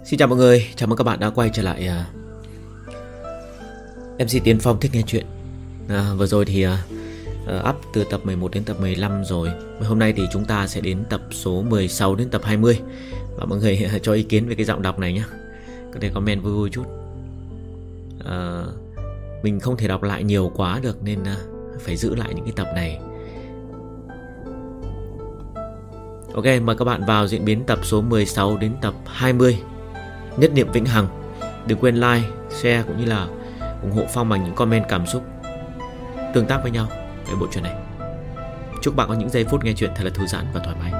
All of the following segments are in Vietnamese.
Xin chào mọi người, chào mừng các bạn đã quay trở lại MC Tiến Phong thích nghe chuyện. Vừa rồi thì up từ tập 11 đến tập 15 rồi. Hôm nay thì chúng ta sẽ đến tập số 16 đến tập 20. Và mọi người cho ý kiến về cái giọng đọc này nhé. Có thể comment vui vui chút. Mình không thể đọc lại nhiều quá được nên phải giữ lại những cái tập này. Ok, mời các bạn vào diễn biến tập số 16 đến tập 20. Nhất niệm vĩnh hằng. Đừng quên like, share cũng như là ủng hộ Phong bằng những comment cảm xúc, tương tác với nhau về bộ truyện này. Chúc bạn có những giây phút nghe chuyện thật là thư giãn và thoải mái.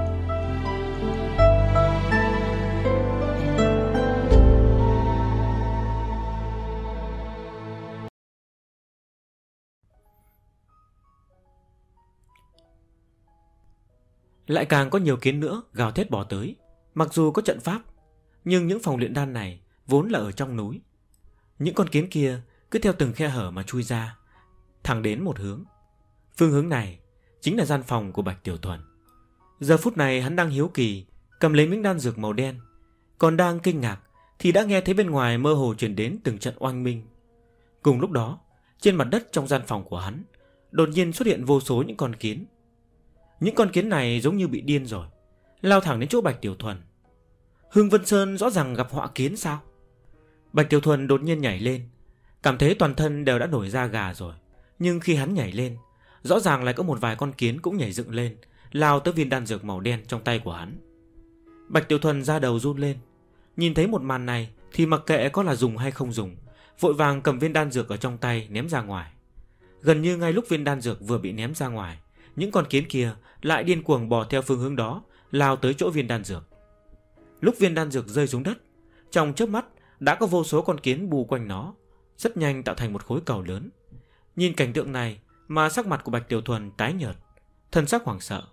Lại càng có nhiều kiến nữa gào thét bỏ tới. Mặc dù có trận pháp, nhưng những phòng luyện đan này vốn là ở trong núi. Những con kiến kia cứ theo từng khe hở mà chui ra, thẳng đến một hướng. Phương hướng này chính là gian phòng của Bạch Tiểu Thuần. Giờ phút này hắn đang hiếu kỳ, cầm lấy miếng đan dược màu đen. Còn đang kinh ngạc thì đã nghe thấy bên ngoài mơ hồ truyền đến từng trận oanh minh. Cùng lúc đó, trên mặt đất trong gian phòng của hắn đột nhiên xuất hiện vô số những con kiến. Những con kiến này giống như bị điên rồi, lao thẳng đến chỗ Bạch Tiểu Thuần. Hương Vân Sơn rõ ràng gặp họa kiến sao? Bạch Tiểu Thuần đột nhiên nhảy lên, cảm thấy toàn thân đều đã nổi da gà rồi. Nhưng khi hắn nhảy lên, rõ ràng lại có một vài con kiến cũng nhảy dựng lên, lao tới viên đan dược màu đen trong tay của hắn. Bạch Tiểu Thuần da đầu run lên. Nhìn thấy một màn này thì mặc kệ có là dùng hay không dùng, vội vàng cầm viên đan dược ở trong tay ném ra ngoài. Gần như ngay lúc viên đan dược vừa bị ném ra ngoài, những con kiến kia lại điên cuồng bò theo phương hướng đó, lao tới chỗ viên đan dược. Lúc viên đan dược rơi xuống đất, trong chớp mắt đã có vô số con kiến bù quanh nó, rất nhanh tạo thành một khối cầu lớn. Nhìn cảnh tượng này mà sắc mặt của Bạch Tiểu Thuần tái nhợt, thân sắc hoảng sợ.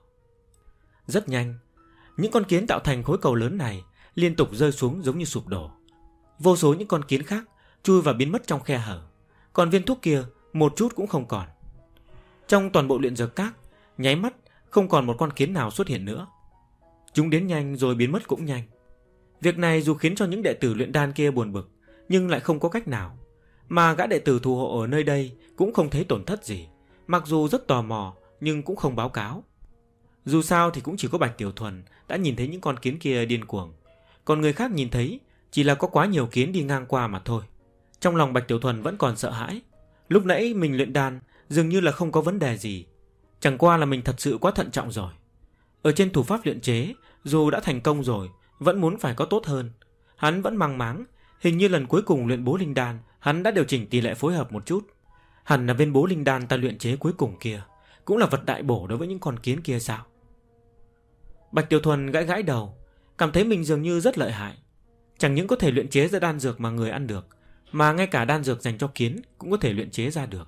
Rất nhanh, những con kiến tạo thành khối cầu lớn này liên tục rơi xuống giống như sụp đổ. Vô số những con kiến khác chui và biến mất trong khe hở, còn viên thuốc kia một chút cũng không còn. Trong toàn bộ luyện dược các, nháy mắt không còn một con kiến nào xuất hiện nữa. Chúng đến nhanh rồi biến mất cũng nhanh. Việc này dù khiến cho những đệ tử luyện đan kia buồn bực, nhưng lại không có cách nào. Mà gã đệ tử thủ hộ ở nơi đây cũng không thấy tổn thất gì, mặc dù rất tò mò nhưng cũng không báo cáo. Dù sao thì cũng chỉ có Bạch Tiểu Thuần đã nhìn thấy những con kiến kia điên cuồng, còn người khác nhìn thấy chỉ là có quá nhiều kiến đi ngang qua mà thôi. Trong lòng Bạch Tiểu Thuần vẫn còn sợ hãi. Lúc nãy mình luyện đan dường như là không có vấn đề gì, chẳng qua là mình thật sự quá thận trọng rồi. Ở trên thủ pháp luyện chế, dù đã thành công rồi, vẫn muốn phải có tốt hơn. Hắn vẫn mang máng, hình như lần cuối cùng luyện bố linh đan, hắn đã điều chỉnh tỷ lệ phối hợp một chút. Hẳn là viên bố linh đan ta luyện chế cuối cùng kia cũng là vật đại bổ đối với những con kiến kia sao? Bạch Tiểu Thuần gãi gãi đầu, cảm thấy mình dường như rất lợi hại. Chẳng những có thể luyện chế ra đan dược mà người ăn được, mà ngay cả đan dược dành cho kiến cũng có thể luyện chế ra được.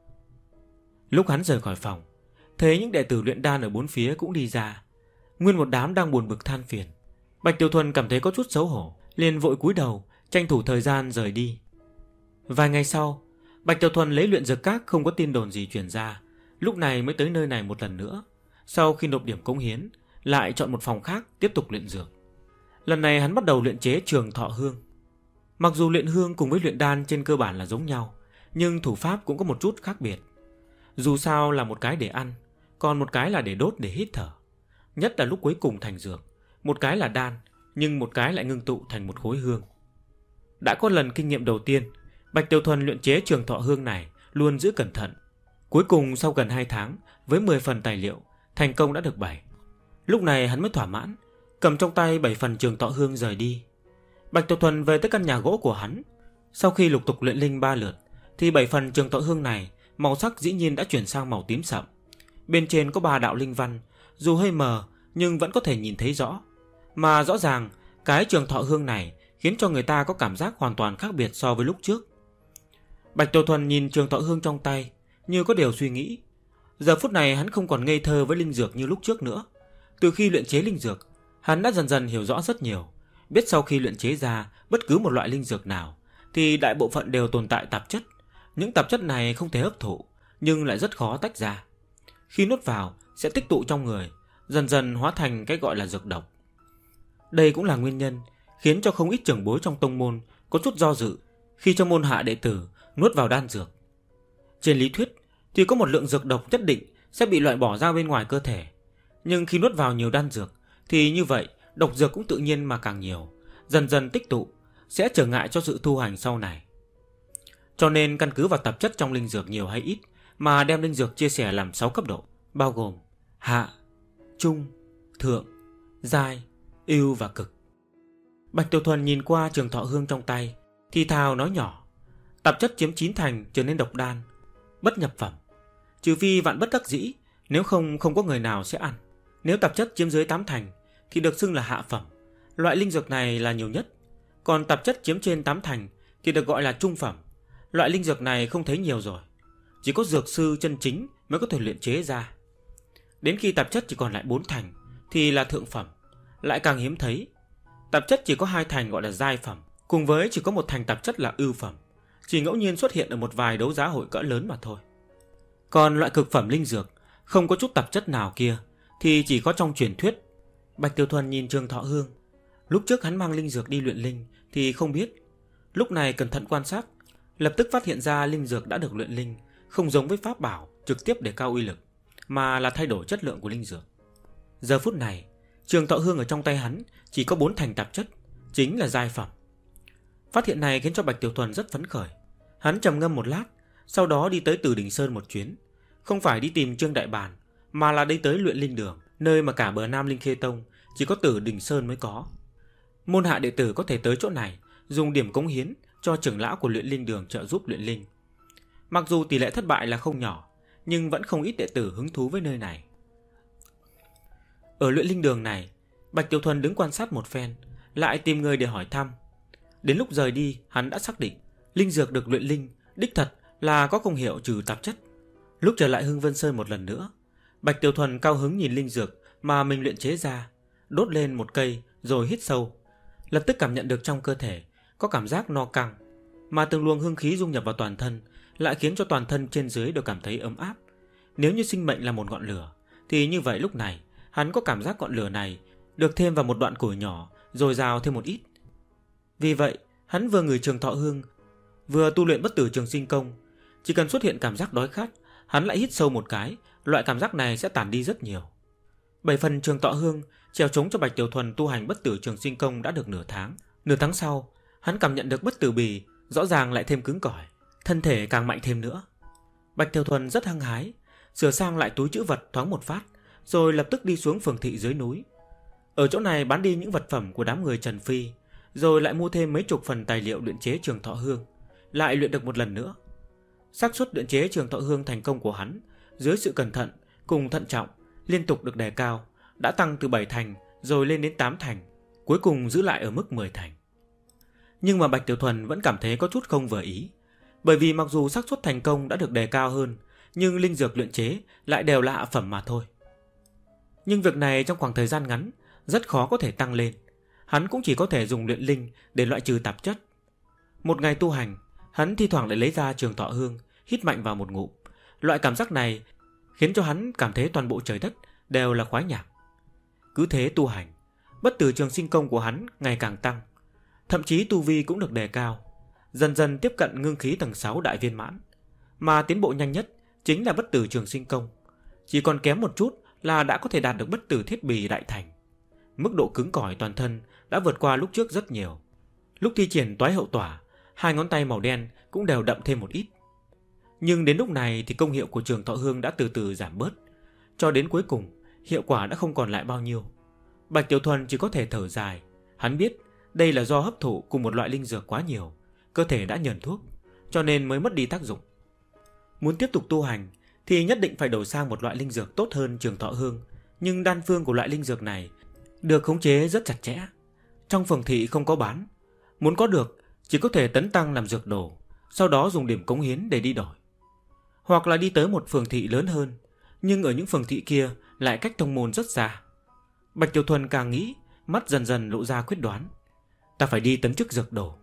Lúc hắn rời khỏi phòng, thấy những đệ tử luyện đan ở bốn phía cũng đi ra. Nguyên một đám đang buồn bực than phiền. Bạch Tiểu Thuần cảm thấy có chút xấu hổ, liền vội cúi đầu, tranh thủ thời gian rời đi. Vài ngày sau, Bạch Tiểu Thuần lấy luyện dược các không có tin đồn gì truyền ra, lúc này mới tới nơi này một lần nữa. Sau khi nộp điểm cống hiến, lại chọn một phòng khác tiếp tục luyện dược. Lần này hắn bắt đầu luyện chế Trường Thọ Hương. Mặc dù luyện hương cùng với luyện đan trên cơ bản là giống nhau, nhưng thủ pháp cũng có một chút khác biệt. Dù sao là một cái để ăn, còn một cái là để đốt để hít thở. Nhất là lúc cuối cùng thành dược, một cái là đan, nhưng một cái lại ngưng tụ thành một khối hương. Đã có lần kinh nghiệm đầu tiên, Bạch Tiểu Thuần luyện chế Trường Thọ Hương này luôn giữ cẩn thận. Cuối cùng sau gần 2 tháng, với 10 phần tài liệu, thành công đã được 7. Lúc này hắn mới thỏa mãn, cầm trong tay 7 phần Trường Thọ Hương rời đi. Bạch Tiểu Thuần về tới căn nhà gỗ của hắn. Sau khi lục tục luyện linh 3 lượt, thì 7 phần Trường Thọ Hương này màu sắc dĩ nhiên đã chuyển sang màu tím sậm. Bên trên có 3 đạo linh văn, dù hơi mờ nhưng vẫn có thể nhìn thấy rõ. Mà rõ ràng cái Trường Thọ Hương này khiến cho người ta có cảm giác hoàn toàn khác biệt so với lúc trước. Bạch Tiểu Thuần nhìn Trường Thọ Hương trong tay, như có điều suy nghĩ. Giờ phút này hắn không còn ngây thơ với linh dược như lúc trước nữa. Từ khi luyện chế linh dược, hắn đã dần dần hiểu rõ rất nhiều, biết sau khi luyện chế ra bất cứ một loại linh dược nào thì đại bộ phận đều tồn tại tạp chất. Những tạp chất này không thể hấp thụ, nhưng lại rất khó tách ra. Khi nuốt vào sẽ tích tụ trong người, dần dần hóa thành cái gọi là dược độc. Đây cũng là nguyên nhân khiến cho không ít trưởng bối trong tông môn có chút do dự khi cho môn hạ đệ tử nuốt vào đan dược. Trên lý thuyết thì có một lượng dược độc nhất định sẽ bị loại bỏ ra bên ngoài cơ thể, nhưng khi nuốt vào nhiều đan dược thì như vậy độc dược cũng tự nhiên mà càng nhiều, dần dần tích tụ, sẽ trở ngại cho sự tu hành sau này. Cho nên căn cứ vào tạp chất trong linh dược nhiều hay ít mà đem linh dược chia sẻ làm 6 cấp độ, bao gồm hạ, trung, thượng, giai, ưu và cực. Bạch Tiểu Thuần nhìn qua trường thọ hương trong tay, thì thào nói nhỏ: tạp chất chiếm 9 thành trở nên độc đan, bất nhập phẩm. Trừ phi vạn bất đắc dĩ, nếu không có người nào sẽ ăn. Nếu tạp chất chiếm dưới 8 thành thì được xưng là hạ phẩm. Loại linh dược này là nhiều nhất. Còn tạp chất chiếm trên 8 thành thì được gọi là trung phẩm. Loại linh dược này không thấy nhiều rồi, chỉ có dược sư chân chính mới có thể luyện chế ra. Đến khi tạp chất chỉ còn lại 4 thành thì là thượng phẩm, lại càng hiếm thấy. Tạp chất chỉ có 2 thành gọi là giai phẩm, cùng với chỉ có 1 thành tạp chất là ưu phẩm, chỉ ngẫu nhiên xuất hiện ở một vài đấu giá hội cỡ lớn mà thôi. Còn loại cực phẩm linh dược không có chút tạp chất nào kia thì chỉ có trong truyền thuyết. Bạch Tiểu Thuần nhìn Trường Thọ Hương. Lúc trước hắn mang linh dược đi luyện linh thì không biết, lúc này cẩn thận quan sát, lập tức phát hiện ra linh dược đã được luyện linh không giống với pháp bảo trực tiếp để cao uy lực, mà là thay đổi chất lượng của linh dược. Giờ phút này Trường Thọ Hương ở trong tay hắn chỉ có 4 thành tạp chất, chính là giai phẩm. Phát hiện này khiến cho Bạch Tiểu Thuần rất phấn khởi. Hắn trầm ngâm một lát, sau đó đi tới Tử Đình Sơn một chuyến. Không phải đi tìm Trương Đại Bàn, mà là đi tới Luyện Linh Đường, nơi mà cả bờ Nam Linh Khê Tông chỉ có Tử Đình Sơn mới có. Môn hạ đệ tử có thể tới chỗ này dùng điểm cống hiến cho trưởng lão của Luyện Linh Đường trợ giúp luyện linh. Mặc dù tỷ lệ thất bại là không nhỏ, nhưng vẫn không ít đệ tử hứng thú với nơi này. Ở Luyện Linh Đường này, Bạch Tiểu Thuần đứng quan sát một phen, lại tìm người để hỏi thăm. Đến lúc rời đi, hắn đã xác định linh dược được luyện linh đích thật là có công hiệu trừ tạp chất. Lúc trở lại Hưng Vân Sơn một lần nữa, Bạch Tiểu Thuần cao hứng nhìn linh dược mà mình luyện chế ra, đốt lên một cây rồi hít sâu, lập tức cảm nhận được trong cơ thể có cảm giác no căng, mà từng luồng hương khí dung nhập vào toàn thân lại khiến cho toàn thân trên dưới đều cảm thấy ấm áp. Nếu như sinh mệnh là một ngọn lửa thì như vậy lúc này hắn có cảm giác ngọn lửa này được thêm vào một đoạn củi nhỏ rồi rào thêm một ít. Vì vậy hắn vừa ngửi Trường Thọ Hương, vừa tu luyện Bất Tử Trường Sinh Công. Chỉ cần xuất hiện cảm giác đói khát, hắn lại hít sâu một cái, loại cảm giác này sẽ tản đi rất nhiều. 7 phần Trường Thọ Hương treo chống cho Bạch Tiểu Thuần tu hành Bất Tử Trường Sinh Công đã được nửa tháng. Nửa tháng sau, hắn cảm nhận được Bất Tử Bì rõ ràng lại thêm cứng cỏi, thân thể càng mạnh thêm nữa. Bạch Tiểu Thuần rất hăng hái, sửa sang lại túi trữ vật thoáng một phát, rồi lập tức đi xuống phường thị dưới núi. Ở chỗ này bán đi những vật phẩm của đám người Trần Phi, rồi lại mua thêm mấy chục phần tài liệu luyện chế Trường Thọ Hương, lại luyện được một lần nữa. Xác suất luyện chế Trường Thọ Hương thành công của hắn, dưới sự cẩn thận cùng thận trọng, liên tục được đề cao, đã tăng từ 7 thành rồi lên đến 8 thành, cuối cùng giữ lại ở mức 10 thành. Nhưng mà Bạch Tiểu Thuần vẫn cảm thấy có chút không vừa ý, bởi vì mặc dù xác suất thành công đã được đề cao hơn, nhưng linh dược luyện chế lại đều là hạ phẩm mà thôi. Nhưng việc này trong khoảng thời gian ngắn rất khó có thể tăng lên. Hắn cũng chỉ có thể dùng luyện linh để loại trừ tạp chất. Một ngày tu hành, hắn thi thoảng lại lấy ra Trường Thọ Hương, hít mạnh vào một ngụm. Loại cảm giác này khiến cho hắn cảm thấy toàn bộ trời đất đều là khoái nhạc. Cứ thế tu hành, Bất Tử Trường Sinh Công của hắn ngày càng tăng, thậm chí tu vi cũng được đề cao, dần dần tiếp cận ngưng khí tầng 6 đại viên mãn. Mà tiến bộ nhanh nhất chính là Bất Tử Trường Sinh Công, chỉ còn kém một chút là đã có thể đạt được Bất Tử Thiết Bì đại thành. Mức độ cứng cỏi toàn thân đã vượt qua lúc trước rất nhiều. Lúc thi triển Toái Hậu Tỏa, 2 ngón tay màu đen cũng đều đậm thêm một ít. Nhưng đến lúc này thì công hiệu của Trường Thọ Hương đã từ từ giảm bớt, cho đến cuối cùng hiệu quả đã không còn lại bao nhiêu. Bạch Tiểu Thuần chỉ có thể thở dài. Hắn biết đây là do hấp thụ cùng một loại linh dược quá nhiều, cơ thể đã nhờn thuốc, cho nên mới mất đi tác dụng. Muốn tiếp tục tu hành thì nhất định phải đổi sang một loại linh dược tốt hơn Trường Thọ Hương. Nhưng đan phương của loại linh dược này được khống chế rất chặt chẽ, trong phường thị không có bán. Muốn có được chỉ có thể tấn tăng làm dược đồ, sau đó dùng điểm cống hiến để đi đổi, hoặc là đi tới một phường thị lớn hơn, nhưng ở những phường thị kia lại cách tông môn rất xa. Bạch Tiểu Thuần càng nghĩ, mắt dần dần lộ ra quyết đoán. Ta phải đi tấn chức dược đồ.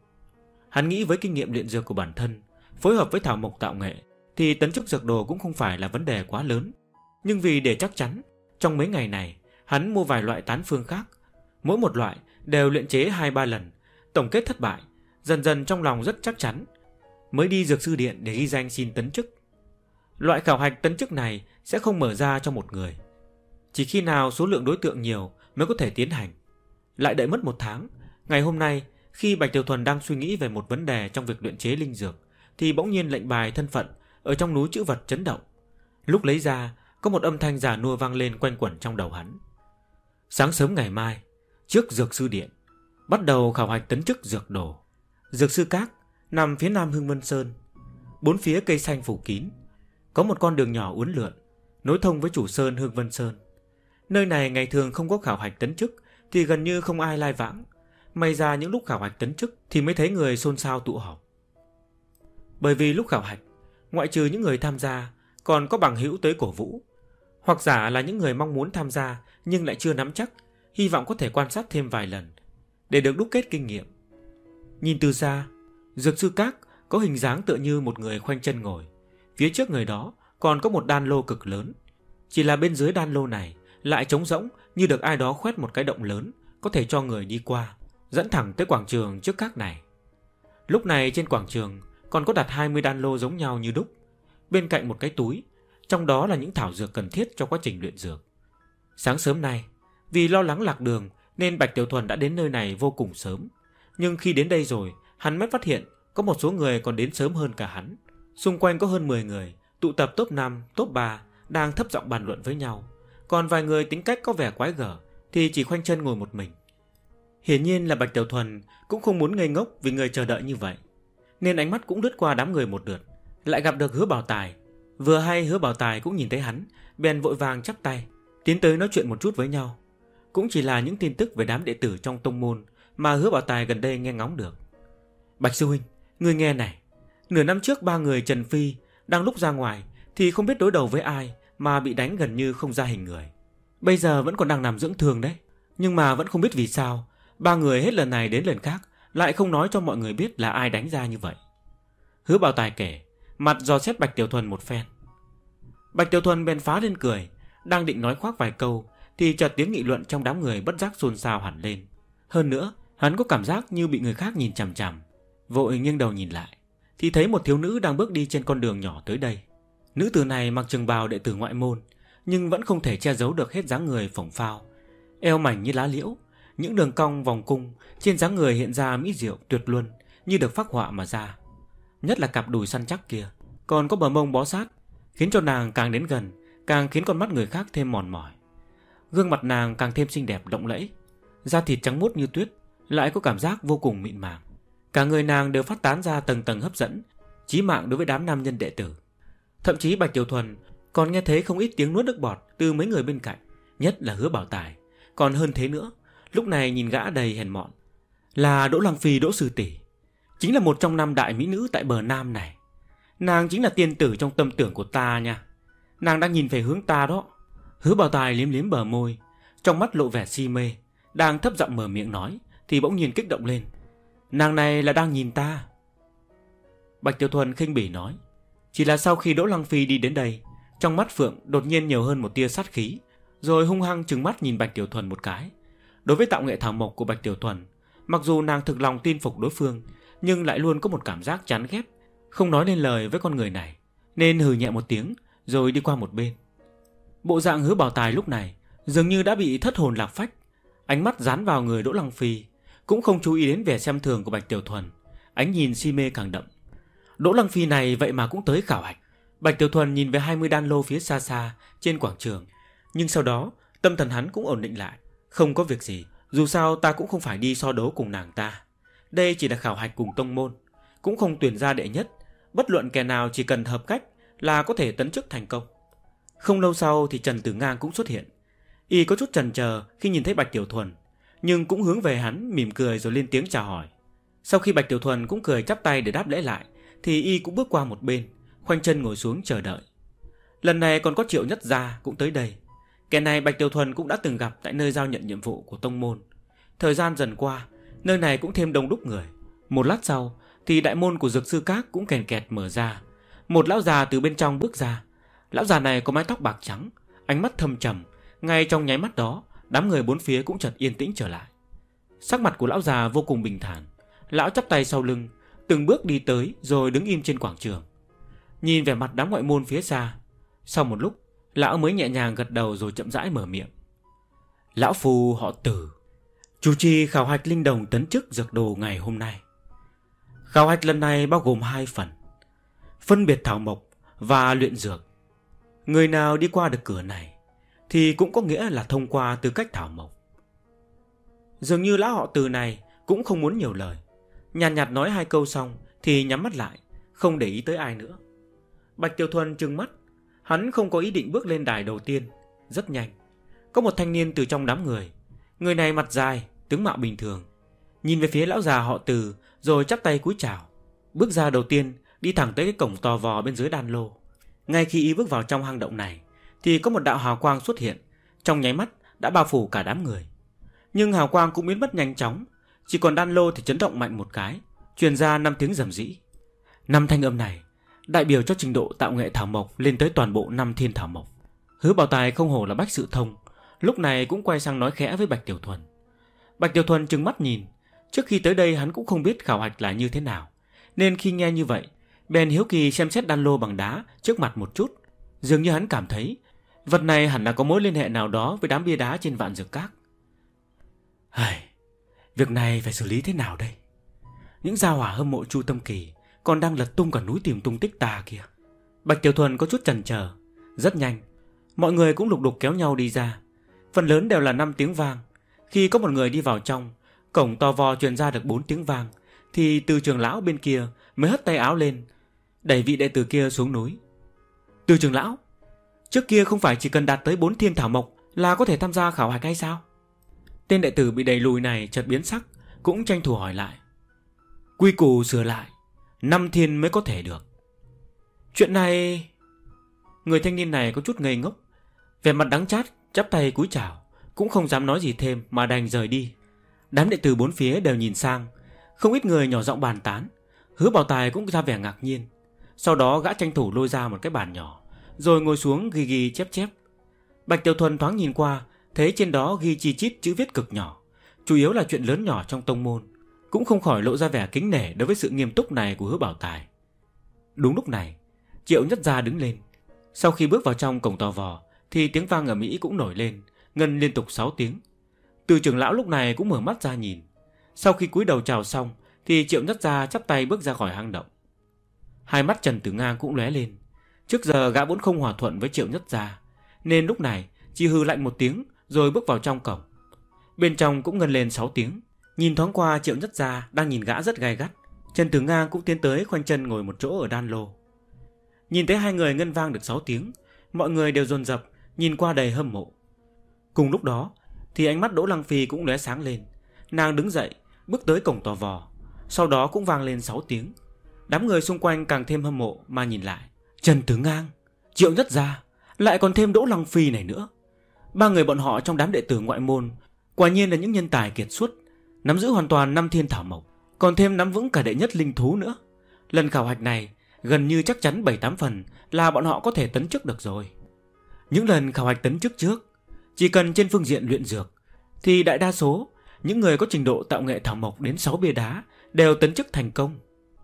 Hắn nghĩ với kinh nghiệm luyện dược của bản thân, phối hợp với thảo mộc tạo nghệ, thì tấn chức dược đồ cũng không phải là vấn đề quá lớn. Nhưng vì để chắc chắn, trong mấy ngày này hắn mua vài loại tán phương khác, mỗi một loại đều luyện chế 2-3 lần, tổng kết thất bại, dần dần trong lòng rất chắc chắn, mới đi dược sư điện để ghi danh xin tấn chức. Loại khảo hạch tấn chức này sẽ không mở ra cho một người, chỉ khi nào số lượng đối tượng nhiều mới có thể tiến hành. Lại đợi mất 1 tháng, ngày hôm nay khi Bạch Tiểu Thuần đang suy nghĩ về một vấn đề trong việc luyện chế linh dược, thì bỗng nhiên lệnh bài thân phận ở trong núi trữ vật chấn động. Lúc lấy ra, có một âm thanh già nua vang lên quanh quẩn trong đầu hắn. Sáng sớm ngày mai, trước dược sư điện, bắt đầu khảo hạch tấn chức dược đồ. Dược sư các nằm phía nam Hưng Vân Sơn, 4 phía cây xanh phủ kín, có một con đường nhỏ uốn lượn nối thông với chủ sơn Hưng Vân Sơn. Nơi này ngày thường không có khảo hạch tấn chức thì gần như không ai lai vãng, may ra những lúc khảo hạch tấn chức thì mới thấy người xôn xao tụ họp. Bởi vì lúc khảo hạch, ngoại trừ những người tham gia, còn có bằng hữu tới cổ vũ, hoặc giả là những người mong muốn tham gia nhưng lại chưa nắm chắc, hy vọng có thể quan sát thêm vài lần để được đúc kết kinh nghiệm. Nhìn từ xa, dược sư các có hình dáng tựa như một người khoanh chân ngồi, phía trước người đó còn có một đan lô cực lớn, chỉ là bên dưới đan lô này lại trống rỗng, như được ai đó khoét một cái động lớn có thể cho người đi qua, dẫn thẳng tới quảng trường trước các này. Lúc này trên quảng trường còn có đặt 20 đan lô giống nhau như đúc, bên cạnh một cái túi, trong đó là những thảo dược cần thiết cho quá trình luyện dược. Sáng sớm nay, vì lo lắng lạc đường nên Bạch Tiểu Thuần đã đến nơi này vô cùng sớm, nhưng khi đến đây rồi, hắn mới phát hiện có một số người còn đến sớm hơn cả hắn. Xung quanh có hơn 10 người, tụ tập top 5, top 3 đang thấp giọng bàn luận với nhau, còn vài người tính cách có vẻ quái gở thì chỉ khoanh chân ngồi một mình. Hiển nhiên là Bạch Tiểu Thuần cũng không muốn ngây ngốc vì người chờ đợi như vậy, nên ánh mắt cũng lướt qua đám người một lượt, lại gặp được Hứa Bảo Tài. Vừa hay Hứa Bảo Tài cũng nhìn thấy hắn, bèn vội vàng chắp tay tiến tới nói chuyện một chút với nhau. Cũng chỉ là những tin tức về đám đệ tử trong tông môn mà Hứa Bảo Tài gần đây nghe ngóng được. Bạch sư huynh, ngươi nghe này, nửa năm trước 3 người Trần Phi đang lúc ra ngoài thì không biết đối đầu với ai mà bị đánh gần như không ra hình người. Bây giờ vẫn còn đang nằm dưỡng thương đấy, nhưng mà vẫn không biết vì sao 3 người hết lần này đến lần khác lại không nói cho mọi người biết là ai đánh ra như vậy. Hứa Bảo Tài kể, mặt dò xét Bạch Tiểu Thuần một phen. Bạch Tiểu Thuần bèn phá lên cười, đang định nói khoác vài câu thì chợt tiếng nghị luận trong đám người bất giác xôn xao hẳn lên. Hơn nữa, hắn có cảm giác như bị người khác nhìn chằm chằm, vội nghiêng đầu nhìn lại thì thấy một thiếu nữ đang bước đi trên con đường nhỏ tới đây. Nữ tử này mặc trường bào đệ tử ngoại môn, nhưng vẫn không thể che giấu được hết dáng người phồng phao, eo mảnh như lá liễu, những đường cong vòng cung trên dáng người hiện ra mỹ diệu tuyệt luân, như được phác họa mà ra. Nhất là cặp đùi săn chắc kia, còn có bờ mông bó sát, khiến cho nàng càng đến gần càng khiến con mắt người khác thêm mòn mỏi. Gương mặt nàng càng thêm xinh đẹp lộng lẫy, da thịt trắng muốt như tuyết, lại có cảm giác vô cùng mịn màng. Cả người nàng đều phát tán ra tầng tầng hấp dẫn, chí mạng đối với đám nam nhân đệ tử. Thậm chí Bạch Tiểu Thuần còn nghe thấy không ít tiếng nuốt nước bọt từ mấy người bên cạnh, nhất là Hứa Bảo Tài. Còn hơn thế nữa, lúc này nhìn gã đầy hèn mọn là Đỗ Lăng Phi, Đỗ sư tỷ, chính là một trong 5 đại mỹ nữ tại bờ Nam này. Nàng chính là tiên tử trong tâm tưởng của ta nha. Nàng đang nhìn về hướng ta đó. Hứa Bảo Tài liếm liếm bờ môi, trong mắt lộ vẻ si mê, đang thấp giọng mở miệng nói thì bỗng nhiên kích động lên. Nàng này là đang nhìn ta. Bạch Tiểu Thuần khinh bỉ nói. Chỉ là sau khi Đỗ Lăng Phi đi đến đây, trong mắt Phượng đột nhiên nhiều hơn một tia sát khí, rồi hung hăng trừng mắt nhìn Bạch Tiểu Thuần một cái. Đối với tạo nghệ thảo mộc của Bạch Tiểu Thuần, mặc dù nàng thực lòng tin phục đối phương, nhưng lại luôn có một cảm giác chán ghét, không nói nên lời với con người này, nên hừ nhẹ một tiếng rồi đi qua một bên. Bộ dạng Hứa Bảo Tài lúc này dường như đã bị thất hồn lạc phách, ánh mắt dán vào người Đỗ Lăng Phi, cũng không chú ý đến vẻ xem thường của Bạch Tiểu Thuần, ánh nhìn si mê càng đậm. Đỗ Lăng Phi này vậy mà cũng tới khảo hạch. Bạch Tiểu Thuần nhìn về 20 đan lô phía xa xa trên quảng trường, nhưng sau đó tâm thần hắn cũng ổn định lại. Không có việc gì, dù sao ta cũng không phải đi so đấu cùng nàng ta. Đây chỉ là khảo hạch cùng tông môn, cũng không tuyển ra đệ nhất. Bất luận kẻ nào chỉ cần hợp cách là có thể tấn chức thành công. Không lâu sau thì Trần Tử Ngang cũng xuất hiện. Y có chút chần chờ khi nhìn thấy Bạch Tiểu Thuần, nhưng cũng hướng về hắn mỉm cười rồi lên tiếng chào hỏi. Sau khi Bạch Tiểu Thuần cũng cười chắp tay để đáp lễ lại, thì Y cũng bước qua một bên, khoanh chân ngồi xuống chờ đợi. Lần này còn có Triệu Nhất Gia cũng tới đây. Kẻ này Bạch Tiểu Thuần cũng đã từng gặp tại nơi giao nhận nhiệm vụ của tông môn. Thời gian dần qua, nơi này cũng thêm đông đúc người. Một lát sau thì đại môn của Dược Sư Các cũng kèn kẹt mở ra. Một lão già từ bên trong bước ra. Lão già này có mái tóc bạc trắng, ánh mắt thâm trầm. Ngay trong nháy mắt đó, đám người bốn phía cũng chợt yên tĩnh trở lại. Sắc mặt của lão già vô cùng bình thản. Lão chắp tay sau lưng, từng bước đi tới rồi đứng im trên quảng trường, nhìn vẻ mặt đám ngoại môn phía xa. Sau một lúc, lão mới nhẹ nhàng gật đầu rồi chậm rãi mở miệng. Lão phu họ Từ, chủ trì khảo hạch linh đồng tấn chức dược đồ ngày hôm nay. Khảo hạch lần này bao gồm 2 phần: phân biệt thảo mộc và luyện dược. Người nào đi qua được cửa này thì cũng có nghĩa là thông qua tư cách thảo mộc. Dường như lão họ Từ này cũng không muốn nhiều lời, nhàn nhạt nói 2 câu xong thì nhắm mắt lại, không để ý tới ai nữa. Bạch Tiểu Thuần trừng mắt, hắn không có ý định bước lên đài đầu tiên. Rất nhanh, có một thanh niên từ trong đám người. Người này mặt dài, tướng mạo bình thường, nhìn về phía lão già họ Từ rồi chắp tay cúi chào. Bước ra đầu tiên, đi thẳng tới cái cổng to vò bên dưới đan lô. Ngay khi y bước vào trong hang động này thì có một đạo hào quang xuất hiện, trong nháy mắt đã bao phủ cả đám người. Nhưng hào quang cũng biến mất nhanh chóng, chỉ còn đan lô thì chấn động mạnh một cái, truyền ra 5 tiếng rầm rĩ. 5 thanh âm này đại biểu cho trình độ tạo nghệ thảo mộc lên tới toàn bộ 5 thiên thảo mộc. Hứa Bảo Tài không hổ là bách sự thông, lúc này cũng quay sang nói khẽ với Bạch Tiểu Thuần. Bạch Tiểu Thuần trừng mắt nhìn. Trước khi tới đây hắn cũng không biết khảo hạch là như thế nào, nên khi nghe như vậy bèn hiếu kỳ xem xét đan lô bằng đá trước mặt một chút. Dường như hắn cảm thấy vật này hẳn là có mối liên hệ nào đó với đám bia đá trên Vạn Dược Các. Việc này phải xử lý thế nào đây? Những gia hỏa hâm mộ Chu Tâm Kỳ còn đang lật tung cả núi tìm tung tích ta kia. Bạch Tiểu Thuần có chút chần chờ. Rất nhanh, mọi người cũng lục đục kéo nhau đi ra. Phần lớn đều là 5 tiếng vang. Khi có một người đi vào trong, cổng to vò truyền ra được 4 tiếng vang, thì Từ trưởng lão bên kia mới hất tay áo lên, đẩy vị đệ tử kia xuống núi. Từ trưởng lão, trước kia không phải chỉ cần đạt tới 4 thiên thảo mộc là có thể tham gia khảo hạch hay sao? Tên đệ tử bị đẩy lùi này chợt biến sắc, cũng tranh thủ hỏi lại. Quy củ sửa lại, 5 thiên mới có thể được. Chuyện này... Người thanh niên này có chút ngây ngốc, vẻ mặt đắng chát, chắp tay cúi chào, cũng không dám nói gì thêm mà đành rời đi. Đám đệ tử bốn phía đều nhìn sang, không ít người nhỏ giọng bàn tán. Hứa Bảo Tài cũng ra vẻ ngạc nhiên. Sau đó gã tranh thủ lôi ra một cái bàn nhỏ, rồi ngồi xuống ghi ghi chép chép. Bạch Tiểu Thuần thoáng nhìn qua, thấy trên đó ghi chi chít chữ viết cực nhỏ, chủ yếu là chuyện lớn nhỏ trong tông môn, cũng không khỏi lộ ra vẻ kính nể đối với sự nghiêm túc này của Hứa Bảo Tài. Đúng lúc này, Triệu Nhất Gia đứng lên. Sau khi bước vào trong cổng tò vò thì tiếng vang ở Mỹ cũng nổi lên, ngân liên tục 6 tiếng. Từ trưởng lão lúc này cũng mở mắt ra nhìn. Sau khi cúi đầu chào xong thì Triệu Nhất Gia chắp tay bước ra khỏi hang động. Hai mắt Trần Tử Ngang cũng lóe lên. Trước giờ gã vốn không hòa thuận với Triệu Nhất Gia, nên lúc này chỉ hừ lạnh một tiếng rồi bước vào trong cổng. Bên trong cũng ngân lên 6 tiếng. Nhìn thoáng qua Triệu Nhất Gia đang nhìn gã rất gay gắt, Trần Tử Ngang cũng tiến tới khoanh chân ngồi một chỗ ở đan lô. Nhìn thấy hai người ngân vang được 6 tiếng, mọi người đều dồn dập nhìn qua đầy hâm mộ. Cùng lúc đó thì ánh mắt Đỗ Lăng Phi cũng lóe sáng lên. Nàng đứng dậy bước tới cổng tò vò, sau đó cũng vang lên 6 tiếng. Đám người xung quanh càng thêm hâm mộ mà nhìn lại. Trần Tử Ngang, Triệu Nhất Gia, lại còn thêm Đỗ Lăng Phi này nữa. Ba người bọn họ trong đám đệ tử ngoại môn quả nhiên là những nhân tài kiệt xuất, nắm giữ hoàn toàn 5 thiên thảo mộc, còn thêm nắm vững cả đệ nhất linh thú nữa. Lần khảo hạch này gần như chắc chắn 7-8 phần là bọn họ có thể tấn chức được rồi. Những lần khảo hạch tấn chức trước, chỉ cần trên phương diện luyện dược thì đại đa số những người có trình độ tạo nghệ thảo mộc đến 6 bia đá đều tấn chức thành công.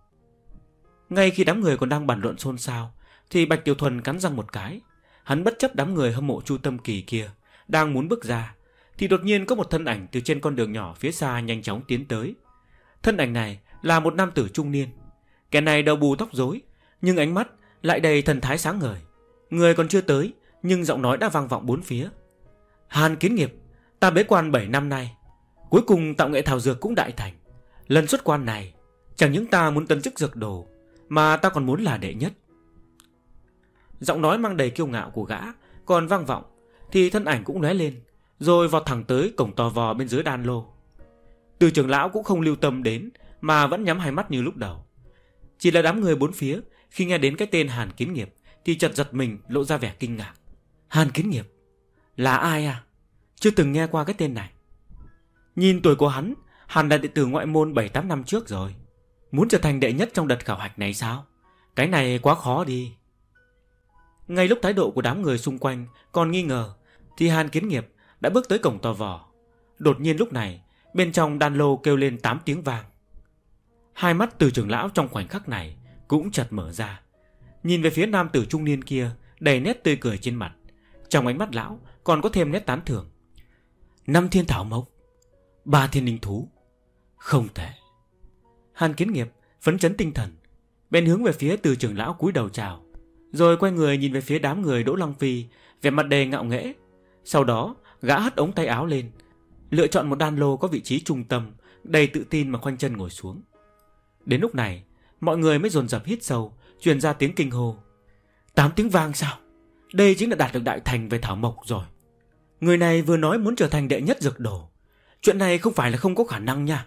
Ngay khi đám người còn đang bàn luận xôn xao thì Bạch Tiểu Thuần cắn răng một cái. Hắn bất chấp đám người hâm mộ Chu Tâm Kỳ kia đang muốn bước ra thì đột nhiên có một thân ảnh từ trên con đường nhỏ phía xa nhanh chóng tiến tới. Thân ảnh này là một nam tử trung niên. Kẻ này đầu bù tóc rối, nhưng ánh mắt lại đầy thần thái sáng ngời. Người còn chưa tới nhưng giọng nói đã vang vọng bốn phía. Hàn Kiến Nghiệp, ta bế quan 7 năm nay, cuối cùng tạo nghệ thảo dược cũng đại thành. Lần xuất quan này chẳng những ta muốn tấn chức dược đồ, mà ta còn muốn là đệ nhất. Giọng nói mang đầy kiêu ngạo của gã còn vang vọng thì thân ảnh cũng lóe lên, rồi vọt thẳng tới cổng tò vò bên dưới đan lô. Từ trưởng lão cũng không lưu tâm đến, mà vẫn nhắm hai mắt như lúc đầu. Chỉ là đám người bốn phía khi nghe đến cái tên Hàn Kiến Nghiệp thì chợt giật mình, lộ ra vẻ kinh ngạc. Hàn Kiến Nghiệp là ai à? Chưa từng nghe qua cái tên này. Nhìn tuổi của hắn, hẳn là đệ tử ngoại môn 7-8 năm trước rồi. Muốn trở thành đệ nhất trong đợt khảo hạch này sao? Cái này quá khó đi. Ngay lúc thái độ của đám người xung quanh còn nghi ngờ thì Hàn Kiến Nghiệp đã bước tới cổng tò vò. Đột nhiên lúc này Bên trong đan lô kêu lên 8 tiếng vang. Hai mắt Từ trưởng lão trong khoảnh khắc này cũng chợt mở ra, nhìn về phía nam tử trung niên kia, đầy nét tươi cười trên mặt. Trong ánh mắt lão còn có thêm nét tán thưởng. 5 thiên thảo mộc, 3 thiên linh thú, không tệ. Hàn Kiến Nghiệp phấn chấn tinh thần, bèn hướng về phía Từ trưởng lão cúi đầu chào, rồi quay người nhìn về phía đám người Đỗ Lăng Phi, vẻ mặt đầy ngạo nghễ. Sau đó gã hất ống tay áo lên, lựa chọn một đan lô có vị trí trung tâm, đầy tự tin mà khoanh chân ngồi xuống. Đến lúc này mọi người mới dồn dập hít sâu, truyền ra tiếng kinh hô. 8 tiếng vang sao? Đây chính là đạt được đại thành về thảo mộc rồi. Người này vừa nói muốn trở thành đệ nhất dược đồ, chuyện này không phải là không có khả năng nha.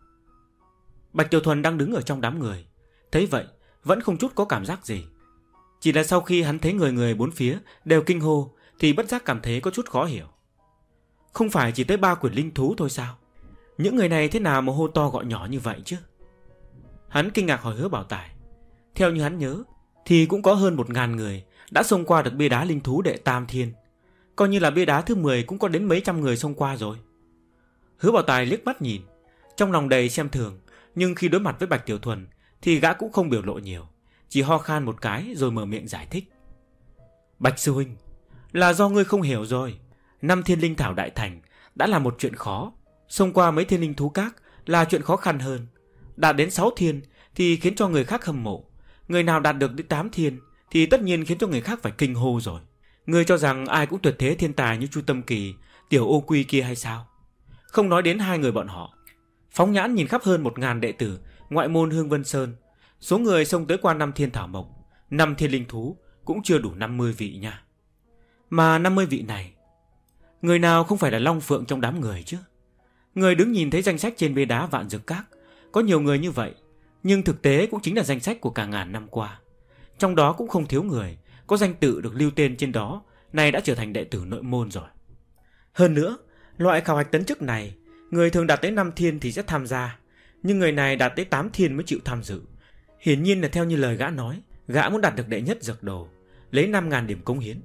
Bạch Tiểu Thuần đang đứng ở trong đám người, thấy vậy vẫn không chút có cảm giác gì. Chỉ là sau khi hắn thấy người người bốn phía đều kinh hô thì bất giác cảm thấy có chút khó hiểu. Không phải chỉ tới 3 quyển linh thú thôi sao? Những người này thế nào mà hô to gọi nhỏ như vậy chứ? Hắn kinh ngạc hỏi Hứa Bảo Tài. Theo như hắn nhớ thì cũng có hơn 1000 người đã xông qua được bia đá linh thú đệ tam thiên, coi như là bia đá thứ 10 cũng có đến mấy trăm người xông qua rồi. Hứa Bảo Tài liếc mắt nhìn, trong lòng đầy xem thường, nhưng khi đối mặt với Bạch Tiểu Thuần thì gã cũng không biểu lộ nhiều, chỉ ho khan một cái rồi mở miệng giải thích. Bạch sư huynh, là do ngươi không hiểu rồi. 5 thiên linh thảo đại thành đã là một chuyện khó, xông qua mấy thiên linh thú các là chuyện khó khăn hơn. Đạt đến 6 thiên thì khiến cho người khác hâm mộ, người nào đạt được đến 8 thiên thì tất nhiên khiến cho người khác phải kinh hô rồi. Ngươi cho rằng ai cũng tuyệt thế thiên tài như Chu Tâm Kỳ, Tiểu Ô Quy kia hay sao? Không nói đến hai người bọn họ, phóng nhãn nhìn khắp hơn 1000 đệ tử ngoại môn Hương Vân Sơn, số người xông tới qua 5 thiên thảo mộc, 5 thiên linh thú cũng chưa đủ 50 vị nha. Mà 50 vị này, người nào không phải là long phượng trong đám người chứ? Người đứng nhìn thấy danh sách trên bia đá Vạn Dược Các, có nhiều người như vậy, nhưng thực tế cũng chính là danh sách của cả ngàn năm qua. Trong đó cũng không thiếu người có danh tự được lưu tên trên đó, này đã trở thành đệ tử nội môn rồi. Hơn nữa, loại khảo hạch tấn chức này, người thường đạt tới 5 thiên thì sẽ tham gia, nhưng người này đạt tới 8 thiên mới chịu tham dự. Hiển nhiên là theo như lời gã nói, gã muốn đạt được đệ nhất dược đồ, lấy 5.000 điểm cống hiến.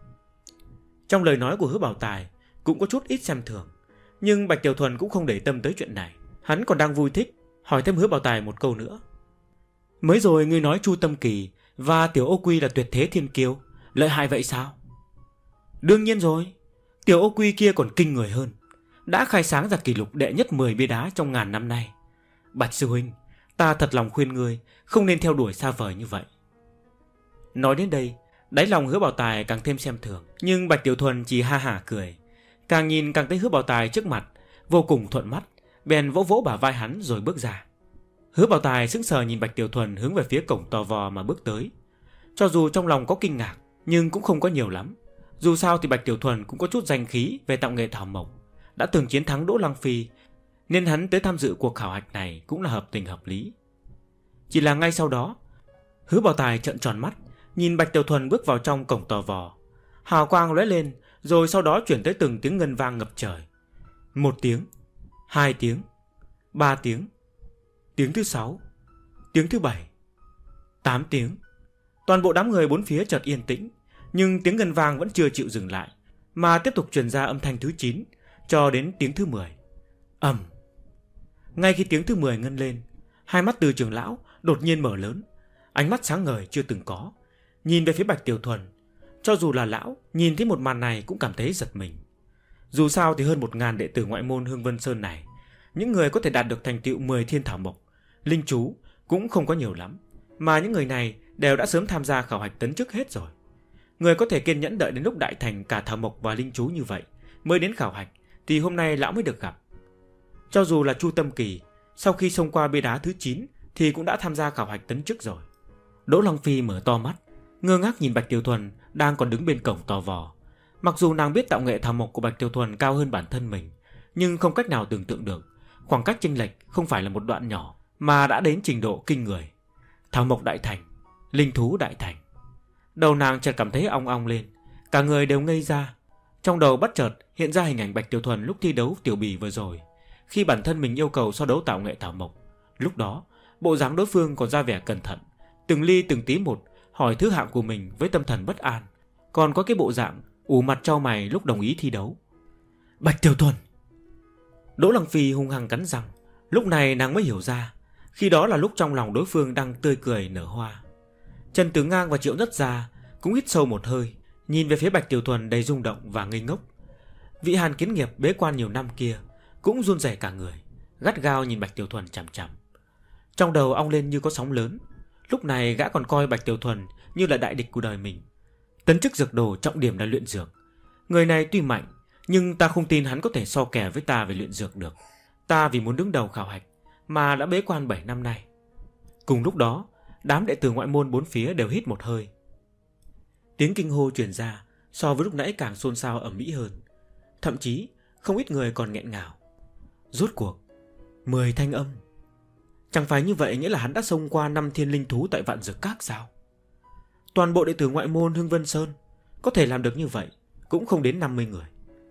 Trong lời nói của Hứa Bảo Tài cũng có chút ít xem thường, nhưng Bạch Tiểu Thuần cũng không để tâm tới chuyện này. Hắn còn đang vui thích, hỏi thêm Hứa Bảo Tài một câu nữa. Mới rồi ngươi nói Chu Tâm Kỳ và Tiểu Ô Quy là tuyệt thế thiên kiêu, lợi hại vậy sao? Đương nhiên rồi, Tiểu Ô Quy kia còn kinh người hơn, đã khai sáng ra kỷ lục đệ nhất 10 bia đá trong ngàn năm nay. Bạch sư huynh, ta thật lòng khuyên ngươi không nên theo đuổi xa vời như vậy. Nói đến đây, đáy lòng Hứa Bảo Tài càng thêm xem thường, nhưng Bạch Tiểu Thuần chỉ ha hả cười, càng nhìn càng thấy Hứa Bảo Tài trước mặt vô cùng thuận mắt, bèn vỗ vỗ bả vai hắn rồi bước ra. Hứa Bảo Tài sững sờ nhìn Bạch Tiểu Thuần hướng về phía cổng tò vò mà bước tới. Cho dù trong lòng có kinh ngạc, nhưng cũng không có nhiều lắm. Dù sao thì Bạch Tiểu Thuần cũng có chút danh khí về tạo nghệ thảo mộc, đã từng chiến thắng Đỗ Lăng Phi, nên hắn tới tham dự cuộc khảo hạch này cũng là hợp tình hợp lý. Chỉ là ngay sau đó, Hứa Bảo Tài trợn tròn mắt, nhìn Bạch Tiểu Thuần bước vào trong cổng tò vò. Hào quang lóe lên, rồi sau đó chuyển tới từng tiếng ngân vang ngập trời. 1 tiếng, 2 tiếng, 3 tiếng, tiếng thứ 6, tiếng thứ 7, 8 tiếng. Toàn bộ đám người bốn phía chợt yên tĩnh, nhưng tiếng ngân vang vẫn chưa chịu dừng lại, mà tiếp tục truyền ra âm thanh thứ 9 cho đến tiếng thứ 10. Ầm. Ngay khi tiếng thứ 10 ngân lên, hai mắt Từ trưởng lão đột nhiên mở lớn, ánh mắt sáng ngời chưa từng có, nhìn về phía Bạch Tiểu Thuần. Cho dù là lão nhìn thấy một màn này cũng cảm thấy giật mình. Dù sao thì hơn 1000 đệ tử ngoại môn Hương Vân Sơn này, những người có thể đạt được thành tựu 10 thiên thảo mộc, linh chú cũng không có nhiều lắm, mà những người này đều đã sớm tham gia khảo hạch tấn chức hết rồi. Người có thể kiên nhẫn đợi đến lúc đại thành cả thảo mộc và linh chú như vậy mới đến khảo hạch thì hôm nay lão mới được gặp. Cho dù là Chu Tâm Kỳ, sau khi xông qua bia đá thứ 9 thì cũng đã tham gia khảo hạch tấn chức rồi. Đỗ Lăng Phi mở to mắt, ngơ ngác nhìn Bạch Tiểu Thuần đang còn đứng bên cổng tò vò. Mặc dù nàng biết tạo nghệ thảo mộc của Bạch Tiểu Thuần cao hơn bản thân mình, nhưng không cách nào tưởng tượng được khoảng cách chênh lệch không phải là một đoạn nhỏ, mà đã đến trình độ kinh người. Thảo mộc đại thành, linh thú đại thành. Đầu nàng chợt cảm thấy ong ong lên, cả người đều ngây ra. Trong đầu bất chợt hiện ra hình ảnh Bạch Tiểu Thuần lúc thi đấu tiểu bì vừa rồi, khi bản thân mình yêu cầu so đấu tạo nghệ thảo mộc. Lúc đó bộ dáng đối phương còn ra vẻ cẩn thận, từng ly từng tí một hỏi thứ hạng của mình với tâm thần bất an, còn có cái bộ dạng ủ mặt trao mày lúc đồng ý thi đấu. Bạch Tiểu Thuần! Đỗ Lăng Phi hung hăng cắn răng. Lúc này nàng mới hiểu ra, khi đó là lúc trong lòng đối phương đang tươi cười nở hoa. Trần Tử Ngang và Triệu Nhất Gia cũng hít sâu một hơi, nhìn về phía Bạch Tiểu Thuần đầy rung động và ngây ngốc. Vị Hàn Kiến Nghiệp bế quan nhiều năm kia cũng run rẩy cả người, gắt gao nhìn Bạch Tiểu Thuần chằm chằm. Trong đầu ong lên như có sóng lớn. Lúc này gã còn coi Bạch Tiểu Thuần như là đại địch của đời mình. Tấn chức dược đồ trọng điểm là luyện dược. Người này tuy mạnh, nhưng ta không tin hắn có thể so kè với ta về luyện dược được. Ta vì muốn đứng đầu khảo hạch mà đã bế quan 7 năm nay. Cùng lúc đó, đám đệ tử ngoại môn bốn phía đều hít một hơi. Tiếng kinh hô truyền ra so với lúc nãy càng xôn xao ầm ĩ hơn. Thậm chí không ít người còn nghẹn ngào. Rốt cuộc 10 thanh âm. Chẳng phải như vậy nghĩa là hắn đã xông qua 5 thiên linh thú tại Vạn Dược Các sao? Toàn bộ đệ tử ngoại môn Hưng Vân Sơn có thể làm được như vậy cũng không đến 50 người.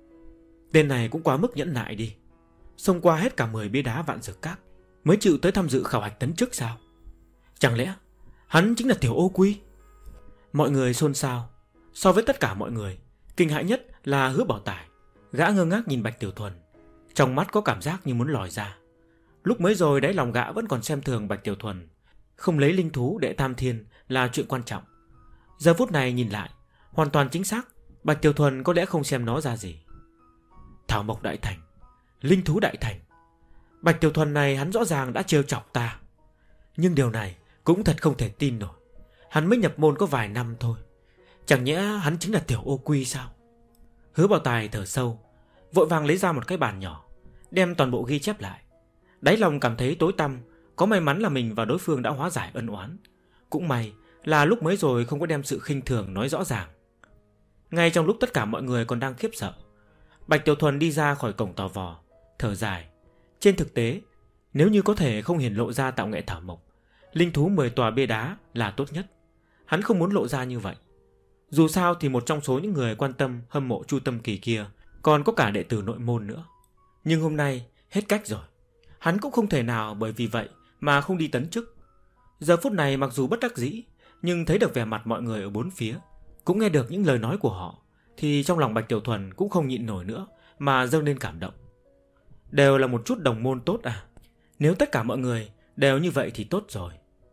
Tên này cũng quá mức nhẫn nại đi. Xông qua hết cả 10 bia đá Vạn Dược Các mới chịu tới tham dự khảo hạch tấn chức sao? Chẳng lẽ hắn chính là Tiểu Ô Quy? Mọi người xôn xao. So với tất cả mọi người, kinh hãi nhất là Hứa Bảo Tài. Gã ngơ ngác nhìn Bạch Tiểu Thuần, trong mắt có cảm giác như muốn lòi ra. Lúc mới rồi đáy lòng gã vẫn còn xem thường Bạch Tiểu Thuần. Không lấy linh thú đệ tam thiên là chuyện quan trọng. Giờ phút này nhìn lại, hoàn toàn chính xác, Bạch Tiểu Thuần có lẽ không xem nó ra gì. Thảo Mộc Đại Thành, linh thú đại thành. Bạch Tiểu Thuần này hắn rõ ràng đã trêu chọc ta. Nhưng điều này cũng thật không thể tin nổi. Hắn mới nhập môn có vài năm thôi. Chẳng nhẽ hắn chính là Tiểu Ô Quy sao? Hứa Bảo Tài thở sâu, vội vàng lấy ra một cái bàn nhỏ, đem toàn bộ ghi chép lại. Đáy lòng cảm thấy tối tăm. Có may mắn là mình và đối phương đã hóa giải ân oán. Cũng may là lúc mới rồi không có đem sự khinh thường nói rõ ràng. Ngay trong lúc tất cả mọi người còn đang khiếp sợ, Bạch Tiểu Thuần đi ra khỏi cổng tò vò, thở dài. Trên thực tế, nếu như có thể không hiển lộ ra tạo nghệ thảo mộc, linh thú 10 tòa bia đá là tốt nhất. Hắn không muốn lộ ra như vậy. Dù sao thì một trong số những người quan tâm hâm mộ Chu Tâm Kỳ kia còn có cả đệ tử nội môn nữa. Nhưng hôm nay hết cách rồi. Hắn cũng không thể nào bởi vì vậy mà không đi tấn chức. Giờ phút này mặc dù bất đắc dĩ, nhưng thấy được vẻ mặt mọi người ở bốn phía, cũng nghe được những lời nói của họ, thì trong lòng Bạch Tiểu Thuần cũng không nhịn nổi nữa mà dâng lên cảm động. Đều là một chút đồng môn tốt à? Nếu tất cả mọi người đều như vậy thì tốt rồi.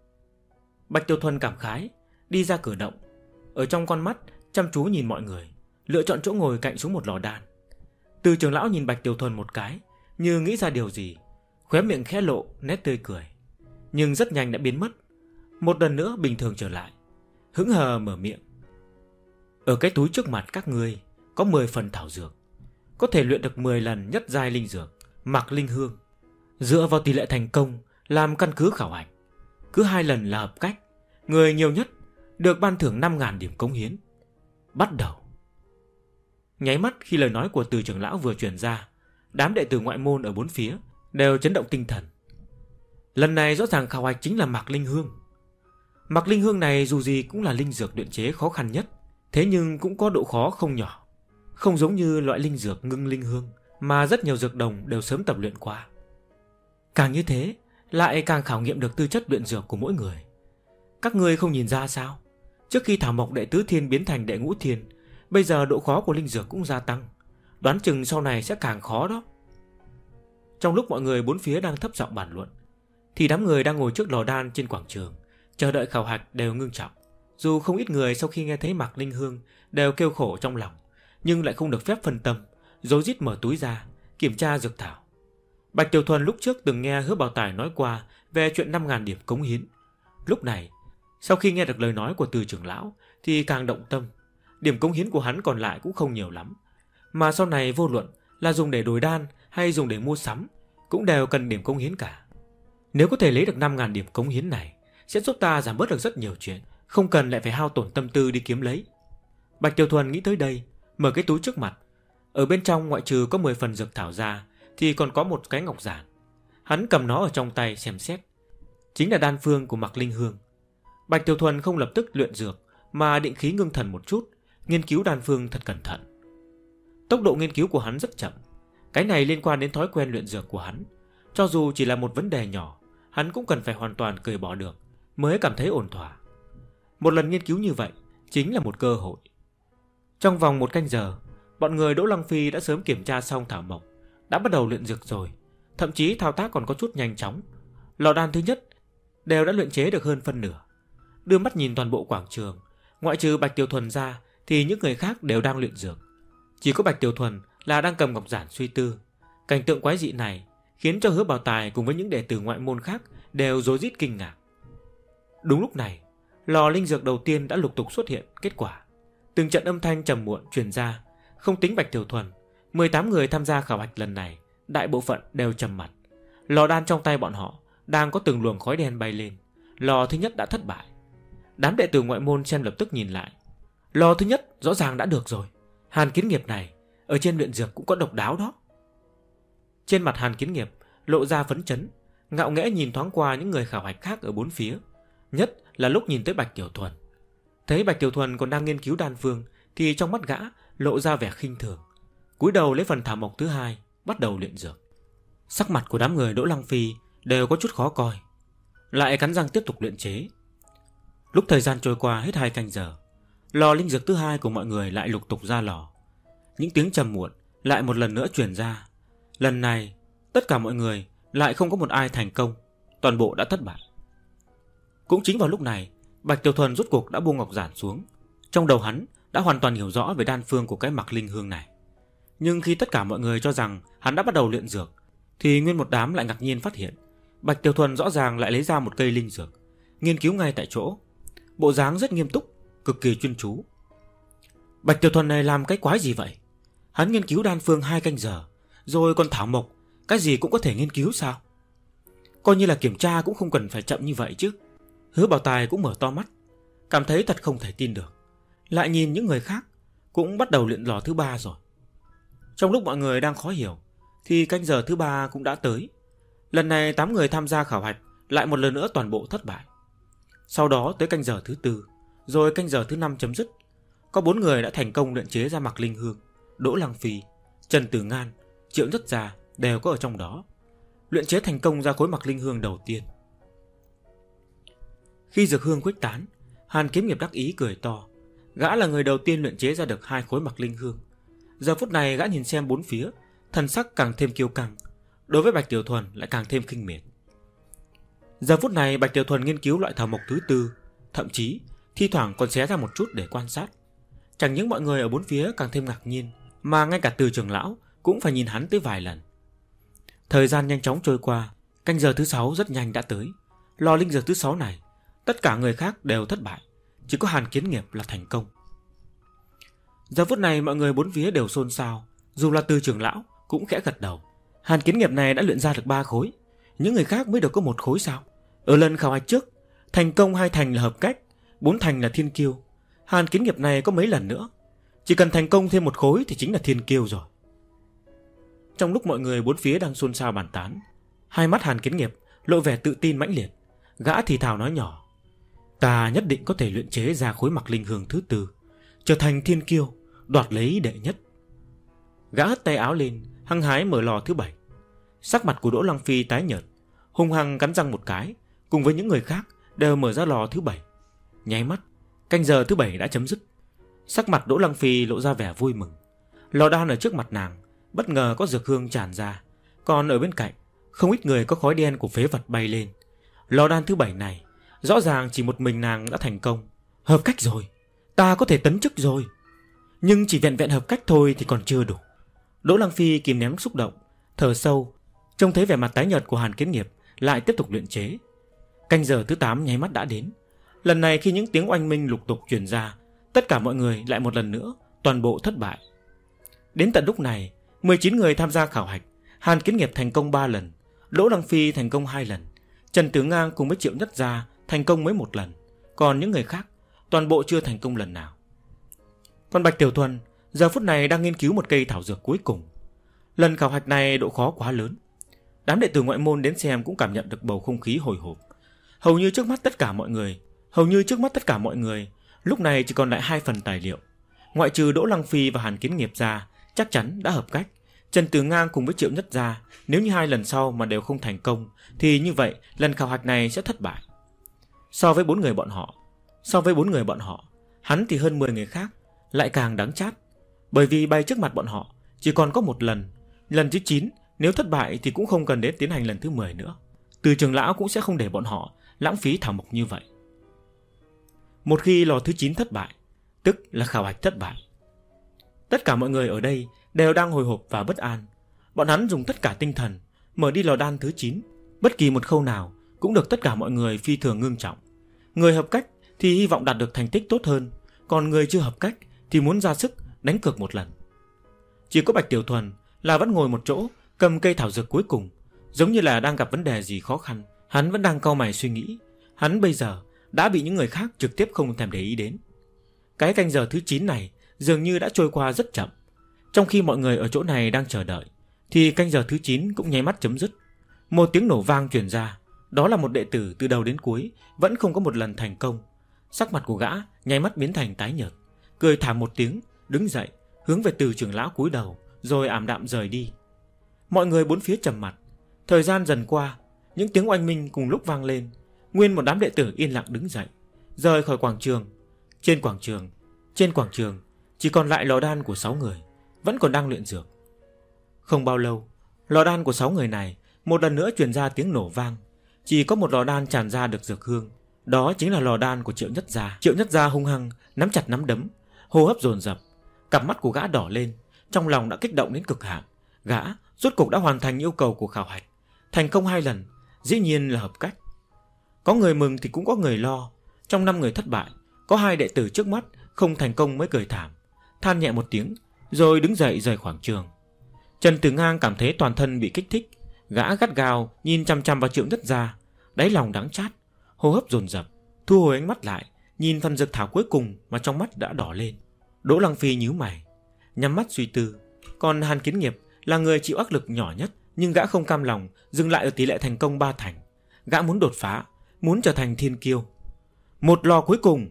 Bạch Tiểu Thuần cảm khái, đi ra cửa động, ở trong con mắt chăm chú nhìn mọi người, lựa chọn chỗ ngồi cạnh xuống một lò đan. Từ trưởng lão nhìn Bạch Tiểu Thuần một cái, như nghĩ ra điều gì, khóe miệng khẽ lộ nét tươi cười, nhưng rất nhanh đã biến mất. Một lần nữa bình thường trở lại, hững hờ mở miệng. Ở cái túi trước mặt các ngươi có 10 phần thảo dược, có thể luyện được 10 lần nhất giai linh dược Mạc Linh Hương. Dựa vào tỷ lệ thành công làm căn cứ khảo hạch, cứ 2 lần là hợp cách. Người nhiều nhất được ban thưởng 5.000 điểm cống hiến. Bắt đầu. Nháy mắt khi lời nói của Từ trưởng lão vừa truyền ra, đám đệ tử ngoại môn ở bốn phía đều chấn động tinh thần. Lần này rõ ràng khảo hạch chính là Mạc Linh Hương. Mạc Linh Hương này dù gì cũng là linh dược luyện chế khó khăn nhất, thế nhưng cũng có độ khó không nhỏ. Không giống như loại linh dược ngưng linh hương mà rất nhiều dược đồng đều sớm tập luyện qua. Càng như thế, lại càng khảo nghiệm được tư chất luyện dược của mỗi người. Các ngươi không nhìn ra sao? Trước khi thảo mộc đệ tứ thiên biến thành đệ ngũ thiên, bây giờ độ khó của linh dược cũng gia tăng. Đoán chừng sau này sẽ càng khó đó. Trong lúc mọi người bốn phía đang thấp giọng bàn luận, thì đám người đang ngồi trước lò đan trên quảng trường chờ đợi khảo hạch đều ngưng trọng. Dù không ít người sau khi nghe thấy Mạc Linh Hương đều kêu khổ trong lòng, nhưng lại không được phép phân tâm, rối rít mở túi ra kiểm tra dược thảo. Bạch Tiểu Thuần lúc trước từng nghe Hứa Bảo Tài nói qua về chuyện 5.000 điểm cống hiến. Lúc này, sau khi nghe được lời nói của Từ trưởng lão thì càng động tâm. Điểm cống hiến của hắn còn lại cũng không nhiều lắm, mà sau này vô luận là dùng để đổi đan hay dùng để mua sắm cũng đều cần điểm cống hiến cả. Nếu có thể lấy được 5.000 điểm cống hiến này, sẽ giúp ta giảm bớt được rất nhiều chuyện, không cần lại phải hao tổn tâm tư đi kiếm lấy. Bạch Tiểu Thuần nghĩ tới đây, mở cái túi trước mặt. Ở bên trong ngoại trừ có 10 phần dược thảo ra thì còn có một cái ngọc giản. Hắn cầm nó ở trong tay xem xét. Chính là đan phương của Mạc Linh Hương. Bạch Tiểu Thuần không lập tức luyện dược, mà định khí ngưng thần một chút, nghiên cứu đan phương thật cẩn thận. Tốc độ nghiên cứu của hắn rất chậm. Cái này liên quan đến thói quen luyện dược của hắn. Cho dù chỉ là một vấn đề nhỏ, hắn cũng cần phải hoàn toàn cởi bỏ được mới cảm thấy ổn thỏa. Một lần nghiên cứu như vậy chính là một cơ hội. Trong vòng 1 canh giờ, bọn người Đỗ Lăng Phi đã sớm kiểm tra xong thảo mộc, đã bắt đầu luyện dược rồi, thậm chí thao tác còn có chút nhanh chóng. Lò đan thứ nhất đều đã luyện chế được hơn phân nửa. Đưa mắt nhìn toàn bộ quảng trường, ngoại trừ Bạch Tiểu Thuần ra thì những người khác đều đang luyện dược. Chỉ có Bạch Tiểu Thuần là đang cầm ngọc giản suy tư. Cảnh tượng quái dị này khiến cho Hứa Bảo Tài cùng với những đệ tử ngoại môn khác đều rối rít kinh ngạc. Đúng lúc này, lò linh dược đầu tiên đã lục tục xuất hiện kết quả. Từng trận âm thanh trầm muộn truyền ra. Không tính Bạch Tiểu Thuần, 18 người tham gia khảo hạch lần này, đại bộ phận đều trầm mặt. Lò đan trong tay bọn họ đang có từng luồng khói đen bay lên. Lò thứ nhất đã thất bại. Đám đệ tử ngoại môn xem lập tức nhìn lại. Lò thứ nhất rõ ràng đã được rồi. Hàn Kiến Nghiệp này ở trên luyện dược cũng có độc đáo đó. Trên mặt Hàn Kiến Nghiệp lộ ra phấn chấn, ngạo nghễ nhìn thoáng qua những người khảo hạch khác ở bốn phía, nhất là lúc nhìn tới Bạch Tiểu Thuần. Thấy Bạch Tiểu Thuần còn đang nghiên cứu đan phương thì trong mắt gã lộ ra vẻ khinh thường, cúi đầu lấy phần thảo mộc thứ hai bắt đầu luyện dược. Sắc mặt của đám người Đỗ Lăng Phi đều có chút khó coi, lại cắn răng tiếp tục luyện chế. Lúc thời gian trôi qua hết 2 canh giờ, lò linh dược thứ hai của mọi người lại lục tục ra lò. Những tiếng trầm muộn lại một lần nữa truyền ra. Lần này tất cả mọi người lại không có một ai thành công, toàn bộ đã thất bại. Cũng chính vào lúc này, Bạch Tiểu Thuần rốt cuộc đã buông ngọc giản xuống. Trong đầu hắn đã hoàn toàn hiểu rõ về đan phương của cái mặc linh hương này. Nhưng khi tất cả mọi người cho rằng hắn đã bắt đầu luyện dược, thì nguyên một đám lại ngạc nhiên phát hiện Bạch Tiểu Thuần rõ ràng lại lấy ra một cây linh dược, nghiên cứu ngay tại chỗ. Bộ dáng rất nghiêm túc, cực kỳ chuyên chú. Bạch Tiểu Thuần này làm cái quái gì vậy? Hắn nghiên cứu đan phương 2 canh giờ, rồi còn thảo mộc, cái gì cũng có thể nghiên cứu sao? Coi như là kiểm tra cũng không cần phải chậm như vậy chứ. Hứa Bảo Tài cũng mở to mắt, cảm thấy thật không thể tin được. Lại nhìn những người khác cũng bắt đầu luyện lò thứ 3 rồi. Trong lúc mọi người đang khó hiểu thì canh giờ thứ 3 cũng đã tới. Lần này 8 người tham gia khảo hạch lại một lần nữa toàn bộ thất bại. Sau đó tới canh giờ thứ 4, rồi canh giờ thứ 5 chấm dứt. Có 4 người đã thành công luyện chế ra mặc linh hương. Đỗ Lăng Phi, Trần Tử Ngan, Triệu Nhất Gia đều có ở trong đó. Luyện chế thành công ra khối mặc linh hương đầu tiên. Khi dược hương khuếch tán, Hàn Kiếm Nghiệp đắc ý cười to. Gã là người đầu tiên luyện chế ra được 2 khối mặc linh hương. Giờ phút này gã nhìn xem bốn phía, thần sắc càng thêm kiêu căng. Đối với Bạch Tiểu Thuần lại càng thêm khinh miệt. Giờ phút này Bạch Tiểu Thuần nghiên cứu loại thảo mộc thứ 4, thậm chí thi thoảng còn xé ra một chút để quan sát. Chẳng những mọi người ở bốn phía càng thêm ngạc nhiên, mà ngay cả Từ trưởng lão cũng phải nhìn hắn tới vài lần. Thời gian nhanh chóng trôi qua, canh giờ thứ 6 rất nhanh đã tới. Lò linh dược thứ 6 này, tất cả người khác đều thất bại, chỉ có Hàn Kiến Nghiệp là thành công. Giờ phút này mọi người bốn phía đều xôn xao, dù là Từ trưởng lão cũng khẽ gật đầu. Hàn Kiến Nghiệp này đã luyện ra được 3 khối, những người khác mới được có 1 khối sao? Ở lần khảo hạch trước, thành công 2 thành là hợp cách, 4 thành là thiên kiêu. Hàn Kiến Nghiệp này có mấy lần nữa, chỉ cần thành công thêm 1 khối thì chính là thiên kiêu rồi. Trong lúc mọi người bốn phía đang xôn xao bàn tán, hai mắt Hàn Kiến Nghiệp lộ vẻ tự tin mãnh liệt. Gã thì thào nói nhỏ: ta nhất định có thể luyện chế ra khối mặc linh hương thứ 4, trở thành thiên kiêu, đoạt lấy đệ nhất. Gã hất tay áo lên, hăng hái mở lò thứ 7. Sắc mặt của Đỗ Lăng Phi tái nhợt, hung hăng cắn răng một cái, cùng với những người khác đều mở ra lò thứ 7. Nháy mắt, canh giờ thứ 7 đã chấm dứt. Sắc mặt Đỗ Lăng Phi lộ ra vẻ vui mừng. Lò đan ở trước mặt nàng bất ngờ có dược hương tràn ra, còn ở bên cạnh không ít người có khói đen của phế vật bay lên. Lò đan thứ 7 này rõ ràng chỉ một mình nàng đã thành công. Hợp cách rồi, ta có thể tấn chức rồi. Nhưng chỉ vẹn vẹn hợp cách thôi thì còn chưa đủ. Đỗ Lăng Phi kìm nén xúc động, thở sâu, trông thấy vẻ mặt tái nhợt của Hàn Kiến Nghiệp, lại tiếp tục luyện chế. Canh giờ thứ 8 nháy mắt đã đến. Lần này khi những tiếng oanh minh lục tục truyền ra, tất cả mọi người lại một lần nữa toàn bộ thất bại. Đến tận lúc này, 19 người tham gia khảo hạch, Hàn Kiến Nghiệp thành công 3 lần, Đỗ Lăng Phi thành công 2 lần, Trần Tử Ngang cùng với Triệu Nhất Gia thành công mới 1 lần, còn những người khác toàn bộ chưa thành công lần nào. Còn Bạch Tiểu Thuần giờ phút này đang nghiên cứu một cây thảo dược cuối cùng. Lần khảo hạch này độ khó quá lớn. Đám đệ tử ngoại môn đến xem cũng cảm nhận được bầu không khí hồi hộp. Hầu như trước mắt tất cả mọi người lúc này chỉ còn lại 2 phần tài liệu. Ngoại trừ Đỗ Lăng Phi và Hàn Kiến Nghiệp ra, chắc chắn đã hợp cách. Trần Tử Ngang cùng với Triệu Nhất Gia, nếu như 2 lần sau mà đều không thành công thì như vậy lần khảo hạch này sẽ thất bại. So với 4 người bọn họ, hắn thì hơn 10 người khác lại càng đáng chát. Bởi vì bay trước mặt bọn họ chỉ còn có 1 lần, Lần thứ 9 nếu thất bại thì cũng không cần đến tiến hành lần thứ 10 nữa. Từ trưởng lão cũng sẽ không để bọn họ lãng phí thảo mộc như vậy. Một khi lò thứ 9 thất bại, tức là khảo hạch thất bại. Tất cả mọi người ở đây đều đang hồi hộp và bất an. Bọn hắn dùng tất cả tinh thần mở đi lò đan thứ 9. Bất kỳ một khâu nào cũng được tất cả mọi người phi thường ngưng trọng. Người hợp cách thì hy vọng đạt được thành tích tốt hơn, còn người chưa hợp cách thì muốn ra sức đánh cược một lần. Chỉ có Bạch Tiểu Thuần là vẫn ngồi một chỗ, cầm cây thảo dược cuối cùng, giống như là đang gặp vấn đề gì khó khăn. Hắn vẫn đang cau mày suy nghĩ. Hắn bây giờ đã bị những người khác trực tiếp không thèm để ý đến. Cái canh giờ thứ 9 này dường như đã trôi qua rất chậm. Trong khi mọi người ở chỗ này đang chờ đợi, thì canh giờ thứ 9 cũng nháy mắt chấm dứt. Một tiếng nổ vang truyền ra. Đó là một đệ tử từ đầu đến cuối vẫn không có một lần thành công. Sắc mặt của gã nháy mắt biến thành tái nhợt, cười thảm một tiếng, đứng dậy, hướng về Từ trưởng lão cúi đầu, rồi ảm đạm rời đi. Mọi người bốn phía trầm mặc. Thời gian dần qua, những tiếng oanh minh cùng lúc vang lên. Nguyên một đám đệ tử yên lặng đứng dậy, rời khỏi quảng trường. Trên quảng trường chỉ còn lại lò đan của 6 người vẫn còn đang luyện dược. Không bao lâu, lò đan của 6 người này một lần nữa truyền ra tiếng nổ vang. Chỉ có một lò đan tràn ra được dược hương. Đó chính là lò đan của Triệu Nhất Gia. Triệu Nhất Gia hung hăng nắm chặt nắm đấm, hô hấp dồn dập. Cặp mắt của gã đỏ lên, trong lòng đã kích động đến cực hạn. Gã rốt cục đã hoàn thành yêu cầu của khảo hạch, thành công 2 lần, dĩ nhiên là hợp cách. Có người mừng thì cũng có người lo. Trong 5 người thất bại, có 2 đệ tử trước mắt không thành công mới cười thảm, than nhẹ một tiếng, rồi đứng dậy rời quảng trường. Trần Tử Ngang cảm thấy toàn thân bị kích thích. Gã gắt gao nhìn chằm chằm vào Triệu Nhất Gia, đáy lòng đắng chát, hô hấp dồn dập, thu hồi ánh mắt lại, nhìn phần dược thảo cuối cùng mà trong mắt đã đỏ lên. Đỗ Lăng Phi nhíu mày, nhắm mắt suy tư. Còn Hàn Kiến Nghiệp là người chịu áp lực nhỏ nhất, nhưng gã không cam lòng dừng lại ở tỷ lệ thành công 3 thành. Gã muốn đột phá, muốn trở thành thiên kiêu. Một lò cuối cùng.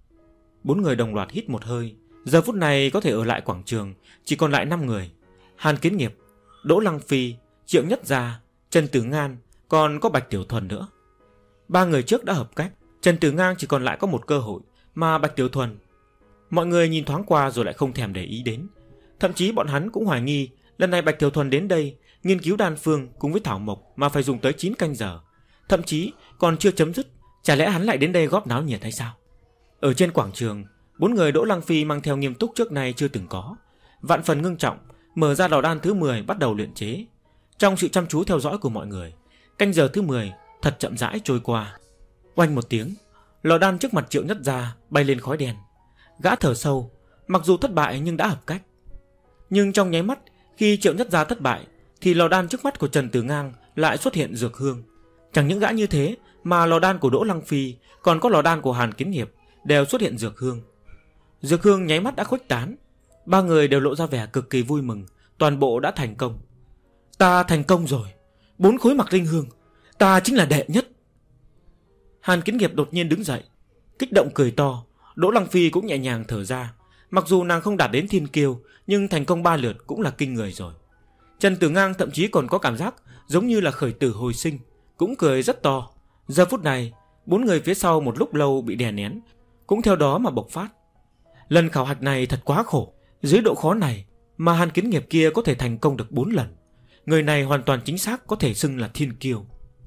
4 người đồng loạt hít một hơi. Giờ phút này có thể ở lại quảng trường chỉ còn lại 5 người: Hàn Kiến Nghiệp, Đỗ Lăng Phi, Triệu Nhất Gia, Trần Tử Ngang, còn có Bạch Tiểu Thuần nữa. 3 người trước đã hợp cách. Trần Tử Ngang chỉ còn lại có một cơ hội, mà Bạch Tiểu Thuần, mọi người nhìn thoáng qua rồi lại không thèm để ý đến. Thậm chí bọn hắn cũng hoài nghi lần này Bạch Tiểu Thuần đến đây nghiên cứu đan phương cùng với thảo mộc mà phải dùng tới 9 canh giờ, thậm chí còn chưa chấm dứt. Chả lẽ hắn lại đến đây góp náo nhiệt hay sao? Ở trên quảng trường, 4 người Đỗ Lăng Phi mang theo nghiêm túc trước nay chưa từng có, vạn phần ngưng trọng, mở ra lò đan thứ 10 bắt đầu luyện chế. Trong sự chăm chú theo dõi của mọi người, canh giờ thứ 10 thật chậm rãi trôi qua. Oanh một tiếng, lò đan trước mặt Triệu Nhất Gia bay lên khói đen. Gã thở sâu, mặc dù thất bại nhưng đã hợp cách. Nhưng trong nháy mắt khi Triệu Nhất Gia thất bại, thì lò đan trước mắt của Trần Tử Ngang lại xuất hiện dược hương. Chẳng những gã như thế, mà lò đan của Đỗ Lăng Phi, còn có lò đan của Hàn Kiến Nghiệp đều xuất hiện dược hương. Dược hương nháy mắt đã khuếch tán. 3 người đều lộ ra vẻ cực kỳ vui mừng. Toàn bộ đã thành công. Ta thành công rồi, 4 khối mặc linh hương, ta chính là đệ nhất. Hàn Kiến Nghiệp đột nhiên đứng dậy, kích động cười to. Đỗ Lăng Phi cũng nhẹ nhàng thở ra. Mặc dù nàng không đạt đến thiên kiêu, nhưng thành công 3 lượt cũng là kinh người rồi. Trần Tử Ngang thậm chí còn có cảm giác giống như là khởi tử hồi sinh, cũng cười rất to. Giờ phút này, 4 người phía sau một lúc lâu bị đè nén, cũng theo đó mà bộc phát. Lần khảo hạch này thật quá khổ. Dưới độ khó này mà Hàn Kiến Nghiệp kia có thể thành công được 4 lần. Người này hoàn toàn chính xác có thể xưng là thiên kiêu.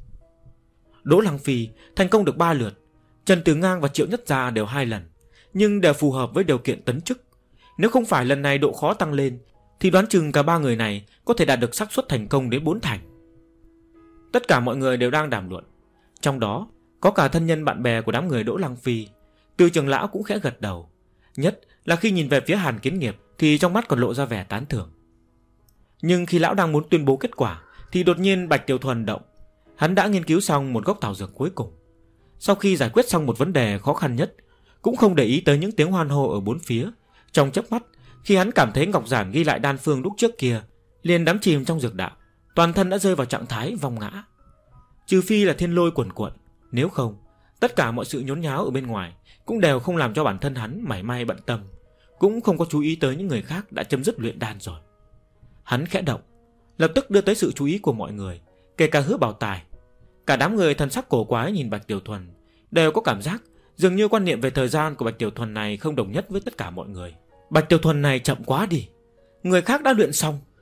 Đỗ Lăng Phi thành công được 3 lượt. Trần Tử Ngang và Triệu Nhất Gia đều 2 lần, nhưng đều phù hợp với điều kiện tấn chức. Nếu không phải lần này độ khó tăng lên, thì đoán chừng cả 3 người này có thể đạt được xác suất thành công đến 4 thành. Tất cả mọi người đều đang đàm luận, trong đó có cả thân nhân bạn bè của đám người Đỗ Lăng Phi. Từ trưởng lão cũng khẽ gật đầu, nhất là khi nhìn về phía Hàn Kiến Nghiệp thì trong mắt còn lộ ra vẻ tán thưởng. Nhưng khi lão đang muốn tuyên bố kết quả thì đột nhiên Bạch Tiểu Thuần động. Hắn đã nghiên cứu xong một gốc thảo dược cuối cùng. Sau khi giải quyết xong một vấn đề khó khăn nhất, cũng không để ý tới những tiếng hoan hô ở bốn phía. Trong chớp mắt, khi hắn cảm thấy ngọc giản ghi lại đan phương lúc trước kia liền đắm chìm trong dược đạo, toàn thân đã rơi vào trạng thái vong ngã. Trừ phi là thiên lôi cuồn cuộn, nếu không, tất cả mọi sự nhốn nháo ở bên ngoài cũng đều không làm cho bản thân hắn mảy may bận tâm, cũng không có chú ý tới những người khác đã chấm dứt luyện đan rồi. Hắn khẽ động, lập tức đưa tới sự chú ý của mọi người, kể cả Hứa Bảo Tài. Cả đám người thần sắc cổ quái nhìn Bạch Tiểu Thuần, đều có cảm giác dường như quan niệm về thời gian của Bạch Tiểu Thuần này không đồng nhất với tất cả mọi người. Bạch Tiểu Thuần này chậm quá đi, người khác đã luyện xong,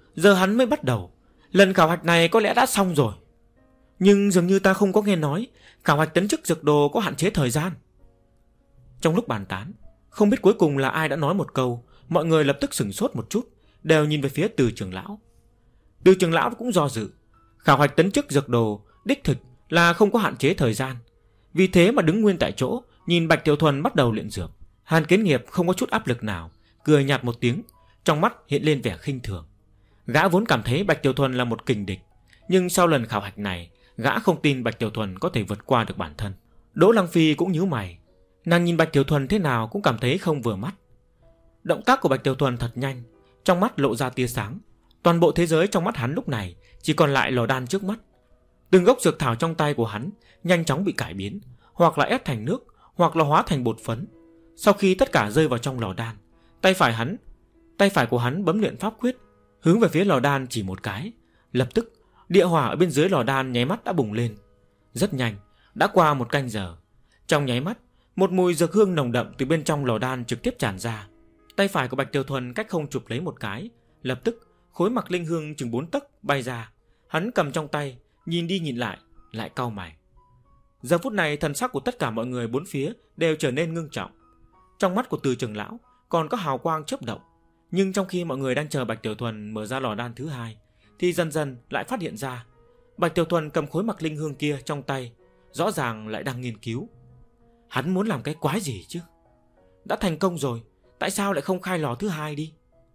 Giờ hắn mới bắt đầu. Lần khảo hạch này có lẽ đã xong rồi. Nhưng dường như ta không có nghe nói khảo hạch tấn chức dược đồ có hạn chế thời gian. Trong lúc bàn tán, không biết cuối cùng là ai đã nói một câu, mọi người lập tức sửng sốt một chút, đều nhìn về phía Từ trưởng lão. Từ trưởng lão cũng do dự. Khảo hạch tấn chức dược đồ đích thực là không có hạn chế thời gian. Vì thế mà đứng nguyên tại chỗ, nhìn Bạch Tiểu Thuần bắt đầu luyện dược. Hàn Kiến Nghiệp không có chút áp lực nào, cười nhạt một tiếng, trong mắt hiện lên vẻ khinh thường. Gã vốn cảm thấy Bạch Tiểu Thuần là một kình địch, nhưng sau lần khảo hạch này, gã không tin Bạch Tiểu Thuần có thể vượt qua được bản thân. Đỗ Lăng Phi cũng nhíu mày, nàng nhìn Bạch Tiểu Thuần thế nào cũng cảm thấy không vừa mắt. Động tác của Bạch Tiểu Thuần thật nhanh, trong mắt lộ ra tia sáng. Toàn bộ thế giới trong mắt hắn lúc này chỉ còn lại lò đan trước mắt. Từng gốc dược thảo trong tay của hắn nhanh chóng bị cải biến, hoặc là ép thành nước, hoặc là hóa thành bột phấn. Sau khi tất cả rơi vào trong lò đan, tay phải của hắn bấm luyện pháp quyết, hướng về phía lò đan chỉ một cái. Lập tức địa hỏa ở bên dưới lò đan nháy mắt đã bùng lên. Rất nhanh, đã qua 1 canh giờ. Trong nháy mắt, một mùi dược hương nồng đậm từ bên trong lò đan trực tiếp tràn ra. Tay phải của Bạch Tiểu Thuần cách không chụp lấy một cái, lập tức khối mặc linh hương chừng 4 tấc bay ra. Hắn cầm trong tay, nhìn đi nhìn lại cau mày. Giờ phút này thần sắc của tất cả mọi người bốn phía đều trở nên ngưng trọng. Trong mắt của Từ trưởng lão còn có hào quang chớp động. Nhưng trong khi mọi người đang chờ Bạch Tiểu Thuần mở ra lò đan thứ hai, thì dần dần lại phát hiện ra Bạch Tiểu Thuần cầm khối mặc linh hương kia trong tay, rõ ràng lại đang nghiên cứu. Hắn muốn làm cái quái gì chứ? Đã thành công rồi, tại sao lại không khai lò thứ hai đi?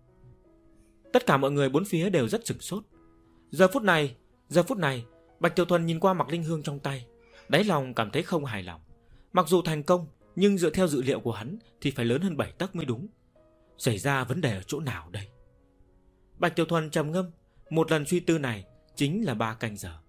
Tất cả mọi người bốn phía đều rất sửng sốt. Giờ phút này Bạch Tiểu Thuần nhìn qua mặc linh hương trong tay, đáy lòng cảm thấy không hài lòng. Mặc dù thành công, nhưng dựa theo dự liệu của hắn thì phải lớn hơn 7 tấc mới đúng. Xảy ra vấn đề ở chỗ nào đây? Bạch Tiểu Thuần trầm ngâm. Một lần suy tư này chính là 3 canh giờ.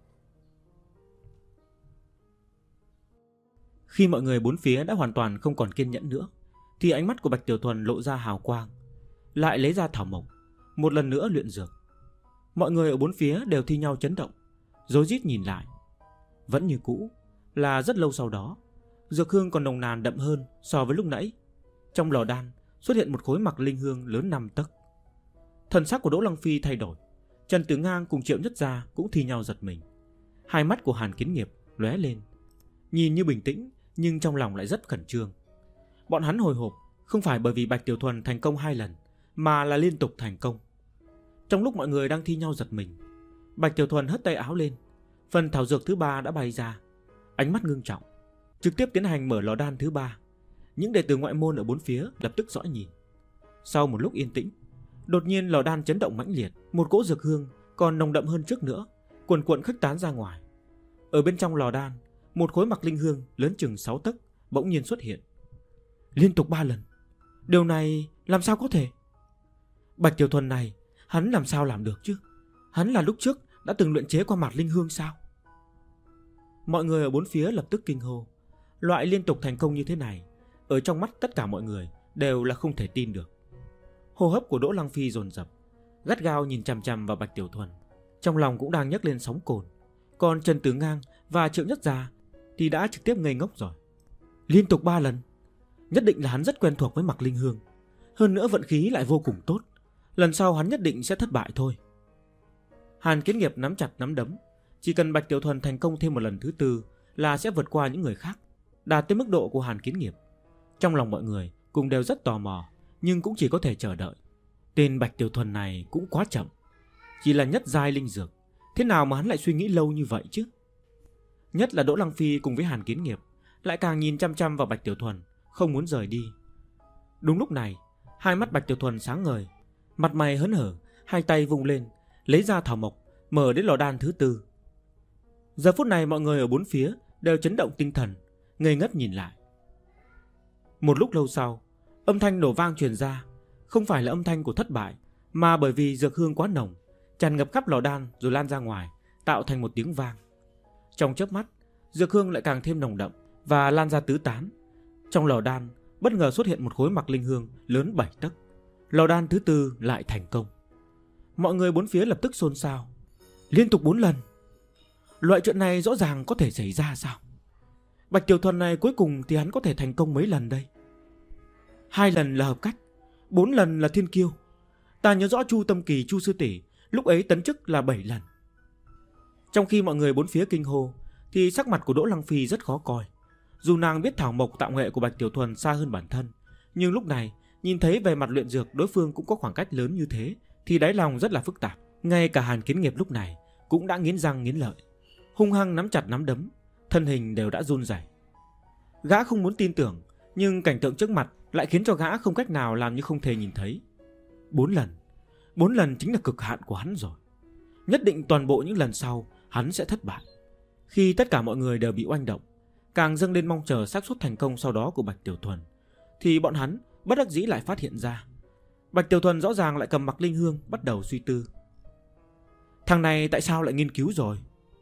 Khi mọi người bốn phía đã hoàn toàn không còn kiên nhẫn nữa, thì ánh mắt của Bạch Tiểu Thuần lộ ra hào quang, lại lấy ra thảo mộc, một lần nữa luyện dược. Mọi người ở bốn phía đều thi nhau chấn động, rối rít nhìn lại. Vẫn như cũ, là rất lâu sau đó, dược hương còn nồng nàn đậm hơn so với lúc nãy. Trong lò đan xuất hiện một khối mặc linh hương lớn 5 tấc. Thần sắc của Đỗ Lăng Phi thay đổi, Trần Tử Ngang cùng Triệu Nhất Gia cũng thi nhau giật mình. Hai mắt của Hàn Kiến Nghiệp lóe lên, nhìn như bình tĩnh nhưng trong lòng lại rất khẩn trương. Bọn hắn hồi hộp không phải bởi vì Bạch Tiểu Thuần thành công 2 lần, mà là liên tục thành công. Trong lúc mọi người đang thi nhau giật mình, Bạch Tiểu Thuần hất tay áo lên, phần thảo dược thứ 3 đã bay ra. Ánh mắt ngưng trọng, trực tiếp tiến hành mở lò đan thứ 3. Những đệ tử ngoại môn ở bốn phía lập tức dõi nhìn. Sau một lúc yên tĩnh, đột nhiên lò đan chấn động mãnh liệt, một cỗ dược hương còn nồng đậm hơn trước nữa cuồn cuộn khuếch tán ra ngoài. Ở bên trong lò đan, một khối mặc linh hương lớn chừng 6 tấc bỗng nhiên xuất hiện. Liên tục 3 lần. Điều này làm sao có thể? Bạch Tiểu Thuần này, hắn làm sao làm được chứ? Hắn là lúc trước đã từng luyện chế qua mặc linh hương sao? Mọi người ở bốn phía lập tức kinh hô. Loại liên tục thành công như thế này, ở trong mắt tất cả mọi người đều là không thể tin được. Hô hấp của Đỗ Lăng Phi dồn dập, gắt gao nhìn chằm chằm vào Bạch Tiểu Thuần, trong lòng cũng đang nhấc lên sóng cồn. Còn Trần Tử Ngang và Triệu Nhất Gia thì đã trực tiếp ngây ngốc rồi. Liên tục 3 lần, nhất định là hắn rất quen thuộc với mặc linh hương. Hơn nữa vận khí lại vô cùng tốt, lần sau hắn nhất định sẽ thất bại thôi. Hàn Kiến Nghiệp nắm chặt nắm đấm, chỉ cần Bạch Tiểu Thuần thành công thêm một lần thứ 4 là sẽ vượt qua những người khác, đạt tới mức độ của Hàn Kiến Nghiệp. Trong lòng mọi người cũng đều rất tò mò, nhưng cũng chỉ có thể chờ đợi. Tên Bạch Tiểu Thuần này cũng quá chậm, chỉ là nhất giai linh dược, thế nào mà hắn lại suy nghĩ lâu như vậy chứ? Nhất là Đỗ Lăng Phi cùng với Hàn Kiến Nghiệp lại càng nhìn chăm chăm vào Bạch Tiểu Thuần, không muốn rời đi. Đúng lúc này, hai mắt Bạch Tiểu Thuần sáng ngời, mặt mày hớn hở, hai tay vung lên, lấy ra thảo mộc, mở đến lò đan thứ 4. Giờ phút này mọi người ở bốn phía đều chấn động tinh thần, ngây ngất nhìn lại. Một lúc lâu sau, âm thanh nổ vang truyền ra, không phải là âm thanh của thất bại, mà bởi vì dược hương quá nồng, tràn ngập khắp lò đan rồi lan ra ngoài, tạo thành một tiếng vang. Trong chớp mắt, dược hương lại càng thêm nồng đậm và lan ra tứ tán. Trong lò đan bất ngờ xuất hiện một khối mặc linh hương lớn 7 tấc. Lò đan thứ 4 lại thành công. Mọi người bốn phía lập tức xôn xao. Liên tục 4 lần. Loại chuyện này rõ ràng có thể xảy ra sao? Bạch Tiểu Thuần này cuối cùng thì hắn có thể thành công mấy lần đây? 2 lần là hợp cách, 4 lần là thiên kiêu. Ta nhớ rõ Chu Tâm Kỳ, Chu sư tỷ lúc ấy tấn chức là 7 lần. Trong khi mọi người bốn phía kinh hô thì sắc mặt của Đỗ Lăng Phi rất khó coi. Dù nàng biết thảo mộc tạo nghệ của Bạch Tiểu Thuần xa hơn bản thân, nhưng lúc này nhìn thấy về mặt luyện dược đối phương cũng có khoảng cách lớn như thế thì đáy lòng rất là phức tạp. Ngay cả Hàn Kiến Nghiệp lúc này cũng đã nghiến răng nghiến lợi, hung hăng nắm chặt nắm đấm, thân hình đều đã run rẩy. Gã không muốn tin tưởng, nhưng cảnh tượng trước mặt lại khiến cho gã không cách nào làm như không thể nhìn thấy. 4 lần chính là cực hạn của hắn rồi. Nhất định toàn bộ những lần sau hắn sẽ thất bại. Khi tất cả mọi người đều bị oanh động, càng dâng lên mong chờ xác suất thành công sau đó của Bạch Tiểu Thuần, thì bọn hắn bất đắc dĩ lại phát hiện ra Bạch Tiểu Thuần rõ ràng lại cầm Mạc Linh Hương bắt đầu suy tư. Thằng này tại sao lại nghiên cứu rồi?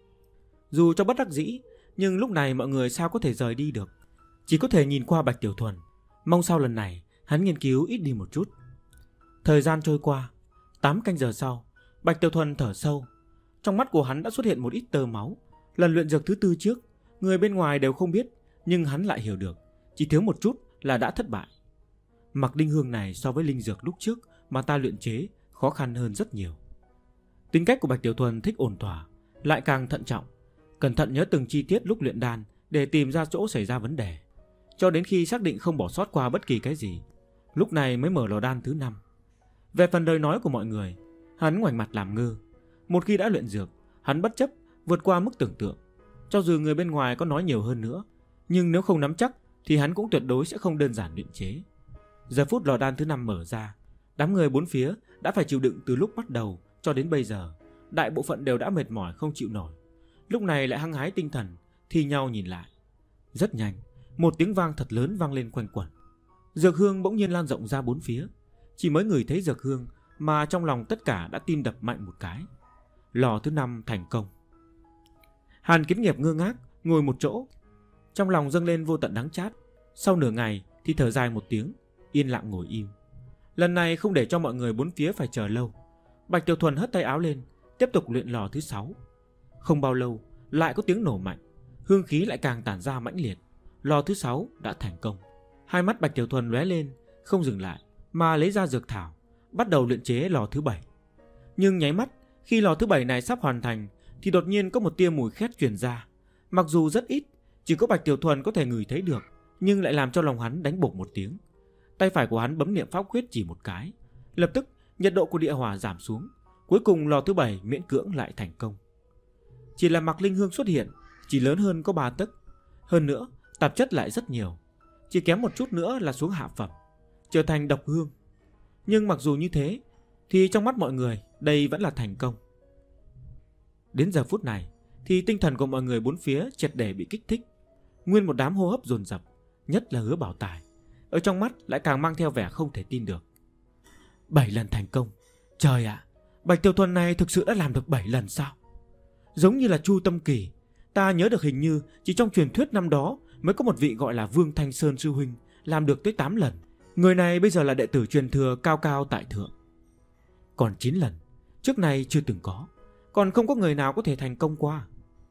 Dù cho bất đắc dĩ, nhưng lúc này mọi người sao có thể rời đi được, chỉ có thể nhìn qua Bạch Tiểu Thuần, mong sau lần này hắn nghiên cứu ít đi một chút. Thời gian trôi qua, 8 canh giờ sau, Bạch Tiểu Thuần thở sâu. Trong mắt của hắn đã xuất hiện một ít tơ máu. Lần luyện dược thứ 4 trước, người bên ngoài đều không biết, nhưng hắn lại hiểu được, chỉ thiếu một chút là đã thất bại. Mạc Linh Hương này so với linh dược lúc trước mà ta luyện chế khó khăn hơn rất nhiều. Tính cách của Bạch Tiểu Thuần thích ổn thỏa, lại càng thận trọng, cẩn thận nhớ từng chi tiết lúc luyện đan để tìm ra chỗ xảy ra vấn đề, cho đến khi xác định không bỏ sót qua bất kỳ cái gì, lúc này mới mở lò đan thứ 5. Về phần lời nói của mọi người, hắn ngoảnh mặt làm ngơ. Một khi đã luyện dược, hắn bất chấp vượt qua mức tưởng tượng. Cho dù người bên ngoài có nói nhiều hơn nữa, nhưng nếu không nắm chắc thì hắn cũng tuyệt đối sẽ không đơn giản luyện chế. Giờ phút lò đan thứ 5 mở ra, đám người bốn phía đã phải chịu đựng từ lúc bắt đầu cho đến bây giờ. Đại bộ phận đều đã mệt mỏi không chịu nổi, lúc này lại hăng hái tinh thần, thi nhau nhìn lại. Rất nhanh, một tiếng vang thật lớn vang lên quanh quẩn. Dược hương bỗng nhiên lan rộng ra bốn phía. Chỉ mới ngửi thấy dược hương mà trong lòng tất cả đã tim đập mạnh một cái. Lò thứ 5 thành công. Hàn Kiến Nghiệp ngơ ngác ngồi một chỗ, trong lòng dâng lên vô tận đắng chát. Sau nửa ngày thì thở dài một tiếng, yên lặng ngồi im. Lần này không để cho mọi người bốn phía phải chờ lâu, Bạch Tiểu Thuần hất tay áo lên, tiếp tục luyện lò thứ 6. Không bao lâu lại có tiếng nổ mạnh, hương khí lại càng tản ra mãnh liệt. Lò thứ 6 đã thành công. Hai mắt Bạch Tiểu Thuần lóe lên, không dừng lại mà lấy ra dược thảo, bắt đầu luyện chế lò thứ 7. Nhưng nháy mắt khi lò thứ 7 này sắp hoàn thành thì đột nhiên có một tia mùi khét truyền ra. Mặc dù rất ít, chỉ có Bạch Tiểu Thuần có thể ngửi thấy được, nhưng lại làm cho lòng hắn đánh bột một tiếng. Tay phải của hắn bấm niệm pháp quyết chỉ một cái, lập tức nhiệt độ của địa hỏa giảm xuống. Cuối cùng lò thứ 7 miễn cưỡng lại thành công. Chỉ là Mạc Linh Hương xuất hiện chỉ lớn hơn có 3 tấc. Hơn nữa tạp chất lại rất nhiều, chỉ kém một chút nữa là xuống hạ phẩm, trở thành độc hương. Nhưng mặc dù như thế thì trong mắt mọi người đây vẫn là thành công. Đến giờ phút này thì tinh thần của mọi người bốn phía triệt để bị kích thích. Nguyên một đám hô hấp dồn dập, nhất là Hứa Bảo Tài, ở trong mắt lại càng mang theo vẻ không thể tin được. 7 lần thành công. Trời ạ, Bạch Tiểu Thuần này thực sự đã làm được 7 lần sao? Giống như là Chu Tâm Kỳ, ta nhớ được hình như chỉ trong truyền thuyết năm đó mới có một vị gọi là Vương Thanh Sơn sư huynh làm được tới 8 lần. Người này bây giờ là đệ tử truyền thừa cao cao tại thượng. Còn 9 lần, trước này chưa từng có, còn không có người nào có thể thành công qua.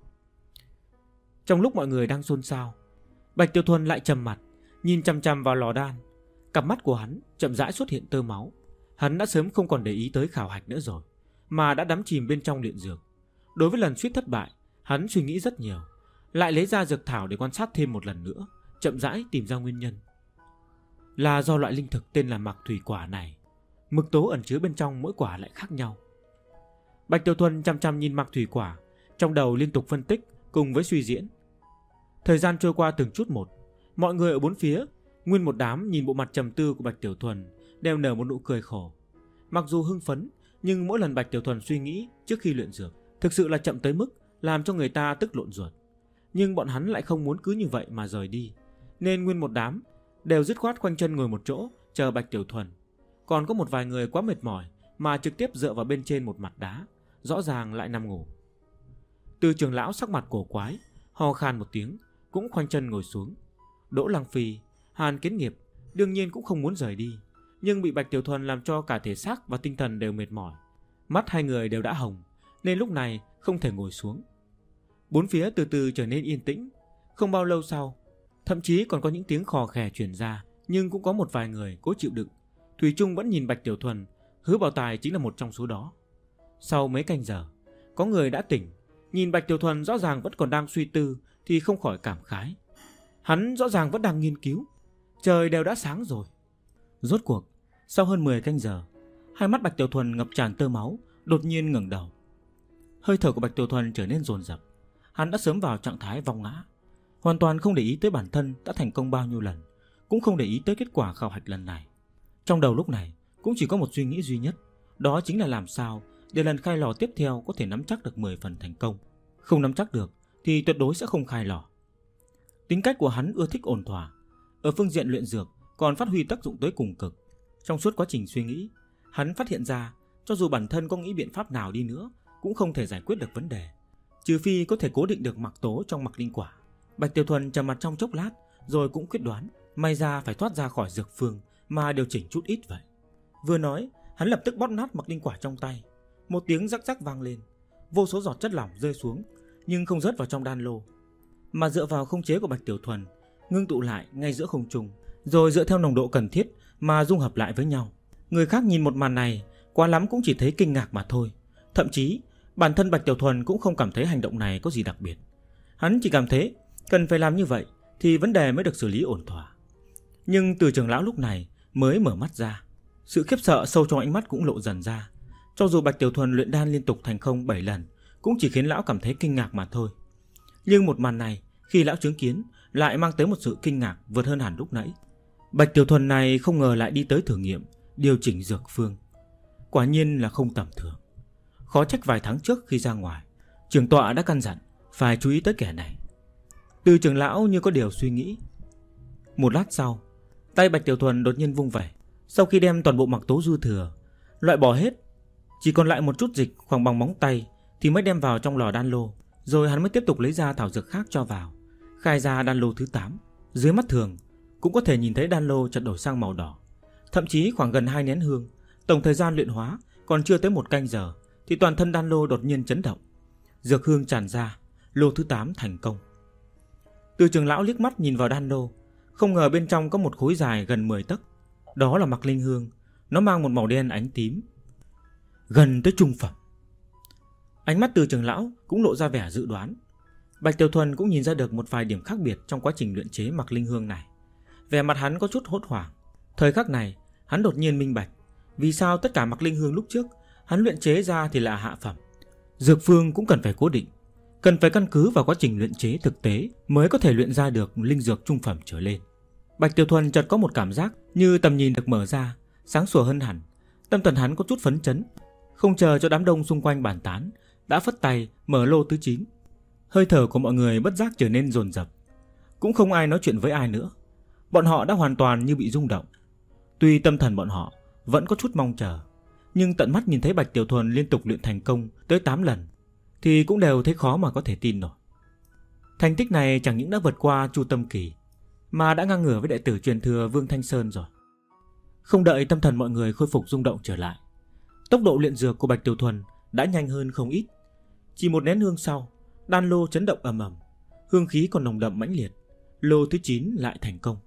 Trong lúc mọi người đang xôn xao, Bạch Tiểu Thuần lại trầm mặt, nhìn chằm chằm vào lò đan. Cặp mắt của hắn chậm rãi xuất hiện tơ máu. Hắn đã sớm không còn để ý tới khảo hạch nữa rồi, mà đã đắm chìm bên trong luyện dược. Đối với lần suýt thất bại, hắn suy nghĩ rất nhiều, lại lấy ra dược thảo để quan sát thêm một lần nữa, chậm rãi tìm ra nguyên nhân. Là do loại linh thực tên là Mạc Thủy Quả này, mực tố ẩn chứa bên trong mỗi quả lại khác nhau. Bạch Tiểu Thuần chăm chăm nhìn Mạc Thủy Quả, trong đầu liên tục phân tích cùng với suy diễn. Thời gian trôi qua từng chút một, mọi người ở bốn phía nguyên một đám nhìn bộ mặt trầm tư của Bạch Tiểu Thuần đều nở một nụ cười khổ. Mặc dù hưng phấn, nhưng mỗi lần Bạch Tiểu Thuần suy nghĩ trước khi luyện dược thực sự là chậm tới mức làm cho người ta tức lộn ruột. Nhưng bọn hắn lại không muốn cứ như vậy mà rời đi, nên nguyên một đám đều dứt khoát khoanh chân ngồi một chỗ chờ Bạch Tiểu Thuần. Còn có một vài người quá mệt mỏi mà trực tiếp dựa vào bên trên một mặt đá, rõ ràng lại nằm ngủ. Từ trưởng lão sắc mặt cổ quái, ho khan một tiếng, cũng khoanh chân ngồi xuống. Đỗ Lăng Phi, Hàn Kiến Nghiệp đương nhiên cũng không muốn rời đi, nhưng bị Bạch Tiểu Thuần làm cho cả thể xác và tinh thần đều mệt mỏi. Mắt hai người đều đã hồng, nên lúc này không thể ngồi xuống. Bốn phía từ từ trở nên yên tĩnh. Không bao lâu sau, thậm chí còn có những tiếng khò khè truyền ra, nhưng cũng có một vài người cố chịu đựng, thủy chung vẫn nhìn Bạch Tiểu Thuần, Hứa Bảo Tài chính là một trong số đó. Sau mấy canh giờ, có người đã tỉnh, nhìn Bạch Tiểu Thuần rõ ràng vẫn còn đang suy tư thì không khỏi cảm khái. Hắn rõ ràng vẫn đang nghiên cứu. Trời đều đã sáng rồi. Rốt cuộc, sau hơn 10 canh giờ, hai mắt Bạch Tiểu Thuần ngập tràn tơ máu, đột nhiên ngẩng đầu. Hơi thở của Bạch Tiểu Thuần trở nên dồn dập. Hắn đã sớm vào trạng thái vong ngã, hoàn toàn không để ý tới bản thân đã thành công bao nhiêu lần, cũng không để ý tới kết quả khảo hạch lần này. Trong đầu lúc này cũng chỉ có một suy nghĩ duy nhất, đó chính là làm sao để lần khai lò tiếp theo có thể nắm chắc được 10 phần thành công. Không nắm chắc được thì tuyệt đối sẽ không khai lò. Tính cách của hắn ưa thích ổn thỏa, ở phương diện luyện dược còn phát huy tác dụng tới cùng cực. Trong suốt quá trình suy nghĩ, hắn phát hiện ra cho dù bản thân có nghĩ biện pháp nào đi nữa cũng không thể giải quyết được vấn đề, trừ phi có thể cố định được mặc tố trong mặc linh quả. Bạch Tiểu Thuần trầm mặt trong chốc lát rồi cũng quyết đoán, may ra phải thoát ra khỏi dược phương mà điều chỉnh chút ít vậy. Vừa nói, hắn lập tức bóp nát mặc linh quả trong tay. Một tiếng rắc rắc vang lên, vô số giọt chất lỏng rơi xuống, nhưng không rớt vào trong đan lô, mà dựa vào khống chế của Bạch Tiểu Thuần ngưng tụ lại ngay giữa không trung, rồi dựa theo nồng độ cần thiết mà dung hợp lại với nhau. Người khác nhìn một màn này, quá lắm cũng chỉ thấy kinh ngạc mà thôi. Thậm chí bản thân Bạch Tiểu Thuần cũng không cảm thấy hành động này có gì đặc biệt. Hắn chỉ cảm thấy cần phải làm như vậy thì vấn đề mới được xử lý ổn thỏa. Nhưng Từ trưởng lão lúc này mới mở mắt ra, sự khiếp sợ sâu trong ánh mắt cũng lộ dần ra. Cho dù Bạch Tiểu Thuần luyện đan liên tục thành công 7 lần cũng chỉ khiến lão cảm thấy kinh ngạc mà thôi. Nhưng một màn này khi lão chứng kiến lại mang tới một sự kinh ngạc vượt hơn hẳn lúc nãy. Bạch Tiểu Thuần này không ngờ lại đi tới thử nghiệm điều chỉnh dược phương, quả nhiên là không tầm thường. Khó trách vài tháng trước khi ra ngoài, trưởng tọa đã căn dặn phải chú ý tới kẻ này. Từ trưởng lão như có điều suy nghĩ. Một lát sau, tay Bạch Tiểu Thuần đột nhiên vung vẩy. Sau khi đem toàn bộ mặc tố dư thừa loại bỏ hết, chỉ còn lại một chút dịch khoảng bằng móng tay thì mới đem vào trong lò đan lô. Rồi hắn mới tiếp tục lấy ra thảo dược khác cho vào, khai ra đan lô thứ 8. Dưới mắt thường cũng có thể nhìn thấy đan lô chợt đổi sang màu đỏ. Thậm chí khoảng gần 2 nén hương, tổng thời gian luyện hóa còn chưa tới 1 canh giờ thì toàn thân đan lô đột nhiên chấn động, dược hương tràn ra, lô thứ 8 thành công. Từ trưởng lão liếc mắt nhìn vào đan lô, không ngờ bên trong có một khối dài gần 10 tấc. Đó là mặc linh hương, nó mang một màu đen ánh tím, gần tới trung phẩm. Ánh mắt Từ trưởng lão cũng lộ ra vẻ dự đoán. Bạch Tiểu Thuần cũng nhìn ra được một vài điểm khác biệt trong quá trình luyện chế mặc linh hương này. Vẻ mặt hắn có chút hốt hoảng. Thời khắc này hắn đột nhiên minh bạch vì sao tất cả mặc linh hương lúc trước hắn luyện chế ra thì là hạ phẩm. Dược phương cũng cần phải cố định, cần phải căn cứ vào quá trình luyện chế thực tế mới có thể luyện ra được linh dược trung phẩm trở lên. Bạch Tiểu Thuần chợt có một cảm giác như tầm nhìn được mở ra, sáng sủa hơn hẳn. Tâm thần hắn có chút phấn chấn, không chờ cho đám đông xung quanh bàn tán, đã phất tay mở lô thứ 9. Hơi thở của mọi người bất giác trở nên dồn dập, cũng không ai nói chuyện với ai nữa. Bọn họ đã hoàn toàn như bị rung động. Tuy tâm thần bọn họ vẫn có chút mong chờ, nhưng tận mắt nhìn thấy Bạch Tiểu Thuần liên tục luyện thành công tới 8 lần thì cũng đều thấy khó mà có thể tin nổi. Thành tích này chẳng những đã vượt qua Chu Tâm Kỳ, mà đã ngang ngửa với đệ tử truyền thừa Vương Thanh Sơn rồi. Không đợi tâm thần mọi người khôi phục rung động trở lại, tốc độ luyện dược của Bạch Tiểu Thuần đã nhanh hơn không ít. Chỉ 1 nén hương sau, đan lô chấn động ầm ầm, hương khí còn nồng đậm mãnh liệt. Lô thứ 9 lại thành công.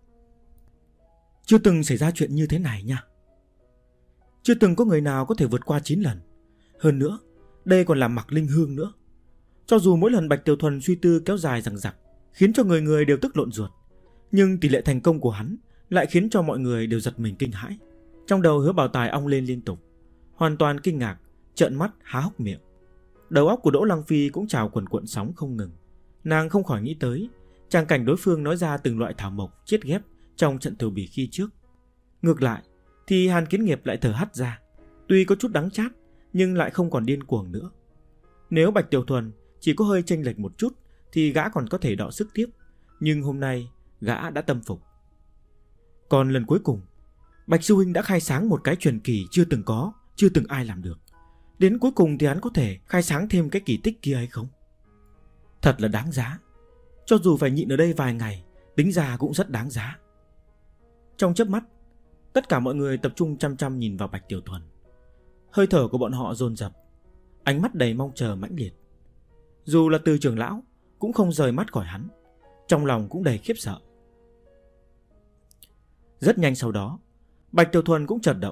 Chưa từng xảy ra chuyện như thế này nha. Chưa từng có người nào có thể vượt qua 9 lần. Hơn nữa, đây còn là mặc linh hương nữa. Cho dù mỗi lần Bạch Tiểu Thuần suy tư kéo dài dằng dặc, khiến cho người người đều tức lộn ruột, nhưng tỷ lệ thành công của hắn lại khiến cho mọi người đều giật mình kinh hãi. Trong đầu Hứa Bảo Tài ong lên liên tục, hoàn toàn kinh ngạc, trợn mắt há hốc miệng. Đầu óc của Đỗ Lăng Phi cũng trào quần cuộn sóng không ngừng. Nàng không khỏi nghĩ tới tràng cảnh đối phương nói ra từng loại thảo mộc chiết ghép trong trận thử bỉ khi trước. Ngược lại thì Hàn Kiến Nghiệp lại thở hắt ra, tuy có chút đắng chát nhưng lại không còn điên cuồng nữa. Nếu Bạch Tiểu Thuần chỉ có hơi chênh lệch một chút thì gã còn có thể đọ sức tiếp, nhưng hôm nay gã đã tâm phục. Còn lần cuối cùng, Bạch sư huynh đã khai sáng một cái truyền kỳ chưa từng có, chưa từng ai làm được. Đến cuối cùng thì hắn có thể khai sáng thêm cái kỳ tích kia hay không? Thật là đáng giá. Cho dù phải nhịn ở đây vài ngày, tính ra cũng rất đáng giá. Trong chớp mắt, tất cả mọi người tập trung chăm chăm nhìn vào Bạch Tiểu Thuần. Hơi thở của bọn họ dồn dập, ánh mắt đầy mong chờ mãnh liệt. Dù là Từ trưởng lão cũng không rời mắt khỏi hắn, trong lòng cũng đầy khiếp sợ. Rất nhanh sau đó, Bạch Tiểu Thuần cũng chợt động,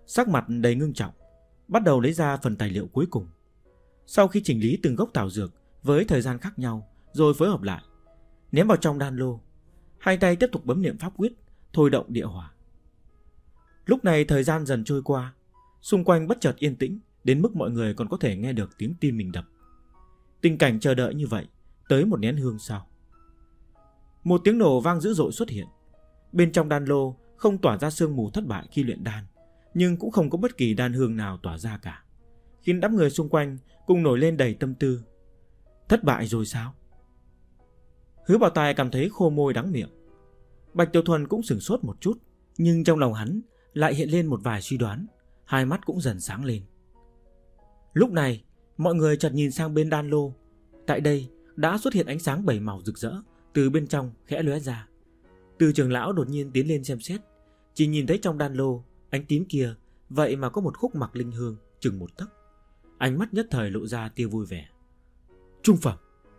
sắc mặt đầy ngưng trọng, bắt đầu lấy ra phần tài liệu cuối cùng. Sau khi chỉnh lý từng gốc thảo dược với thời gian khác nhau rồi phối hợp lại, ném vào trong đan lô, hai tay tiếp tục bấm niệm pháp quyết, thôi động địa hỏa. Lúc này thời gian dần trôi qua, xung quanh bất chợt yên tĩnh đến mức mọi người còn có thể nghe được tiếng tim mình đập. Tình cảnh chờ đợi như vậy tới một nén hương sau, một tiếng nổ vang dữ dội xuất hiện. Bên trong đan lô không tỏa ra sương mù thất bại khi luyện đan, nhưng cũng không có bất kỳ đan hương nào tỏa ra cả, khiến đám người xung quanh cùng nổi lên đầy tâm tư. Thất bại rồi sao? Hứa Bảo Tài cảm thấy khô môi đắng miệng. Bạch Tiểu Thuần cũng sửng sốt một chút, nhưng trong lòng hắn lại hiện lên một vài suy đoán, hai mắt cũng dần sáng lên. Lúc này, mọi người chợt nhìn sang bên đan lô. Tại đây đã xuất hiện ánh sáng bảy màu rực rỡ từ bên trong khẽ lóe ra. Từ trưởng lão đột nhiên tiến lên xem xét, chỉ nhìn thấy trong đan lô ánh tím kia vậy mà có một khúc mặc linh hương chừng một tấc. Ánh mắt nhất thời lộ ra tia vui vẻ. Trung phẩm.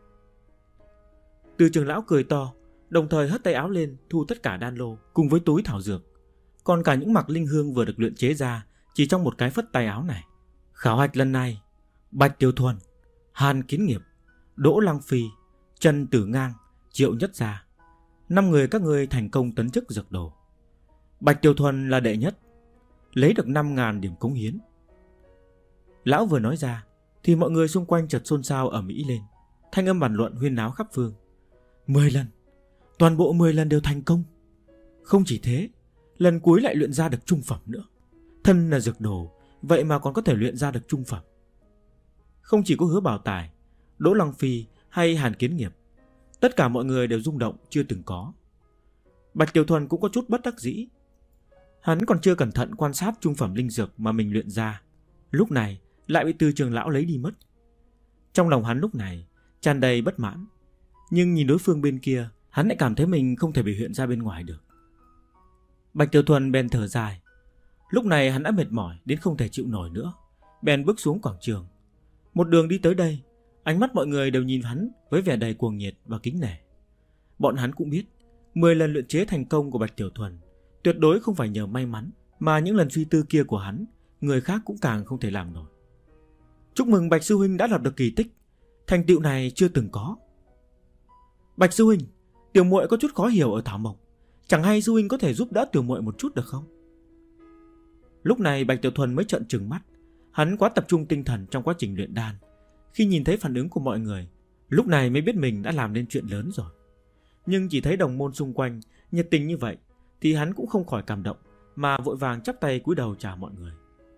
Từ trưởng lão cười to, đồng thời hất tay áo lên thu tất cả đan lô cùng với túi thảo dược, còn cả những mặc linh hương vừa được luyện chế ra chỉ trong một cái phất tay áo này. Khảo hạch lần này, Bạch Tiểu Thuần, Hàn Kiến Nghiệp, Đỗ Lăng Phi, Trần Tử Ngang, Triệu Nhất Gia, 5 người các ngươi thành công tấn chức dược đồ. Bạch Tiểu Thuần là đệ nhất, lấy được 5.000 điểm cống hiến. Lão vừa nói ra thì mọi người xung quanh chợt xôn xao ầm ĩ lên, thanh âm bàn luận huyên náo khắp phương. 10 lần, toàn bộ 10 lần đều thành công. Không chỉ thế, lần cuối lại luyện ra được trung phẩm nữa. Thân là dược đồ, vậy mà còn có thể luyện ra được trung phẩm. Không chỉ có Hứa Bảo Tài, Đỗ Lăng Phi hay Hàn Kiến Nghiệp, tất cả mọi người đều rung động chưa từng có. Bạch Tiểu Thuần cũng có chút bất đắc dĩ. Hắn còn chưa cẩn thận quan sát trung phẩm linh dược mà mình luyện ra, lúc này lại bị Từ trưởng lão lấy đi mất. Trong lòng hắn lúc này tràn đầy bất mãn, nhưng nhìn đối phương bên kia, hắn lại cảm thấy mình không thể biểu hiện ra bên ngoài được. Bạch Tiểu Thuần bèn thở dài. Lúc này hắn đã mệt mỏi đến không thể chịu nổi nữa, bèn bước xuống quảng trường. Một đường đi tới đây, ánh mắt mọi người đều nhìn hắn với vẻ đầy cuồng nhiệt và kính nể. Bọn hắn cũng biết 10 lần luyện chế thành công của Bạch Tiểu Thuần tuyệt đối không phải nhờ may mắn, mà những lần suy tư kia của hắn, người khác cũng càng không thể làm nổi. Chúc mừng Bạch sư huynh đã lập được kỳ tích, thành tựu này chưa từng có. Bạch sư huynh, tiểu muội có chút khó hiểu ở thảo mộc, chẳng hay sư huynh có thể giúp đỡ tiểu muội một chút được không? Lúc này Bạch Tiểu Thuần mới trợn trừng mắt, hắn quá tập trung tinh thần trong quá trình luyện đan. Khi nhìn thấy phản ứng của mọi người, lúc này mới biết mình đã làm nên chuyện lớn rồi. Nhưng chỉ thấy đồng môn xung quanh nhiệt tình như vậy thì hắn cũng không khỏi cảm động, mà vội vàng chắp tay cúi đầu chào mọi người.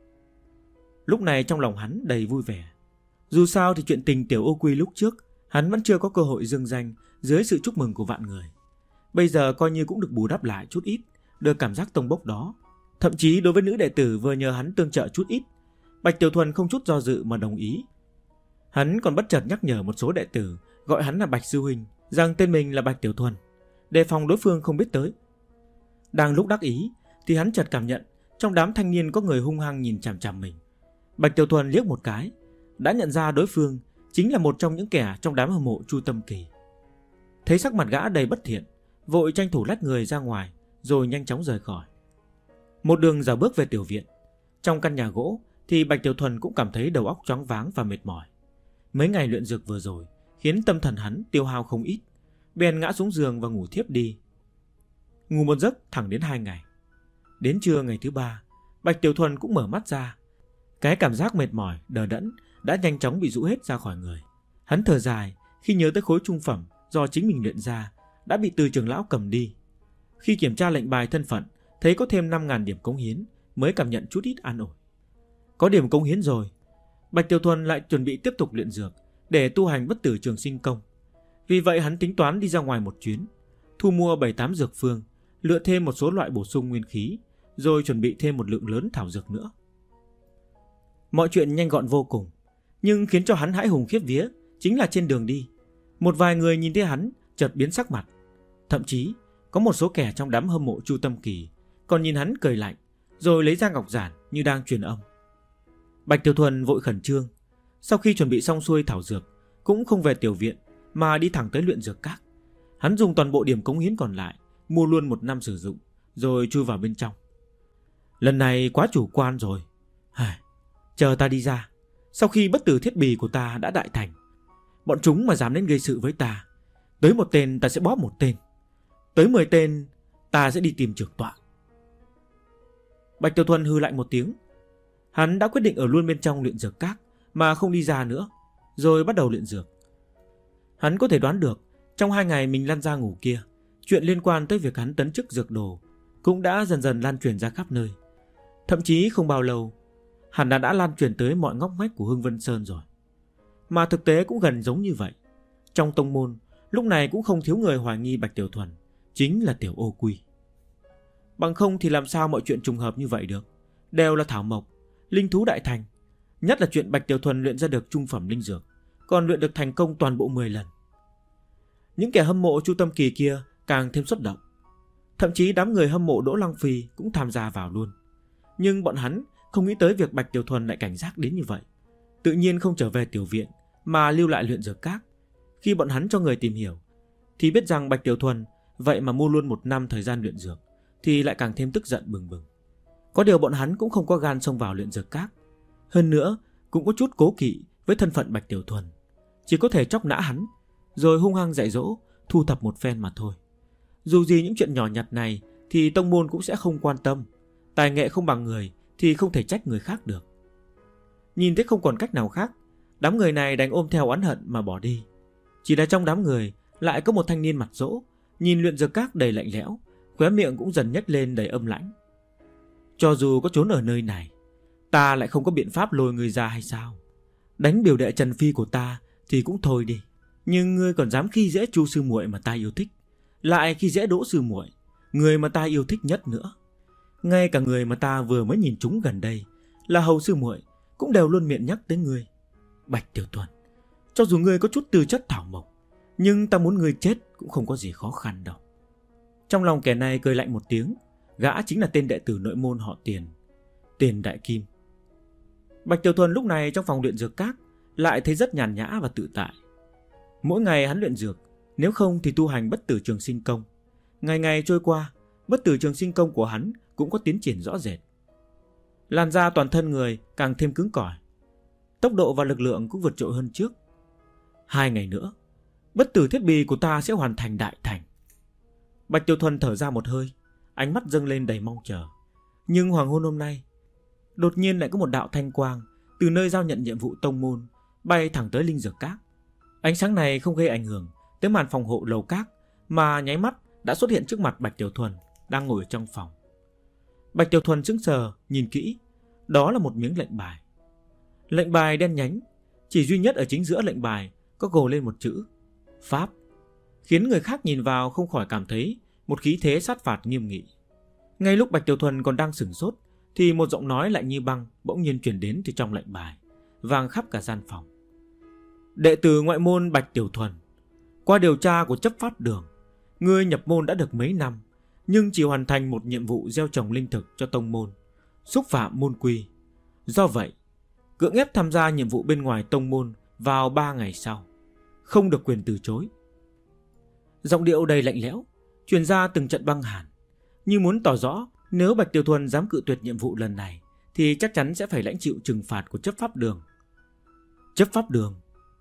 Lúc này trong lòng hắn đầy vui vẻ. Dù sao thì chuyện tình Tiểu Ô Quy lúc trước hắn vẫn chưa có cơ hội dương danh dưới sự chúc mừng của vạn người. Bây giờ coi như cũng được bù đắp lại chút ít, được cảm giác tông bốc đó. Thậm chí đối với nữ đệ tử vừa nhờ hắn tương trợ chút ít, Bạch Tiểu Thuần không chút do dự mà đồng ý. Hắn còn bất chợt nhắc nhở một số đệ tử gọi hắn là Bạch sư huynh, rằng tên mình là Bạch Tiểu Thuần, đề phòng đối phương không biết tới. Đang lúc đắc ý thì hắn chợt cảm nhận trong đám thanh niên có người hung hăng nhìn chằm chằm mình. Bạch Tiểu Thuần liếc một cái, đã nhận ra đối phương chính là một trong những kẻ trong đám hâm mộ Chu Tâm Kỳ. Thấy sắc mặt gã đầy bất thiện, vội tranh thủ lách người ra ngoài rồi nhanh chóng rời khỏi. Một đường dạo bước về tiểu viện. Trong căn nhà gỗ thì Bạch Tiểu Thuần cũng cảm thấy đầu óc choáng váng và mệt mỏi. Mấy ngày luyện dược vừa rồi khiến tâm thần hắn tiêu hao không ít, bèn ngã xuống giường và ngủ thiếp đi. Ngủ một giấc thẳng đến 2 ngày. Đến trưa ngày thứ 3, Bạch Tiểu Thuần cũng mở mắt ra. Cái cảm giác mệt mỏi, đờ đẫn đã nhanh chóng bị rũ hết ra khỏi người. Hắn thở dài khi nhớ tới khối trung phẩm do chính mình luyện ra đã bị Từ trưởng lão cầm đi. Khi kiểm tra lệnh bài thân phận, thấy có thêm 5.000 điểm cống hiến, mới cảm nhận chút ít an ổn. Có điểm cống hiến rồi, Bạch Tiểu Thuần lại chuẩn bị tiếp tục luyện dược để tu hành bất tử trường sinh công. Vì vậy hắn tính toán đi ra ngoài một chuyến, thu mua 7-8 dược phương, lựa thêm một số loại bổ sung nguyên khí, rồi chuẩn bị thêm một lượng lớn thảo dược nữa. Mọi chuyện nhanh gọn vô cùng, nhưng khiến cho hắn hãi hùng khiếp vía chính là trên đường đi, một vài người nhìn thấy hắn chợt biến sắc mặt. Thậm chí có một số kẻ trong đám hâm mộ Chu Tâm Kỳ còn nhìn hắn cười lạnh, rồi lấy ra ngọc giản như đang truyền âm. Bạch Tiểu Thuần vội khẩn trương, sau khi chuẩn bị xong xuôi thảo dược, cũng không về tiểu viện mà đi thẳng tới luyện dược các. Hắn dùng toàn bộ điểm cống hiến còn lại mua luôn 1 năm sử dụng, rồi chui vào bên trong. lần này quá chủ quan rồi. Chờ ta đi ra. Sau khi bất tử thiết bì của ta đã đại thành, bọn chúng mà dám đến gây sự với ta, tới 1 tên ta sẽ bóp 1 tên, tới 10 tên ta sẽ đi tìm trưởng tọa. Bạch Tiểu Thuần hừ lạnh một tiếng. Hắn đã quyết định ở luôn bên trong luyện dược các mà không đi ra nữa, rồi bắt đầu luyện dược. Hắn có thể đoán được trong 2 ngày mình lăn ra ngủ kia, chuyện liên quan tới việc hắn tấn chức dược đồ cũng đã dần dần lan truyền ra khắp nơi. Thậm chí không bao lâu, hẳn đã lan truyền tới mọi ngóc ngách của Hưng Vân Sơn rồi. Mà thực tế cũng gần giống như vậy. Trong tông môn lúc này cũng không thiếu người hoài nghi Bạch Tiểu Thuần chính là Tiểu Ô Quy. Bằng không thì làm sao mọi chuyện trùng hợp như vậy được. Đều là thảo mộc, linh thú đại thành. Nhất là chuyện Bạch Tiểu Thuần luyện ra được trung phẩm linh dược, còn luyện được thành công toàn bộ 10 lần. Những kẻ hâm mộ Chu Tâm Kỳ kia càng thêm xúc động. Thậm chí đám người hâm mộ Đỗ Lăng Phi cũng tham gia vào luôn. Nhưng bọn hắn không nghĩ tới việc Bạch Tiểu Thuần lại cảnh giác đến như vậy. Tự nhiên không trở về tiểu viện mà lưu lại luyện dược các. Khi bọn hắn cho người tìm hiểu thì biết rằng Bạch Tiểu Thuần vậy mà mua luôn 1 năm thời gian luyện dược, thì lại càng thêm tức giận bừng bừng. Có điều bọn hắn cũng không có gan xông vào luyện dược các. Hơn nữa cũng có chút cố kỵ với thân phận Bạch Tiểu Thuần, chỉ có thể chọc nã hắn rồi hung hăng dạy dỗ, thu thập một phen mà thôi. Dù gì những chuyện nhỏ nhặt này thì tông môn cũng sẽ không quan tâm. Tài nghệ không bằng người thì không thể trách người khác được. Nhìn thấy không còn cách nào khác, đám người này đành ôm theo oán hận mà bỏ đi. Chỉ là trong đám người lại có một thanh niên mặt dỗ, nhìn luyện dược các đầy lạnh lẽo, khóe miệng cũng dần nhếch lên đầy âm lãnh. Cho dù có trốn ở nơi này, ta lại không có biện pháp lôi người ra hay sao? Đánh biểu đệ Trần Phi của ta thì cũng thôi đi, nhưng ngươi còn dám khi dễ Chu sư muội mà ta yêu thích, lại khi dễ Đỗ sư muội, người mà ta yêu thích nhất nữa. Ngay cả người mà ta vừa mới nhìn trúng gần đây là Hầu sư muội cũng đều luôn miệng nhắc tới ngươi. Bạch Tiểu Thuần, cho dù ngươi có chút tư chất thảo mộc, nhưng ta muốn ngươi chết cũng không có gì khó khăn đâu. Trong lòng kẻ này cười lạnh một tiếng. Gã chính là tên đệ tử nội môn họ Tiền, Tiền Đại Kim. Bạch Tiểu Thuần lúc này trong phòng luyện dược các lại thấy rất nhàn nhã và tự tại. Mỗi ngày hắn luyện dược, nếu không thì tu hành bất tử trường sinh công. Ngày ngày trôi qua, bất tử trường sinh công của hắn cũng có tiến triển rõ rệt. Làn da toàn thân người càng thêm cứng cỏi, tốc độ và lực lượng cũng vượt trội hơn trước. 2 ngày nữa, bất tử thiết bị của ta sẽ hoàn thành đại thành. Bạch Tiểu Thuần thở ra một hơi, ánh mắt dâng lên đầy mong chờ. Nhưng hoàng hôn hôm nay, đột nhiên lại có một đạo thanh quang từ nơi giao nhận nhiệm vụ tông môn bay thẳng tới linh dược các. Ánh sáng này không gây ảnh hưởng tới màn phòng hộ lầu các, mà nháy mắt đã xuất hiện trước mặt Bạch Tiểu Thuần đang ngồi ở trong phòng. Bạch Tiểu Thuần sững sờ nhìn kỹ, đó là một miếng lệnh bài. Lệnh bài đen nhánh, chỉ duy nhất ở chính giữa lệnh bài có gồ lên một chữ Pháp, khiến người khác nhìn vào không khỏi cảm thấy một khí thế sát phạt nghiêm nghị. Ngay lúc Bạch Tiểu Thuần còn đang sửng sốt thì một giọng nói lạnh như băng bỗng nhiên truyền đến từ trong lệnh bài, vang khắp cả gian phòng. Đệ tử ngoại môn Bạch Tiểu Thuần, qua điều tra của chấp pháp đường, ngươi nhập môn đã được mấy năm, nhưng chỉ hoàn thành một nhiệm vụ gieo trồng linh thực cho tông môn, xúc phạm môn quy. Do vậy, cưỡng ép tham gia nhiệm vụ bên ngoài tông môn vào 3 ngày sau, không được quyền từ chối. Giọng điệu đầy lạnh lẽo truyền ra từng trận băng hàn, như muốn tỏ rõ nếu Bạch Tiểu Thuần dám cự tuyệt nhiệm vụ lần này thì chắc chắn sẽ phải lãnh chịu trừng phạt của chấp pháp đường. Chấp pháp đường?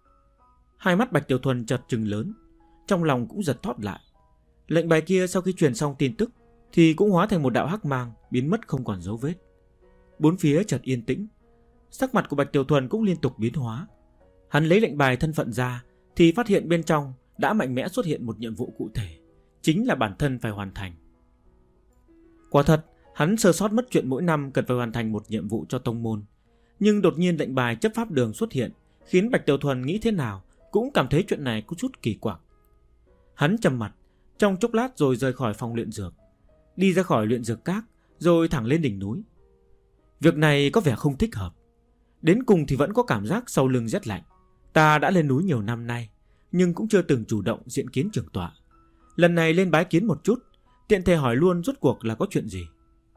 Hai mắt Bạch Tiểu Thuần chợt trừng lớn, trong lòng cũng giật thót lại. Lệnh bài kia sau khi truyền xong tin tức thì cũng hóa thành một đạo hắc mang, biến mất không còn dấu vết. Bốn phía chợt yên tĩnh, sắc mặt của Bạch Tiểu Thuần cũng liên tục biến hóa. Hắn lấy lệnh bài thân phận ra thì phát hiện bên trong đã mạnh mẽ xuất hiện một nhiệm vụ cụ thể, chính là bản thân phải hoàn thành. Quả thật, hắn sơ sót mất chuyện mỗi năm cần phải hoàn thành một nhiệm vụ cho tông môn. Nhưng đột nhiên lệnh bài chấp pháp đường xuất hiện, khiến Bạch Tiểu Thuần nghĩ thế nào cũng cảm thấy chuyện này có chút kỳ quặc. Hắn trầm mặt trong chốc lát rồi rời khỏi phòng luyện dược, đi ra khỏi luyện dược các rồi thẳng lên đỉnh núi. Việc này có vẻ không thích hợp. Đến cùng thì vẫn có cảm giác sau lưng rét lạnh. Ta đã lên núi nhiều năm nay, nhưng cũng chưa từng chủ động diện kiến trưởng tọa. Lần này lên bái kiến một chút, tiện thể hỏi luôn rốt cuộc là có chuyện gì.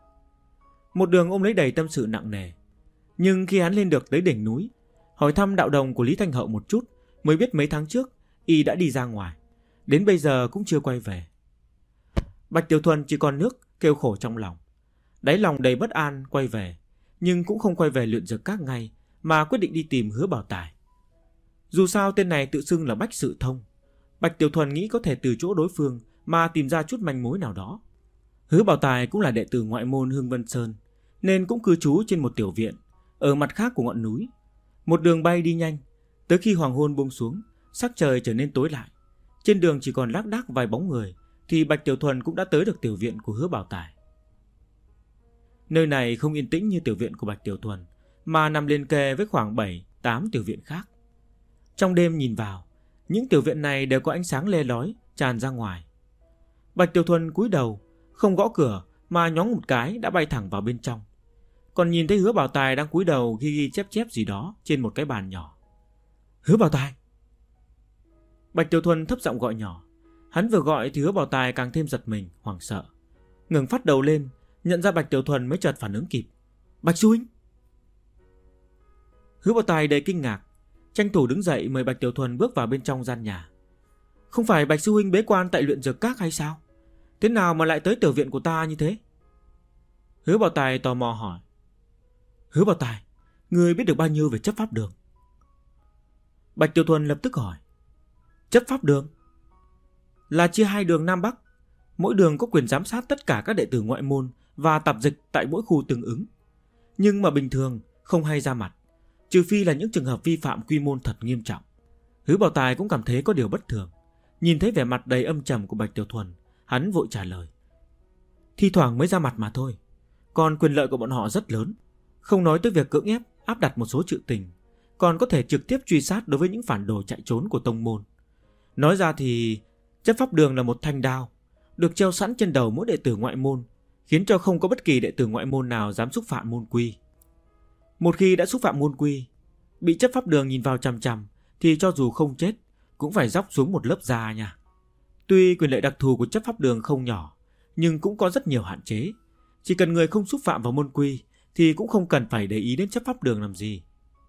Một đường ôm lấy đầy tâm sự nặng nề. Nhưng khi hắn lên được tới đỉnh núi, hỏi thăm đạo đồng của Lý Thanh Hậu một chút, mới biết mấy tháng trước y đã đi ra ngoài, đến bây giờ cũng chưa quay về. Bạch Tiểu Thuần chỉ còn nước kêu khổ trong lòng. đáy lòng đầy bất an quay về, nhưng cũng không quay về luyện dược các ngay, mà quyết định đi tìm Hứa Bảo Tài. Dù sao tên này tự xưng là Bách Sự Thông, Bạch Tiểu Thuần nghĩ có thể từ chỗ đối phương mà tìm ra chút manh mối nào đó. Hứa Bảo Tài cũng là đệ tử ngoại môn Hương Vân Sơn, nên cũng cư trú trên một tiểu viện ở mặt khác của ngọn núi. Một đường bay đi nhanh, tới khi hoàng hôn buông xuống, sắc trời trở nên tối lại, trên đường chỉ còn lác đác vài bóng người, thì Bạch Tiểu Thuần cũng đã tới được tiểu viện của Hứa Bảo Tài. Nơi này không yên tĩnh như tiểu viện của Bạch Tiểu Thuần, mà nằm liền kề với khoảng 7-8 tiểu viện khác. Trong đêm nhìn vào, những tiểu viện này đều có ánh sáng le lói tràn ra ngoài. Bạch Tiểu Thuần cúi đầu, không gõ cửa mà nhóng một cái đã bay thẳng vào bên trong. Còn nhìn thấy Hứa Bảo Tài đang cúi đầu ghi chép gì đó trên một cái bàn nhỏ. Hứa Bảo Tài! Bạch Tiểu Thuần thấp giọng gọi nhỏ. Hắn vừa gọi thì Hứa Bảo Tài càng thêm giật mình, hoảng sợ, ngẩng phát đầu lên, nhận ra Bạch Tiểu Thuần mới chợt phản ứng kịp. Bạch sư huynh! Hứa Bảo Tài đầy kinh ngạc, tranh thủ đứng dậy mời Bạch Tiểu Thuần bước vào bên trong gian nhà. Không phải Bạch sư huynh bế quan tại luyện dược các hay sao? Thế nào mà lại tới tiểu viện của ta như thế? Hứa Bảo Tài tò mò hỏi. Hứa Bảo Tài, ngươi biết được bao nhiêu về chấp pháp đường? Bạch Tiểu Thuần lập tức hỏi. Chấp pháp đường? Là chia 2 đường Nam Bắc, mỗi đường có quyền giám sát tất cả các đệ tử ngoại môn và tạp dịch tại mỗi khu tương ứng. Nhưng mà bình thường không hay ra mặt, trừ phi là những trường hợp vi phạm quy môn thật nghiêm trọng. Hứa Bảo Tài cũng cảm thấy có điều bất thường. Nhìn thấy vẻ mặt đầy âm trầm của Bạch Tiểu Thuần, hắn vội trả lời. Thi thoảng mới ra mặt mà thôi, còn quyền lợi của bọn họ rất lớn. Không nói tới việc cưỡng ép áp đặt một số sự tình, còn có thể trực tiếp truy sát đối với những phản đồ chạy trốn của tông môn. Nói ra thì chấp pháp đường là một thanh đao được treo sẵn trên đầu mỗi đệ tử ngoại môn, khiến cho không có bất kỳ đệ tử ngoại môn nào dám xúc phạm môn quy. Một khi đã xúc phạm môn quy, bị chấp pháp đường nhìn vào chằm chằm, thì cho dù không chết cũng phải róc xuống một lớp da nha. Tuy quyền lợi đặc thù của chấp pháp đường không nhỏ, nhưng cũng có rất nhiều hạn chế. Chỉ cần người không xúc phạm vào môn quy thì cũng không cần phải để ý đến chấp pháp đường làm gì.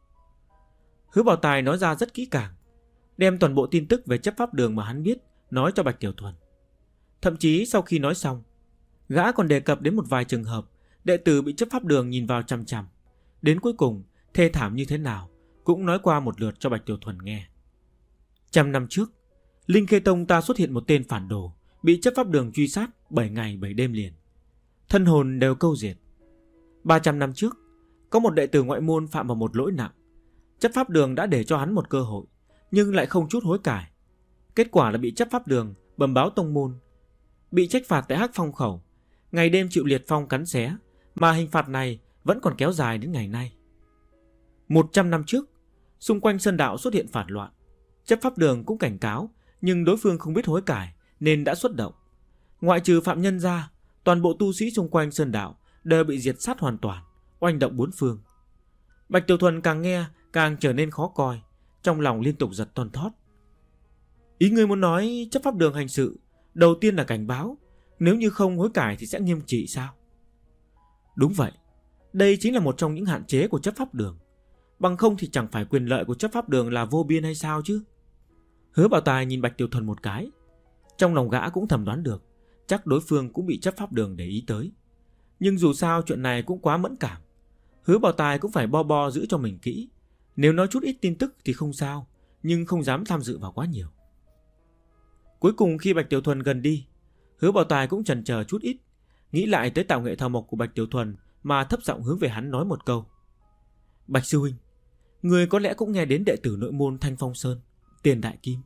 Hứa Bảo Tài nói ra rất kỹ càng, đem toàn bộ tin tức về chấp pháp đường mà hắn biết nói cho Bạch Tiểu Thuần. Thậm chí sau khi nói xong, gã còn đề cập đến một vài trường hợp đệ tử bị chấp pháp đường nhìn vào chằm chằm, đến cuối cùng thê thảm như thế nào cũng nói qua một lượt cho Bạch Tiểu Thuần nghe. 100 năm trước, Linh Khê Tông ta xuất hiện một tên phản đồ bị chấp pháp đường truy sát 7 ngày 7 đêm liền, thân hồn đều câu diệt. 300 năm trước, có một đệ tử ngoại môn phạm vào một lỗi nặng, chấp pháp đường đã để cho hắn một cơ hội, nhưng lại không chút hối cải. Kết quả là bị chấp pháp đường bẩm báo tông môn, bị trách phạt tại Hắc Phong khẩu, ngày đêm chịu liệt phong cắn xé, mà hình phạt này vẫn còn kéo dài đến ngày nay. 100 năm trước, xung quanh sơn đạo xuất hiện phản loạn, chấp pháp đường cũng cảnh cáo, nhưng đối phương không biết hối cải nên đã xuất động. Ngoại trừ phạm nhân ra, toàn bộ tu sĩ xung quanh sơn đạo đều bị diệt sát hoàn toàn, oanh động bốn phương. Bạch Tiểu Thuần càng nghe càng trở nên khó coi, trong lòng liên tục giật thon thót. Ý ngươi muốn nói chấp pháp đường hành sự đầu tiên là cảnh báo, nếu như không hối cải thì sẽ nghiêm trị sao? Đúng vậy, đây chính là một trong những hạn chế của chấp pháp đường. Bằng không thì chẳng phải quyền lợi của chấp pháp đường là vô biên hay sao chứ? Hứa Bảo Tài nhìn Bạch Tiểu Thuần một cái, trong lòng gã cũng thầm đoán được, chắc đối phương cũng bị chấp pháp đường để ý tới. Nhưng dù sao chuyện này cũng quá mẫn cảm, Hứa Bảo Tài cũng phải bo giữ cho mình kỹ. Nếu nói chút ít tin tức thì không sao, nhưng không dám tham dự vào quá nhiều. Cuối cùng khi Bạch Tiểu Thuần gần đi, Hứa Bảo Tài cũng chần chờ chút ít, nghĩ lại tới tạo nghệ thảo mộc của Bạch Tiểu Thuần mà thấp giọng hướng về hắn nói một câu. Bạch sư huynh, người có lẽ cũng nghe đến đệ tử nội môn Thanh Phong Sơn, Tiền Đại Kim.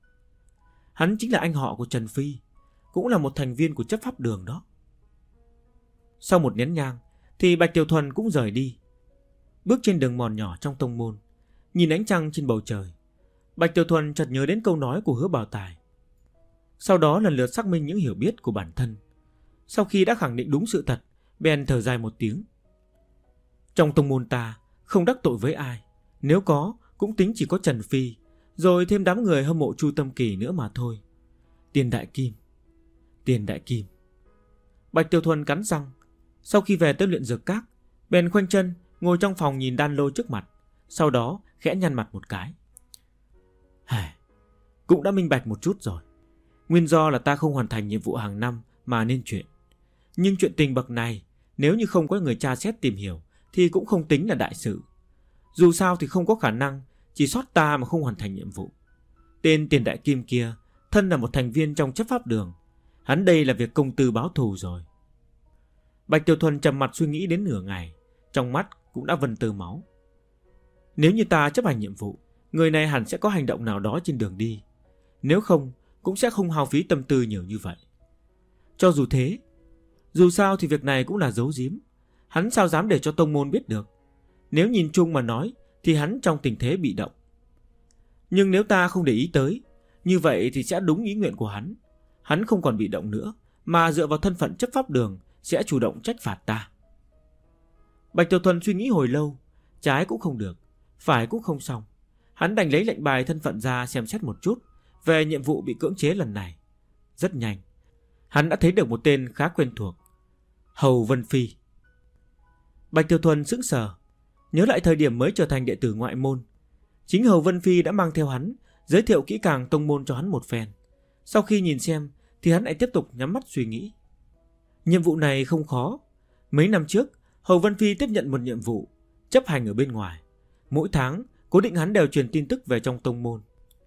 Hắn chính là anh họ của Trần Phi, cũng là một thành viên của chấp pháp đường đó. Sau một nén nhang thì Bạch Tiểu Thuần cũng rời đi. Bước trên đường mòn nhỏ trong tông môn, nhìn ánh trăng trên bầu trời, Bạch Tiểu Thuần chợt nhớ đến câu nói của Hứa Bảo Tài. Sau đó lần lượt xác minh những hiểu biết của bản thân. Sau khi đã khẳng định đúng sự thật, bèn thở dài một tiếng. Trong tông môn ta không đắc tội với ai, nếu có cũng tính chỉ có Trần Phi, rồi thêm đám người hâm mộ Chu Tâm Kỳ nữa mà thôi. Tiền Đại Kim, Tiền Đại Kim. Bạch Tiểu Thuần cắn răng. Sau khi về tới luyện dược các, bèn khoanh chân ngồi trong phòng nhìn đan lô trước mặt, sau đó khẽ nhăn mặt một cái. Cũng đã minh bạch một chút rồi. Nguyên do là ta không hoàn thành nhiệm vụ hàng năm mà nên chuyện. Nhưng chuyện tình bậc này Nếu như không có người tra xét tìm hiểu thì cũng không tính là đại sự. Dù sao thì không có khả năng chỉ sót ta mà không hoàn thành nhiệm vụ. Tên Tiền Đại Kim kia thân là một thành viên trong chấp pháp đường, hắn đây là việc công tư báo thù rồi. Bạch Tiểu Thuần trầm mặt suy nghĩ đến nửa ngày, trong mắt cũng đã vần tơ máu. Nếu như ta chấp hành nhiệm vụ, người này hẳn sẽ có hành động nào đó trên đường đi. Nếu không, cũng sẽ không hao phí tâm tư nhiều như vậy. Cho dù thế, dù sao thì việc này cũng là giấu giếm, hắn sao dám để cho tông môn biết được. Nếu nhìn chung mà nói thì hắn trong tình thế bị động. Nhưng nếu ta không để ý tới, như vậy thì sẽ đúng ý nguyện của hắn. Hắn không còn bị động nữa, mà dựa vào thân phận chấp pháp đường sẽ chủ động trách phạt ta. Bạch Tiểu Thuần suy nghĩ hồi lâu, trái cũng không được, phải cũng không xong. Hắn đành lấy lệnh bài thân phận ra xem xét một chút về nhiệm vụ bị cưỡng chế lần này. Rất nhanh, hắn đã thấy được một tên khá quen thuộc: Hầu Vân Phi. Bạch Tiểu Thuần sững sờ, nhớ lại thời điểm mới trở thành đệ tử ngoại môn, chính Hầu Vân Phi đã mang theo hắn, giới thiệu kỹ càng tông môn cho hắn một phen. Sau khi nhìn xem thì hắn lại tiếp tục nhắm mắt suy nghĩ. Nhiệm vụ này không khó. Mấy năm trước, Hầu Vân Phi tiếp nhận một nhiệm vụ chấp hành ở bên ngoài. Mỗi tháng cố định hắn đều truyền tin tức về trong tông môn.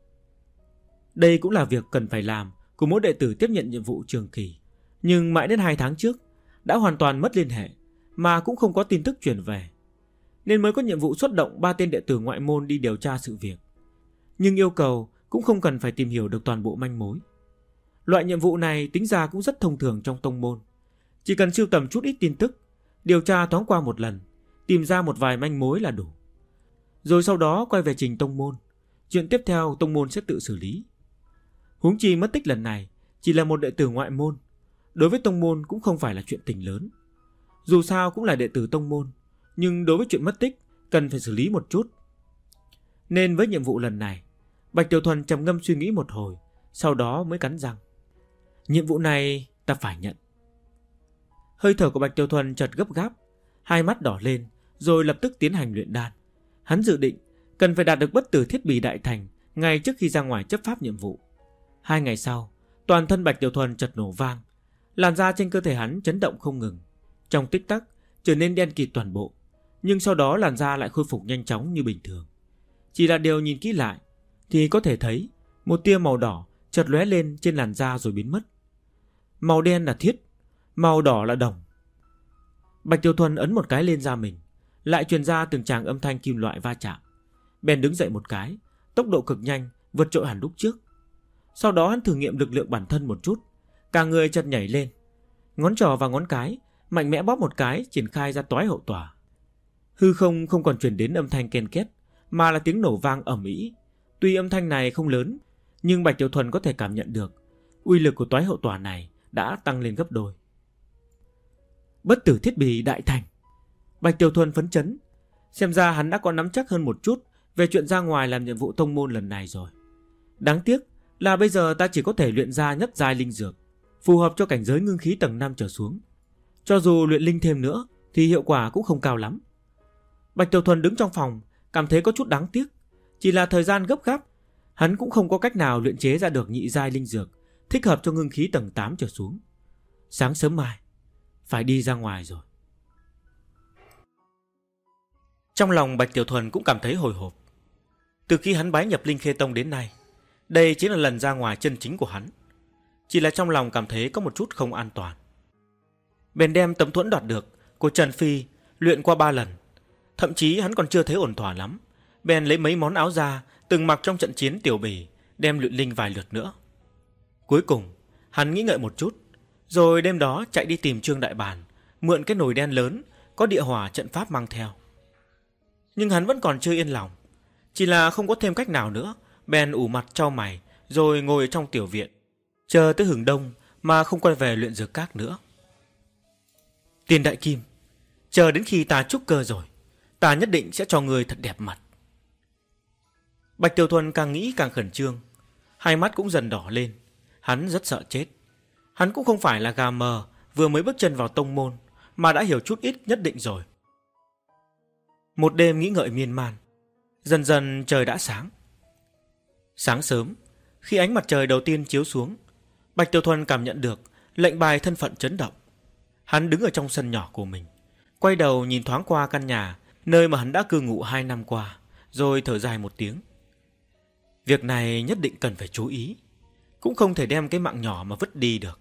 Đây cũng là việc cần phải làm của mỗi đệ tử tiếp nhận nhiệm vụ trường kỳ. Nhưng mãi đến 2 tháng trước đã hoàn toàn mất liên hệ, mà cũng không có tin tức truyền về, nên mới có nhiệm vụ xuất động 3 tên đệ tử ngoại môn đi điều tra sự việc. Nhưng yêu cầu cũng không cần phải tìm hiểu được toàn bộ manh mối. Loại nhiệm vụ này tính ra cũng rất thông thường trong tông môn. Chỉ cần sưu tầm chút ít tin tức, điều tra thoáng qua một lần, tìm ra một vài manh mối là đủ. Rồi sau đó quay về trình tông môn. Chuyện tiếp theo tông môn sẽ tự xử lý. Huống chi mất tích lần này chỉ là một đệ tử ngoại môn, đối với tông môn cũng không phải là chuyện tình lớn. Dù sao cũng là đệ tử tông môn, nhưng đối với chuyện mất tích cần phải xử lý một chút. Nên với nhiệm vụ lần này, Bạch Tiểu Thuần trầm ngâm suy nghĩ một hồi, sau đó mới cắn răng. Nhiệm vụ này ta phải nhận. Hơi thở của Bạch Tiểu Thuần chợt gấp gáp, hai mắt đỏ lên, rồi lập tức tiến hành luyện đan. Hắn dự định cần phải đạt được bất tử thiết bì đại thành ngay trước khi ra ngoài chấp pháp nhiệm vụ. 2 ngày sau, toàn thân Bạch Tiểu Thuần chợt nổ vang, làn da trên cơ thể hắn chấn động không ngừng, trong tích tắc trở nên đen kịt toàn bộ. Nhưng sau đó làn da lại khôi phục nhanh chóng như bình thường. Chỉ là điều nhìn kỹ lại thì có thể thấy một tia màu đỏ chợt lóe lên trên làn da rồi biến mất. Màu đen là thiết, màu đỏ là đồng. Bạch Tiểu Thuần ấn một cái lên da mình, lại truyền ra từng tràng âm thanh kim loại va chạm. Bèn đứng dậy một cái, tốc độ cực nhanh, vượt trội hẳn lúc trước. Sau đó hắn thử nghiệm lực lượng bản thân một chút, cả người chợt nhảy lên, ngón trỏ và ngón cái mạnh mẽ bóp một cái, triển khai ra toái hậu tỏa. Hư không không còn truyền đến âm thanh ken két, mà là tiếng nổ vang ầm ĩ. Tuy âm thanh này không lớn, nhưng Bạch Tiểu Thuần có thể cảm nhận được uy lực của toái hậu tỏa này đã tăng lên gấp đôi. Bất tử thiết bị đại thành. Bạch Tiểu Thuần phấn chấn, xem ra hắn đã có nắm chắc hơn một chút về chuyện ra ngoài làm nhiệm vụ tông môn lần này rồi. Đáng tiếc là bây giờ ta chỉ có thể luyện ra nhất giai linh dược, phù hợp cho cảnh giới ngưng khí tầng 5 trở xuống. Cho dù luyện linh thêm nữa thì hiệu quả cũng không cao lắm. Bạch Tiểu Thuần đứng trong phòng, cảm thấy có chút đáng tiếc. Chỉ là thời gian gấp gáp, hắn cũng không có cách nào luyện chế ra được nhị giai linh dược thích hợp cho ngưng khí tầng 8 trở xuống. Sáng sớm mai phải đi ra ngoài rồi. Trong lòng Bạch Tiểu Thuần cũng cảm thấy hồi hộp. Từ khi hắn bái nhập Linh Khê Tông đến nay, đây chính là lần ra ngoài chân chính của hắn. Chỉ là trong lòng cảm thấy có một chút không an toàn. Bèn đem tấm thuẫn đoạt được của Trần Phi luyện qua 3 lần. Thậm chí hắn còn chưa thấy ổn thỏa lắm, bèn lấy mấy món áo da từng mặc trong trận chiến Tiểu Bỉ đem luyện linh vài lượt nữa. Cuối cùng hắn nghĩ ngợi một chút, rồi đêm đó chạy đi tìm Trương Đại Bản, mượn cái nồi đen lớn có địa hỏa trận pháp mang theo. Nhưng hắn vẫn còn chưa yên lòng, chỉ là không có thêm cách nào nữa, bèn ủ mặt chau mày rồi ngồi trong tiểu viện, chờ tới hừng đông mà không quay về luyện dược các nữa. Tiền Đại Kim, chờ đến khi ta trúc cơ rồi, ta nhất định sẽ cho người thật đẹp mặt. Bạch Tiểu Thuần càng nghĩ càng khẩn trương, hai mắt cũng dần đỏ lên. Hắn rất sợ chết. Hắn cũng không phải là gà mờ vừa mới bước chân vào tông môn, mà đã hiểu chút ít nhất định rồi. Một đêm nghĩ ngợi miên man, dần dần trời đã sáng. Sáng sớm, khi ánh mặt trời đầu tiên chiếu xuống, Bạch Tiểu Thuần cảm nhận được lệnh bài thân phận chấn động. Hắn đứng ở trong sân nhỏ của mình, quay đầu nhìn thoáng qua căn nhà nơi mà hắn đã cư ngụ 2 năm qua, rồi thở dài một tiếng. Việc này nhất định cần phải chú ý, cũng không thể đem cái mạng nhỏ mà vứt đi được.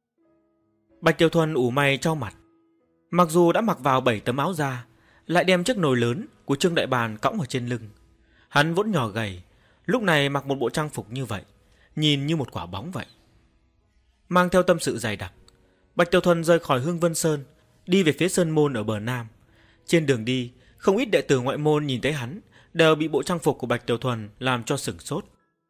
Bạch Tiểu Thuần ủ mày trao mặt. Mặc dù đã mặc vào 7 tấm áo da, lại đem chiếc nồi lớn của Trương Đại Bàn cõng ở trên lưng, hắn vốn nhỏ gầy, lúc này mặc một bộ trang phục như vậy, nhìn như một quả bóng vậy. Mang theo tâm sự dày đặc, Bạch Tiểu Thuần rời khỏi Hương Vân Sơn, đi về phía sơn môn ở bờ nam. Trên đường đi, không ít đệ tử ngoại môn nhìn thấy hắn đều bị bộ trang phục của Bạch Tiểu Thuần làm cho sửng sốt.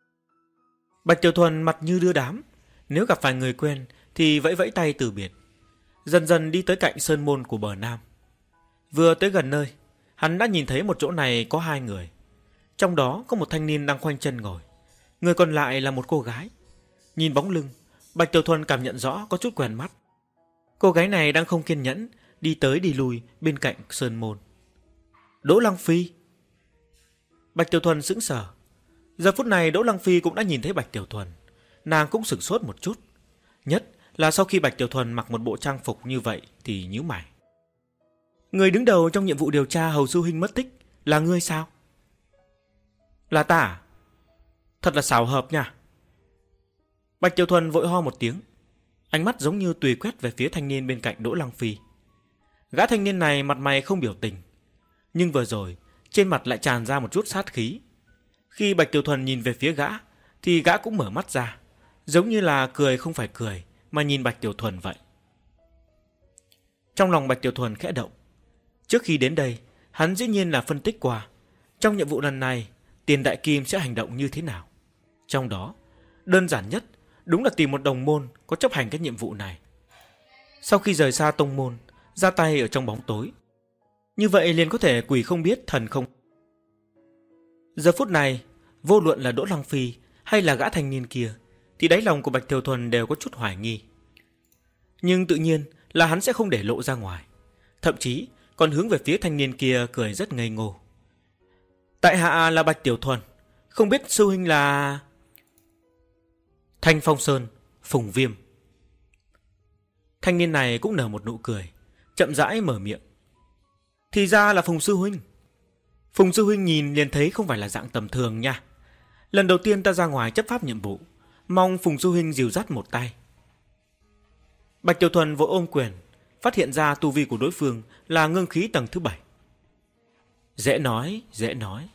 Bạch Tiểu Thuần mặt như đưa đám, nếu gặp phải người quen thì vẫy vẫy tay từ biệt, dần dần đi tới cạnh sơn môn của bờ nam. Vừa tới gần nơi, hắn đã nhìn thấy một chỗ này có 2 người. Trong đó có một thanh niên đang khoanh chân ngồi, người còn lại là một cô gái. Nhìn bóng lưng, Bạch Tiểu Thuần cảm nhận rõ có chút quen mắt. Cô gái này đang không kiên nhẫn đi tới đi lui bên cạnh sơn môn. Đỗ Lăng Phi. Bạch Tiểu Thuần sững sờ. Giờ phút này Đỗ Lăng Phi cũng đã nhìn thấy Bạch Tiểu Thuần, nàng cũng sửng sốt một chút, nhất là sau khi Bạch Tiểu Thuần mặc một bộ trang phục như vậy thì nhíu mày. Người đứng đầu trong nhiệm vụ điều tra Hầu Sư huynh mất tích là ngươi sao? Là ta à? Thật là xảo hợp nha. Bạch Tiểu Thuần vội ho một tiếng, ánh mắt giống như tùy quét về phía thanh niên bên cạnh Đỗ Lăng Phi. Gã thanh niên này mặt mày không biểu tình, nhưng vừa rồi trên mặt lại tràn ra một chút sát khí. Khi Bạch Tiểu Thuần nhìn về phía gã thì gã cũng mở mắt ra, giống như là cười không phải cười mà nhìn Bạch Tiểu Thuần vậy. Trong lòng Bạch Tiểu Thuần khẽ động. Trước khi đến đây, hắn dĩ nhiên là phân tích qua trong nhiệm vụ lần này Tiền Đại Kim sẽ hành động như thế nào. Trong đó, đơn giản nhất đúng là tìm một đồng môn có chấp hành cái nhiệm vụ này. Sau khi rời xa tông môn, ra tay ở trong bóng tối, như vậy liền có thể quỷ không biết thần không. Giờ phút này, vô luận là Đỗ Lăng Phi hay là gã thanh niên kia, thì đáy lòng của Bạch Tiểu Thuần đều có chút hoài nghi. Nhưng tự nhiên là hắn sẽ không để lộ ra ngoài, thậm chí còn hướng về phía thanh niên kia cười rất ngây ngô. Tại hạ là Bạch Tiểu Thuần, không biết sư huynh là... Thanh Phong Sơn, Phùng Viêm. Thanh niên này cũng nở một nụ cười, chậm rãi mở miệng. Thì ra là Phùng sư huynh. Phùng sư huynh nhìn liền thấy không phải là dạng tầm thường nha. Lần đầu tiên ta ra ngoài chấp pháp nhiệm vụ, mong Phùng sư huynh dìu dắt một tay. Bạch Tiểu Thuần vội ôm quyền, phát hiện ra tu vi của đối phương là ngưng khí tầng thứ 7. Dễ nói, dễ nói.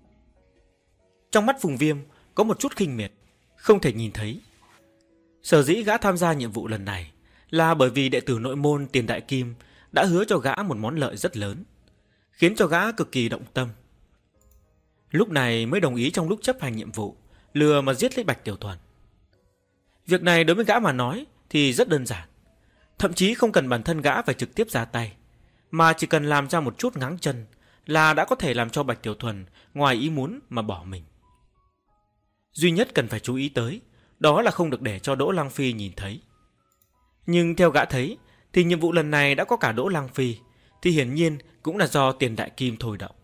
Trong mắt Phùng Viêm có một chút khinh miệt, không thể nhìn thấy. Sở dĩ gã tham gia nhiệm vụ lần này là bởi vì đệ tử nội môn Tiền Đại Kim đã hứa cho gã một món lợi rất lớn, khiến cho gã cực kỳ động tâm. Lúc này mới đồng ý trong lúc chấp hành nhiệm vụ lừa mà giết lấy Bạch Tiểu Thuần. Việc này đối với gã mà nói thì rất đơn giản, thậm chí không cần bản thân gã phải trực tiếp ra tay, mà chỉ cần làm ra một chút ngáng chân là đã có thể làm cho Bạch Tiểu Thuần ngoài ý muốn mà bỏ mình. Duy nhất cần phải chú ý tới đó là không được để cho Đỗ Lăng Phi nhìn thấy. Nhưng theo gã thấy thì nhiệm vụ lần này đã có cả Đỗ Lăng Phi, thì hiển nhiên cũng là do Tiền Đại Kim thôi động.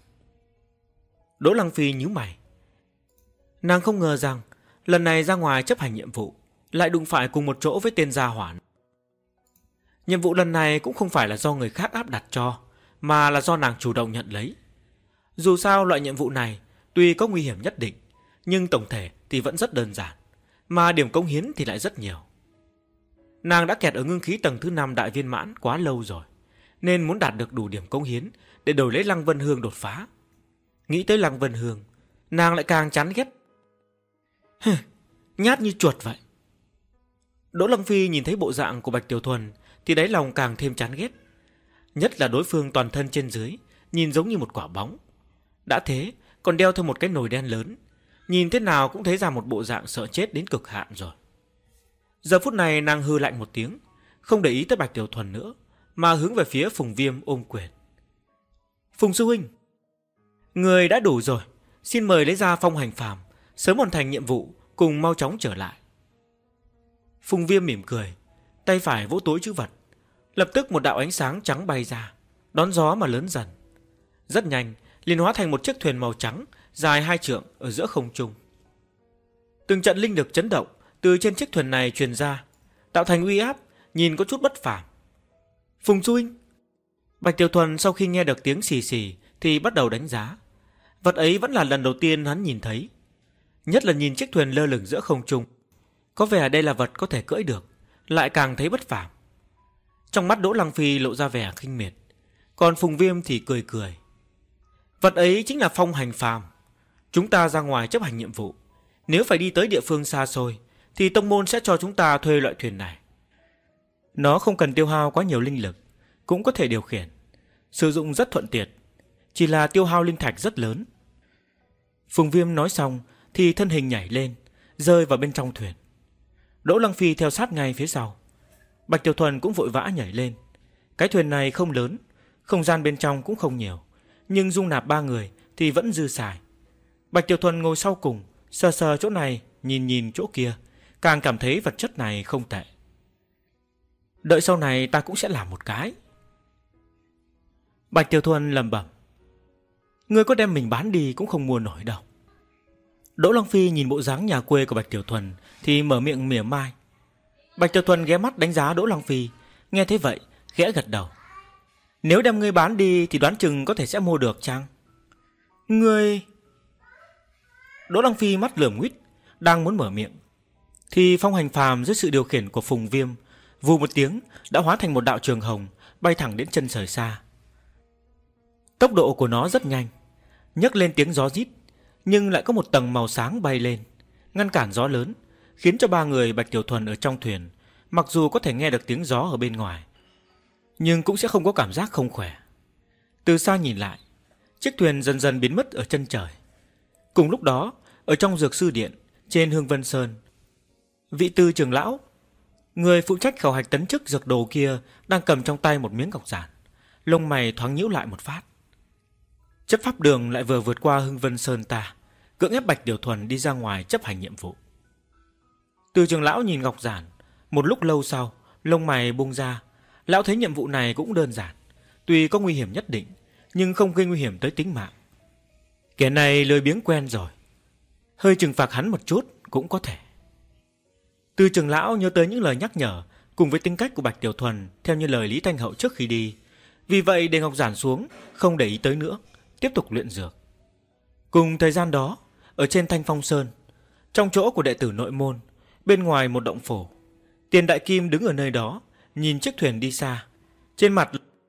Đỗ Lăng Phi nhíu mày. Nàng không ngờ rằng lần này ra ngoài chấp hành nhiệm vụ lại đụng phải cùng một chỗ với tên gia hỏa. Nhiệm vụ lần này cũng không phải là do người khác áp đặt cho, mà là do nàng chủ động nhận lấy. Dù sao loại nhiệm vụ này tuy có nguy hiểm nhất định, nhưng tổng thể thì vẫn rất đơn giản, mà điểm cống hiến thì lại rất nhiều. Nàng đã kẹt ở ngưng khí tầng thứ 5 đại viên mãn quá lâu rồi, nên muốn đạt được đủ điểm cống hiến để đổi lấy Lăng Vân Hương đột phá. Nghĩ tới Lăng Vân Hương, nàng lại càng chán ghét. Nhát như chuột vậy. Đỗ Lăng Phi nhìn thấy bộ dạng của Bạch Tiểu Thuần thì đáy lòng càng thêm chán ghét. Nhất là đối phương toàn thân trên dưới nhìn giống như một quả bóng, đã thế còn đeo theo một cái nồi đen lớn, nhìn thế nào cũng thấy ra một bộ dạng sợ chết đến cực hạn rồi. Giờ phút này nàng hư lạnh một tiếng, không để ý tới Bạch Tiểu Thuần nữa, mà hướng về phía Phùng Viêm ôm quyền. Phùng sư huynh, người đã đủ rồi, xin mời lấy ra phong hành phàm, sớm hoàn thành nhiệm vụ, cùng mau chóng trở lại. Phùng Viêm mỉm cười, tay phải vỗ túi trữ vật, lập tức một đạo ánh sáng trắng bay ra, đón gió mà lớn dần. Rất nhanh liền hóa thành một chiếc thuyền màu trắng dài 2 trượng ở giữa không trung. Từng trận linh lực chấn động từ trên chiếc thuyền này truyền ra, tạo thành uy áp nhìn có chút bất phàm. Phùng sư huynh. Bạch Tiểu Thuần sau khi nghe được tiếng xì xì thì bắt đầu đánh giá. Vật ấy vẫn là lần đầu tiên hắn nhìn thấy, nhất là nhìn chiếc thuyền lơ lửng giữa không trung. Có vẻ đây là vật có thể cưỡi được, lại càng thấy bất phàm. Trong mắt Đỗ Lăng Phi lộ ra vẻ khinh miệt, còn Phùng Viêm thì cười cười. Vật ấy chính là phong hành phàm. Chúng ta ra ngoài chấp hành nhiệm vụ, nếu phải đi tới địa phương xa xôi thì tông môn sẽ cho chúng ta thuê loại thuyền này. Nó không cần tiêu hao quá nhiều linh lực, cũng có thể điều khiển, sử dụng rất thuận tiện, chỉ là tiêu hao linh thạch rất lớn. Phùng Viêm nói xong thì thân hình nhảy lên, rơi vào bên trong thuyền. Đỗ Lăng Phi theo sát ngay phía sau. Bạch Tiểu Thuần cũng vội vã nhảy lên. Cái thuyền này không lớn, không gian bên trong cũng không nhiều, nhưng dung nạp 3 người thì vẫn dư xài. Bạch Tiểu Thuần ngồi sau cùng, sờ sờ chỗ này, nhìn nhìn chỗ kia, càng cảm thấy vật chất này không tệ. Đợi sau này ta cũng sẽ làm một cái. Bạch Tiểu Thuần lẩm bẩm. Ngươi có đem mình bán đi cũng không mua nổi đâu. Đỗ Lăng Phi nhìn bộ dáng nhà quê của Bạch Tiểu Thuần thì mở miệng mỉa mai. Bạch Tiểu Thuần ghé mắt đánh giá Đỗ Lăng Phi, nghe thế vậy khẽ gật đầu. Nếu đem ngươi bán đi thì đoán chừng có thể sẽ mua được chăng? Ngươi... Đỗ Lăng Phi mắt lườm nguýt, đang muốn mở miệng thì phong hành phàm dưới sự điều khiển của Phùng Viêm vù một tiếng đã hóa thành một đạo trường hồng, bay thẳng đến chân trời xa. Tốc độ của nó rất nhanh, nhấc lên tiếng gió rít, nhưng lại có một tầng màu sáng bay lên, ngăn cản gió lớn, khiến cho 3 người Bạch Tiểu Thuần ở trong thuyền mặc dù có thể nghe được tiếng gió ở bên ngoài, nhưng cũng sẽ không có cảm giác không khỏe. Từ xa nhìn lại, chiếc thuyền dần dần biến mất ở chân trời. Cùng lúc đó, ở trong Dược Sư Điện trên Hương Vân Sơn, vị Tư trưởng lão, người phụ trách khảo hạch tấn chức dược đồ kia, đang cầm trong tay một miếng ngọc giản, lông mày thoáng nhíu lại một phát. Chấp pháp đường lại vừa vượt qua Hưng Vân Sơn ta, cưỡng ép Bạch Tiểu Thuần đi ra ngoài chấp hành nhiệm vụ. Từ trưởng lão nhìn ngọc giản, một lúc lâu sau, lông mày bung ra. Lão thấy nhiệm vụ này cũng đơn giản, tuy có nguy hiểm nhất định, nhưng không gây nguy hiểm tới tính mạng. Kẻ này lười biếng quen rồi, hơi trừng phạt hắn một chút cũng có thể. Từ trưởng lão nhớ tới những lời nhắc nhở cùng với tính cách của Bạch Tiểu Thuần theo như lời Lý Thanh Hậu trước khi đi, vì vậy để ngọc giản xuống, không để ý tới nữa, tiếp tục luyện dược. Cùng thời gian đó, ở trên Thanh Phong Sơn, trong chỗ của đệ tử nội môn, bên ngoài một động phủ, Tiền Đại Kim đứng ở nơi đó, nhìn chiếc thuyền đi xa, trên mặt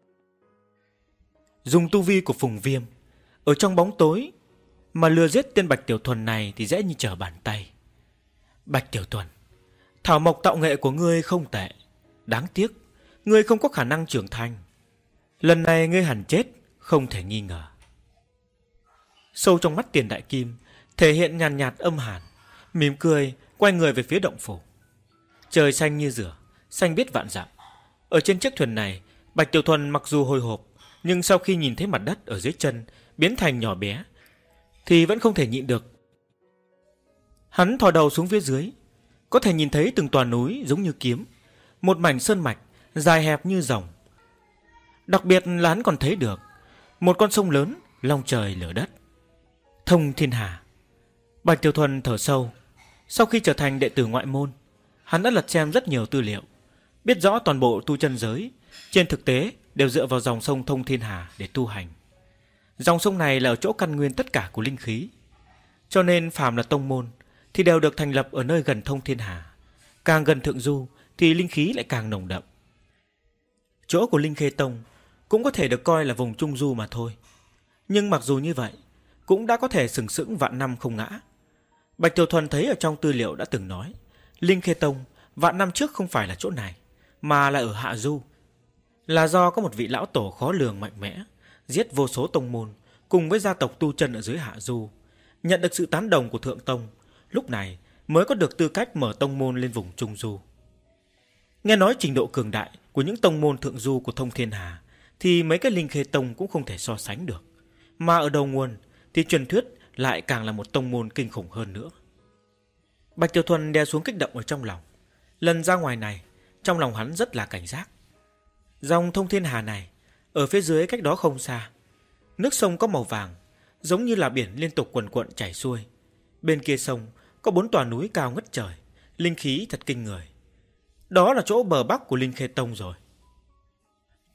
dùng tu vi của Phùng Viêm, ở trong bóng tối mà lừa giết tên Bạch Tiểu Thuần này thì dễ như trở bàn tay. Bạch Tiểu Thuần, thảo mộc tạo nghệ của ngươi không tệ, đáng tiếc ngươi không có khả năng trưởng thành. Lần này ngươi hẳn chết, không thể nghi ngờ. Sâu trong mắt Tiền Đại Kim thể hiện nhàn nhạt âm hàn, mỉm cười quay người về phía động phủ. Trời xanh như rửa, xanh biết vạn dặm. Ở trên chiếc thuyền này, Bạch Tiểu Thuần mặc dù hồi hộp, nhưng sau khi nhìn thấy mặt đất ở dưới chân biến thành nhỏ bé thì vẫn không thể nhịn được. Hắn thò đầu xuống phía dưới, có thể nhìn thấy từng tòa núi giống như kiếm, một mảnh sơn mạch dài hẹp như rồng. Đặc biệt là hắn còn thấy được một con sông lớn long trời lở đất, thông thiên hà. Bạch Tiểu Thuần thở sâu. Sau khi trở thành đệ tử ngoại môn, hắn đã lật xem rất nhiều tư liệu, biết rõ toàn bộ tu chân giới trên thực tế đều dựa vào dòng sông thông thiên hà để tu hành. Dòng sông này là ở chỗ căn nguyên tất cả của linh khí, cho nên phàm là tông môn thì đều được thành lập ở nơi gần thông thiên hà. Càng gần thượng du thì linh khí lại càng nồng đậm. Chỗ của Linh Khê Tông cũng có thể được coi là vùng trung du mà thôi, nhưng mặc dù như vậy cũng đã có thể sừng sững vạn năm không ngã. Bạch Tiểu Thuần thấy ở trong tư liệu đã từng nói, Linh Khê Tông vạn năm trước không phải là chỗ này, mà là ở Hạ Du, là do có một vị lão tổ khó lường mạnh mẽ, giết vô số tông môn cùng với gia tộc tu chân ở dưới Hạ Du, nhận được sự tán đồng của Thượng Tông, lúc này mới có được tư cách mở tông môn lên vùng Trung Du. Nghe nói trình độ cường đại của những tông môn thượng du của thông thiên hà thì mấy cái Linh Khê Tông cũng không thể so sánh được, mà ở đầu nguồn thì truyền thuyết lại càng là một tông môn kinh khủng hơn nữa. Bạch Tiểu Thuần đè xuống kích động ở trong lòng. Lần ra ngoài này, trong lòng hắn rất là cảnh giác. Dòng thông thiên hà này, ở phía dưới cách đó không xa, nước sông có màu vàng, giống như là biển liên tục quần quận chảy xuôi. Bên kia sông có 4 tòa núi cao ngất trời, linh khí thật kinh người. Đó là chỗ bờ bắc của Linh Khê Tông rồi.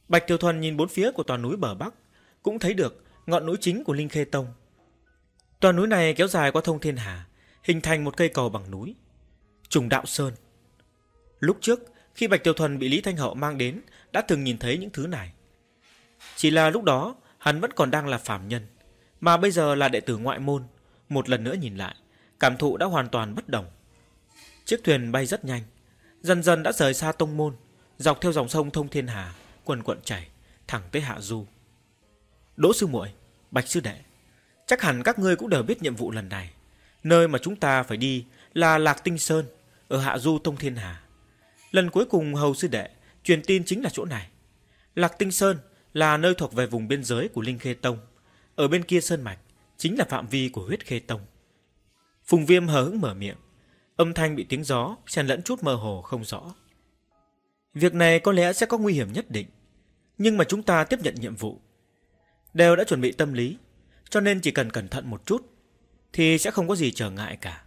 Bạch Tiểu Thuần nhìn bốn phía của toàn núi bờ bắc, cũng thấy được ngọn núi chính của Linh Khê Tông. Toàn núi này kéo dài qua thông thiên hà, hình thành một cây cầu bằng núi, Trùng Đạo Sơn. Lúc trước khi Bạch Tiểu Thuần bị Lý Thanh Hậu mang đến, đã từng nhìn thấy những thứ này. Chỉ là lúc đó hắn vẫn còn đang là phàm nhân, mà bây giờ là đệ tử ngoại môn. Một lần nữa nhìn lại, cảm thụ đã hoàn toàn bất đồng. Chiếc thuyền bay rất nhanh, dần dần đã rời xa tông môn, dọc theo dòng sông thông thiên hà quần quận chảy thẳng tới hạ du. Đỗ sư muội, Bạch sư đệ, chắc hẳn các ngươi cũng đều biết nhiệm vụ lần này. Nơi mà chúng ta phải đi là Lạc Tinh Sơn, ở hạ du thông thiên hà. Lần cuối cùng Hầu sư đệ truyền tin chính là chỗ này. Lạc Tinh Sơn là nơi thuộc về vùng biên giới của Linh Khê Tông. Ở bên kia sơn mạch chính là phạm vi của Huyết Khê Tông. Phùng Viêm hờ hững mở miệng, âm thanh bị tiếng gió xen lẫn chút mơ hồ không rõ. Việc này có lẽ sẽ có nguy hiểm nhất định, nhưng mà chúng ta tiếp nhận nhiệm vụ, đều đã chuẩn bị tâm lý, cho nên chỉ cần cẩn thận một chút thì sẽ không có gì trở ngại cả.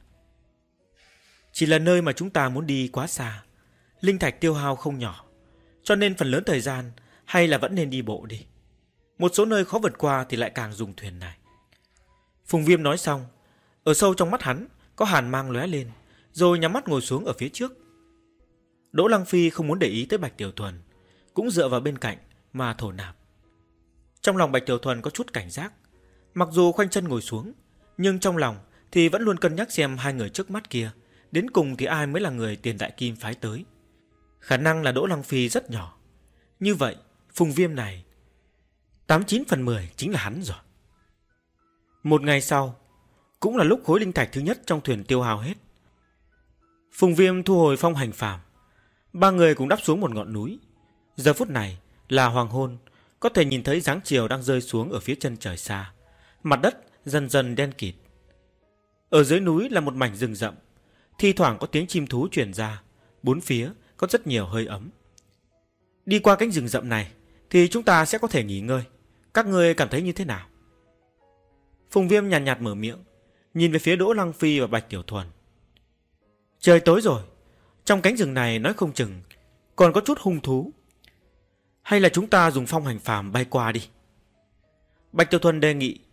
Chỉ là nơi mà chúng ta muốn đi quá xa, linh thạch tiêu hao không nhỏ, cho nên phần lớn thời gian hay là vẫn nên đi bộ đi. Một số nơi khó vượt qua thì lại càng dùng thuyền này. Phùng Viêm nói xong, ở sâu trong mắt hắn có hàn mang lóe lên, rồi nhắm mắt ngồi xuống ở phía trước. Đỗ Lăng Phi không muốn để ý tới Bạch Tiểu Thuần, cũng dựa vào bên cạnh mà thổ nạp. Trong lòng Bạch Tiểu Thuần có chút cảnh giác, mặc dù khoanh chân ngồi xuống, nhưng trong lòng thì vẫn luôn cân nhắc xem hai người trước mắt kia đến cùng thì ai mới là người Tiền Đại Kim phái tới. Khả năng là Đỗ Lăng Phi rất nhỏ. Như vậy Phùng Viêm này 89 phần 10 chính là hắn rồi. Một ngày sau, cũng là lúc khối linh thạch thứ nhất trong thuyền tiêu hao hết, Phùng Viêm thu hồi phong hành phàm. Ba người cũng đáp xuống một ngọn núi. Giờ phút này là hoàng hôn, có thể nhìn thấy dáng chiều đang rơi xuống ở phía chân trời xa. Mặt đất dần dần đen kịt. Ở dưới núi là một mảnh rừng rậm, thi thoảng có tiếng chim thú truyền ra, bốn phía có rất nhiều hơi ấm. Đi qua cánh rừng rậm này thì chúng ta sẽ có thể nghỉ ngơi. Các ngươi cảm thấy như thế nào? Phùng Viêm nhàn nhạt mở miệng, nhìn về phía Đỗ Lăng Phi và Bạch Tiểu Thuần. Trời tối rồi, trong cánh rừng này nói không chừng còn có chút hung thú. Hay là chúng ta dùng phong hành phàm bay qua đi? Bạch Tiểu Thuần đề nghị.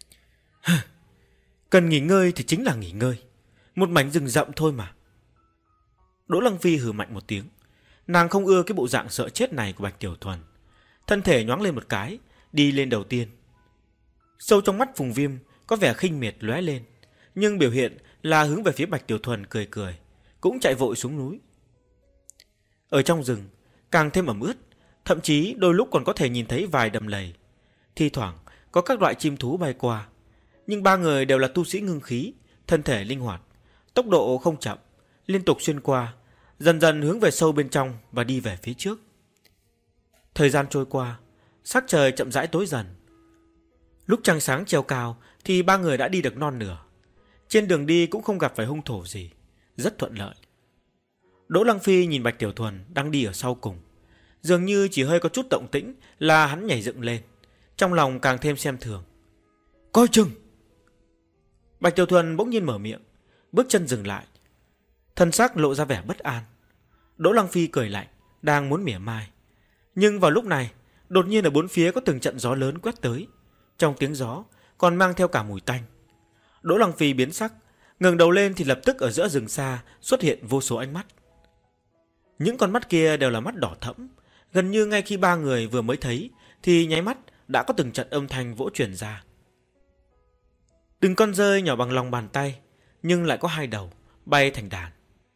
Cần nghỉ ngơi thì chính là nghỉ ngơi, một mảnh rừng rậm thôi mà. Đỗ Lăng Phi hừ mạnh một tiếng. Nàng không ưa cái bộ dạng sợ chết này của Bạch Tiểu Thuần, thân thể nhoáng lên một cái, đi lên đầu tiên. Sâu trong mắt Phùng Viêm có vẻ khinh miệt lóe lên, nhưng biểu hiện là hướng về phía Bạch Tiểu Thuần cười cười, cũng chạy vội xuống núi. Ở trong rừng càng thêm ẩm ướt, thậm chí đôi lúc còn có thể nhìn thấy vài đầm lầy. Thi thoảng có các loại chim thú bay qua, nhưng ba người đều là tu sĩ ngưng khí, thân thể linh hoạt, tốc độ không chậm, liên tục xuyên qua, dần dần hướng về sâu bên trong và đi về phía trước. Thời gian trôi qua, sắc trời chậm rãi tối dần. Lúc trăng sáng treo cao thì ba người đã đi được non nửa. Trên đường đi cũng không gặp phải hung thủ gì, rất thuận lợi. Đỗ Lăng Phi nhìn Bạch Tiểu Thuần đang đi ở sau cùng, dường như chỉ hơi có chút động tĩnh là hắn nhảy dựng lên, trong lòng càng thêm xem thường. Coi chừng! Bạch Tiểu Thuần bỗng nhiên mở miệng, bước chân dừng lại, thân xác lộ ra vẻ bất an. Đỗ Lăng Phi cười lạnh, đang muốn mỉa mai, nhưng vào lúc này đột nhiên ở bốn phía có từng trận gió lớn quét tới, trong tiếng gió còn mang theo cả mùi tanh. Đỗ Lăng Phi biến sắc, ngẩng đầu lên thì lập tức ở giữa rừng xa xuất hiện vô số ánh mắt. Những con mắt kia đều là mắt đỏ thẫm, gần như ngay khi ba người vừa mới thấy thì nháy mắt đã có từng trận âm thanh vỗ truyền ra. Từng con dơi nhỏ bằng lòng bàn tay, nhưng lại có hai đầu, bay thành đàn.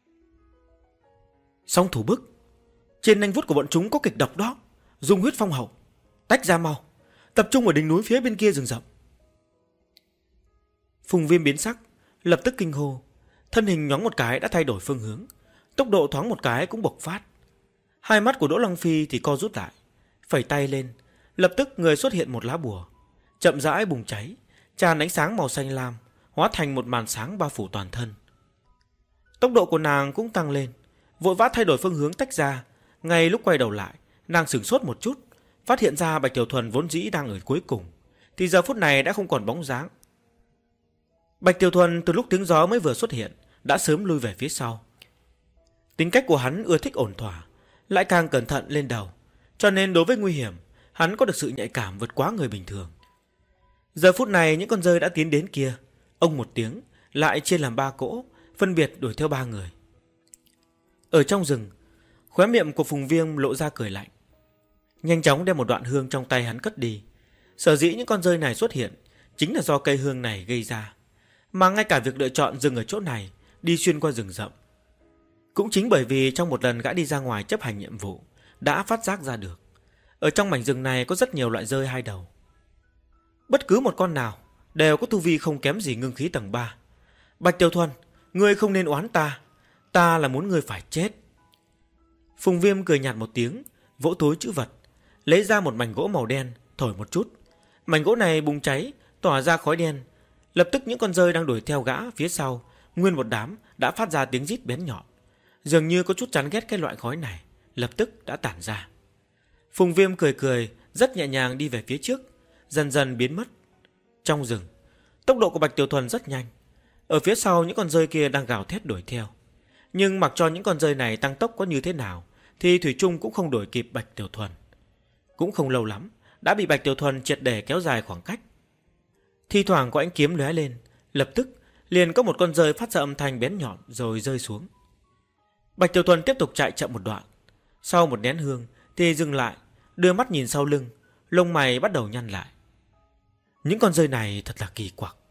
Song thủ bức, trên nanh vuốt của bọn chúng có kịch độc đó, dùng huyết phong hậu, tách ra mau, tập trung ở đỉnh núi phía bên kia rừng rậm. Phùng Viêm biến sắc, lập tức kinh hô, thân hình nhoáng một cái đã thay đổi phương hướng, tốc độ thoáng một cái cũng bộc phát. Hai mắt của Đỗ Lăng Phi thì co rút lại, phẩy tay lên, lập tức người xuất hiện một lá bùa, chậm rãi bùng cháy, tràn ánh sáng màu xanh lam, hóa thành một màn sáng bao phủ toàn thân. Tốc độ của nàng cũng tăng lên, vội vã thay đổi phương hướng tách ra. Ngay lúc quay đầu lại, nàng sửng sốt một chút, phát hiện ra Bạch Tiểu Thuần vốn dĩ đang ở cuối cùng thì giờ phút này đã không còn bóng dáng. Bạch Tiểu Thuần từ lúc tiếng gió mới vừa xuất hiện đã sớm lui về phía sau. Tính cách của hắn ưa thích ổn thỏa, lại càng cẩn thận lên đầu, cho nên đối với nguy hiểm, hắn có được sự nhạy cảm vượt quá người bình thường. Giờ phút này những con dơi đã tiến đến kia, ông một tiếng lại chia làm 3 cỗ, phân biệt đuổi theo 3 người. Ở trong rừng, khóe miệng của Phùng Viêm lộ ra cười lạnh, nhanh chóng đem một đoạn hương trong tay hắn cất đi. Sở dĩ những con dơi này xuất hiện chính là do cây hương này gây ra, mà ngay cả việc lựa chọn dừng ở chỗ này, đi xuyên qua rừng rậm, cũng chính bởi vì trong một lần gã đi ra ngoài chấp hành nhiệm vụ đã phát giác ra được ở trong mảnh rừng này có rất nhiều loại dơi 2 đầu. Bất cứ một con nào đều có tu vi không kém gì ngưng khí tầng 3. Bạch Tiểu Thuần, ngươi không nên oán ta, ta là muốn ngươi phải chết. Phùng Viêm cười nhạt một tiếng, vỗ túi trữ vật, lấy ra một mảnh gỗ màu đen, thổi một chút. Mảnh gỗ này bùng cháy, tỏa ra khói đen. Lập tức những con dơi đang đuổi theo gã phía sau, nguyên một đám đã phát ra tiếng rít bén nhọn, dường như có chút chán ghét cái loại khói này, lập tức đã tản ra. Phùng Viêm cười cười, rất nhẹ nhàng đi về phía trước, dần dần biến mất. Trong rừng, tốc độ của Bạch Tiểu Thuần rất nhanh. Ở phía sau những con dơi kia đang gào thét đuổi theo. Nhưng mặc cho những con dơi này tăng tốc có như thế nào thì thủy chung cũng không đuổi kịp Bạch Tiểu Thuần. Cũng không lâu lắm đã bị Bạch Tiểu Thuần triệt để kéo dài khoảng cách. Thi thoảng có ánh kiếm lóe lên, lập tức liền có một con dơi phát ra âm thanh bén nhọn rồi rơi xuống. Bạch Tiểu Thuần tiếp tục chạy chậm một đoạn, sau một nén hương thì dừng lại, đưa mắt nhìn sau lưng, lông mày bắt đầu nhăn lại. Những con dơi này thật là kỳ quặc.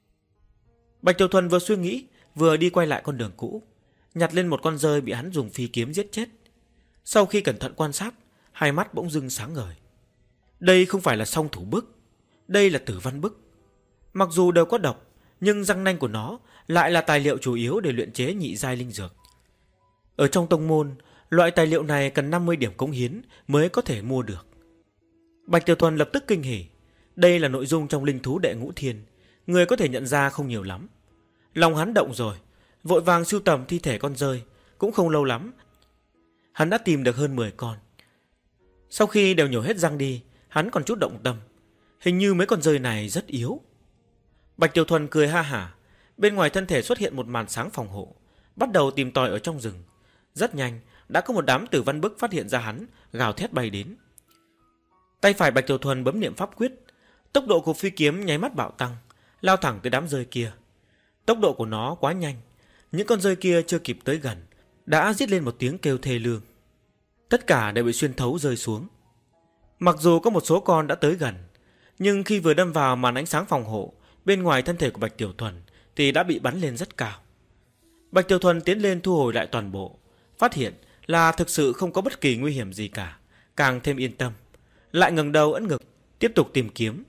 Bạch Tiểu Thuần vừa suy nghĩ, vừa đi quay lại con đường cũ, nhặt lên một con dơi bị hắn dùng phi kiếm giết chết. Sau khi cẩn thận quan sát, hai mắt bỗng dưng sáng ngời. Đây không phải là song thủ bức, đây là tử văn bức. Mặc dù đều có độc, nhưng răng nanh của nó lại là tài liệu chủ yếu để luyện chế nhị giai linh dược. Ở trong tông môn, loại tài liệu này cần 50 điểm cống hiến mới có thể mua được. Bạch Tiểu Thuần lập tức kinh hỉ. Đây là nội dung trong linh thú đệ ngũ thiên, người có thể nhận ra không nhiều lắm. Lòng hắn động rồi, vội vàng sưu tầm thi thể con dơi. Cũng không lâu lắm, hắn đã tìm được hơn 10 con. Sau khi đều nhổ hết răng đi, hắn còn chút động tâm. Hình như mấy con dơi này rất yếu. Bạch Tiểu Thuần cười ha hả. Bên ngoài thân thể xuất hiện một màn sáng phòng hộ, bắt đầu tìm tòi ở trong rừng. Rất nhanh đã có một đám tử văn bức phát hiện ra hắn, gào thét bay đến. Tay phải Bạch Tiểu Thuần bấm niệm pháp quyết, tốc độ của phi kiếm nháy mắt bạo tăng, lao thẳng tới đám dơi kia. Tốc độ của nó quá nhanh, những con dơi kia chưa kịp tới gần đã rít lên một tiếng kêu thê lương. Tất cả đều bị xuyên thấu rơi xuống. Mặc dù có một số con đã tới gần, nhưng khi vừa đâm vào màn ánh sáng phòng hộ bên ngoài thân thể của Bạch Tiểu Thuần thì đã bị bắn lên rất cao. Bạch Tiểu Thuần tiến lên thu hồi lại toàn bộ, phát hiện là thực sự không có bất kỳ nguy hiểm gì cả, càng thêm yên tâm. Lại ngẩng đầu ưỡn ngực, tiếp tục tìm kiếm.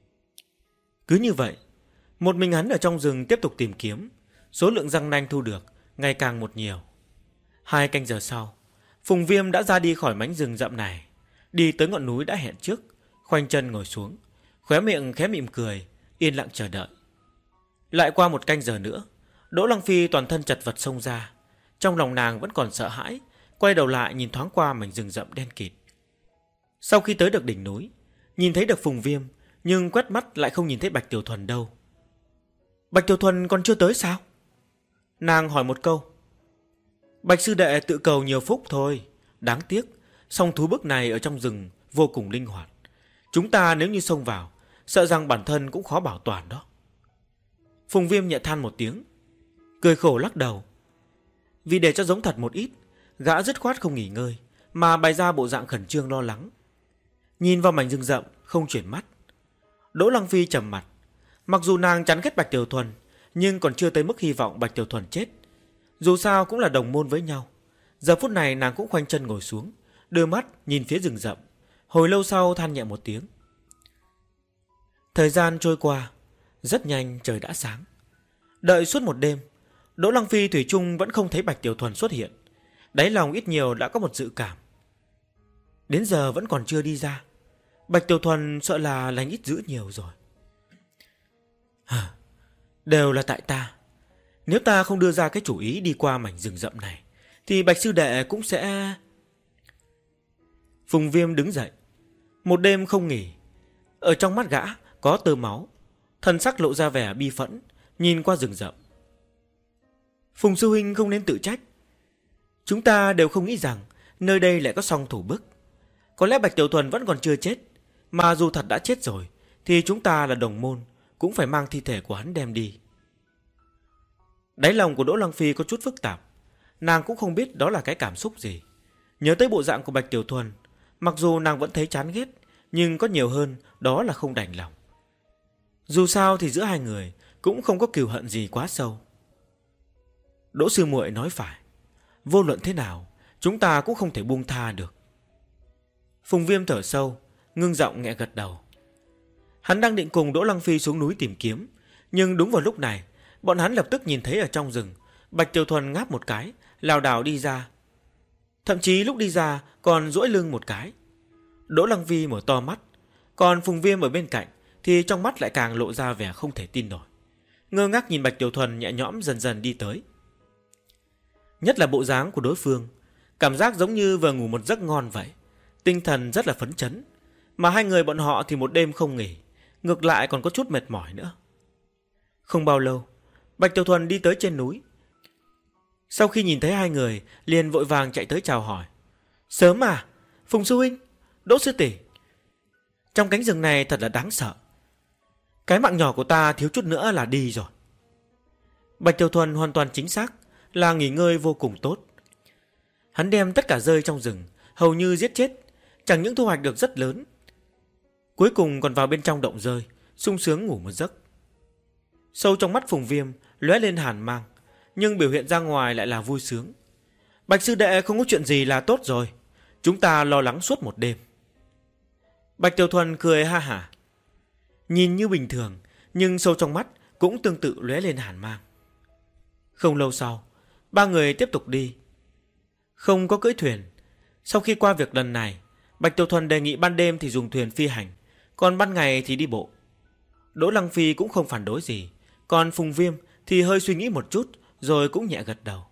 Cứ như vậy, một mình hắn ở trong rừng tiếp tục tìm kiếm. Số lượng răng nanh thu được ngày càng một nhiều. 2 canh giờ sau, Phùng Viêm đã ra đi khỏi mảnh rừng rậm này, đi tới ngọn núi đã hẹn trước, khoanh chân ngồi xuống, khóe miệng khẽ mỉm cười, yên lặng chờ đợi. Lại qua 1 canh giờ nữa, Đỗ Lăng Phi toàn thân chật vật xông ra. Trong lòng nàng vẫn còn sợ hãi, quay đầu lại nhìn thoáng qua mảnh rừng rậm đen kịt. Sau khi tới được đỉnh núi, nhìn thấy được Phùng Viêm, nhưng quét mắt lại không nhìn thấy Bạch Tiểu Thuần đâu. Bạch Tiểu Thuần còn chưa tới sao? Nàng hỏi một câu. Bạch sư đệ tự cầu nhiều phúc thôi. Đáng tiếc, song thú bức này ở trong rừng vô cùng linh hoạt. Chúng ta nếu như xông vào, sợ rằng bản thân cũng khó bảo toàn đó. Phùng Viêm nhẹ than một tiếng, cười khổ lắc đầu. Vì để cho giống thật một ít, gã dứt khoát không nghỉ ngơi, mà bày ra bộ dạng khẩn trương lo lắng. Nhìn vào mảnh rừng rậm không chuyển mắt. Đỗ Lăng Phi trầm mặt. Mặc dù nàng chán ghét Bạch Tiểu Thuần, nhưng còn chưa tới mức hy vọng Bạch Tiểu Thuần chết. Dù sao cũng là đồng môn với nhau. Giờ phút này nàng cũng khoanh chân ngồi xuống, đưa mắt nhìn phía rừng rậm. Hồi lâu sau than nhẹ một tiếng. Thời gian trôi qua, rất nhanh trời đã sáng. Đợi suốt một đêm, Đỗ Lăng Phi thủy chung vẫn không thấy Bạch Tiểu Thuần xuất hiện. Đáy lòng ít nhiều đã có một dự cảm. Đến giờ vẫn còn chưa đi ra. Bạch Tiểu Thuần sợ là lành ít dữ nhiều rồi. Đều là tại ta. Nếu ta không đưa ra cái chủ ý đi qua mảnh rừng rậm này, thì Bạch sư đệ cũng sẽ... Phùng Viêm đứng dậy. Một đêm không nghỉ. Ở trong mắt gã có tơ máu, thần sắc lộ ra vẻ bi phẫn, nhìn qua rừng rậm. Phùng sư huynh không nên tự trách. Chúng ta đều không nghĩ rằng nơi đây lại có song thủ bức. Có lẽ Bạch Tiểu Thuần vẫn còn chưa chết, mà dù thật đã chết rồi thì chúng ta là đồng môn cũng phải mang thi thể của hắn đem đi. Đáy lòng của Đỗ Lăng Phi có chút phức tạp. Nàng cũng không biết đó là cái cảm xúc gì. Nhớ tới bộ dạng của Bạch Tiểu Thuần, mặc dù nàng vẫn thấy chán ghét, nhưng có nhiều hơn đó là không đành lòng. Dù sao thì giữa hai người cũng không có cừu hận gì quá sâu. Đỗ sư muội nói phải, vô luận thế nào chúng ta cũng không thể buông tha được. Phùng Viêm thở sâu, ngưng giọng nhẹ gật đầu. Hắn đang định cùng Đỗ Lăng Phi xuống núi tìm kiếm, nhưng đúng vào lúc này bọn hắn lập tức nhìn thấy ở trong rừng Bạch Tiểu Thuần ngáp một cái, lảo đảo đi ra. Thậm chí lúc đi ra còn duỗi lưng một cái. Đỗ Lăng Phi mở to mắt, còn Phùng Viêm ở bên cạnh thì trong mắt lại càng lộ ra vẻ không thể tin nổi, ngơ ngác nhìn Bạch Tiểu Thuần nhẹ nhõm dần dần đi tới. Nhất là bộ dáng của đối phương, cảm giác giống như vừa ngủ một giấc ngon vậy, tinh thần rất là phấn chấn. Mà hai người bọn họ thì một đêm không nghỉ, ngược lại còn có chút mệt mỏi nữa. Không bao lâu, Bạch Tiểu Thuần đi tới trên núi. Sau khi nhìn thấy hai người, liền vội vàng chạy tới chào hỏi. Sớm à, Phùng sư huynh, Đỗ sư tỷ. Trong cánh rừng này thật là đáng sợ. Cái mạng nhỏ của ta thiếu chút nữa là đi rồi. Bạch Tiểu Thuần hoàn toàn chính xác là nghỉ ngơi vô cùng tốt. Hắn đem tất cả rơi trong rừng hầu như giết chết, chẳng những thu hoạch được rất lớn, cuối cùng còn vào bên trong động rơi, sung sướng ngủ một giấc. Sâu trong mắt Phùng Viêm lóe lên hàn mang, nhưng biểu hiện ra ngoài lại là vui sướng. Bạch sư đệ không có chuyện gì là tốt rồi, chúng ta lo lắng suốt một đêm. Bạch Tiểu Thuần cười ha hả, nhìn như bình thường, nhưng sâu trong mắt cũng tương tự lóe lên hàn mang. Không lâu sau, ba người tiếp tục đi. Không có cưỡi thuyền. Sau khi qua việc lần này, Bạch Tiểu Thuần đề nghị ban đêm thì dùng thuyền phi hành, còn ban ngày thì đi bộ. Đỗ Lăng Phi cũng không phản đối gì, còn Phùng Viêm thì hơi suy nghĩ một chút rồi cũng nhẹ gật đầu.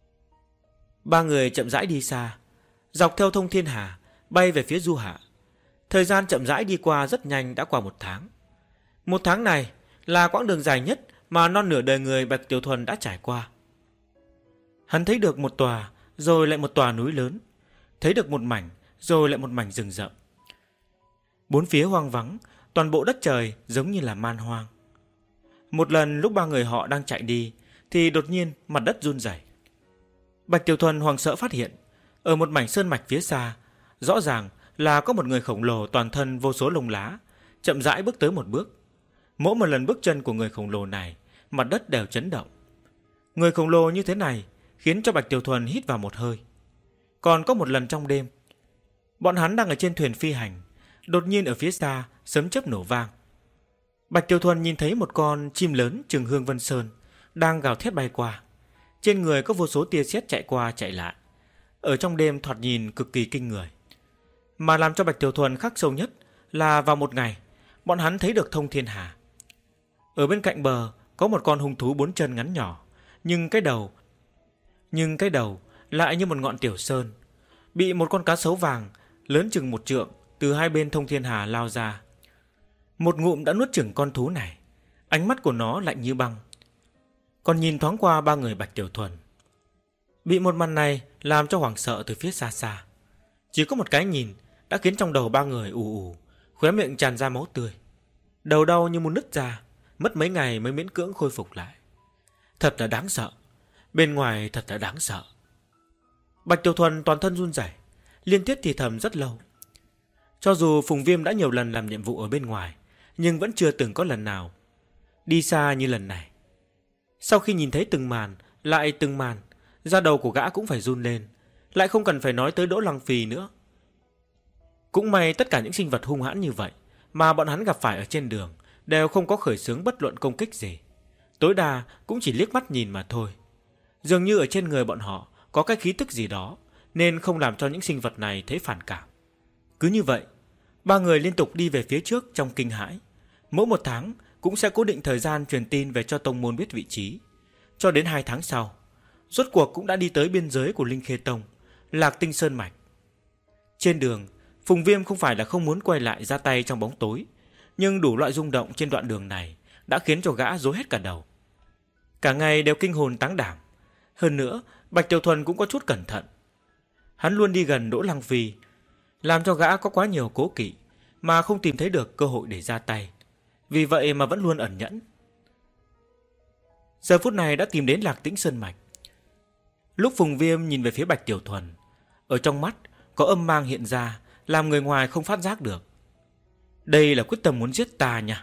Ba người chậm rãi đi xa, dọc theo thông thiên hà bay về phía Du Hạ. Thời gian chậm rãi đi qua rất nhanh, đã qua 1 tháng. 1 tháng này là quãng đường dài nhất mà non nửa đời người Bạch Tiểu Thuần đã trải qua. Hắn thấy được một tòa rồi lại một tòa núi lớn, thấy được một mảnh rồi lại một mảnh rừng rậm. Bốn phía hoang vắng, toàn bộ đất trời giống như là man hoang. Một lần lúc ba người họ đang chạy đi thì đột nhiên mặt đất run rẩy. Bạch Tiểu Thuần hoảng sợ phát hiện ở một mảnh sơn mạch phía xa, rõ ràng là có một người khổng lồ toàn thân vô số lông lá chậm rãi bước tới một bước. Mỗi một lần bước chân của người khổng lồ này, mặt đất đều chấn động. Người khổng lồ như thế này khiến cho Bạch Tiểu Thuần hít vào một hơi. Còn có một lần trong đêm, bọn hắn đang ở trên thuyền phi hành, đột nhiên ở phía xa sấm chớp nổ vang. Bạch Tiểu Thuần nhìn thấy một con chim lớn chừng Hương Vân Sơn đang gào thét bay qua, trên người có vô số tia sét chạy qua chạy lại, ở trong đêm thoạt nhìn cực kỳ kinh người. Mà làm cho Bạch Tiểu Thuần khắc sâu nhất là vào một ngày, bọn hắn thấy được thông thiên hà. Ở bên cạnh bờ có một con hung thú 4 chân ngắn nhỏ, nhưng cái đầu lại như một ngọn tiểu sơn, bị một con cá sấu vàng lớn chừng 1 trượng từ hai bên thông thiên hà lao ra. Một ngụm đã nuốt chửng con thú này, ánh mắt của nó lạnh như băng. Còn nhìn thoáng qua ba người Bạch Tiểu Thuần, bị một màn này làm cho hoảng sợ từ phía xa xa. Chỉ có một cái nhìn đã khiến trong đầu ba người ù ù, khóe miệng tràn ra máu tươi, đầu đau như muốn nứt ra, mất mấy ngày mới miễn cưỡng khôi phục lại. Thật là đáng sợ, bên ngoài thật là đáng sợ. Bạch Tiểu Thuần toàn thân run rẩy, liên tiếp thì thầm rất lâu. Cho dù Phùng Viêm đã nhiều lần làm nhiệm vụ ở bên ngoài, nhưng vẫn chưa từng có lần nào đi xa như lần này. Sau khi nhìn thấy từng màn lại từng màn, da đầu của gã cũng phải run lên, lại không cần phải nói tới Đỗ Lăng Phi nữa. Cũng may tất cả những sinh vật hung hãn như vậy mà bọn hắn gặp phải ở trên đường đều không có khởi xướng bất luận công kích gì, tối đa cũng chỉ liếc mắt nhìn mà thôi. Dường như ở trên người bọn họ có cái khí tức gì đó, nên không làm cho những sinh vật này thấy phản cảm. Cứ như vậy, ba người liên tục đi về phía trước trong kinh hãi. Mỗi 1 tháng cũng sẽ cố định thời gian truyền tin về cho tông môn biết vị trí. Cho đến 2 tháng sau, rốt cuộc cũng đã đi tới biên giới của Linh Khê Tông, Lạc Tinh Sơn Mạch. Trên đường, Phùng Viêm không phải là không muốn quay lại ra tay trong bóng tối, nhưng đủ loại rung động trên đoạn đường này đã khiến cho gã rối hết cả đầu. Cả ngày đều kinh hồn táng đảm. Hơn nữa, Bạch Tiểu Thuần cũng có chút cẩn thận. Hắn luôn đi gần Đỗ Lăng Phi, làm cho gã có quá nhiều cố kỵ mà không tìm thấy được cơ hội để ra tay. Vì vậy mà vẫn luôn ẩn nhẫn. Giờ phút này đã tìm đến Lạc Tĩnh Sơn Mạch. Lúc Phùng Viêm nhìn về phía Bạch Tiểu Thuần, ở trong mắt có âm mang hiện ra, làm người ngoài không phát giác được. Đây là quyết tâm muốn giết ta nha.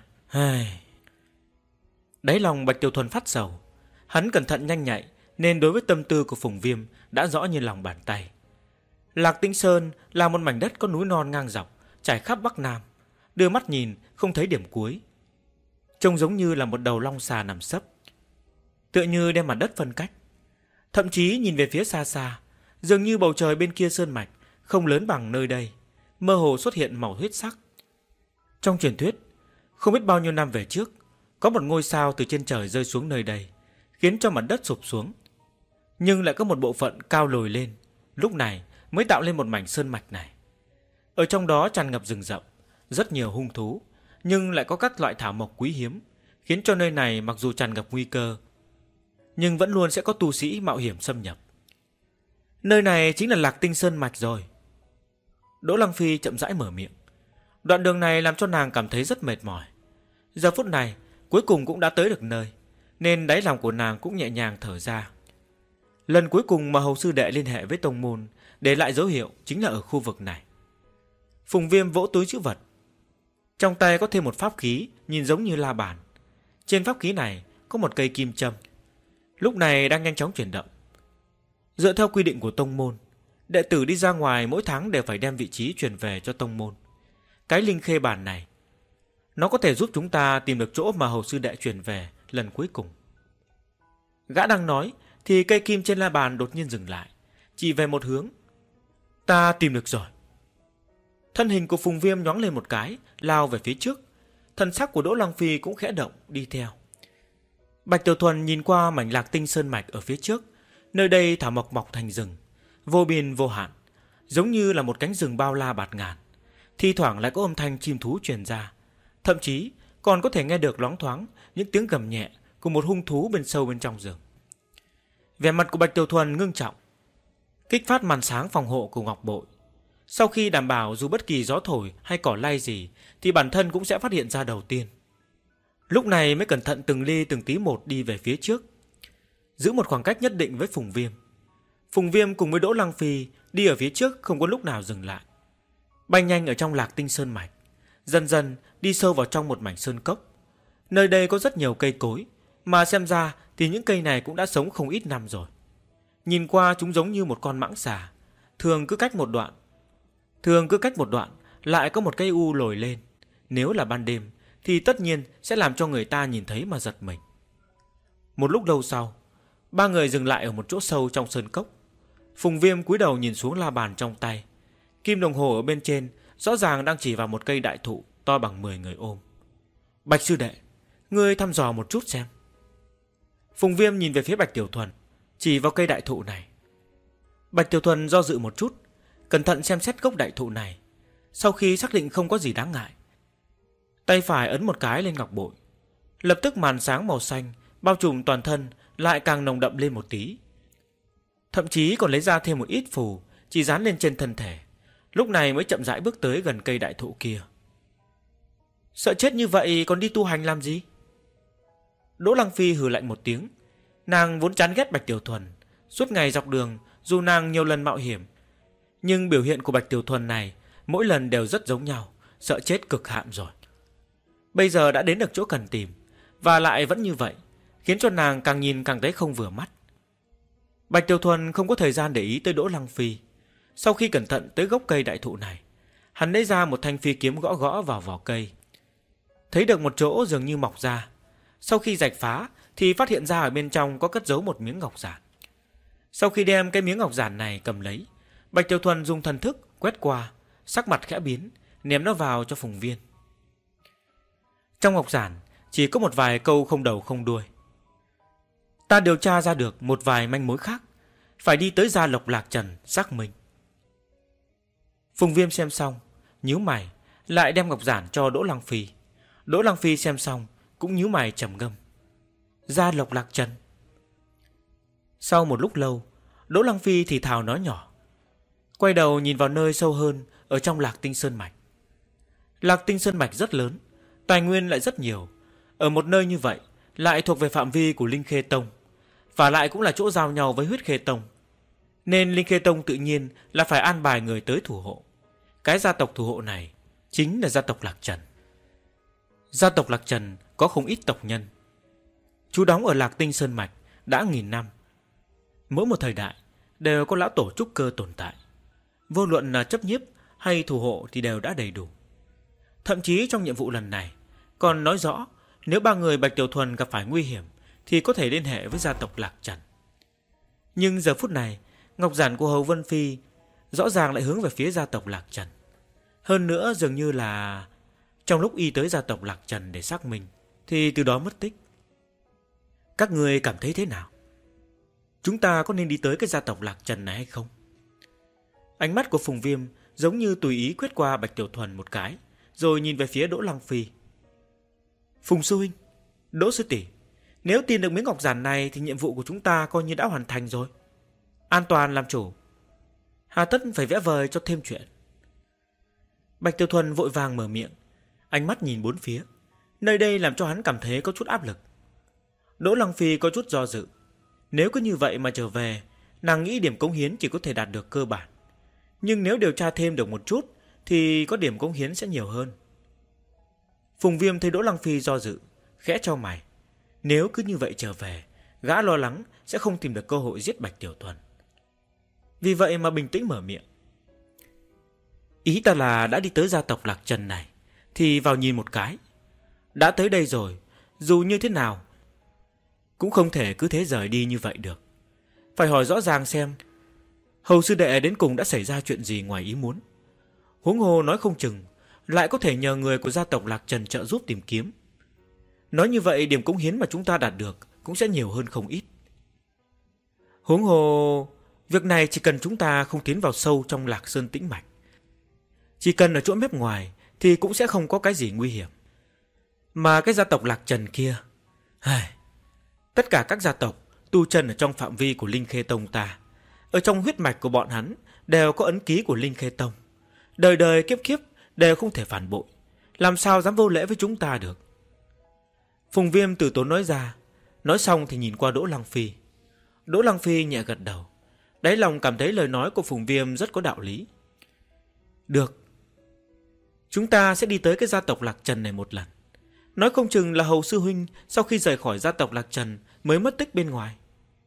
Đáy lòng Bạch Tiểu Thuần phát sầu. Hắn cẩn thận nhanh nhạy nên đối với tâm tư của Phùng Viêm đã rõ như lòng bàn tay. Lạc Tĩnh Sơn là một mảnh đất có núi non ngang dọc, trải khắp Bắc Nam. Đưa mắt nhìn không thấy điểm cuối, trông giống như là một đầu long xà nằm sấp, tựa như đem mặt đất phân cách. Thậm chí nhìn về phía xa xa, dường như bầu trời bên kia sơn mạch không lớn bằng nơi đây, mơ hồ xuất hiện màu huyết sắc. Trong truyền thuyết, không biết bao nhiêu năm về trước, có một ngôi sao từ trên trời rơi xuống nơi đây, khiến cho mặt đất sụp xuống. Nhưng lại có một bộ phận cao lồi lên, lúc này mới tạo lên một mảnh sơn mạch này. Ở trong đó tràn ngập rừng rậm, rất nhiều hung thú, nhưng lại có các loại thảo mộc quý hiếm, khiến cho nơi này mặc dù tràn ngập nguy cơ, nhưng vẫn luôn sẽ có tu sĩ mạo hiểm xâm nhập. Nơi này chính là Lạc Tinh Sơn Mạch rồi. Đỗ Lăng Phi chậm rãi mở miệng. Đoạn đường này làm cho nàng cảm thấy rất mệt mỏi. Giờ phút này cuối cùng cũng đã tới được nơi, nên đáy lòng của nàng cũng nhẹ nhàng thở ra. Lần cuối cùng mà hầu sư đệ liên hệ với tông môn để lại dấu hiệu chính là ở khu vực này. Phùng Viêm vỗ túi trữ vật, trong tay có thêm một pháp khí nhìn giống như la bàn. Trên pháp khí này có một cây kim châm, lúc này đang nhanh chóng chuyển động. Dựa theo quy định của tông môn, đệ tử đi ra ngoài mỗi tháng đều phải đem vị trí truyền về cho tông môn. Cái linh khê bàn này, nó có thể giúp chúng ta tìm được chỗ mà hầu sư đệ truyền về lần cuối cùng. Gã đang nói thì cây kim trên la bàn đột nhiên dừng lại, chỉ về một hướng. Ta tìm được rồi. Thân hình của Phùng Viêm nhoáng lên một cái, lao về phía trước. Thần sắc của Đỗ Lăng Phi cũng khẽ động, đi theo. Bạch Tiểu Thuần nhìn qua mảnh Lạc Tinh Sơn Mạch ở phía trước. Nơi đây thảo mộc mọc thành rừng, vô biên vô hạn, giống như là một cánh rừng bao la bạt ngàn. Thi thoảng lại có âm thanh chim thú truyền ra, thậm chí còn có thể nghe được loáng thoáng những tiếng gầm nhẹ của một hung thú bên sâu bên trong rừng. Vẻ mặt của Bạch Tiểu Thuần ngưng trọng, kích phát màn sáng phòng hộ của ngọc bội. Sau khi đảm bảo dù bất kỳ gió thổi hay cỏ lay gì thì bản thân cũng sẽ phát hiện ra đầu tiên. Lúc này mới cẩn thận từng ly từng tí một đi về phía trước, giữ một khoảng cách nhất định với Phùng Viêm. Phùng Viêm cùng với Đỗ Lăng Phi đi ở phía trước không có lúc nào dừng lại, bay nhanh ở trong Lạc Tinh Sơn Mạch, dần dần đi sâu vào trong một mảnh sơn cốc. Nơi đây có rất nhiều cây cối, mà xem ra thì những cây này cũng đã sống không ít năm rồi. Nhìn qua chúng giống như một con mãng xà, thường cứ cách một đoạn lại có một cây u lồi lên. Nếu là ban đêm thì tất nhiên sẽ làm cho người ta nhìn thấy mà giật mình. Một lúc lâu sau, ba người dừng lại ở một chỗ sâu trong sơn cốc. Phùng Viêm cúi đầu nhìn xuống la bàn trong tay. Kim đồng hồ ở bên trên rõ ràng đang chỉ vào một cây đại thụ to bằng 10 người ôm. Bạch sư đệ, ngươi thăm dò một chút xem. Phùng Viêm nhìn về phía Bạch Tiểu Thuần, chỉ vào cây đại thụ này. Bạch Tiểu Thuần do dự một chút, cẩn thận xem xét gốc đại thụ này. Sau khi xác định không có gì đáng ngại, tay phải ấn một cái lên ngọc bội. Lập tức màn sáng màu xanh bao trùm toàn thân lại càng nồng đậm lên một tí. Thậm chí còn lấy ra thêm một ít phù chỉ dán lên trên thân thể. Lúc này mới chậm rãi bước tới gần cây đại thụ kia. Sợ chết như vậy còn đi tu hành làm gì? Đỗ Lăng Phi hừ lạnh một tiếng. Nàng vốn chán ghét Bạch Tiểu Thuần. Suốt ngày dọc đường, dù nàng nhiều lần mạo hiểm, nhưng biểu hiện của Bạch Tiểu Thuần này mỗi lần đều rất giống nhau, sợ chết cực hạn rồi. Bây giờ đã đến được chỗ cần tìm, và lại vẫn như vậy, khiến cho nàng càng nhìn càng thấy không vừa mắt. Bạch Tiểu Thuần không có thời gian để ý tới Đỗ Lăng Phi. Sau khi cẩn thận tới gốc cây đại thụ này, hắn lấy ra một thanh phi kiếm gõ gõ vào vỏ cây. Thấy được một chỗ dường như mọc ra. Sau khi rạch phá thì phát hiện ra ở bên trong có cất giấu một miếng ngọc giản. Sau khi đem cái miếng ngọc giản này cầm lấy, Bạch Tiểu Thuần dùng thần thức quét qua, sắc mặt khẽ biến, ném nó vào cho Phùng Viên. Trong ngọc giản chỉ có một vài câu không đầu không đuôi. Ta điều tra ra được một vài manh mối khác, phải đi tới Gia Lộc Lạc Trần xác minh. Phùng Viêm xem xong, nhíu mày, lại đem ngọc giản cho Đỗ Lăng Phi. Đỗ Lăng Phi xem xong cũng nhíu mày trầm ngâm. Gia Lộc Lạc Trần. Sau một lúc lâu, Đỗ Lăng Phi thì thào nói nhỏ, quay đầu nhìn vào nơi sâu hơn ở trong Lạc Tinh Sơn Mạch. Lạc Tinh Sơn Mạch rất lớn, tài nguyên lại rất nhiều. Ở một nơi như vậy lại thuộc về phạm vi của Linh Khê Tông, và lại cũng là chỗ giao nhau với Huyết Khê Tông, nên Linh Khê Tông tự nhiên là phải an bài người tới thủ hộ. Cái gia tộc thủ hộ này chính là gia tộc Lạc Trần. Gia tộc Lạc Trần có không ít tộc nhân, trú đóng ở Lạc Tinh Sơn Mạch đã nghìn năm. Mỗi một thời đại đều có lão tổ trúc cơ tồn tại, vô luận là chấp nhiếp hay thủ hộ thì đều đã đầy đủ. Thậm chí trong nhiệm vụ lần này còn nói rõ, nếu ba người Bạch Tiểu Thuần gặp phải nguy hiểm thì có thể liên hệ với gia tộc Lạc Trần. Nhưng giờ phút này, ngọc giản của Hầu Vân Phi rõ ràng lại hướng về phía gia tộc Lạc Trần. Hơn nữa dường như là trong lúc y tới gia tộc Lạc Trần để xác minh thì từ đó mất tích. Các người cảm thấy thế nào? Chúng ta có nên đi tới cái gia tộc Lạc Trần này hay không? Ánh mắt của Phùng Viêm giống như tùy ý quét qua Bạch Tiểu Thuần một cái, rồi nhìn về phía Đỗ Lăng Phi. Phùng sư huynh, Đỗ sư tỷ, nếu tìm được miếng ngọc giản này thì nhiệm vụ của chúng ta coi như đã hoàn thành rồi. An toàn làm chủ, hà tất phải vẽ vời cho thêm chuyện. Bạch Tiểu Thuần vội vàng mở miệng, ánh mắt nhìn bốn phía. Nơi đây làm cho hắn cảm thấy có chút áp lực. Đỗ Lăng Phi có chút do dự. Nếu cứ như vậy mà trở về, nàng nghĩ điểm cống hiến chỉ có thể đạt được cơ bản. Nhưng nếu điều tra thêm được một chút thì có điểm cống hiến sẽ nhiều hơn. Phùng Viêm thấy Đỗ Lăng Phi do dự, khẽ chau mày. Nếu cứ như vậy trở về, gã lo lắng sẽ không tìm được cơ hội giết Bạch Tiểu Thuần. Vì vậy mà bình tĩnh mở miệng. Ý ta là đã đi tới gia tộc Lạc Trần này thì vào nhìn một cái. Đã tới đây rồi, dù như thế nào cũng không thể cứ thế rời đi như vậy được. Phải hỏi rõ ràng xem Hầu sư đệ đến cùng đã xảy ra chuyện gì ngoài ý muốn. Huống hồ nói không chừng lại có thể nhờ người của gia tộc Lạc Trần trợ giúp tìm kiếm. Nói như vậy điểm cống hiến mà chúng ta đạt được cũng sẽ nhiều hơn không ít. Huống hồ việc này chỉ cần chúng ta không tiến vào sâu trong Lạc Sơn tĩnh mạch, chỉ cần ở chỗ mép ngoài thì cũng sẽ không có cái gì nguy hiểm. Mà cái gia tộc Lạc Trần kia, tất cả các gia tộc tu chân ở trong phạm vi của Linh Khê Tông ta, ở trong huyết mạch của bọn hắn đều có ấn ký của Linh Khê Tông, đời đời kiếp kiếp đều không thể phản bội, làm sao dám vô lễ với chúng ta được. Phùng Viêm từ tốn nói ra. Nói xong thì nhìn qua Đỗ Lăng Phi. Đỗ Lăng Phi nhẹ gật đầu, đáy lòng cảm thấy lời nói của Phùng Viêm rất có đạo lý. Được, chúng ta sẽ đi tới cái gia tộc Lạc Trần này một lần. Nói không chừng là Hầu sư huynh sau khi rời khỏi gia tộc Lạc Trần mới mất tích bên ngoài.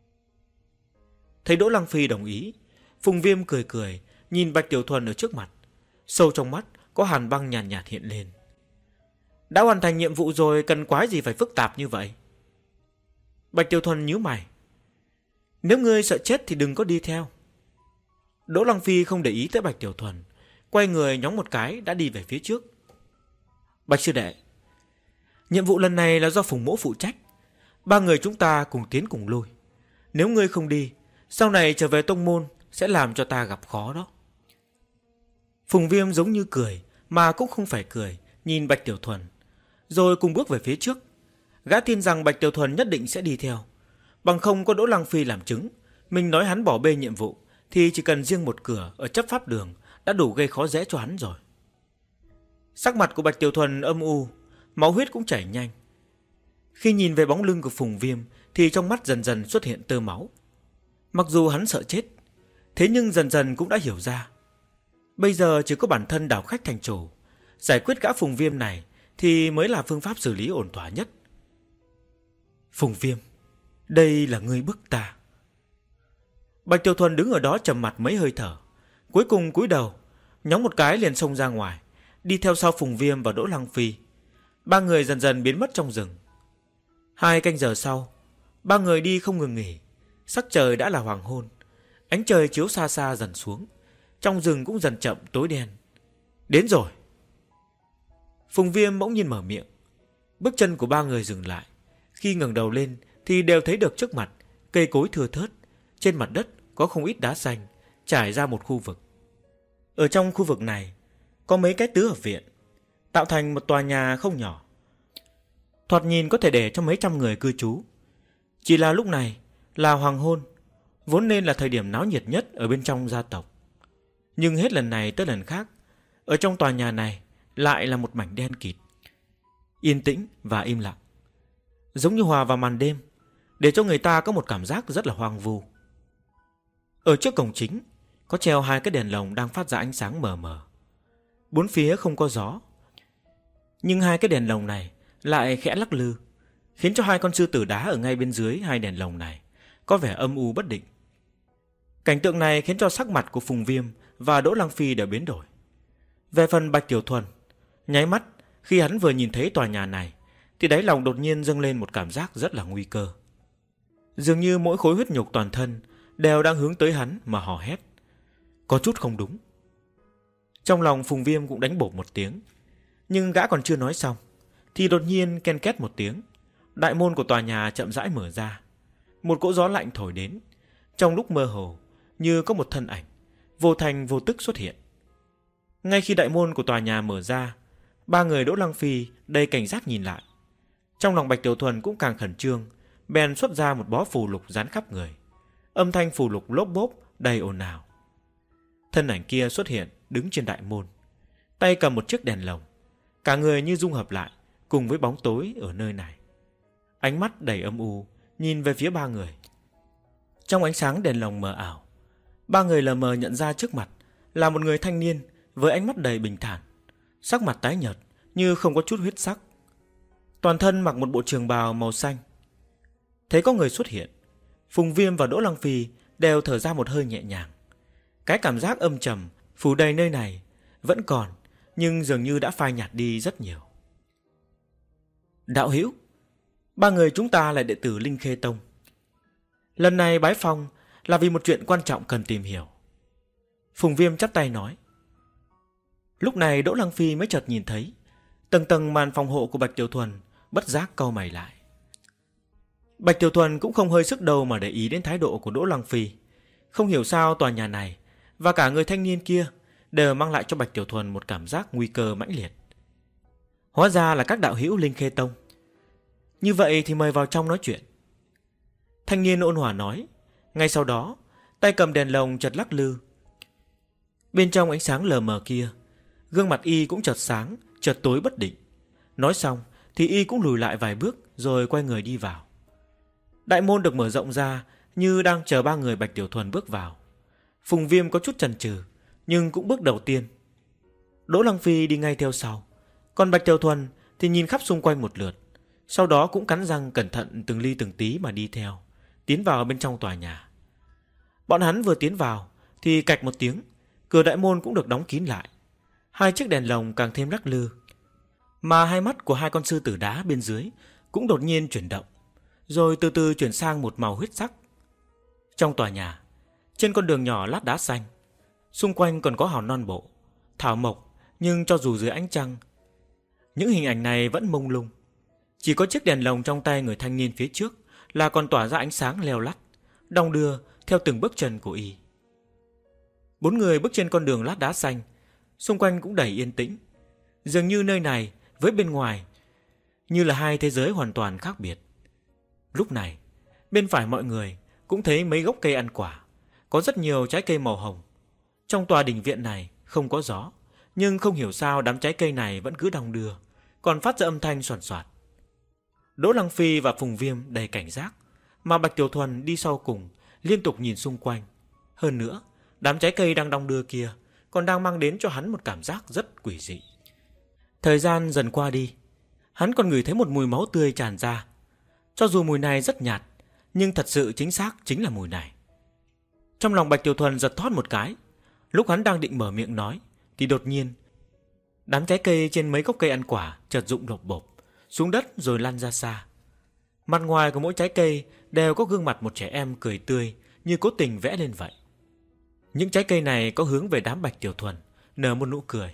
Thấy Đỗ Lăng Phi đồng ý, Phùng Viêm cười cười nhìn Bạch Tiểu Thuần ở trước mặt. Sâu trong mắt có hàn băng nhàn nhạt hiện lên. Đã hoàn thành nhiệm vụ rồi, cần quái gì phải phức tạp như vậy? Bạch Tiểu Thuần nhíu mày. Nếu ngươi sợ chết thì đừng có đi theo. Đỗ Lăng Phi không để ý tới Bạch Tiểu Thuần, quay người nhóng một cái đã đi về phía trước. Bạch sư đệ, nhiệm vụ lần này là do Phùng mỗ phụ trách. Ba người chúng ta cùng tiến cùng lui. Nếu ngươi không đi, sau này trở về tông môn sẽ làm cho ta gặp khó đó. Phùng Viêm giống như cười mà cũng không phải cười, nhìn Bạch Tiểu Thuần, rồi cùng bước về phía trước. Gã tin rằng Bạch Tiểu Thuần nhất định sẽ đi theo. Bằng không có Đỗ Lăng Phi làm chứng, mình nói hắn bỏ bê nhiệm vụ thì chỉ cần riêng một cửa ở chấp pháp đường đã đủ gây khó dễ cho hắn rồi. Sắc mặt của Bạch Tiểu Thuần âm u, máu huyết cũng chảy nhanh. Khi nhìn về bóng lưng của Phùng Viêm thì trong mắt dần dần xuất hiện tơ máu. Mặc dù hắn sợ chết, thế nhưng dần dần cũng đã hiểu ra, bây giờ chỉ có bản thân đảo khách thành chủ, giải quyết gã Phùng Viêm này thì mới là phương pháp xử lý ổn thỏa nhất. Phùng Viêm, đây là ngươi bức ta. Bạch Tiểu Thuần đứng ở đó trầm mặt mấy hơi thở, cuối cùng cúi đầu, nhóng một cái liền xông ra ngoài, đi theo sau Phùng Viêm và Đỗ Lăng Phi. Ba người dần dần biến mất trong rừng. 2 canh giờ sau, ba người đi không ngừng nghỉ. Sắc trời đã là hoàng hôn, ánh trời chiếu xa xa dần xuống, trong rừng cũng dần chậm tối đen. Đến rồi. Phùng Viêm bỗng nhiên mở miệng. Bước chân của ba người dừng lại. Khi ngẩng đầu lên thì đều thấy được trước mặt cây cối thưa thớt, trên mặt đất có không ít đá xanh trải ra một khu vực. Ở trong khu vực này có mấy cái tứ hợp viện, tạo thành một tòa nhà không nhỏ, thoạt nhìn có thể để cho mấy trăm người cư trú. Chỉ là lúc này là hoàng hôn, vốn nên là thời điểm náo nhiệt nhất ở bên trong gia tộc. Nhưng hết lần này tới lần khác Ở trong tòa nhà này lại là một mảnh đen kịt, yên tĩnh và im lặng, giống như hòa vào màn đêm, để cho người ta có một cảm giác rất là hoang vu. Ở trước cổng chính có treo 2 cái đèn lồng đang phát ra ánh sáng mờ mờ. Bốn phía không có gió, nhưng 2 cái đèn lồng này lại khẽ lắc lư, khiến cho 2 con sư tử đá ở ngay bên dưới 2 đèn lồng này có vẻ âm u bất định. Cảnh tượng này khiến cho sắc mặt của Phùng Viêm và Đỗ Lăng Phi đều biến đổi. Về phần Bạch Tiểu Thuần, nháy mắt khi hắn vừa nhìn thấy tòa nhà này thì đáy lòng đột nhiên dâng lên một cảm giác rất là nguy cơ. Dường như mỗi khối huyết nhục toàn thân đều đang hướng tới hắn mà hò hét. Có chút không đúng. Trong lòng Phùng Viêm cũng đánh bổ một tiếng, nhưng gã còn chưa nói xong thì đột nhiên ken két một tiếng, đại môn của tòa nhà chậm rãi mở ra. Một cỗ gió lạnh thổi đến, trong lúc mơ hồ như có một thân ảnh vô thành vô tức xuất hiện. Ngay khi đại môn của tòa nhà mở ra, 3 người Đỗ Lăng Phi đầy cảnh giác nhìn lại. Trong lòng Bạch Tiểu Thuần cũng càng khẩn trương, bèn xuất ra một bó phù lục dán khắp người. Âm thanh phù lục lốp bốp đầy ồn ào. Thân ảnh kia xuất hiện đứng trên đại môn, tay cầm một chiếc đèn lồng, cả người như dung hợp lại cùng với bóng tối ở nơi này. Ánh mắt đầy âm u nhìn về phía 3 người. Trong ánh sáng đèn lồng mờ ảo, 3 người lờ mờ nhận ra trước mặt là một người thanh niên với ánh mắt đầy bình thản, sắc mặt tái nhợt như không có chút huyết sắc, toàn thân mặc một bộ trường bào màu xanh. Thấy có người xuất hiện, Phùng Viêm và Đỗ Lăng Phi đều thở ra một hơi nhẹ nhàng. Cái cảm giác âm trầm phủ đầy nơi này vẫn còn, nhưng dường như đã phai nhạt đi rất nhiều. Đạo hữu, 3 người chúng ta là đệ tử Linh Khê Tông. Lần này bái phỏng là vì một chuyện quan trọng cần tìm hiểu. Phùng Viêm chắp tay nói. Lúc này Đỗ Lăng Phi mới chợt nhìn thấy tầng tầng màn phòng hộ của Bạch Tiểu Thuần, bất giác cau mày lại. Bạch Tiểu Thuần cũng không hơi sức đâu mà để ý đến thái độ của Đỗ Lăng Phi. Không hiểu sao tòa nhà này và cả người thanh niên kia đều mang lại cho Bạch Tiểu Thuần một cảm giác nguy cơ mãnh liệt. Hóa ra là các đạo hữu Linh Khê Tông. Như vậy thì mời vào trong nói chuyện. Thanh niên ôn hòa nói. Ngay sau đó, tay cầm đèn lồng chợt lắc lư. Bên trong ánh sáng lờ mờ kia, gương mặt y cũng chợt sáng, chợt tối bất định. Nói xong thì y cũng lùi lại vài bước rồi quay người đi vào. Đại môn được mở rộng ra, như đang chờ 3 người Bạch Tiểu Thuần bước vào. Phùng Viêm có chút chần chừ, nhưng cũng bước đầu tiên. Đỗ Lăng Phi đi ngay theo sau, còn Bạch Tiểu Thuần thì nhìn khắp xung quanh một lượt, sau đó cũng cắn răng cẩn thận từng ly từng tí mà đi theo, tiến vào bên trong tòa nhà. Bọn hắn vừa tiến vào thì cạch một tiếng, cửa đại môn cũng được đóng kín lại. 2 chiếc đèn lồng càng thêm lắc lư, mà hai mắt của 2 con sư tử đá bên dưới cũng đột nhiên chuyển động, rồi từ từ chuyển sang một màu huyết sắc. Trong tòa nhà, trên con đường nhỏ lát đá xanh, xung quanh còn có hào non bộ, thảo mộc, nhưng cho dù dưới ánh trăng, những hình ảnh này vẫn mông lung. Chỉ có chiếc đèn lồng trong tay người thanh niên phía trước là còn tỏa ra ánh sáng leo lắt, đong đưa theo từng bước chân của y. 4 người bước trên con đường lát đá xanh, xung quanh cũng đầy yên tĩnh, dường như nơi này với bên ngoài như là 2 thế giới hoàn toàn khác biệt. Lúc này, bên phải mọi người cũng thấy mấy gốc cây ăn quả, có rất nhiều trái cây màu hồng. Trong tòa đình viện này không có gió, nhưng không hiểu sao đám trái cây này vẫn cứ đong đưa, còn phát ra âm thanh xoàn xoạt. Đỗ Lăng Phi và Phùng Viêm đầy cảnh giác, mà Bạch Tiểu Thuần đi sau cùng liên tục nhìn xung quanh. Hơn nữa, đám trái cây đang đong đưa kia còn đang mang đến cho hắn một cảm giác rất quỷ dị. Thời gian dần qua đi, hắn còn ngửi thấy một mùi máu tươi tràn ra. Cho dù mùi này rất nhạt, nhưng thật sự chính xác chính là mùi này. Trong lòng Bạch Tiểu Thuần giật thót một cái. Lúc hắn đang định mở miệng nói thì đột nhiên đám trái cây trên mấy gốc cây ăn quả chợt rụng lộp bộp xuống đất rồi lăn ra xa. Mặt ngoài của mỗi trái cây đều có gương mặt một trẻ em cười tươi, như cố tình vẽ lên vậy. Những trái cây này có hướng về đám Bạch Tiểu Thuần, nở một nụ cười.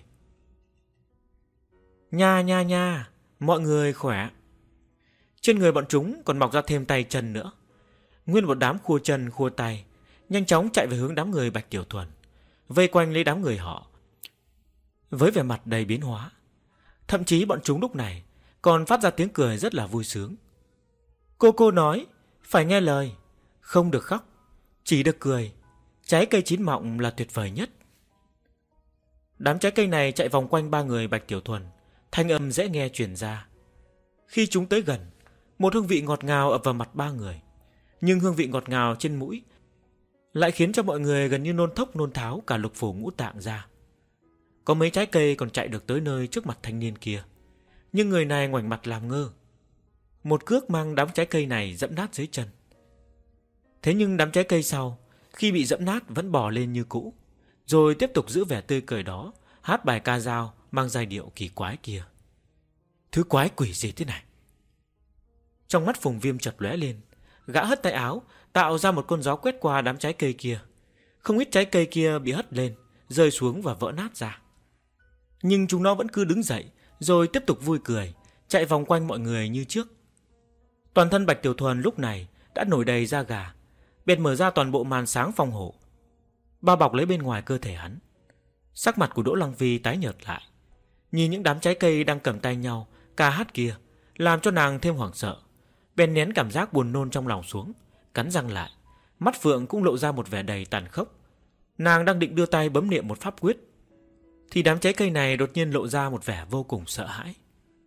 Nha nha nha, mọi người khỏe. Trên người bọn chúng còn mọc ra thêm tay chân nữa. Nguyên một đám khua chân khua tay nhanh chóng chạy về hướng đám người Bạch Tiểu Thuần, vây quanh lấy đám người họ với vẻ mặt đầy biến hóa. Thậm chí bọn chúng lúc này còn phát ra tiếng cười rất là vui sướng. Cô nói phải nghe lời, không được khóc, chỉ được cười. Trái cây chín mọng là tuyệt vời nhất. Đám trái cây này chạy vòng quanh ba người Bạch Tiểu Thuần, thanh âm dễ nghe truyền ra. Khi chúng tới gần, một hương vị ngọt ngào ập vào mặt ba người, nhưng hương vị ngọt ngào trên mũi lại khiến cho mọi người gần như nôn thốc nôn tháo cả lục phủ ngũ tạng ra. Có mấy trái cây còn chạy được tới nơi trước mặt thanh niên kia, nhưng người này ngoảnh mặt làm ngơ. Một cước mang đám trái cây này dẫm nát dưới chân. Thế nhưng đám trái cây sau, khi bị dẫm nát vẫn bò lên như cũ, rồi tiếp tục giữ vẻ tươi cười đó, hát bài ca dao mang giai điệu kỳ quái kia. Thứ quái quỷ gì thế này? Trong mắt Phùng Viêm chợt lóe lên, gã hất tay áo, tạo ra một cơn gió quét qua đám trái cây kia. Không ít trái cây kia bị hất lên, rơi xuống và vỡ nát ra. Nhưng chúng nó vẫn cứ đứng dậy, rồi tiếp tục vui cười, chạy vòng quanh mọi người như trước. Toàn thân Bạch Tiểu Thuần lúc này đã nổi đầy da gà, bèn mở ra toàn bộ màn sáng phòng hộ, bao bọc lấy bên ngoài cơ thể hắn. Sắc mặt của Đỗ Lăng Phi tái nhợt lại, nhìn những đám trái cây đang cầm tay nhau ca hát kia, làm cho nàng thêm hoảng sợ. Bèn nén cảm giác buồn nôn trong lòng xuống, cắn răng lại, mắt phượng cũng lộ ra một vẻ đầy tàn khốc. Nàng đang định đưa tay bấm niệm một pháp quyết, thì đám trái cây này đột nhiên lộ ra một vẻ vô cùng sợ hãi.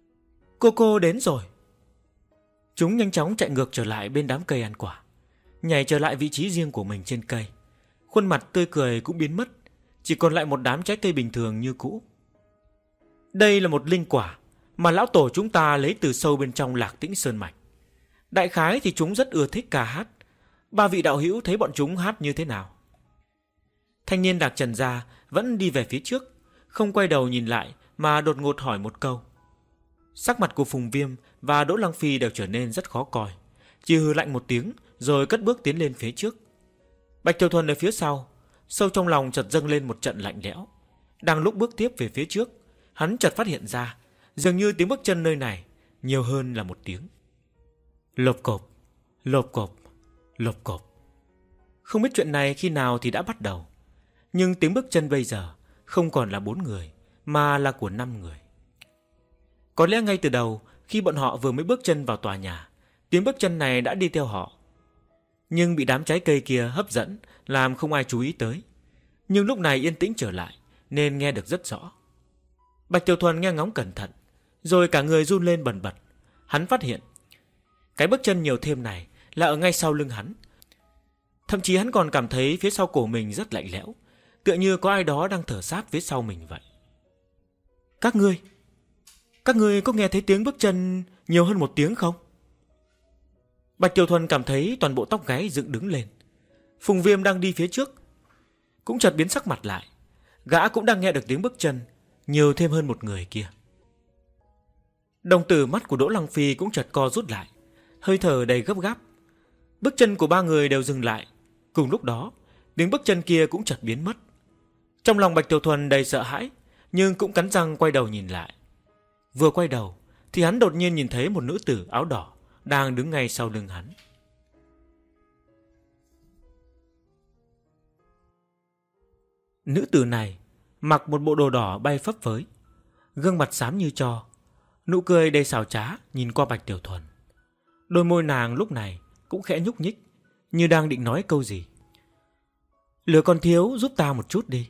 Cô đến rồi. Chúng nhanh chóng chạy ngược trở lại bên đám cây ăn quả, nhảy trở lại vị trí riêng của mình trên cây. Khuôn mặt tươi cười cũng biến mất, chỉ còn lại một đám trái cây bình thường như cũ. Đây là một linh quả mà lão tổ chúng ta lấy từ sâu bên trong Lạc Tĩnh Sơn mạch. Đại khái thì chúng rất ưa thích ca hát. Ba vị đạo hữu thấy bọn chúng hát như thế nào? Thanh niên Đạc Trần gia vẫn đi về phía trước, không quay đầu nhìn lại mà đột ngột hỏi một câu. Sắc mặt của Phùng Viêm và Đỗ Lăng Phi đều trở nên rất khó coi, chỉ hừ lạnh một tiếng rồi cất bước tiến lên phía trước. Bạch Tiểu Thuần ở phía sau, sâu trong lòng chợt dâng lên một trận lạnh lẽo. Đang lúc bước tiếp về phía trước, hắn chợt phát hiện ra dường như tiếng bước chân nơi này nhiều hơn là một tiếng. Lộp cộp, lộp cộp, lộp cộp. Không biết chuyện này khi nào thì đã bắt đầu, nhưng tiếng bước chân bây giờ không còn là 4 người mà là của 5 người. Có lẽ ngay từ đầu khi bọn họ vừa mới bước chân vào tòa nhà, tiếng bước chân này đã đi theo họ, nhưng bị đám trái cây kia hấp dẫn làm không ai chú ý tới. Nhưng lúc này yên tĩnh trở lại nên nghe được rất rõ. Bạch Tiểu Thuần nghe ngóng cẩn thận, rồi cả người run lên bần bật. Hắn phát hiện cái bước chân nhiều thêm này là ở ngay sau lưng hắn. Thậm chí hắn còn cảm thấy phía sau cổ mình rất lạnh lẽo, tựa như có ai đó đang thở sát phía sau mình vậy. Các ngươi có nghe thấy tiếng bước chân nhiều hơn một tiếng không? Bạch Tiểu Thuần cảm thấy toàn bộ tóc gáy dựng đứng lên. Phùng Viêm đang đi phía trước cũng chợt biến sắc mặt lại. Gã cũng đang nghe được tiếng bước chân nhiều thêm hơn một người kia. Đồng tử mắt của Đỗ Lăng Phi cũng chợt co rút lại, hơi thở đầy gấp gáp. Bước chân của ba người đều dừng lại. Cùng lúc đó, tiếng bước chân kia cũng chợt biến mất. Trong lòng Bạch Tiểu Thuần đầy sợ hãi, nhưng cũng cắn răng quay đầu nhìn lại. Vừa quay đầu thì hắn đột nhiên nhìn thấy một nữ tử áo đỏ đang đứng ngay sau lưng hắn. Nữ tử này mặc một bộ đồ đỏ bay phấp phới, gương mặt xám như tro, nụ cười đầy xảo trá nhìn qua Bạch Tiểu Thuần. Đôi môi nàng lúc này cũng khẽ nhúc nhích, như đang định nói câu gì. Lửa còn thiếu, giúp ta một chút đi.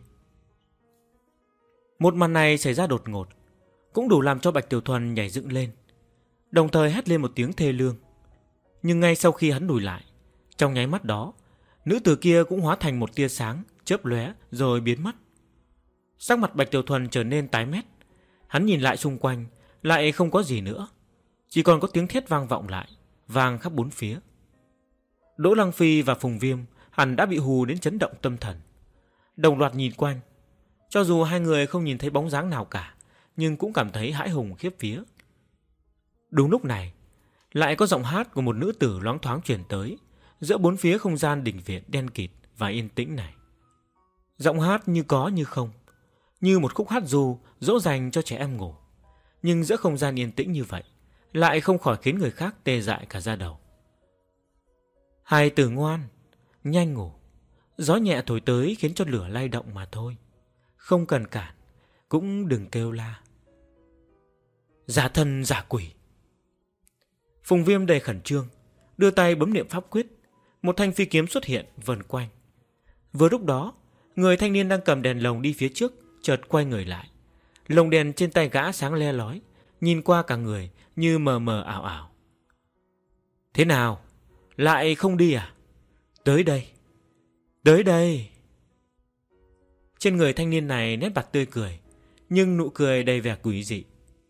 Một màn này xảy ra đột ngột, cũng đủ làm cho Bạch Tiểu Thuần nhảy dựng lên, đồng thời hét lên một tiếng thê lương. Nhưng ngay sau khi hắn lùi lại, trong nháy mắt đó, nữ tử kia cũng hóa thành một tia sáng chớp lóe rồi biến mất. Sắc mặt Bạch Tiểu Thuần trở nên tái mét. Hắn nhìn lại xung quanh, lại không có gì nữa, chỉ còn có tiếng thét vang vọng lại, vang khắp bốn phía. Đỗ Lăng Phi và Phùng Viêm hẳn đã bị hù đến chấn động tâm thần, đồng loạt nhìn quanh. Cho dù hai người không nhìn thấy bóng dáng nào cả, nhưng cũng cảm thấy hãi hùng khiếp vía. Đúng lúc này, lại có giọng hát của một nữ tử loáng thoáng truyền tới giữa bốn phía không gian đình viện đen kịt và yên tĩnh này. Giọng hát như có như không, như một khúc hát ru dỗ dành cho trẻ em ngủ. Nhưng giữa không gian yên tĩnh như vậy, lại không khỏi khiến người khác tê dại cả da đầu. Hài tử ngoan, nhanh ngủ. Gió nhẹ thổi tới khiến cho lửa lay động mà thôi. Không cần cản, cũng đừng kêu la. Giả thân giả quỷ. Phùng Viêm đầy khẩn trương, đưa tay bấm niệm pháp quyết. Một thanh phi kiếm xuất hiện vần quanh. Vừa lúc đó, người thanh niên đang cầm đèn lồng đi phía trước chợt quay người lại. Lồng đèn trên tay gã sáng le lói, nhìn qua cả người như mờ mờ ảo ảo. Thế nào? Lại không đi à? Tới đây. Tới đây. Trên người thanh niên này nét mặt tươi cười, nhưng nụ cười đầy vẻ quỷ dị.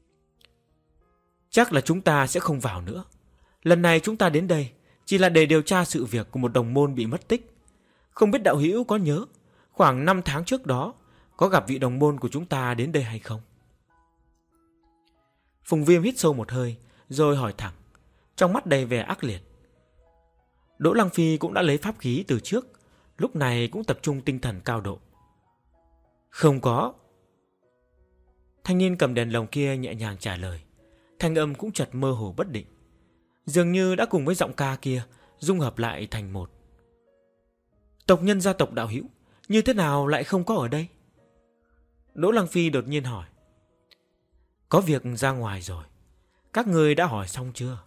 Chắc là chúng ta sẽ không vào nữa. Lần này chúng ta đến đây chỉ là để điều tra sự việc của một đồng môn bị mất tích. Không biết đạo hữu có nhớ khoảng 5 tháng trước đó có gặp vị đồng môn của chúng ta đến đây hay không? Phùng Viêm hít sâu một hơi rồi hỏi thẳng, trong mắt đầy vẻ ác liệt. Đỗ Lăng Phi cũng đã lấy pháp khí từ trước, lúc này cũng tập trung tinh thần cao độ. Không có. Thanh niên cầm đèn lồng kia nhẹ nhàng trả lời, thanh âm cũng chợt mơ hồ bất định, dường như đã cùng với giọng ca kia dung hợp lại thành một. Tộc nhân gia tộc đạo hữu như thế nào lại không có ở đây? Đỗ Lăng Phi đột nhiên hỏi. Có việc ra ngoài rồi. Các người đã hỏi xong chưa?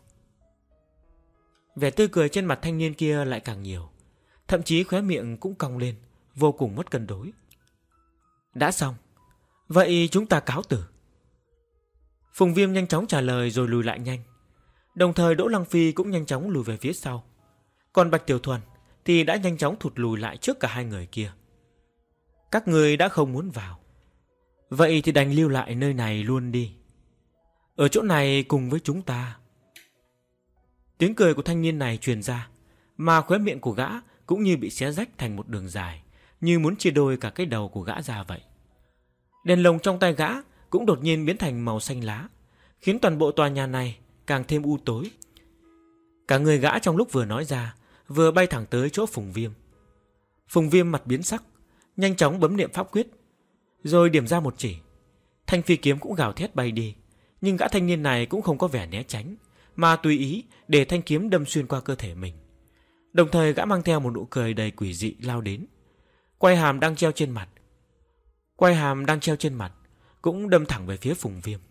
Vẻ tươi cười trên mặt thanh niên kia lại càng nhiều, thậm chí khóe miệng cũng cong lên, vô cùng mất cân đối. Đã xong. Vậy chúng ta cáo từ. Phùng Viêm nhanh chóng trả lời rồi lùi lại nhanh. Đồng thời Đỗ Lăng Phi cũng nhanh chóng lùi về phía sau. Còn Bạch Tiểu Thuần thì đã nhanh chóng thụt lùi lại trước cả hai người kia. Các người đã không muốn vào, vậy thì đành lưu lại nơi này luôn đi. Ở chỗ này cùng với chúng ta. Tiếng cười của thanh niên này truyền ra, mà khóe miệng của gã cũng như bị xé rách thành một đường dài, như muốn chia đôi cả cái đầu của gã ra vậy. Đèn lồng trong tay gã cũng đột nhiên biến thành màu xanh lá, khiến toàn bộ tòa nhà này càng thêm u tối. Cả người gã trong lúc vừa nói ra vừa bay thẳng tới chỗ Phùng Viêm. Phùng Viêm mặt biến sắc, nhanh chóng bấm niệm pháp quyết, rồi điểm ra một chỉ. Thanh phi kiếm cũng gào thét bay đi, nhưng gã thanh niên này cũng không có vẻ né tránh, mà tùy ý để thanh kiếm đâm xuyên qua cơ thể mình. Đồng thời gã mang theo một nụ cười đầy quỷ dị lao đến. Quai hàm đang treo trên mặt cũng đâm thẳng về phía Phùng Viêm.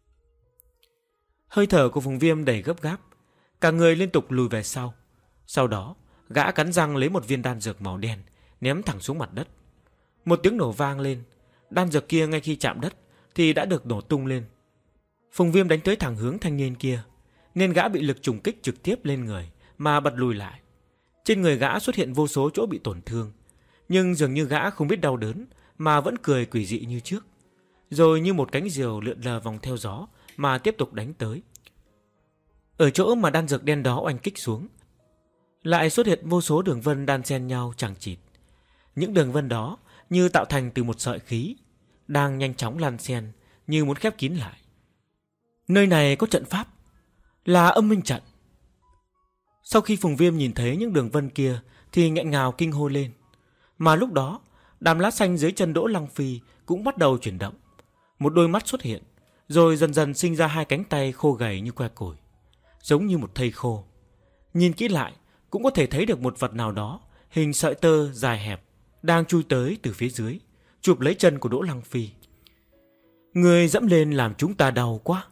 Hơi thở của Phùng Viêm đầy gấp gáp, cả người liên tục lùi về sau. Sau đó gã cắn răng lấy một viên đan dược màu đen ném thẳng xuống mặt đất. Một tiếng nổ vang lên, đan dược kia ngay khi chạm đất thì đã được nổ tung lên. Phùng Viêm đánh tới thẳng hướng thanh niên kia, nên gã bị lực trùng kích trực tiếp lên người mà bật lùi lại. Trên người gã xuất hiện vô số chỗ bị tổn thương, nhưng dường như gã không biết đau đớn mà vẫn cười quỷ dị như trước, rồi như một cánh diều lượn lờ vòng theo gió mà tiếp tục đánh tới. Ở chỗ mà đan dược đen đó oanh kích xuống, lại xuất hiện vô số đường vân đan xen nhau chằng chịt. Những đường vân đó như tạo thành từ một sợi khí đang nhanh chóng lan xen, như muốn khép kín lại. Nơi này có trận pháp, là âm minh trận. Sau khi Phùng Viêm nhìn thấy những đường vân kia thì nghẹn ngào kinh hô lên. Mà lúc đó đám lá xanh dưới chân Đỗ Lăng Phi cũng bắt đầu chuyển động. Một đôi mắt xuất hiện, rồi dần dần sinh ra hai cánh tay khô gầy như que củi, giống như một thây khô. Nhìn kỹ lại cũng có thể thấy được một vật nào đó hình sợi tơ dài hẹp đang chui tới từ phía dưới, chụp lấy chân của Đỗ Lăng Phi. Người dẫm lên làm chúng ta đau quá.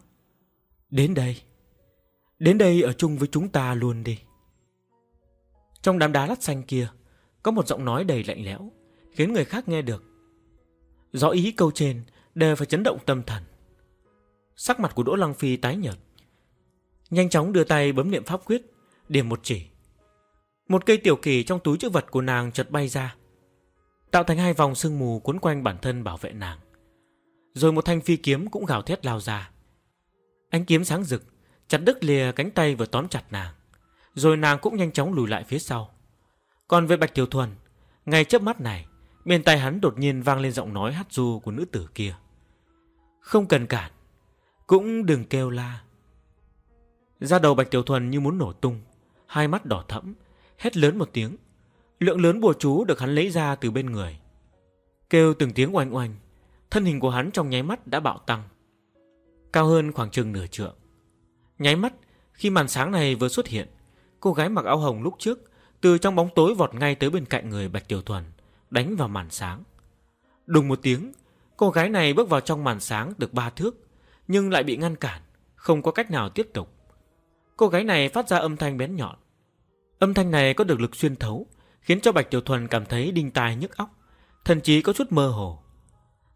Đến đây ở chung với chúng ta luôn đi. Trong đám đá lát xanh kia có một giọng nói đầy lạnh lẽo, khiến người khác nghe được rõ ý câu trên đều phải chấn động tâm thần. Sắc mặt của Đỗ Lăng Phi tái nhợt, nhanh chóng đưa tay bấm niệm pháp quyết, điểm một chỉ. Một cây tiểu kỳ trong túi trữ vật của nàng chợt bay ra, tạo thành hai vòng sương mù quấn quanh bản thân bảo vệ nàng. Rồi một thanh phi kiếm cũng gào thét lao ra. Ánh kiếm sáng rực chặt đứt lìa cánh tay vừa tóm chặt nàng, rồi nàng cũng nhanh chóng lùi lại phía sau. Còn về Bạch Tiểu Thuần, ngay chớp mắt này, bên tai hắn đột nhiên vang lên giọng nói hát ru của nữ tử kia. Không cần cản, cũng đừng kêu la. Da đầu Bạch Tiểu Thuần như muốn nổ tung, hai mắt đỏ thẫm, hét lớn một tiếng. Lượng lớn bùa chú được hắn lấy ra từ bên người, kêu từng tiếng oanh oanh. Thân hình của hắn trong nháy mắt đã bạo tăng, cao hơn khoảng chừng nửa trượng. Nháy mắt khi màn sáng này vừa xuất hiện, cô gái mặc áo hồng lúc trước từ trong bóng tối vọt ngay tới bên cạnh người Bạch Tiểu Thuần, đánh vào màn sáng. Đùng một tiếng, cô gái này bước vào trong màn sáng được 3 thước, nhưng lại bị ngăn cản, không có cách nào tiếp tục. Cô gái này phát ra âm thanh bén nhọn. Âm thanh này có được lực xuyên thấu, khiến cho Bạch Tiểu Thuần cảm thấy đinh tai nhức óc, thậm chí có chút mơ hồ.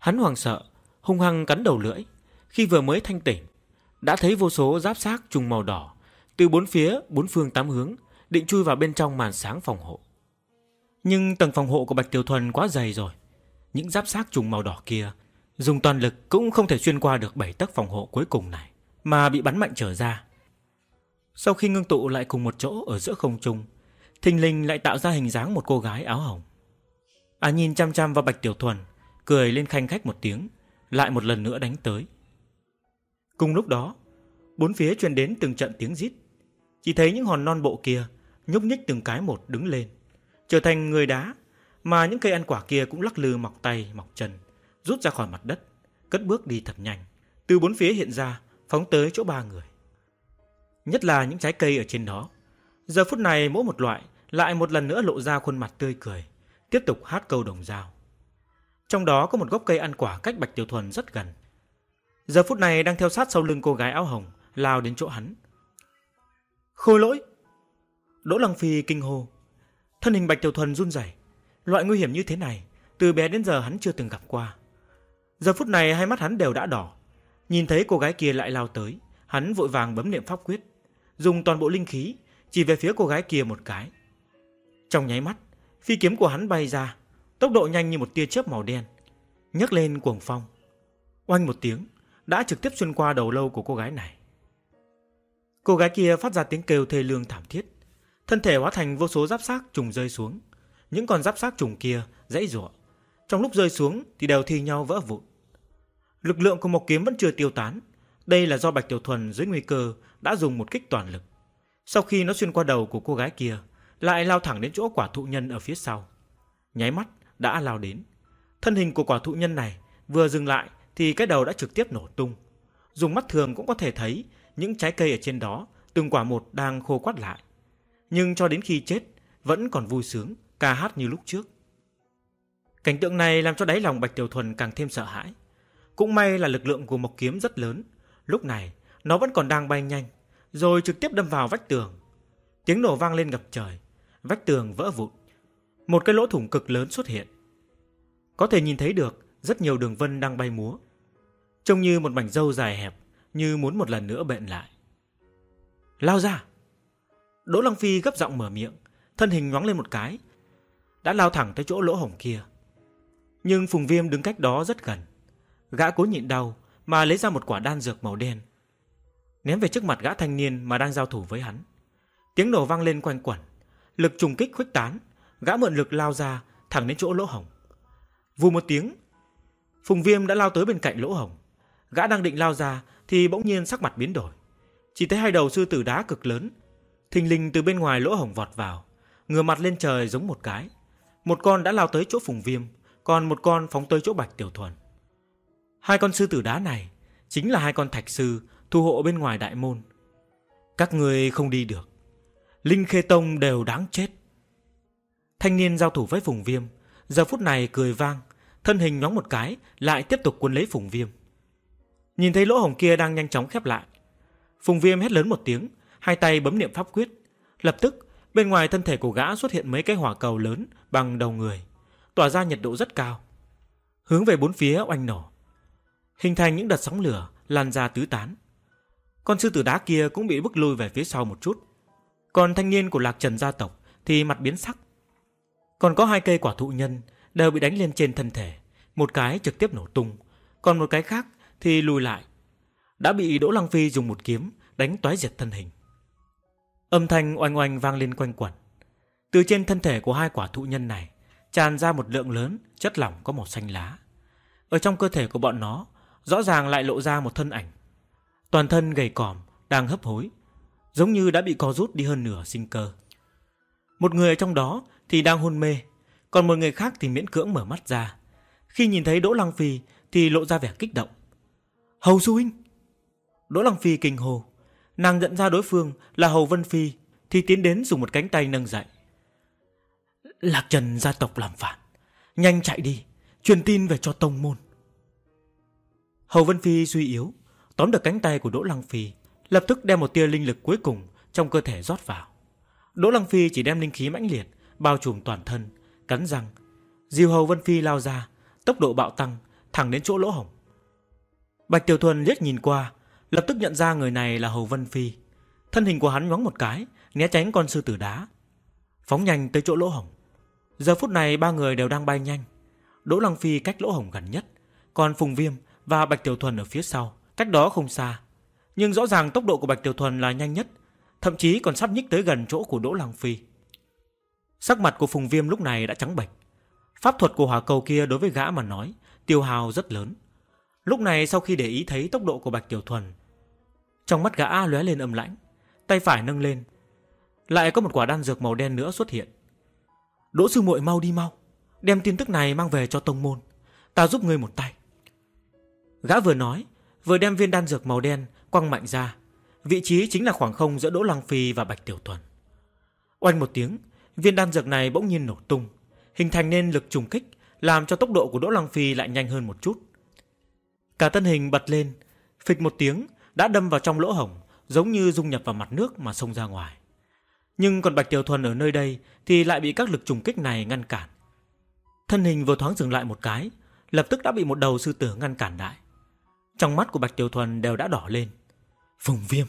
Hắn hoảng sợ, hung hăng cắn đầu lưỡi. Khi vừa mới thanh tỉnh, đã thấy vô số giáp xác trùng màu đỏ từ bốn phía, bốn phương tám hướng định chui vào bên trong màn sáng phòng hộ. Nhưng tầng phòng hộ của Bạch Tiểu Thuần quá dày rồi. Những giáp xác trùng màu đỏ kia dùng toàn lực cũng không thể xuyên qua được 7 tấc phòng hộ cuối cùng này, mà bị bắn mạnh trở ra. Sau khi ngưng tụ lại cùng một chỗ ở giữa không trung, thình lình lại tạo ra hình dáng một cô gái áo hồng. Nhìn chăm chăm vào Bạch Tiểu Thuần, cười lên khanh khách một tiếng, lại một lần nữa đánh tới. Cùng lúc đó, bốn phía truyền đến từng trận tiếng rít. Chỉ thấy những hòn non bộ kia nhúc nhích từng cái một đứng lên, trở thành người đá, mà những cây ăn quả kia cũng lắc lư mọc tay mọc chân, rút ra khỏi mặt đất, cất bước đi thật nhanh, từ bốn phía hiện ra, phóng tới chỗ ba người. Nhất là những trái cây ở trên đó, giờ phút này mỗi một loại lại một lần nữa lộ ra khuôn mặt tươi cười, tiếp tục hát câu đồng dao. Trong đó có một gốc cây ăn quả cách Bạch Tiểu Thuần rất gần, giờ phút này đang theo sát sau lưng cô gái áo hồng, lao đến chỗ hắn. Khôi Lỗi! Đỗ Lăng Phi kinh hô. Thân hình Bạch Tiểu Thuần run rẩy. Loại nguy hiểm như thế này từ bé đến giờ hắn chưa từng gặp qua. Giờ phút này hai mắt hắn đều đã đỏ. Nhìn thấy cô gái kia lại lao tới, hắn vội vàng bấm niệm pháp quyết, dùng toàn bộ linh khí chỉ về phía cô gái kia một cái. Trong nháy mắt, phi kiếm của hắn bay ra, tốc độ nhanh như một tia chớp màu đen, nhấc lên cuồng phong. Oanh một tiếng, đã trực tiếp xuyên qua đầu lâu của cô gái này. Cô gái kia phát ra tiếng kêu thê lương thảm thiết, thân thể hóa thành vô số giáp xác trùng rơi xuống. Những con giáp xác trùng kia giãy giụa, trong lúc rơi xuống thì đều thi nhau vỡ vụn. Lực lượng của một kiếm vẫn chưa tiêu tán. Đây là do Bạch Tiểu Thuần dưới nguy cơ đã dùng một kích toàn lực. Sau khi nó xuyên qua đầu của cô gái kia, lại lao thẳng đến chỗ quả thụ nhân ở phía sau. Nháy mắt đã lao đến. Thân hình của quả thụ nhân này vừa dừng lại thì cái đầu đã trực tiếp nổ tung. Dùng mắt thường cũng có thể thấy những trái cây ở trên đó từng quả một đang khô quắt lại. Nhưng cho đến khi chết vẫn còn vui sướng, ca hát như lúc trước. Cảnh tượng này làm cho đáy lòng Bạch Tiểu Thuần càng thêm sợ hãi. Cũng may là lực lượng của một kiếm rất lớn. Lúc này nó vẫn còn đang bay nhanh, rồi trực tiếp đâm vào vách tường. Tiếng nổ vang lên ngập trời, vách tường vỡ vụn. Một cái lỗ thủng cực lớn xuất hiện. Có thể nhìn thấy được rất nhiều đường vân đang bay múa, trông như một mảnh râu dài hẹp, như muốn một lần nữa bện lại. Lao ra! Đỗ Lăng Phi gấp giọng mở miệng, thân hình nhoáng lên một cái, đã lao thẳng tới chỗ lỗ hổng kia. Nhưng Phùng Viêm đứng cách đó rất gần. Gã cố nhịn đau mà lấy ra một quả đan dược màu đen, ném về trước mặt gã thanh niên mà đang giao thủ với hắn. Tiếng nổ vang lên quanh quẩn, lực trùng kích khuếch tán. Gã mượn lực lao ra thẳng đến chỗ lỗ hổng. Vù một tiếng, Phùng Viêm đã lao tới bên cạnh lỗ hổng. Gã đang định lao ra thì bỗng nhiên sắc mặt biến đổi. Chỉ thấy hai đầu sư tử đá cực lớn thình lình từ bên ngoài lỗ hổng vọt vào, ngửa mặt lên trời giống một cái. Một con đã lao tới chỗ Phùng Viêm, còn một con phóng tới chỗ Bạch Tiểu Thuần. Hai con sư tử đá này chính là hai con thạch sư thủ hộ bên ngoài đại môn. Các người không đi được, Linh Khê Tông đều đáng chết. Thanh niên giao thủ với Phùng Viêm giờ phút này cười vang, thân hình nhoáng một cái lại tiếp tục cuốn lấy Phùng Viêm. Nhìn thấy lỗ hổng kia đang nhanh chóng khép lại, Phùng Viêm hét lớn một tiếng, hai tay bấm niệm pháp quyết. Lập tức bên ngoài thân thể của gã xuất hiện mấy cái hỏa cầu lớn bằng đầu người, tỏa ra nhiệt độ rất cao, hướng về bốn phía oanh nổ, hình thành những đợt sóng lửa lan ra tứ tán. Con sư tử đá kia cũng bị bức lui về phía sau một chút. Còn thanh niên của Lạc Trần gia tộc thì mặt biến sắc. Còn có hai cây quả thụ nhân đều bị đánh lên trên thân thể, một cái trực tiếp nổ tung, còn một cái khác thì lùi lại, đã bị Đỗ Lăng Phi dùng một kiếm đánh toái diệt thân hình. Âm thanh oanh oanh vang lên quanh quẩn. Từ trên thân thể của hai quả thụ nhân này tràn ra một lượng lớn chất lỏng có màu xanh lá. Ở trong cơ thể của bọn nó rõ ràng lại lộ ra một thân ảnh, toàn thân gầy còm, đang hấp hối, giống như đã bị co rút đi hơn nửa sinh cơ. Một người ở trong đó thì đang hôn mê, còn một người khác thì miễn cưỡng mở mắt ra. Khi nhìn thấy Đỗ Lăng Phi thì lộ ra vẻ kích động. Hầu sư huynh! Đỗ Lăng Phi kinh hô. Nàng nhận ra đối phương là Hầu Vân Phi thì tiến đến dùng một cánh tay nâng dậy. Lạc Trần gia tộc làm phản, nhanh chạy đi, truyền tin về cho tông môn. Hầu Vân Phi suy yếu, tóm được cánh tay của Đỗ Lăng Phi, lập tức đem một tia linh lực cuối cùng trong cơ thể rót vào. Đỗ Lăng Phi chỉ đem linh khí mãnh liệt bao trùm toàn thân, cắn răng, dìu Hầu Vân Phi lao ra, tốc độ bạo tăng, thẳng đến chỗ lỗ hổng. Bạch Tiểu Thuần liếc nhìn qua, lập tức nhận ra người này là Hầu Vân Phi. Thân hình của hắn nhoáng một cái, né tránh con sư tử đá, phóng nhanh tới chỗ lỗ hổng. Giờ phút này ba người đều đang bay nhanh. Đỗ Lăng Phi cách lỗ hổng gần nhất, còn Phùng Viêm và Bạch Tiểu Thuần ở phía sau, cách đó không xa. Nhưng rõ ràng tốc độ của Bạch Tiểu Thuần là nhanh nhất, thậm chí còn sắp nhích tới gần chỗ của Đỗ Lăng Phi. Sắc mặt của Phùng Viêm lúc này đã trắng bệch. Pháp thuật của hỏa cầu kia đối với gã mà nói tiêu hao rất lớn. Lúc này sau khi để ý thấy tốc độ của Bạch Tiểu Thuần, trong mắt gã lóe lên âm lãnh, tay phải nâng lên, lại có một quả đan dược màu đen nữa xuất hiện. Đỗ sư muội, mau đi mau, đem tin tức này mang về cho tông môn, ta giúp ngươi một tay. Gã vừa nói vừa đem viên đan dược màu đen quăng mạnh ra, vị trí chính là khoảng không giữa Đỗ Lăng Phi và Bạch Tiểu Thuần. Oanh một tiếng, viên đan dược này bỗng nhiên nổ tung, hình thành nên lực trùng kích, làm cho tốc độ của Đỗ Lăng Phi lại nhanh hơn một chút. Cả thân hình bật lên, phịch một tiếng đã đâm vào trong lỗ hổng, giống như dung nhập vào mặt nước mà xông ra ngoài. Nhưng còn Bạch Tiểu Thuần ở nơi đây thì lại bị các lực trùng kích này ngăn cản. Thân hình vừa thoáng dừng lại một cái, lập tức đã bị một đầu sư tử ngăn cản lại. Trong mắt của Bạch Tiểu Thuần đều đã đỏ lên. Phùng Viêm.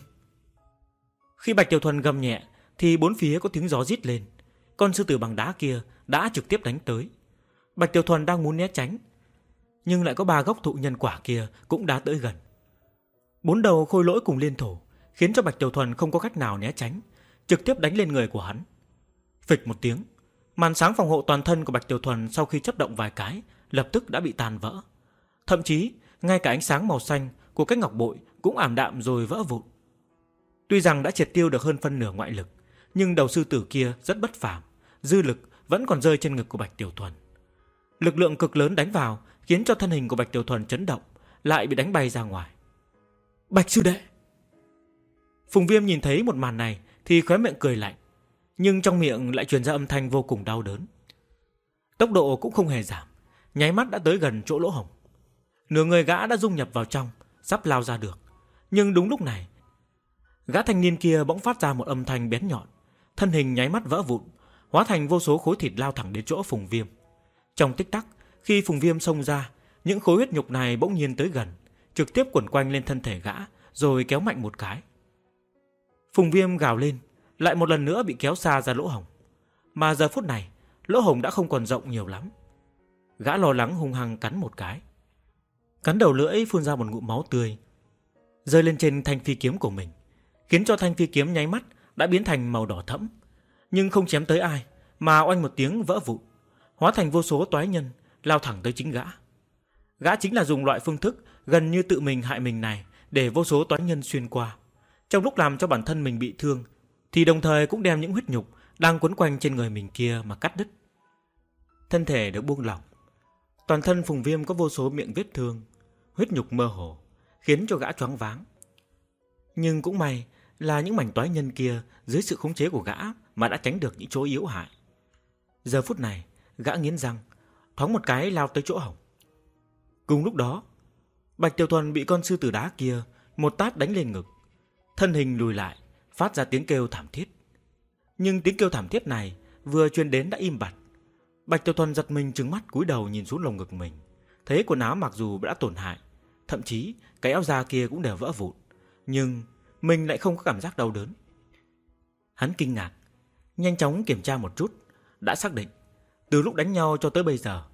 Khi Bạch Tiểu Thuần gầm nhẹ thì bốn phía có tiếng gió rít lên. Con sư tử bằng đá kia đã trực tiếp đánh tới. Bạch Tiểu Thuần đang muốn né tránh, nhưng lại có ba gốc thụ nhân quả kia cũng đã tới gần. Bốn đầu khôi lỗi cùng liên thủ, khiến cho Bạch Tiểu Thuần không có cách nào né tránh, trực tiếp đánh lên người của hắn. Phịch một tiếng, màn sáng phòng hộ toàn thân của Bạch Tiểu Thuần sau khi chớp động vài cái, lập tức đã bị tan vỡ. Thậm chí, ngay cả ánh sáng màu xanh của cái ngọc bội cũng ảm đạm rồi vỡ vụn. Tuy rằng đã triệt tiêu được hơn phân nửa ngoại lực, nhưng đầu sư tử kia rất bất phàm, dư lực vẫn còn rơi trên ngực của Bạch Tiểu Thuần. Lực lượng cực lớn đánh vào, khiến cho thân hình của Bạch Tiểu Thuần chấn động, lại bị đánh bay ra ngoài. Bạch sư đệ! Phùng Viêm nhìn thấy một màn này thì khóe miệng cười lạnh, nhưng trong miệng lại truyền ra âm thanh vô cùng đau đớn. Tốc độ cũng không hề giảm, nháy mắt đã tới gần chỗ lỗ hổng. Nửa người gã đã dung nhập vào trong, sắp lao ra được. Nhưng đúng lúc này, gã thanh niên kia bỗng phát ra một âm thanh bén nhọn, thân hình nháy mắt vỡ vụn, hóa thành vô số khối thịt lao thẳng đến chỗ Phùng Viêm. Trong tích tắc, khi Phùng Viêm xông ra, những khối huyết nhục này bỗng nhiên tới gần, trực tiếp quẩn quanh lên thân thể gã, rồi kéo mạnh một cái. Phùng Viêm gào lên, lại một lần nữa bị kéo xa ra lỗ hổng. Mà giờ phút này, lỗ hổng đã không còn rộng nhiều lắm. Gã lo lắng hung hăng cắn một cái, cắn đầu lưỡi phun ra một ngụm máu tươi, rơi lên trên thanh phi kiếm của mình, khiến cho thanh phi kiếm nháy mắt đã biến thành màu đỏ thẫm, nhưng không chém tới ai, mà oanh một tiếng vỡ vụn, hóa thành vô số toái nhân lao thẳng tới chính gã. Gã chính là dùng loại phương thức gần như tự mình hại mình này để vô số toái nhân xuyên qua, trong lúc làm cho bản thân mình bị thương, thì đồng thời cũng đem những huyết nhục đang quấn quanh trên người mình kia mà cắt đứt. Thân thể được buông lỏng, toàn thân Phùng Viêm có vô số miệng vết thương, huyết nhục mơ hồ, khiến cho gã choáng váng. Nhưng cũng may là những mảnh toái nhân kia dưới sự khống chế của gã mà đã tránh được những chỗ yếu hại. Giờ phút này, gã nghiến răng, thoáng một cái lao tới chỗ hổng. Cùng lúc đó, Bạch Tiểu Thuần bị con sư tử đá kia một tát đánh lên ngực, thân hình lùi lại, phát ra tiếng kêu thảm thiết. Nhưng tiếng kêu thảm thiết này vừa truyền đến đã im bặt. Bạch Tiểu Thuần giật mình trừng mắt cúi đầu nhìn xuống lồng ngực mình, thấy quần áo mặc dù đã tổn hại, thậm chí cái áo da kia cũng đều vỡ vụn, nhưng mình lại không có cảm giác đau đớn. Hắn kinh ngạc, nhanh chóng kiểm tra một chút, đã xác định từ lúc đánh nhau cho tới bây giờ,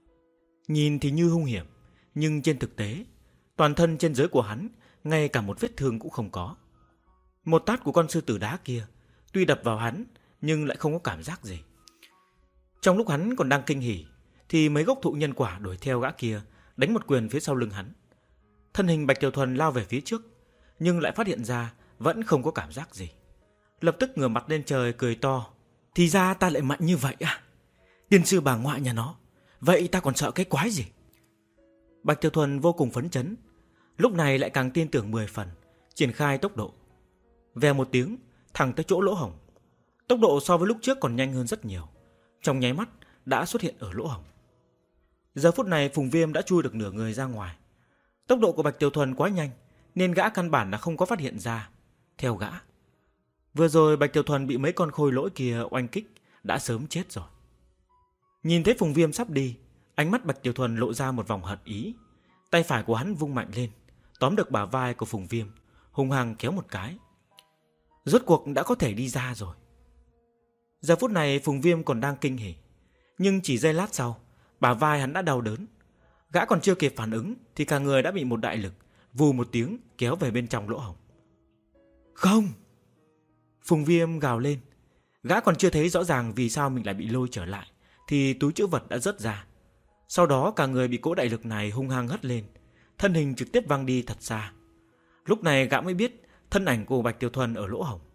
nhìn thì như hung hiểm, nhưng trên thực tế toàn thân trên dưới của hắn ngay cả một vết thương cũng không có. Một tát của con sư tử đá kia tuy đập vào hắn nhưng lại không có cảm giác gì. Trong lúc hắn còn đang kinh hỉ thì mấy gốc thụ nhân quả đuổi theo gã kia, đánh một quyền phía sau lưng hắn. Thân hình Bạch Tiểu Thuần lao về phía trước, nhưng lại phát hiện ra vẫn không có cảm giác gì. Lập tức ngửa mặt lên trời cười to. Thì ra ta lại mạnh như vậy à? Tiên sư bà ngoại nhà nó, vậy ta còn sợ cái quái gì? Bạch Tiểu Thuần vô cùng phấn chấn, lúc này lại càng tin tưởng 10 phần, triển khai tốc độ. Vèo một tiếng, thẳng tới chỗ lỗ hổng. Tốc độ so với lúc trước còn nhanh hơn rất nhiều, trong nháy mắt đã xuất hiện ở lỗ hổng. Giờ phút này Phùng Viêm đã chui được nửa người ra ngoài. Tốc độ của Bạch Tiểu Thuần quá nhanh, nên gã căn bản là không có phát hiện ra. Theo gã, vừa rồi Bạch Tiểu Thuần bị mấy con khôi lỗi kia oanh kích, đã sớm chết rồi. Nhìn thấy Phùng Viêm sắp đi, ánh mắt Bạch Tiểu Thuần lộ ra một vòng hận ý, Tay phải của hắn vung mạnh lên, tóm được bả vai của Phùng Viêm, hung hăng kéo một cái. Rốt cuộc đã có thể đi ra rồi. Giờ phút này Phùng Viêm còn đang kinh hỉ, nhưng chỉ giây lát sau, bả vai hắn đã đau đớn. Gã còn chưa kịp phản ứng thì cả người đã bị một đại lực vù một tiếng kéo về bên trong lỗ hổng. Không! Phùng Viêm gào lên. Gã còn chưa thấy rõ ràng vì sao mình lại bị lôi trở lại thì túi trữ vật đã rớt ra. Sau đó cả người bị cỗ đại lực này hung hăng hất lên, thân hình trực tiếp văng đi thật xa. Lúc này gã mới biết thân ảnh của Bạch Tiểu Thuần ở lỗ hổng.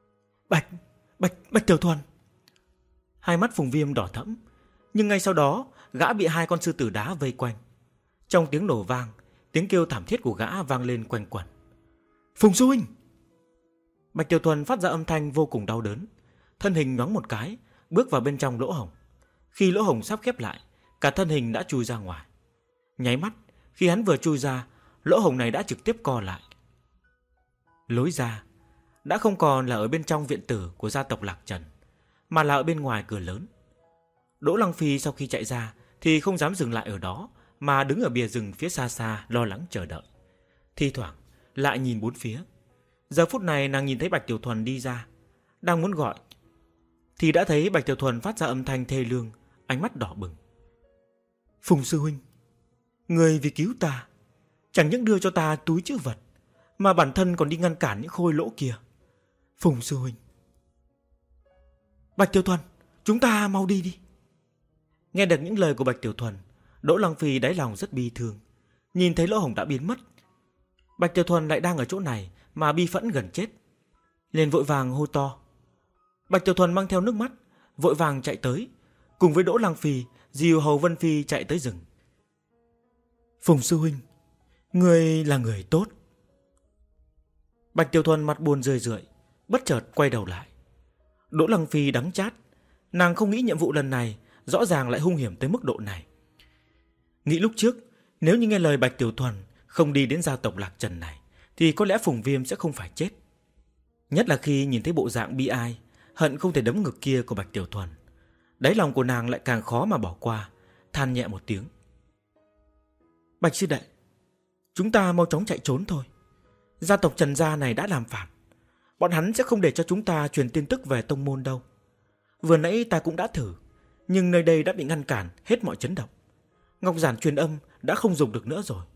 Bạch Tiểu Thuần! Hai mắt Phùng Viêm đỏ thẫm, nhưng ngay sau đó gã bị hai con sư tử đá vây quanh. Trong tiếng nổ vang, tiếng kêu thảm thiết của gã vang lên quanh quẩn. Phùng sư huynh! Bạch Tiểu Thuần phát ra âm thanh vô cùng đau đớn, thân hình nhoáng một cái, bước vào bên trong lỗ hổng. Khi lỗ hổng sắp khép lại, cả thân hình đã chui ra ngoài. Nháy mắt, khi hắn vừa chui ra, lỗ hổng này đã trực tiếp co lại. Lối ra đã không còn là ở bên trong viện tử của gia tộc Lạc Trần, mà là ở bên ngoài cửa lớn. Đỗ Lăng Phi sau khi chạy ra thì không dám dừng lại ở đó, mà đứng ở bìa rừng phía xa xa lo lắng chờ đợi. Thi thoảng lại nhìn bốn phía. Giờ phút này nàng nhìn thấy Bạch Tiểu Thuần đi ra, đang muốn gọi thì đã thấy Bạch Tiểu Thuần phát ra âm thanh thê lương, ánh mắt đỏ bừng. Phùng sư huynh, người vì cứu ta chẳng những đưa cho ta túi trữ vật, mà bản thân còn đi ngăn cản những khôi lỗ kia. Phùng sư huynh! Bạch Tiểu Thuần, chúng ta mau đi đi. Nghe được những lời của Bạch Tiểu Thuần, Đỗ Lăng Phi đáy lòng rất bi thương. Nhìn thấy lỗ hổng đã biến mất, Bạch Tiểu Thuần lại đang ở chỗ này mà bi phẫn gần chết, liền vội vàng hô to. Bạch Tiểu Thuần mang theo nước mắt, vội vàng chạy tới, cùng với Đỗ Lăng Phi dìu Hầu Vân Phi chạy tới rừng. Phùng sư huynh, người là người tốt. Bạch Tiểu Thuần mặt buồn rười rượi, bất chợt quay đầu lại. Đỗ Lăng Phi đắng chát, nàng không nghĩ nhiệm vụ lần này rõ ràng lại hung hiểm tới mức độ này. Nghĩ lúc trước, nếu như nghe lời Bạch Tiểu Thuần không đi đến gia tộc Lạc Trần này, thì có lẽ Phùng Viêm sẽ không phải chết. Nhất là khi nhìn thấy bộ dạng bi ai, hận không thể đấm ngực kia của Bạch Tiểu Thuần, đáy lòng của nàng lại càng khó mà bỏ qua, than nhẹ một tiếng. Bạch sư đệ, chúng ta mau chóng chạy trốn thôi. Gia tộc Trần gia này đã làm phản, bọn hắn sẽ không để cho chúng ta truyền tin tức về tông môn đâu. Vừa nãy ta cũng đã thử, nhưng nơi đây đã bị ngăn cản hết mọi chấn động. Ngọc giản truyền âm đã không dùng được nữa rồi.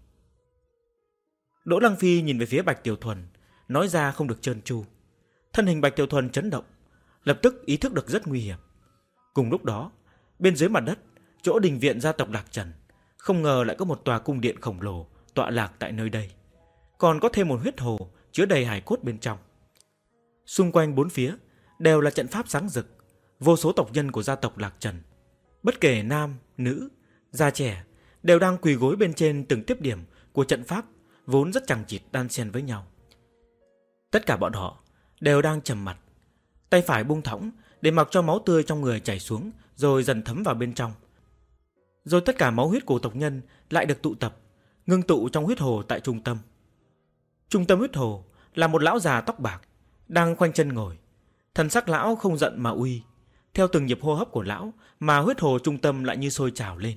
Đỗ Lăng Phi nhìn về phía Bạch Tiểu Thuần, nói ra không được trơn tru. Thân hình Bạch Tiểu Thuần chấn động, lập tức ý thức được rất nguy hiểm. Cùng lúc đó, bên dưới mặt đất, chỗ đình viện gia tộc Lạc Trần, không ngờ lại có một tòa cung điện khổng lồ tọa lạc tại nơi đây. Còn có thêm một huyết hồ chứa đầy hài cốt bên trong. Xung quanh bốn phía đều là trận pháp sáng rực, vô số tộc nhân của gia tộc Lạc Trần, bất kể nam, nữ, già trẻ, đều đang quỳ gối bên trên từng tiếp điểm của trận pháp vốn rất chằng chịt đan xen với nhau. Tất cả bọn họ đều đang trầm mặt, tay phải buông thõng để mặc cho máu tươi trong người chảy xuống, rồi dần thấm vào bên trong. Rồi tất cả máu huyết của tộc nhân lại được tụ tập, ngưng tụ trong huyết hồ tại trung tâm. Trung tâm huyết hồ là một lão già tóc bạc đang khoanh chân ngồi. Thần sắc lão không giận mà uy. Theo từng nhịp hô hấp của lão mà huyết hồ trung tâm lại như sôi trào lên.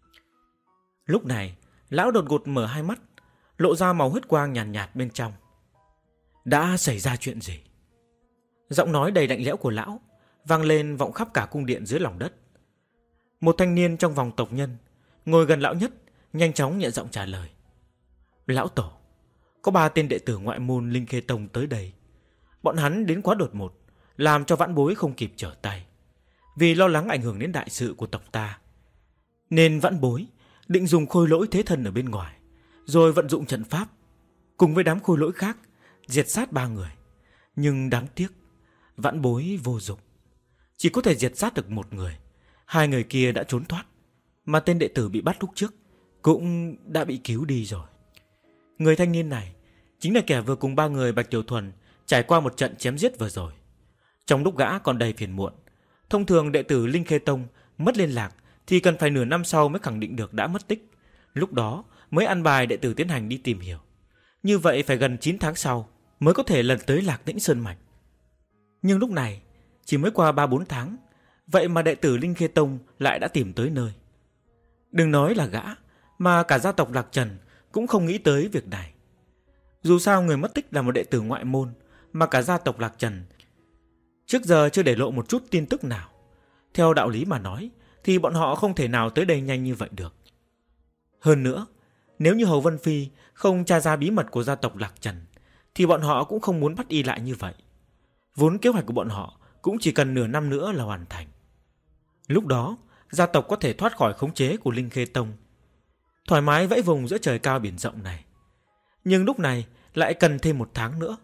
Lúc này lão đột ngột mở hai mắt, lộ ra màu huyết quang nhàn nhạt bên trong. Đã xảy ra chuyện gì? Giọng nói đầy lạnh lẽo của lão vang lên vọng khắp cả cung điện dưới lòng đất. Một thanh niên trong vòng tộc nhân ngồi gần lão nhất nhanh chóng nhẹ giọng trả lời. Lão tổ, có 3 tên đệ tử ngoại môn Linh Khê Tông tới đây. Bọn hắn đến quá đột ngột, làm cho vãn bối không kịp trở tay. Vì lo lắng ảnh hưởng đến đại sự của tộc ta, nên vãn bối định dùng khôi lỗi thế thân ở bên ngoài, rồi vận dụng trận pháp cùng với đám khôi lỗi khác diệt sát 3 người. Nhưng đáng tiếc vãn bối vô dụng, chỉ có thể diệt sát được 1 người. 2 người kia đã trốn thoát, mà tên đệ tử bị bắt lúc trước cũng đã bị cứu đi rồi. Người thanh niên này chính là kẻ vừa cùng 3 người Bạch Tiểu Thuần trải qua một trận chém giết vừa rồi. Trong lúc gã còn đầy phiền muộn, thông thường đệ tử Linh Khê Tông mất liên lạc thì cần phải nửa năm sau mới khẳng định được đã mất tích. Lúc đó mới ăn bài đệ tử tiến hành đi tìm hiểu. Như vậy phải gần 9 tháng sau mới có thể lần tới Lạc Tĩnh Sơn Mạch. Nhưng lúc này chỉ mới qua 3-4 tháng, vậy mà đệ tử Linh Khê Tông lại đã tìm tới nơi. Đừng nói là gã, mà cả gia tộc Lạc Trần cũng không nghĩ tới việc này. Dù sao người mất tích là một đệ tử ngoại môn, mà cả gia tộc Lạc Trần trước giờ chưa để lộ một chút tin tức nào. Theo đạo lý mà nói thì bọn họ không thể nào tới đây nhanh như vậy được. Hơn nữa, nếu như Hầu Vân Phi không tra ra bí mật của gia tộc Lạc Trần thì bọn họ cũng không muốn bắt y lại như vậy. Vốn kế hoạch của bọn họ cũng chỉ cần nửa năm nữa là hoàn thành. Lúc đó gia tộc có thể thoát khỏi khống chế của Linh Khê Tông, thoải mái vẫy vùng giữa trời cao biển rộng này. Nhưng lúc này lại cần thêm 1 tháng nữa.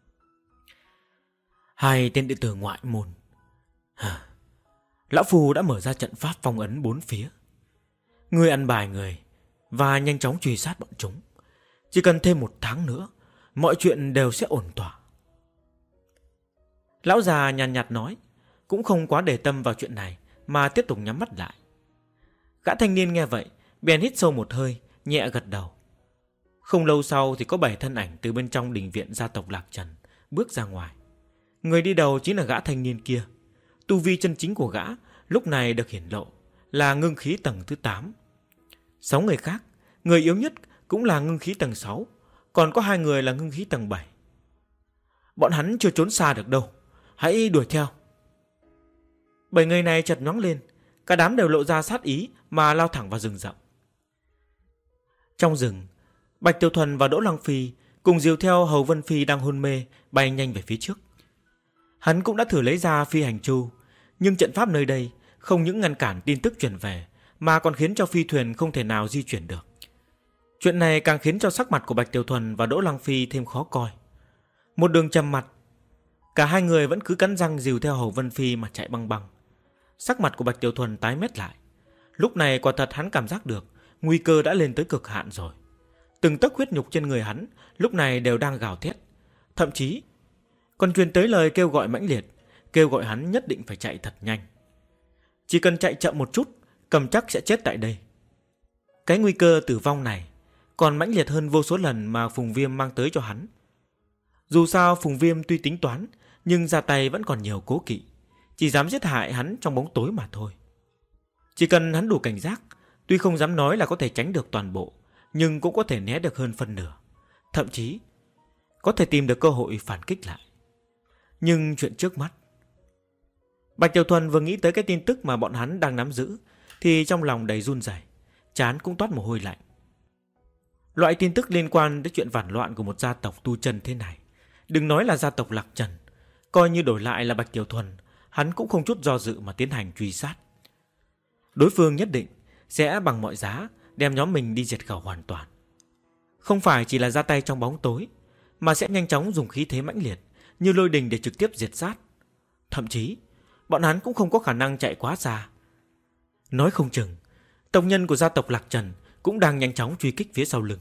Hai tên đệ tử ngoại môn, lão phu đã mở ra trận pháp phong ấn 4 phía. Ngươi ăn bài người và nhanh chóng truy sát bọn chúng. Chỉ cần thêm 1 tháng nữa, mọi chuyện đều sẽ ổn thỏa. Lão già nhàn nhạt nói, cũng không quá để tâm vào chuyện này mà tiếp tục nhắm mắt lại. Gã thanh niên nghe vậy bèn hít sâu một hơi, nhẹ gật đầu. Không lâu sau thì có 7 thân ảnh từ bên trong đình viện gia tộc Lạc Trần bước ra ngoài. Người đi đầu chính là gã thanh niên kia. Tu vi chân chính của gã lúc này được hiển lộ là ngưng khí tầng thứ 8. 6 người khác, người yếu nhất cũng là ngưng khí tầng 6, còn có 2 người là ngưng khí tầng 7. Bọn hắn chưa trốn xa được đâu, hãy đuổi theo. 7 người này chợt nhoáng lên, cả đám đều lộ ra sát ý mà lao thẳng vào rừng rậm. Trong rừng, Bạch Tiểu Thuần và Đỗ Lăng Phi cùng dìu theo Hầu Vân Phi đang hôn mê bay nhanh về phía trước. Hắn cũng đã thử lấy ra phi hành chu, nhưng trận pháp nơi đây không những ngăn cản tin tức truyền về mà còn khiến cho phi thuyền không thể nào di chuyển được. Chuyện này càng khiến cho sắc mặt của Bạch Tiểu Thuần và Đỗ Lăng Phi thêm khó coi. Một đường trầm mặt, cả hai người vẫn cứ cắn răng dìu theo Hầu Vân Phi mà chạy băng băng. Sắc mặt của Bạch Tiểu Thuần tái mét lại. Lúc này quả thật hắn cảm giác được nguy cơ đã lên tới cực hạn rồi. Từng tấc huyết nhục trên người hắn lúc này đều đang gào thét, thậm chí còn truyền tới lời kêu gọi mãnh liệt, kêu gọi hắn nhất định phải chạy thật nhanh. Chỉ cần chạy chậm một chút, cầm chắc sẽ chết tại đây. Cái nguy cơ tử vong này còn mãnh liệt hơn vô số lần mà Phùng Viêm mang tới cho hắn. Dù sao Phùng Viêm tuy tính toán, nhưng ra tay vẫn còn nhiều cố kỵ, chỉ dám giết hại hắn trong bóng tối mà thôi. Chỉ cần hắn đủ cảnh giác, tuy không dám nói là có thể tránh được toàn bộ, nhưng cũng có thể né được hơn phân nửa, thậm chí có thể tìm được cơ hội phản kích lại. Nhưng chuyện trước mắt, Bạch Tiểu Thuần vừa nghĩ tới cái tin tức mà bọn hắn đang nắm giữ thì trong lòng đầy run rẩy, trán cũng toát mồ hôi lạnh. Loại tin tức liên quan đến chuyện phản loạn của một gia tộc tu chân thế này, đừng nói là gia tộc Lạc Trần, coi như đổi lại là Bạch Tiểu Thuần, hắn cũng không chút do dự mà tiến hành truy sát. Đối phương nhất định sẽ bằng mọi giá đem nhóm mình đi diệt khẩu hoàn toàn. Không phải chỉ là ra tay trong bóng tối, mà sẽ nhanh chóng dùng khí thế mãnh liệt như lôi đình để trực tiếp diệt sát. Thậm chí bọn hắn cũng không có khả năng chạy quá xa. Nói không chừng tộc nhân của gia tộc Lạc Trần cũng đang nhanh chóng truy kích phía sau lưng.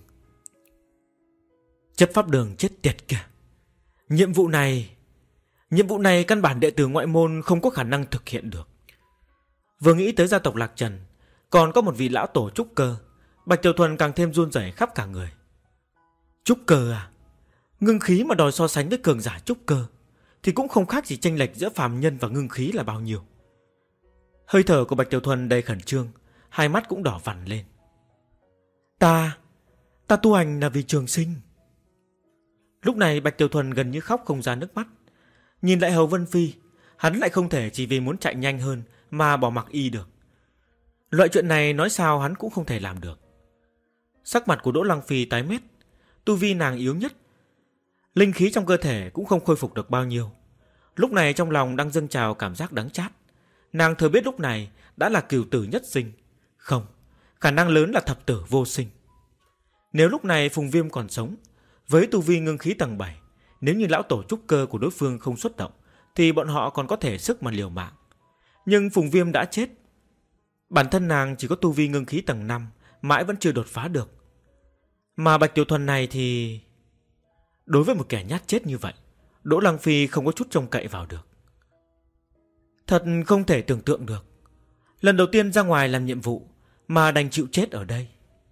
Chấp pháp đường chết tiệt kìa. Nhiệm vụ này căn bản đệ tử ngoại môn không có khả năng thực hiện được. Vừa nghĩ tới gia tộc Lạc Trần còn có một vị lão tổ trúc cơ, Bạch Tiểu Thuần càng thêm run rẩy khắp cả người. Trúc cơ à? Ngưng khí mà đòi so sánh với cường giả trúc cơ thì cũng không khác gì chênh lệch giữa phàm nhân và ngưng khí là bao nhiêu. Hơi thở của Bạch Tiểu Thuần đầy khẩn trương, hai mắt cũng đỏ vằn lên. Ta tu hành là vì trường sinh. Lúc này Bạch Tiểu Thuần gần như khóc không ra nước mắt. Nhìn lại Hầu Vân Phi, hắn lại không thể chỉ vì muốn chạy nhanh hơn mà bỏ mặc y được. Loại chuyện này nói sao hắn cũng không thể làm được. Sắc mặt của Đỗ Lăng Phi tái mét, tu vi nàng yếu nhất, linh khí trong cơ thể cũng không khôi phục được bao nhiêu. Lúc này trong lòng đang dâng trào cảm giác đắng chát. Nàng thừa biết lúc này đã là cửu tử nhất sinh, không, khả năng lớn là thập tử vô sinh. Nếu lúc này Phùng Viêm còn sống, với tu vi ngưng khí tầng 7, nếu như lão tổ trúc cơ của đối phương không xuất động thì bọn họ còn có thể sức mà liều mạng. Nhưng Phùng Viêm đã chết, bản thân nàng chỉ có tu vi ngưng khí tầng 5, mãi vẫn chưa đột phá được. Mà Bạch Tiểu Thuần này thì... đối với một kẻ nhát chết như vậy, Đỗ Lăng Phi không có chút trông cậy vào được. Thật không thể tưởng tượng được, lần đầu tiên ra ngoài làm nhiệm vụ mà đành chịu chết ở đây.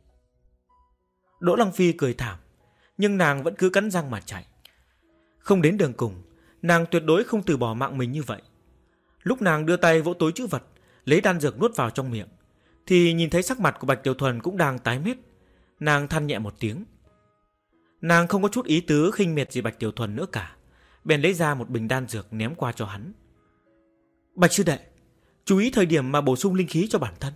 Đỗ Lăng Phi cười thảm, nhưng nàng vẫn cứ cắn răng mà chạy. Không đến đường cùng, nàng tuyệt đối không từ bỏ mạng mình như vậy. Lúc nàng đưa tay vỗ túi trữ vật, lấy đan dược nuốt vào trong miệng, thì nhìn thấy sắc mặt của Bạch Tiểu Thuần cũng đang tái mét. Nàng than nhẹ một tiếng. Nàng không có chút ý tứ khinh miệt gì Bạch Tiểu Thuần nữa cả, bèn lấy ra một bình đan dược ném qua cho hắn. Bạch sư đệ, chú ý thời điểm mà bổ sung linh khí cho bản thân.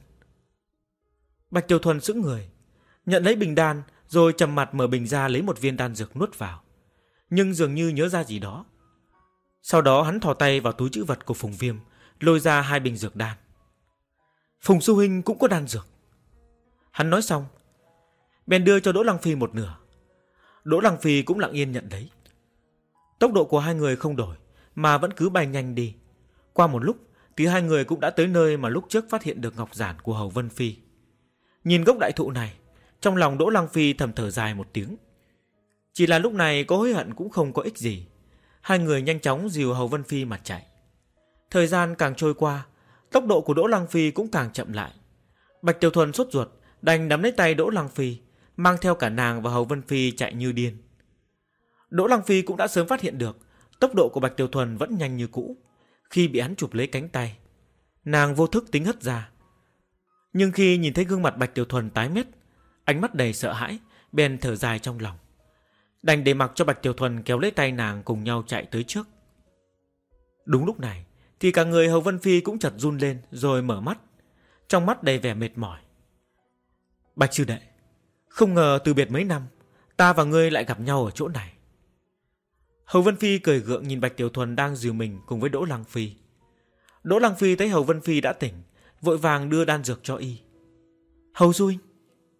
Bạch Tiểu Thuần sững người, nhận lấy bình đan rồi trầm mặt mở bình ra lấy một viên đan dược nuốt vào, nhưng dường như nhớ ra gì đó. Sau đó hắn thò tay vào túi trữ vật của Phùng Viêm, lôi ra 2 bình dược đan. Phùng sư huynh cũng có đan dược. Hắn nói xong bèn đưa cho Đỗ Lăng Phi một nửa. Đỗ Lăng Phi cũng lặng yên nhận lấy. Tốc độ của hai người không đổi mà vẫn cứ bay nhanh đi. Qua một lúc thì hai người cũng đã tới nơi mà lúc trước phát hiện được ngọc giản của Hầu Vân Phi. Nhìn gốc đại thụ này, trong lòng Đỗ Lăng Phi thầm thở dài một tiếng. Chỉ là lúc này có hối hận cũng không có ích gì. Hai người nhanh chóng dìu Hầu Vân Phi mà chạy. Thời gian càng trôi qua, tốc độ của Đỗ Lăng Phi cũng càng chậm lại. Bạch Tiểu Thuần sốt ruột, đành nắm lấy tay Đỗ Lăng Phi, mang theo cả nàng và Hầu Vân Phi chạy như điên. Đỗ Lăng Phi cũng đã sớm phát hiện được tốc độ của Bạch Tiểu Thuần vẫn nhanh như cũ. Khi bị hắn chụp lấy cánh tay, nàng vô thức tính hất ra. Nhưng khi nhìn thấy gương mặt Bạch Tiểu Thuần tái mét, ánh mắt đầy sợ hãi, bèn thở dài trong lòng, đành để mặc cho Bạch Tiểu Thuần kéo lấy tay nàng cùng nhau chạy tới trước. Đúng lúc này thì cả người Hầu Vân Phi cũng chợt run lên rồi mở mắt, trong mắt đầy vẻ mệt mỏi. Bạch sư đệ, không ngờ từ biệt mấy năm, ta và ngươi lại gặp nhau ở chỗ này. Hầu Vân Phi cười gượng nhìn Bạch Tiểu Thuần đang dìu mình cùng với Đỗ Lăng Phi. Đỗ Lăng Phi thấy Hầu Vân Phi đã tỉnh, vội vàng đưa đan dược cho y. Hầu du huynh.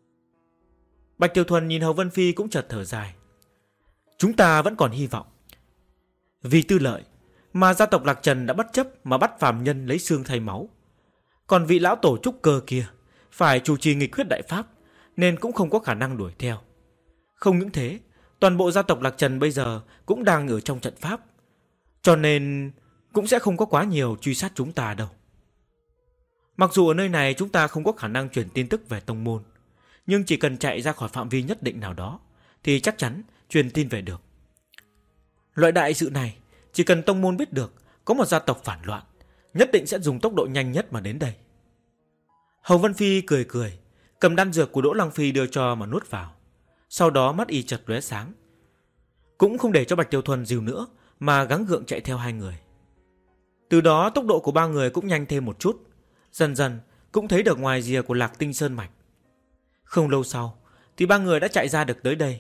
Bạch Tiểu Thuần nhìn Hầu Vân Phi cũng chợt thở dài. Chúng ta vẫn còn hy vọng. Vì tư lợi mà gia tộc Lạc Trần đã bất chấp mà bắt phàm nhân lấy xương thay máu. Còn vị lão tổ trúc cơ kia phải chủ trì nghịch huyết đại pháp, nên cũng không có khả năng đuổi theo. Không những thế, toàn bộ gia tộc Lạc Trần bây giờ cũng đang ở trong trận pháp, cho nên cũng sẽ không có quá nhiều truy sát chúng ta đâu. Mặc dù ở nơi này chúng ta không có khả năng truyền tin tức về tông môn, nhưng chỉ cần chạy ra khỏi phạm vi nhất định nào đó thì chắc chắn truyền tin về được. Loại đại sự này, chỉ cần tông môn biết được có một gia tộc phản loạn, nhất định sẽ dùng tốc độ nhanh nhất mà đến đây. Hầu Vân Phi cười cười, cầm đan dược của Đỗ Lăng Phi đưa cho mà nuốt vào. Sau đó mắt y chợt lóe sáng, cũng không để cho Bạch Tiểu Thuần dìu nữa mà gắng gượng chạy theo hai người. Từ đó tốc độ của ba người cũng nhanh thêm một chút, dần dần cũng thấy được ngoài rìa của Lạc Tinh Sơn mạch. Không lâu sau thì ba người đã chạy ra được tới đây.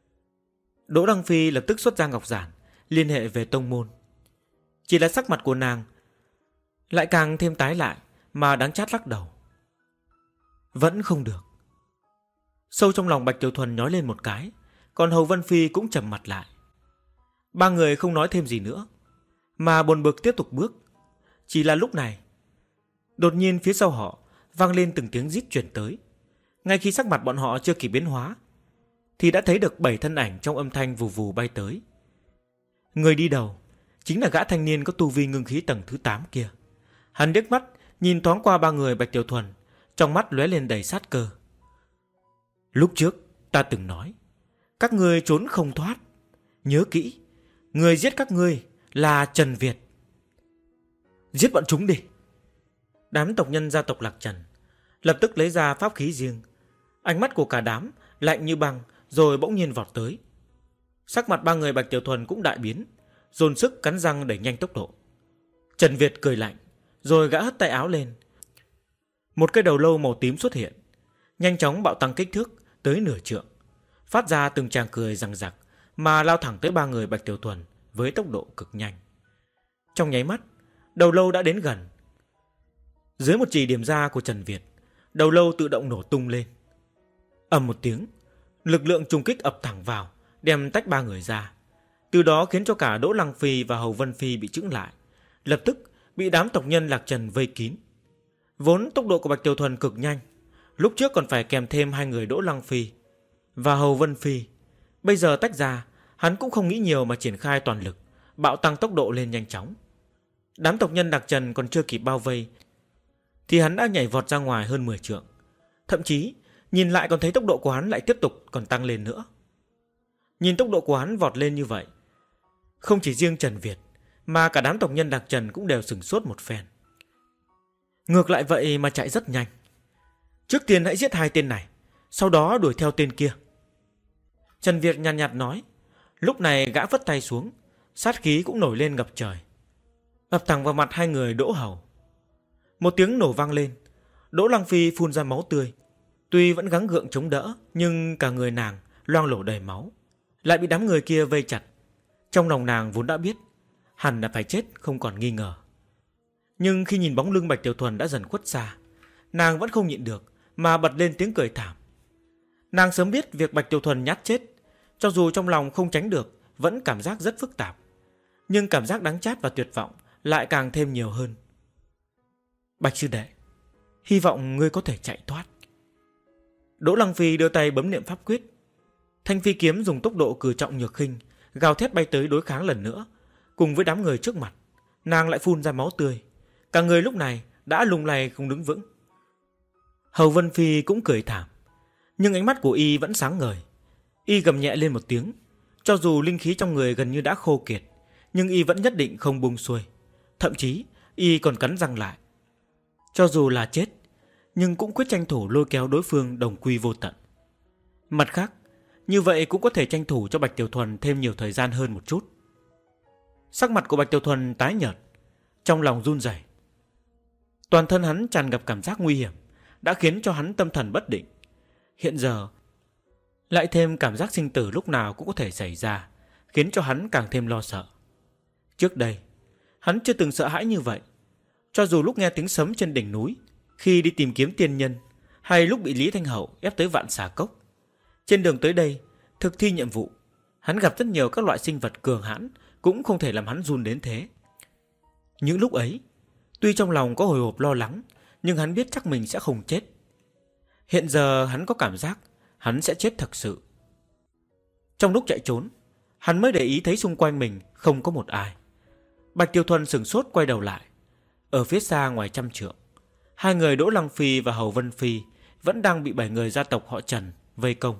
Đỗ Lăng Phi lập tức xuất ra ngọc giản liên hệ về tông môn. Chỉ là sắc mặt của nàng lại càng thêm tái lại mà đắng chát lắc đầu. Vẫn không được. Sâu trong lòng Bạch Tiểu Thuần nhói lên một cái, còn Hầu Vân Phi cũng trầm mặt lại. Ba người không nói thêm gì nữa mà buồn bực tiếp tục bước. Chỉ là lúc này đột nhiên phía sau họ vang lên từng tiếng rít truyền tới. Ngay khi sắc mặt bọn họ chưa kịp biến hóa thì đã thấy được 7 thân ảnh trong âm thanh vù vù bay tới. Người đi đầu chính là gã thanh niên có tu vi ngưng khí tầng thứ 8 kia. Hắn liếc mắt nhìn thoáng qua ba người Bạch Tiểu Thuần, trong mắt lóe lên đầy sát cơ. Lúc trước ta từng nói các ngươi trốn không thoát. Nhớ kỹ, người giết các ngươi là Trần Việt. Giết bọn chúng đi. Đám tộc nhân gia tộc Lạc Trần lập tức lấy ra pháp khí riêng. Ánh mắt của cả đám lạnh như băng, rồi bỗng nhiên vọt tới. Sắc mặt ba người Bạch Tiểu Thuần cũng đại biến, dồn sức cắn răng đẩy nhanh tốc độ. Trần Việt cười lạnh, rồi gã hất tay áo lên. Một cây đầu lâu màu tím xuất hiện, nhanh chóng bạo tăng kích thước tới nửa trượng, phát ra từng tràng cười răng rặc mà lao thẳng tới ba người Bạch Tiểu Thuần với tốc độ cực nhanh. Trong nháy mắt, đầu lâu đã đến gần. Dưới một chỉ điểm ra của Trần Việt, đầu lâu tự động nổ tung lên. Ầm một tiếng, lực lượng trùng kích ập thẳng vào, đem tách ba người ra. Từ đó khiến cho cả Đỗ Lăng Phi và Hầu Vân Phi bị chững lại, lập tức bị đám tộc nhân Lạc Trần vây kín. Vốn tốc độ của Bạch Tiểu Thuần cực nhanh, lúc trước còn phải kèm thêm hai người Đỗ Lăng Phi và Hầu Vân Phi. Bây giờ tách ra, hắn cũng không nghĩ nhiều mà triển khai toàn lực, bạo tăng tốc độ lên nhanh chóng. Đám tộc nhân Lạc Trần còn chưa kịp bao vây thì hắn đã nhảy vọt ra ngoài hơn 10 trượng. Thậm chí nhìn lại còn thấy tốc độ của hắn lại tiếp tục còn tăng lên nữa. Nhìn tốc độ của hắn vọt lên như vậy, không chỉ riêng Trần Việt mà cả đám tộc nhân Lạc Trần cũng đều sửng sốt một phen. Ngược lại vậy mà chạy rất nhanh. Trước tiên hãy giết hai tên này, sau đó đuổi theo tên kia. Trần Việt nhàn nhạt nói. Lúc này gã vất tay xuống, sát khí cũng nổi lên ngập trời, ập thẳng vào mặt hai người Đỗ Hầu. Một tiếng nổ vang lên, Đỗ Lăng Phi phun ra máu tươi. Tuy vẫn gắng gượng chống đỡ, nhưng cả người nàng loang lổ đầy máu, lại bị đám người kia vây chặt. Trong lòng nàng vốn đã biết hẳn là phải chết không còn nghi ngờ. Nhưng khi nhìn bóng lưng Bạch Tiểu Thuần đã dần khuất xa, nàng vẫn không nhịn được mà bật lên tiếng cười thảm. Nàng sớm biết việc Bạch Tiểu Thuần nhát chết, cho dù trong lòng không tránh được vẫn cảm giác rất phức tạp, nhưng cảm giác đắng chát và tuyệt vọng lại càng thêm nhiều hơn. Bạch sư đệ, hy vọng ngươi có thể chạy thoát. Đỗ Lăng Phi đưa tay bấm niệm pháp quyết. Thanh phi kiếm dùng tốc độ cử trọng nhược khinh, gào thét bay tới đối kháng lần nữa. Cùng với đám người trước mặt, nàng lại phun ra máu tươi. Cả người lúc này đã lung lay không đứng vững. Hầu Vân Phi cũng cười thảm, nhưng ánh mắt của y vẫn sáng ngời. Y gầm nhẹ lên một tiếng. Cho dù linh khí trong người gần như đã khô kiệt, nhưng y vẫn nhất định không buông xuôi. Thậm chí y còn cắn răng lại. Cho dù là chết, nhưng cũng quyết tranh thủ lôi kéo đối phương đồng quy vô tận. Mặt khác, như vậy cũng có thể tranh thủ cho Bạch Tiểu Thuần thêm nhiều thời gian hơn một chút. Sắc mặt của Bạch Tiểu Thuần tái nhợt, trong lòng run rẩy. Toàn thân hắn tràn ngập cảm giác nguy hiểm, đã khiến cho hắn tâm thần bất định. Hiện giờ lại thêm cảm giác sinh tử lúc nào cũng có thể xảy ra, khiến cho hắn càng thêm lo sợ. Trước đây hắn chưa từng sợ hãi như vậy. Cho dù lúc nghe tiếng sấm trên đỉnh núi, khi đi tìm kiếm tiên nhân, hay lúc bị Lý Thanh Hậu ép tới Vạn Xà Cốc, trên đường tới đây thực thi nhiệm vụ, hắn gặp rất nhiều các loại sinh vật cường hãn, cũng không thể làm hắn run đến thế. Những lúc ấy, tuy trong lòng có hồi hộp lo lắng, nhưng hắn biết chắc mình sẽ không chết. Hiện giờ hắn có cảm giác hắn sẽ chết thật sự. Trong lúc chạy trốn, hắn mới để ý thấy xung quanh mình không có một ai. Bạch Tiểu Thuần sửng sốt quay đầu lại. Ở phía xa ngoài trăm trượng, hai người Đỗ Lăng Phi và Hầu Vân Phi vẫn đang bị 7 người gia tộc họ Trần vây công.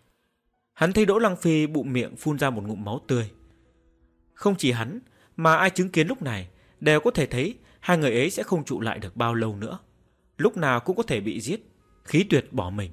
Hắn thấy Đỗ Lăng Phi bụng miệng phun ra một ngụm máu tươi. Không chỉ hắn, mà ai chứng kiến lúc này đều có thể thấy hai người ấy sẽ không trụ lại được bao lâu nữa. Lúc nào cũng có thể bị giết, khí tuyệt bỏ mình.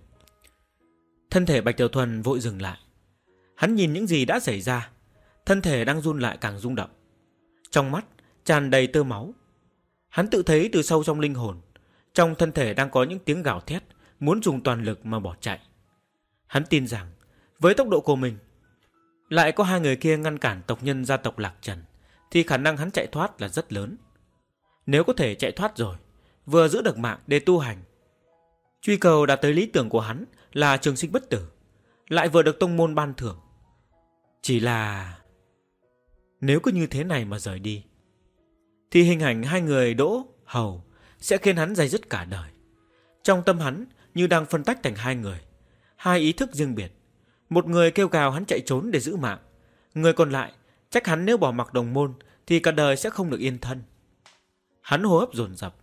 Thân thể Bạch Tiểu Thuần vội dừng lại. Hắn nhìn những gì đã xảy ra, thân thể đang run lại càng rung động. Trong mắt tràn đầy tơ máu. Hắn tự thấy từ sâu trong linh hồn, trong thân thể đang có những tiếng gào thét, muốn dùng toàn lực mà bỏ chạy. Hắn tin rằng với tốc độ của mình, lại có hai người kia ngăn cản tộc nhân gia tộc Lạc Trần, thì khả năng hắn chạy thoát là rất lớn. Nếu có thể chạy thoát rồi, vừa giữ được mạng để tu hành, truy cầu đạt tới lý tưởng của hắn là trường sinh bất tử, lại vừa được tông môn ban thưởng. Chỉ là nếu cứ như thế này mà rời đi, thì hình ảnh hai người Đỗ, Hầu sẽ khiến hắn day dứt cả đời. Trong tâm hắn như đang phân tách thành hai người, hai ý thức riêng biệt. Một người kêu gào hắn chạy trốn để giữ mạng, người còn lại trách hắn nếu bỏ mặc đồng môn thì cả đời sẽ không được yên thân. Hắn hô hấp dồn dập,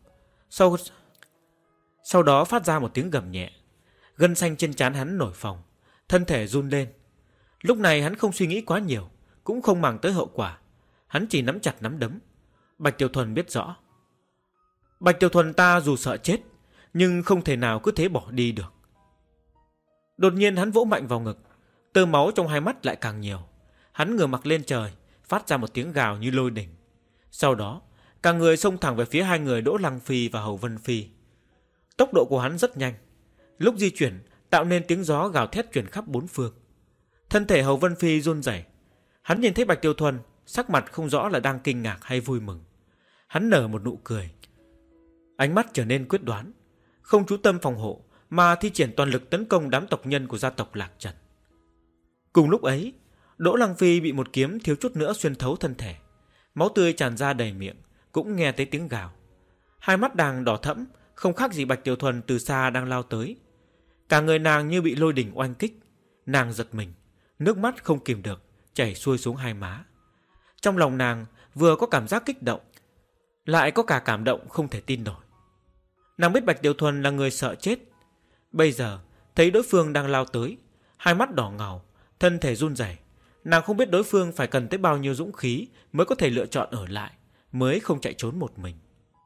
sau đó phát ra một tiếng gầm nhẹ. Gân xanh trên trán hắn nổi phồng, thân thể run lên. Lúc này hắn không suy nghĩ quá nhiều, cũng không màng tới hậu quả. Hắn chỉ nắm chặt nắm đấm. Bạch Tiểu Thuần biết rõ, Bạch Tiểu Thuần ta dù sợ chết, nhưng không thể nào cứ thế bỏ đi được. Đột nhiên hắn vỗ mạnh vào ngực, tơ máu trong hai mắt lại càng nhiều. Hắn ngửa mặt lên trời, phát ra một tiếng gào như lôi đình. Sau đó cả người xông thẳng về phía hai người Đỗ Lăng Phi và Hầu Vân Phi. Tốc độ của hắn rất nhanh, lúc di chuyển tạo nên tiếng gió gào thét truyền khắp bốn phương. Thân thể Hầu Vân Phi run rẩy. Hắn nhìn thấy Bạch Tiểu Thuần, sắc mặt không rõ là đang kinh ngạc hay vui mừng. Hắn nở một nụ cười, ánh mắt trở nên quyết đoán, không chú tâm phòng hộ mà thi triển toàn lực tấn công đám tộc nhân của gia tộc Lạc Trần. Cùng lúc ấy, Đỗ Lăng Phi bị một kiếm thiếu chút nữa xuyên thấu thân thể, máu tươi tràn ra đầy miệng, cũng nghe thấy tiếng gào. Hai mắt đang đỏ thẫm, không khác gì Bạch Tiểu Thuần từ xa đang lao tới. Cả người nàng như bị lôi đình oanh kích. Nàng giật mình, nước mắt không kìm được chảy xuôi xuống hai má. Trong lòng nàng vừa có cảm giác kích động, lại có cả cảm động không thể tin nổi. Nàng biết Bạch Tiểu Thuần là người sợ chết. Bây giờ thấy đối phương đang lao tới, hai mắt đỏ ngầu, thân thể run rẩy. Nàng không biết đối phương phải cần tới bao nhiêu dũng khí mới có thể lựa chọn ở lại, mới không chạy trốn một mình.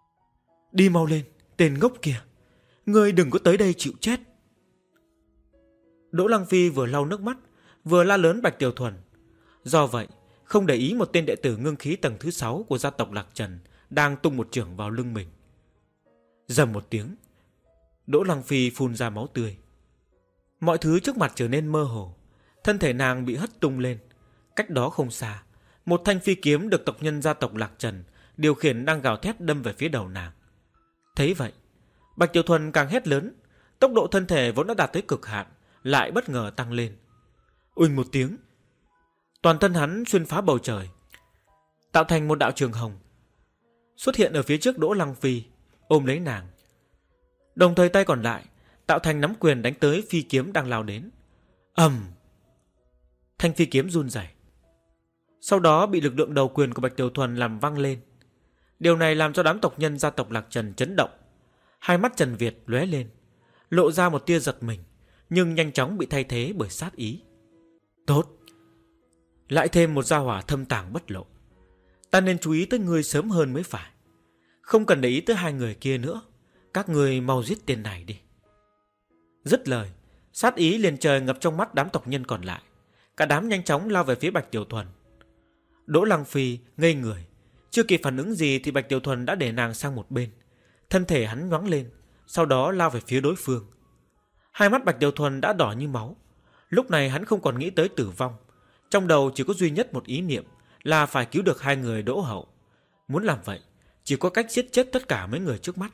Đi mau lên, tên ngốc kia, ngươi đừng có tới đây chịu chết. Đỗ Lăng Phi vừa lau nước mắt, vừa la lớn Bạch Tiểu Thuần. Do vậy, không để ý một tên đệ tử ngưng khí tầng thứ 6 của gia tộc Lạc Trần đang tung một chưởng vào lưng mình. Rầm một tiếng, Đỗ Lăng Phi phun ra máu tươi. Mọi thứ trước mặt trở nên mơ hồ. Thân thể nàng bị hất tung lên. Cách đó không xa, một thanh phi kiếm được tộc nhân gia tộc Lạc Trần điều khiển đang gào thét đâm về phía đầu nàng. Thấy vậy, Bạch Tiểu Thuần càng hét lớn. Tốc độ thân thể vốn đã đạt tới cực hạn lại bất ngờ tăng lên. Uỳnh một tiếng, toàn thân hắn xuyên phá bầu trời, tạo thành một đạo trường hồng, xuất hiện ở phía trước Đỗ Lăng Phi, ôm lấy nàng. Đồng thời tay còn lại tạo thành nắm quyền đánh tới phi kiếm đang lao đến. Ầm! Thanh phi kiếm run rẩy, sau đó bị lực lượng đầu quyền của Bạch Tiểu Thuần làm văng lên. Điều này làm cho đám tộc nhân gia tộc Lạc Trần chấn động. Hai mắt Trần Việt lóe lên, lộ ra một tia giật mình, nhưng nhanh chóng bị thay thế bởi sát ý. Tốt, lại thêm một gia hỏa thâm tàng bất lộ. Ta nên chú ý tới ngươi sớm hơn mới phải. Không cần để ý tới hai người kia nữa. Các ngươi mau giết tên này đi. Dứt lời, sát ý liền trời ngập trong mắt đám tộc nhân còn lại. Cả đám nhanh chóng lao về phía Bạch Tiểu Thuần. Đỗ Lăng Phi ngây người, chưa kịp phản ứng gì thì Bạch Tiểu Thuần đã để nàng sang một bên. Thân thể hắn nhoáng lên, sau đó lao về phía đối phương. Hai mắt Bạch Tiểu Thuần đã đỏ như máu. Lúc này hắn không còn nghĩ tới tử vong. Trong đầu chỉ có duy nhất một ý niệm là phải cứu được hai người Đỗ Hậu. Muốn làm vậy, chỉ có cách giết chết tất cả mấy người trước mắt.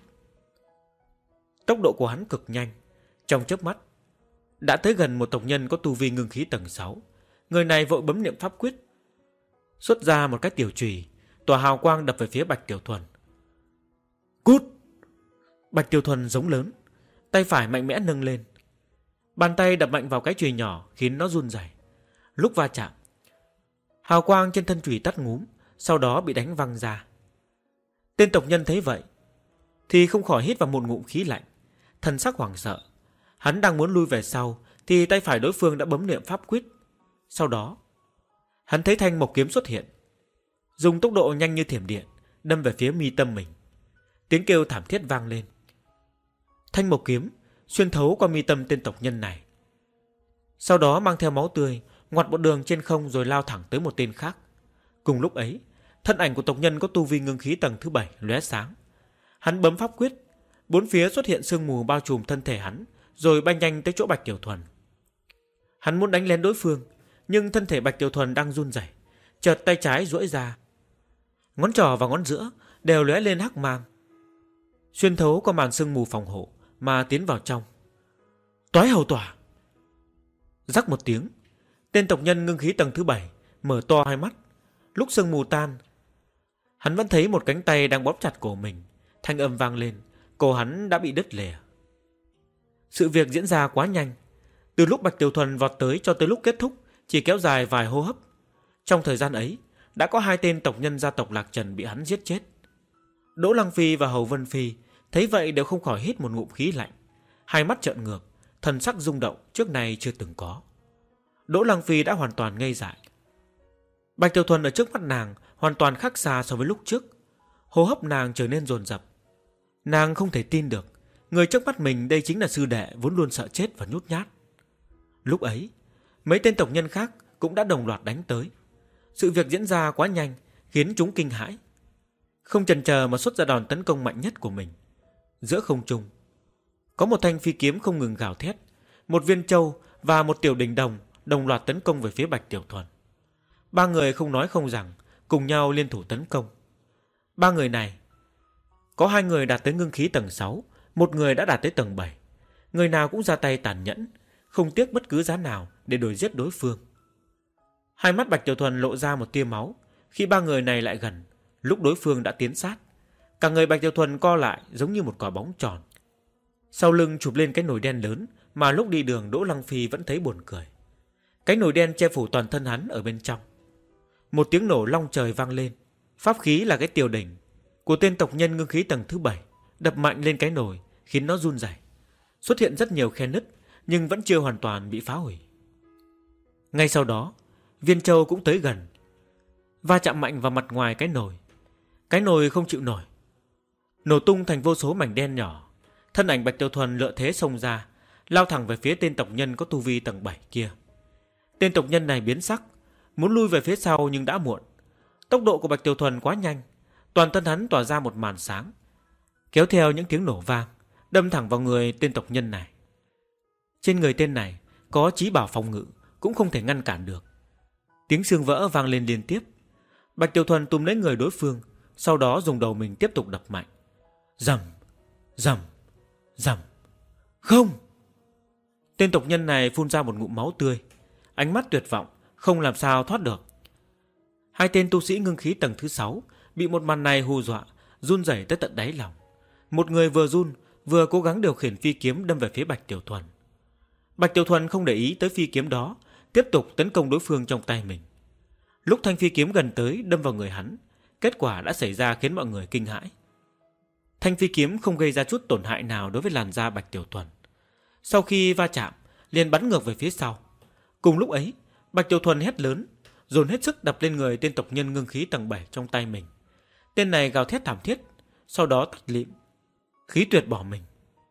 Tốc độ của hắn cực nhanh. Trong chớp mắt đã tới gần một tộc nhân có tu vi ngưng khí tầng 6. Người này vội bấm niệm pháp quyết, xuất ra một cái tiểu chùy, tỏa hào quang đập về phía Bạch Tiểu Thuần. Cút! Bạch Tiểu Thuần giống lớn, tay phải mạnh mẽ nâng lên. Bàn tay đập mạnh vào cái chùy nhỏ khiến nó run rẩy. Lúc va chạm, hào quang trên thân chùy tắt ngúm, sau đó bị đánh văng ra. Tên tộc nhân thấy vậy thì không khỏi hít vào một ngụm khí lạnh, thần sắc hoảng sợ. Hắn đang muốn lui về sau thì tay phải đối phương đã bấm niệm pháp quyết. Sau đó hắn thấy thanh mộc kiếm xuất hiện, dùng tốc độ nhanh như thiểm điện đâm về phía mi tâm mình. Tiếng kêu thảm thiết vang lên. Thanh mộc kiếm xuyên thấu qua mi tâm tên tộc nhân này, sau đó mang theo máu tươi ngoặt một đường trên không rồi lao thẳng tới một tên khác. Cùng lúc ấy, thân ảnh của tộc nhân có tu vi ngưng khí tầng thứ 7 lóe sáng. Hắn bấm pháp quyết, bốn phía xuất hiện sương mù bao trùm thân thể hắn, rồi bay nhanh tới chỗ Bạch Tiểu Thuần. Hắn muốn đánh lén đối phương, nhưng thân thể Bạch Tiểu Thuần đang run rẩy, chợt tay trái duỗi ra, ngón trỏ và ngón giữa đều lóe lên hắc mang, xuyên thấu qua màn sương mù phòng hộ mà tiến vào trong. Toái hầu tỏa! Rắc một tiếng, tên tộc nhân ngưng khí tầng thứ 7 mở to hai mắt. Lúc sương mù tan, hắn vẫn thấy một cánh tay đang bóp chặt cổ mình. Thanh âm vang lên, cổ hắn đã bị đứt lìa. Sự việc diễn ra quá nhanh. Từ lúc Bạch Tiểu Thuần vọt tới cho tới lúc kết thúc chỉ kéo dài vài hô hấp. Trong thời gian ấy, đã có hai tên tộc nhân gia tộc Lạc Trần bị hắn giết chết. Đỗ Lăng Phi và Hầu Vân Phi thấy vậy đều không khỏi hít một ngụm khí lạnh, hai mắt trợn ngược, thần sắc rung động trước nay chưa từng có. Đỗ Lăng Phi đã hoàn toàn ngây dại. Bạch Tiểu Thuần ở trước mắt nàng hoàn toàn khác xa so với lúc trước. Hô hấp nàng trở nên dồn dập. Nàng không thể tin được người trước mắt mình đây chính là sư đệ vốn luôn sợ chết và nhút nhát. Lúc ấy, mấy tên tộc nhân khác cũng đã đồng loạt đánh tới. Sự việc diễn ra quá nhanh khiến chúng kinh hãi, không chần chờ mà xuất ra đòn tấn công mạnh nhất của mình. Giữa không trung có một thanh phi kiếm không ngừng gào thét. Một viên châu và một tiểu đình đồng đồng loạt tấn công về phía Bạch Tiểu Thuần. Ba người không nói không rằng cùng nhau liên thủ tấn công. Ba người này có hai người đạt tới ngưng khí tầng 6, một người đã đạt tới tầng 7. Người nào cũng ra tay tàn nhẫn, không tiếc bất cứ giá nào để đuổi giết đối phương. Hai mắt Bạch Tiểu Thuần lộ ra một tia máu khi ba người này lại gần. Lúc đối phương đã tiến sát, cả người Bạch Tiểu Thuần co lại giống như một quả bóng tròn. Sau lưng chụp lên cái nồi đen lớn mà lúc đi đường Đỗ Lăng Phi vẫn thấy buồn cười. Cái nồi đen che phủ toàn thân hắn ở bên trong. Một tiếng nổ long trời vang lên. Pháp khí là cái tiểu đỉnh của tên tộc nhân ngưng khí tầng thứ 7 đập mạnh lên cái nồi khiến nó run rẩy. Xuất hiện rất nhiều khe nứt nhưng vẫn chưa hoàn toàn bị phá hủy. Ngay sau đó, viên châu cũng tới gần, va chạm mạnh vào mặt ngoài cái nồi. Cái nồi không chịu nổi, nổ tung thành vô số mảnh đen nhỏ. Thân ảnh Bạch Tiểu Thuần lợi thế xông ra, lao thẳng về phía tên tộc nhân có tu vi tầng 7 kia. Tên tộc nhân này biến sắc, muốn lui về phía sau nhưng đã muộn. Tốc độ của Bạch Tiểu Thuần quá nhanh, toàn thân hắn tỏa ra một màn sáng, kéo theo những tiếng nổ vang, đâm thẳng vào người tên tộc nhân này. Trên người tên này có chí bảo phòng ngự, cũng không thể ngăn cản được. Tiếng xương vỡ vang lên liên tiếp. Bạch Tiểu Thuần túm lấy người đối phương, sau đó dùng đầu mình tiếp tục đập mạnh. Rầm, rầm, rầm. Không! Tên tộc nhân này phun ra một ngụm máu tươi, ánh mắt tuyệt vọng, không làm sao thoát được. Hai tên tu sĩ ngưng khí tầng thứ 6 bị một màn này hù dọa, run rẩy tới tận đáy lòng. Một người vừa run vừa cố gắng điều khiển phi kiếm đâm về phía Bạch Tiểu Thuần. Bạch Tiểu Thuần không để ý tới phi kiếm đó, tiếp tục tấn công đối phương trong tay mình. Lúc thanh phi kiếm gần tới đâm vào người hắn, kết quả đã xảy ra khiến mọi người kinh hãi. Thanh phi kiếm không gây ra chút tổn hại nào đối với làn da Bạch Tiểu Thuần. Sau khi va chạm, liền bắn ngược về phía sau. Cùng lúc ấy, Bạch Tiểu Thuần hét lớn, dồn hết sức đập lên người tên tộc nhân ngưng khí tầng 7 trong tay mình. Tên này gào thét thảm thiết, sau đó tắt lịm, khí tuyệt bỏ mình.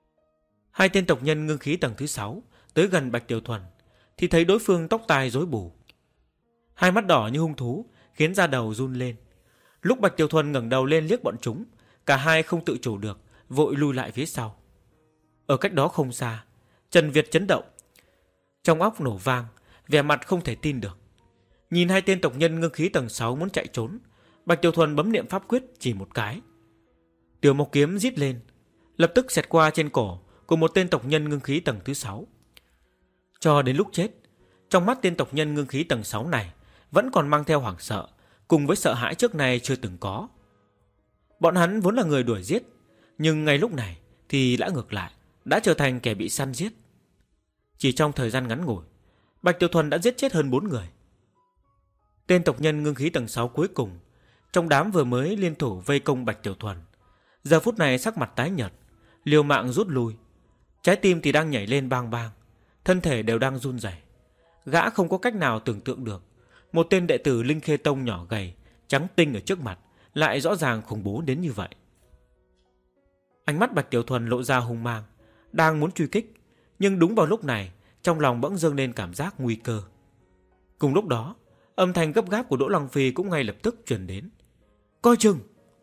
Hai tên tộc nhân ngưng khí tầng thứ 6 tới gần Bạch Tiểu Thuần thì thấy đối phương tóc tai rối bù, hai mắt đỏ như hung thú, khiến da đầu run lên. Lúc Bạch Tiểu Thuần ngẩng đầu lên liếc bọn chúng, cả hai không tự chủ được, vội lùi lại phía sau. Ở cách đó không xa, Trần Việt chấn động, trong óc nổ vang, vẻ mặt không thể tin được. Nhìn hai tên tộc nhân ngưng khí tầng 6 muốn chạy trốn, Bạch Tiểu Thuần bấm niệm pháp quyết chỉ một cái. Tiểu Mộc kiếm rít lên, lập tức xẹt qua trên cổ của một tên tộc nhân ngưng khí tầng thứ 6. Cho đến lúc chết, trong mắt tên tộc nhân ngưng khí tầng 6 này vẫn còn mang theo hoảng sợ, cùng với sợ hãi trước nay chưa từng có. Bọn hắn vốn là người đuổi giết, nhưng ngay lúc này thì đã ngược lại, đã trở thành kẻ bị săn giết. Chỉ trong thời gian ngắn ngủi, Bạch Tiểu Thuần đã giết chết hơn 4 người. Tên tộc nhân ngưng khí tầng 6 cuối cùng trong đám vừa mới liên thủ vây công Bạch Tiểu Thuần, giờ phút này sắc mặt tái nhợt, liều mạng rút lui. Trái tim thì đang nhảy lên bang bang, thân thể đều đang run rẩy. Gã không có cách nào tưởng tượng được một tên đệ tử Linh Khê Tông nhỏ gầy, trắng tinh ở trước mặt lại rõ ràng khủng bố đến như vậy. Ánh mắt Bạch Tiểu Thuần lộ ra hung mang, đang muốn truy kích, nhưng đúng vào lúc này trong lòng bỗng dâng lên cảm giác nguy cơ. Cùng lúc đó, âm thanh gấp gáp của Đỗ Lăng Phi cũng ngay lập tức truyền đến. Coi chừng!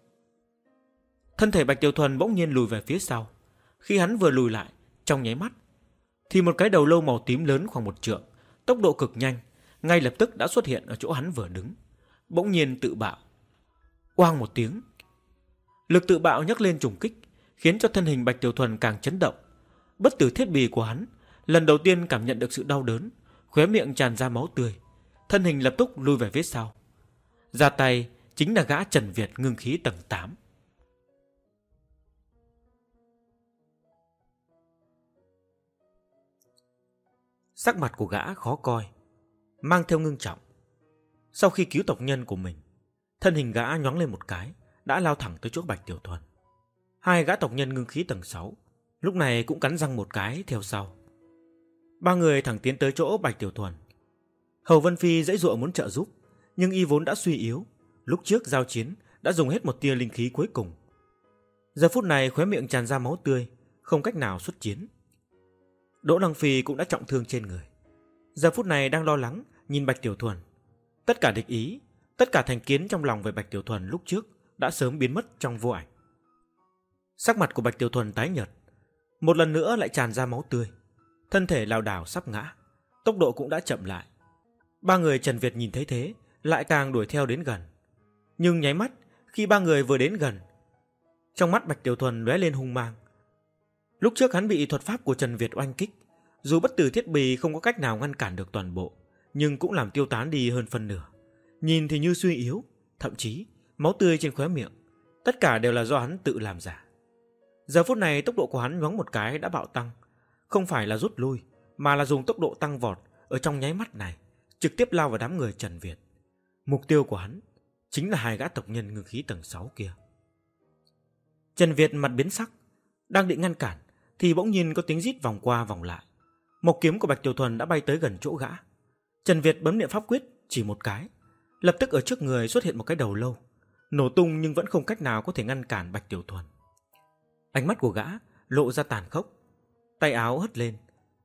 Thân thể Bạch Tiểu Thuần bỗng nhiên lùi về phía sau. Khi hắn vừa lùi lại, trong nháy mắt thì một cái đầu lâu màu tím lớn khoảng 1 trượng, tốc độ cực nhanh, ngay lập tức đã xuất hiện ở chỗ hắn vừa đứng, bỗng nhiên tự bạo. Oang một tiếng, lực tự bạo nhấc lên trùng kích, khiến cho thân hình Bạch Tiểu Thuần càng chấn động. Bất tử thiết bì của hắn lần đầu tiên cảm nhận được sự đau đớn, khóe miệng tràn ra máu tươi, thân hình lập tức lùi về phía sau. Ra tay chính là gã Trần Việt ngưng khí tầng 8. Sắc mặt của gã khó coi, mang theo ngưng trọng. Sau khi cứu tộc nhân của mình, thân hình gã nhoáng lên một cái, đã lao thẳng tới chỗ Bạch Tiểu Thuần. Hai gã tộc nhân ngưng khí tầng 6 lúc này cũng cắn răng một cái theo sau. Ba người thẳng tiến tới chỗ Bạch Tiểu Thuần. Hầu Vân Phi giãy giụa muốn trợ giúp, nhưng y vốn đã suy yếu, lúc trước giao chiến đã dùng hết một tia linh khí cuối cùng. Giờ phút này khóe miệng tràn ra máu tươi, không cách nào xuất chiến. Đỗ Lăng Phi cũng đã trọng thương trên người, giờ phút này đang lo lắng nhìn Bạch Tiểu Thuần. Tất cả địch ý, tất cả thành kiến trong lòng về Bạch Tiểu Thuần lúc trước đã sớm biến mất trong vô ảnh. Sắc mặt của Bạch Tiểu Thuần tái nhợt, một lần nữa lại tràn ra máu tươi, thân thể lảo đảo sắp ngã, tốc độ cũng đã chậm lại. Ba người Trần Việt nhìn thấy thế, lại càng đuổi theo đến gần. Nhưng nháy mắt khi ba người vừa đến gần, trong mắt Bạch Tiểu Thuần lóe lên hung mang. Lúc trước hắn bị thuật pháp của Trần Việt oanh kích, dù bất tử thiết bì không có cách nào ngăn cản được toàn bộ, nhưng cũng làm tiêu tán đi hơn phân nửa. Nhìn thì như suy yếu, thậm chí máu tươi trên khóe miệng, tất cả đều là do hắn tự làm giả. Giờ phút này tốc độ của hắn nhoáng một cái đã bạo tăng, không phải là rút lui, mà là dùng tốc độ tăng vọt ở trong nháy mắt này, trực tiếp lao vào đám người Trần Việt. Mục tiêu của hắn chính là hai gã tộc nhân ngưng khí tầng 6 kia. Trần Việt mặt biến sắc, đang định ngăn cản thì bỗng nhiên có tiếng rít vòng qua vòng lại. Mộc kiếm của Bạch Tiểu Thuần đã bay tới gần chỗ gã. Trần Việt bấm niệm pháp quyết chỉ một cái, lập tức ở trước người xuất hiện một cái đầu lâu, nổ tung nhưng vẫn không cách nào có thể ngăn cản Bạch Tiểu Thuần. Ánh mắt của gã lộ ra tàn khốc, tay áo hất lên,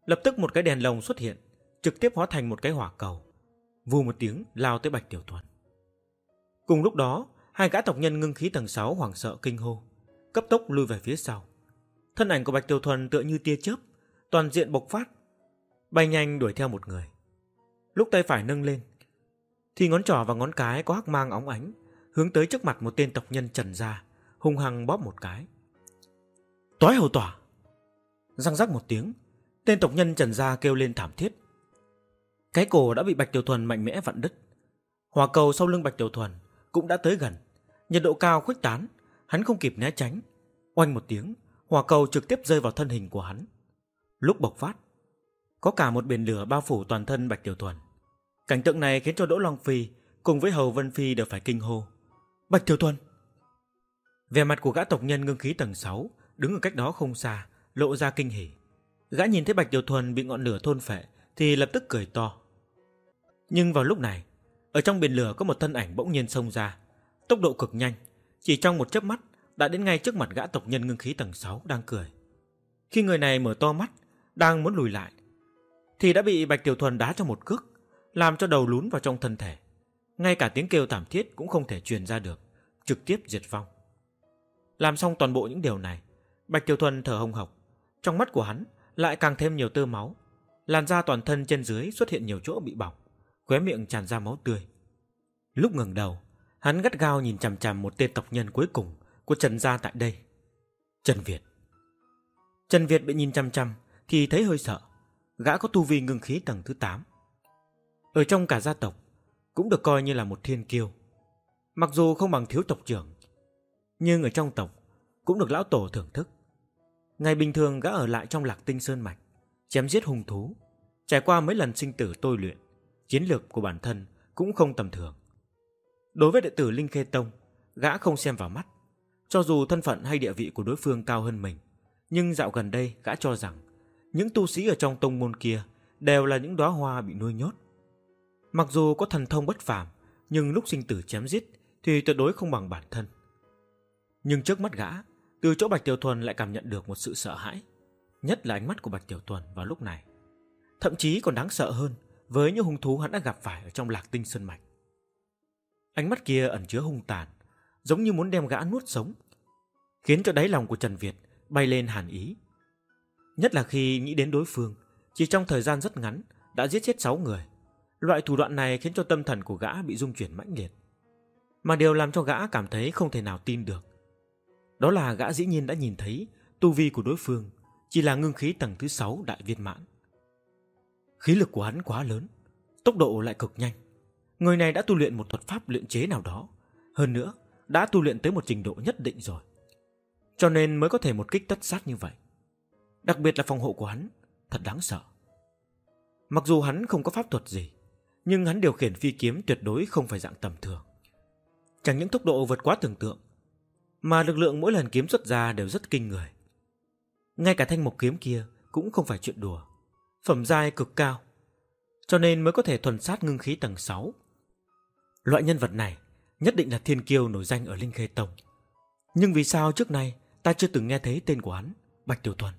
Lập tức một cái đèn lồng xuất hiện, trực tiếp hóa thành một cái hỏa cầu, vù một tiếng lao tới Bạch Tiểu Thuần. Cùng lúc đó, hai gã tộc nhân ngưng khí tầng 6 hoảng sợ kinh hô, cấp tốc lui về phía sau. Thân ảnh của Bạch Tiểu Thuần tựa như tia chớp, toàn diện bộc phát, bay nhanh đuổi theo một người. Lúc tay phải nâng lên, thì ngón trỏ và ngón cái có hắc mang óng ánh, hướng tới trước mặt một tên tộc nhân Trần gia, hung hăng bóp một cái. Toái hầu tỏa! Răng rắc một tiếng, tên tộc nhân Trần gia kêu lên thảm thiết. Cái cổ đã bị Bạch Tiểu Thuần mạnh mẽ vặn đứt. Hỏa cầu sau lưng Bạch Tiểu Thuần cũng đã tới gần, nhiệt độ cao khuếch tán, hắn không kịp né tránh. Oanh một tiếng, hỏa cầu trực tiếp rơi vào thân hình của hắn. Lúc bộc phát, có cả một biển lửa bao phủ toàn thân Bạch Tiểu Thuần. Cảnh tượng này khiến cho Đỗ Long Phi cùng với Hầu Vân Phi đều phải kinh hô. Bạch Tiểu Thuần! Vẻ mặt của gã tộc nhân ngưng khí tầng 6 đứng ở cách đó không xa, lộ ra kinh hỉ. Gã nhìn thấy Bạch Tiểu Thuần bị ngọn lửa thôn phệ thì lập tức cười to. Nhưng vào lúc này, ở trong biển lửa có một thân ảnh bỗng nhiên xông ra, tốc độ cực nhanh, chỉ trong một chớp mắt đã đến ngay trước mặt gã tộc nhân ngưng khí tầng 6 đang cười. Khi người này mở to mắt, đang muốn lùi lại, thì đã bị Bạch Tiểu Thuần đá cho một cước, làm cho đầu lún vào trong thân thể. Ngay cả tiếng kêu thảm thiết cũng không thể truyền ra được, trực tiếp diệt vong. Làm xong toàn bộ những điều này, Bạch Tiểu Thuần thở hồng hộc, trong mắt của hắn lại càng thêm nhiều tơ máu, làn da toàn thân trên dưới xuất hiện nhiều chỗ bị bỏng, khóe miệng tràn ra máu tươi. Lúc ngẩng đầu, hắn gắt gao nhìn chằm chằm một tên tộc nhân cuối cùng của Trần gia tại đây, Trần Việt. Trần Việt bị nhìn chằm chằm thì thấy hơi sợ. Gã có tu vi ngưng khí tầng thứ 8. Ở trong cả gia tộc cũng được coi như là một thiên kiêu. Mặc dù không bằng thiếu tộc trưởng, nhưng ở trong tộc cũng được lão tổ thưởng thức. Ngày bình thường gã ở lại trong Lạc Tinh Sơn mạch, chém giết hung thú, trải qua mấy lần sinh tử tôi luyện, chiến lược của bản thân cũng không tầm thường. Đối với đệ tử Linh Khê Tông, gã không xem vào mắt. Cho dù thân phận hay địa vị của đối phương cao hơn mình, nhưng dạo gần đây gã cho rằng những tu sĩ ở trong tông môn kia đều là những đóa hoa bị nuôi nhốt. Mặc dù có thần thông bất phàm, nhưng lúc sinh tử chém giết thì tuyệt đối không bằng bản thân. Nhưng trước mắt gã, từ chỗ Bạch Tiểu Thuần lại cảm nhận được một sự sợ hãi, nhất là ánh mắt của Bạch Tiểu Thuần vào lúc này, thậm chí còn đáng sợ hơn với những hung thú hắn đã gặp phải ở trong Lạc Tinh Sơn mạch. Ánh mắt kia ẩn chứa hung tàn, giống như muốn đem gã nuốt sống, khiến cho đáy lòng của Trần Việt bay lên hàn ý. Nhất là khi nghĩ đến đối phương chỉ trong thời gian rất ngắn đã giết chết 6 người. Loại thủ đoạn này khiến cho tâm thần của gã bị rung chuyển mãnh liệt. Mà điều làm cho gã cảm thấy không thể nào tin được, đó là gã dĩ nhiên đã nhìn thấy tu vi của đối phương chỉ là ngưng khí tầng thứ 6 đại viên mãn. Khí lực của hắn quá lớn, tốc độ lại cực nhanh. Người này đã tu luyện một thuật pháp luyện chế nào đó, hơn nữa đã tu luyện tới một trình độ nhất định rồi, cho nên mới có thể một kích tất sát như vậy. Đặc biệt là phòng hộ của hắn thật đáng sợ. Mặc dù hắn không có pháp thuật gì, nhưng hắn điều khiển phi kiếm tuyệt đối không phải dạng tầm thường. Chẳng những tốc độ vượt quá tưởng tượng, mà lực lượng mỗi lần kiếm xuất ra đều rất kinh người. Ngay cả thanh mộc kiếm kia cũng không phải chuyện đùa, phẩm giai cực cao, cho nên mới có thể thuần sát ngưng khí tầng 6. Loại nhân vật này nhất định là thiên kiêu nổi danh ở Linh Khê Tông. Nhưng vì sao trước nay ta chưa từng nghe thấy tên của hắn, Bạch Tiểu Thuần?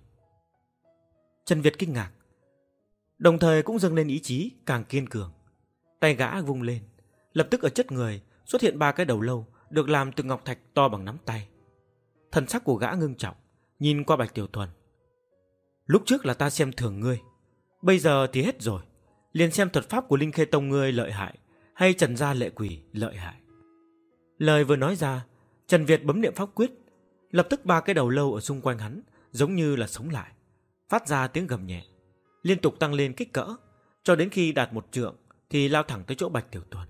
Trần Việt kinh ngạc, đồng thời cũng dâng lên ý chí càng kiên cường. Tay gã vung lên, lập tức ở chất người xuất hiện 3 cái đầu lâu được làm từ ngọc thạch to bằng nắm tay. Thần sắc của gã ngưng trọng, nhìn qua Bạch Tiểu Thuần. Lúc trước là ta xem thường ngươi, bây giờ thì hết rồi. Liền xem thuật pháp của Linh Khê Tông ngươi lợi hại hay Trần gia lệ quỷ lợi hại. Lời vừa nói ra, Trần Việt bấm niệm pháp quyết, lập tức 3 cái đầu lâu ở xung quanh hắn giống như là sống lại, phát ra tiếng gầm nhẹ, liên tục tăng lên kích cỡ, cho đến khi đạt 1 trượng thì lao thẳng tới chỗ Bạch Tiểu Thuần.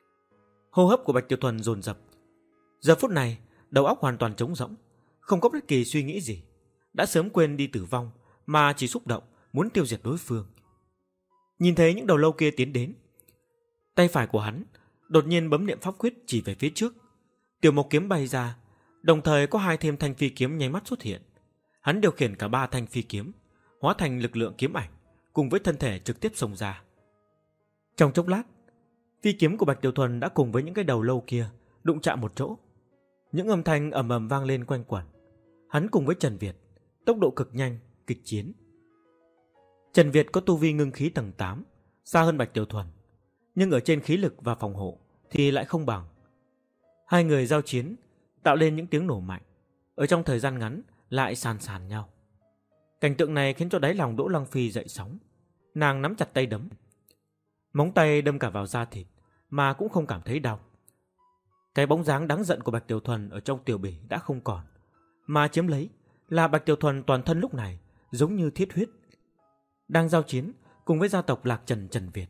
Hô hấp của Bạch Tiểu Thuần dồn dập. Giờ phút này, đầu óc hoàn toàn trống rỗng, không có bất kỳ suy nghĩ gì, đã sớm quên đi tử vong mà chỉ xúc động muốn tiêu diệt đối phương. Nhìn thấy những đầu lâu kia tiến đến, tay phải của hắn đột nhiên bấm niệm pháp quyết chỉ về phía trước. Tiểu mộc kiếm bay ra, đồng thời có 2 thêm thanh phi kiếm nháy mắt xuất hiện. Hắn điều khiển cả 3 thanh phi kiếm, hóa thành lực lượng kiếm ảnh, cùng với thân thể trực tiếp xông ra. Trong chốc lát, phi kiếm của Bạch Tiểu Thuần đã cùng với những cái đầu lâu kia đụng chạm một chỗ. Những âm thanh ầm ầm vang lên quanh quẩn. Hắn cùng với Trần Việt, tốc độ cực nhanh, kịch chiến. Trần Việt có tu vi ngưng khí tầng 8, xa hơn Bạch Tiểu Thuần, nhưng ở trên khí lực và phòng hộ thì lại không bằng. Hai người giao chiến tạo lên những tiếng nổ mạnh, ở trong thời gian ngắn lại sàn sàn nhau. Cảnh tượng này khiến cho đáy lòng Đỗ Lăng Phi dậy sóng. Nàng nắm chặt tay đấm, móng tay đâm cả vào da thịt mà cũng không cảm thấy đau. Cái bóng dáng đáng giận của Bạch Tiểu Thuần ở trong tiểu bỉ đã không còn, mà chiếm lấy là Bạch Tiểu Thuần toàn thân lúc này giống như thiết huyết, đang giao chiến cùng với gia tộc Lạc Trần Trần Việt.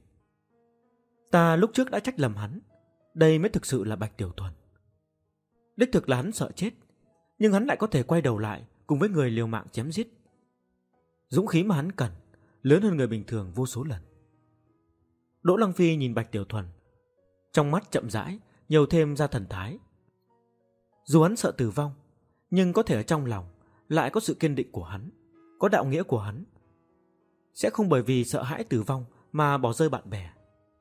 Ta lúc trước đã trách lầm hắn, đây mới thực sự là Bạch Tiểu Thuần. Đích thực là hắn sợ chết, nhưng hắn lại có thể quay đầu lại cùng với người liều mạng chém giết. Dũng khí mà hắn cần lớn hơn người bình thường vô số lần. Đỗ Lăng Phi nhìn Bạch Tiểu Thuần, trong mắt chậm rãi nhiều thêm ra thần thái. Dù hắn sợ tử vong, nhưng có thể ở trong lòng lại có sự kiên định của hắn, có đạo nghĩa của hắn, sẽ không bởi vì sợ hãi tử vong mà bỏ rơi bạn bè.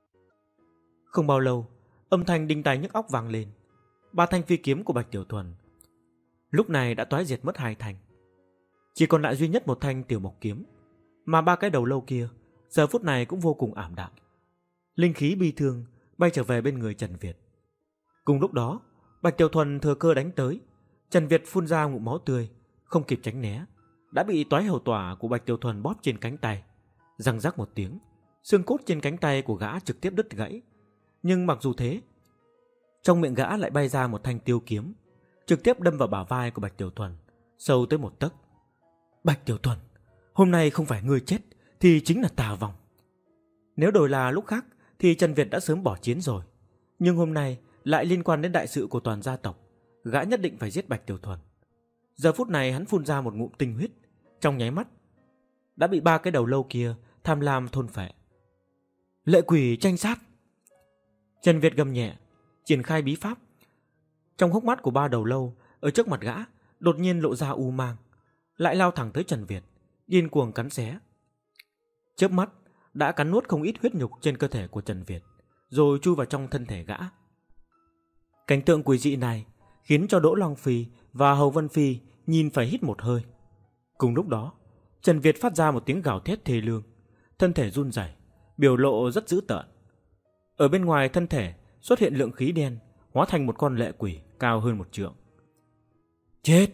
Không bao lâu, âm thanh đinh tai nhức óc vang lên. 3 thanh phi kiếm của Bạch Tiểu Thuần lúc này đã toái diệt mất 2 thanh, chỉ còn lại duy nhất 1 thanh tiểu mộc kiếm, mà 3 cái đầu lâu kia giờ phút này cũng vô cùng ảm đạm. Linh khí bi thương bay trở về bên người Trần Việt. Cùng lúc đó, Bạch Tiểu Thuần thừa cơ đánh tới. Trần Việt phun ra ngụm máu tươi, không kịp tránh né, đã bị toái hầu tỏa của Bạch Tiểu Thuần bóp trên cánh tay. Răng rắc một tiếng, xương cốt trên cánh tay của gã trực tiếp đứt gãy. Nhưng mặc dù thế, trong miệng gã lại bay ra 1 thanh tiêu kiếm, trực tiếp đâm vào bả vai của Bạch Tiểu Thuần, sâu tới 1 tấc. Bạch Tiểu Thuần, hôm nay không phải ngươi chết thì chính là ta vong. Nếu đổi là lúc khác thì Trần Việt đã sớm bỏ chiến rồi, nhưng hôm nay lại liên quan đến đại sự của toàn gia tộc, gã nhất định phải giết Bạch Tiểu Thuần. Giờ phút này hắn phun ra một ngụm tinh huyết, trong nháy mắt đã bị 3 cái đầu lâu kia tham lam thôn phệ. Lệ quỷ tranh sát. Trần Việt gầm nhẹ, triển khai bí pháp. Trong hốc mắt của 3 đầu lâu ở trước mặt gã đột nhiên lộ ra u mang, lại lao thẳng tới Trần Việt, điên cuồng cắn xé. Chớp mắt đã cắn nuốt không ít huyết nhục trên cơ thể của Trần Việt, rồi chui vào trong thân thể gã. Cảnh tượng quỷ dị này khiến cho Đỗ Long Phi và Hầu Vân Phi nhìn phải hít một hơi. Cùng lúc đó, Trần Việt phát ra một tiếng gào thét thê lương, thân thể run rẩy, biểu lộ rất dữ tợn. Ở bên ngoài thân thể xuất hiện lượng khí đen, hóa thành một con lệ quỷ cao hơn 1 trượng. Chết!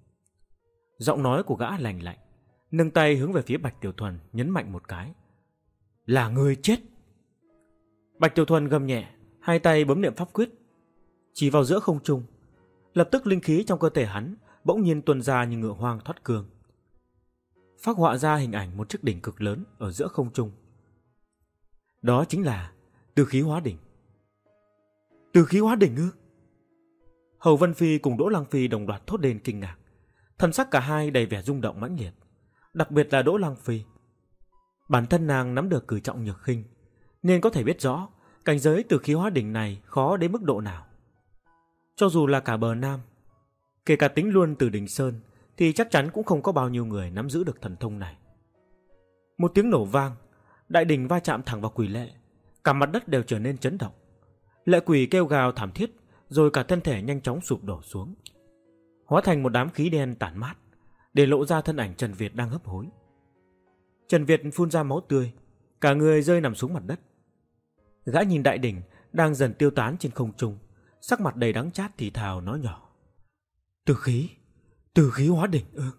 Giọng nói của gã lạnh lạnh, nâng tay hướng về phía Bạch Tiểu Thuần nhấn mạnh một cái. Là ngươi chết! Bạch Tiểu Thuần gầm nhẹ, 2 tay bấm niệm pháp quyết, chỉ vào giữa không trung. Lập tức linh khí trong cơ thể hắn bỗng nhiên tuôn ra như ngựa hoang thoát cương, phác họa ra hình ảnh một chiếc đỉnh cực lớn ở giữa không trung. Đó chính là Từ Khí Hóa Đỉnh. Từ Khí Hóa Đỉnh ư? Hầu Vân Phi cùng Đỗ Lăng Phi đồng loạt thốt lên kinh ngạc, thần sắc cả hai đầy vẻ rung động mãnh liệt. Đặc biệt là Đỗ Lăng Phi, bản thân nàng nắm được cử trọng nhược khinh, nên có thể biết rõ cảnh giới Từ Khí Hóa Đỉnh này khó đến mức độ nào. Cho dù là cả bờ Nam, kể cả tính luôn từ Đỉnh Sơn, thì chắc chắn cũng không có bao nhiêu người nắm giữ được thần thông này. Một tiếng nổ vang, đại đỉnh va chạm thẳng vào quỷ lệ, cả mặt đất đều trở nên chấn động. Lệ quỷ kêu gào thảm thiết, rồi cả thân thể nhanh chóng sụp đổ xuống, hóa thành một đám khí đen tản mát, để lộ ra thân ảnh Trần Việt đang hấp hối. Trần Việt phun ra máu tươi, cả người rơi nằm xuống mặt đất. Gã nhìn đại đỉnh đang dần tiêu tán trên không trung, sắc mặt đầy đắng chát thì thào nói nhỏ. Từ khí hóa đỉnh ư?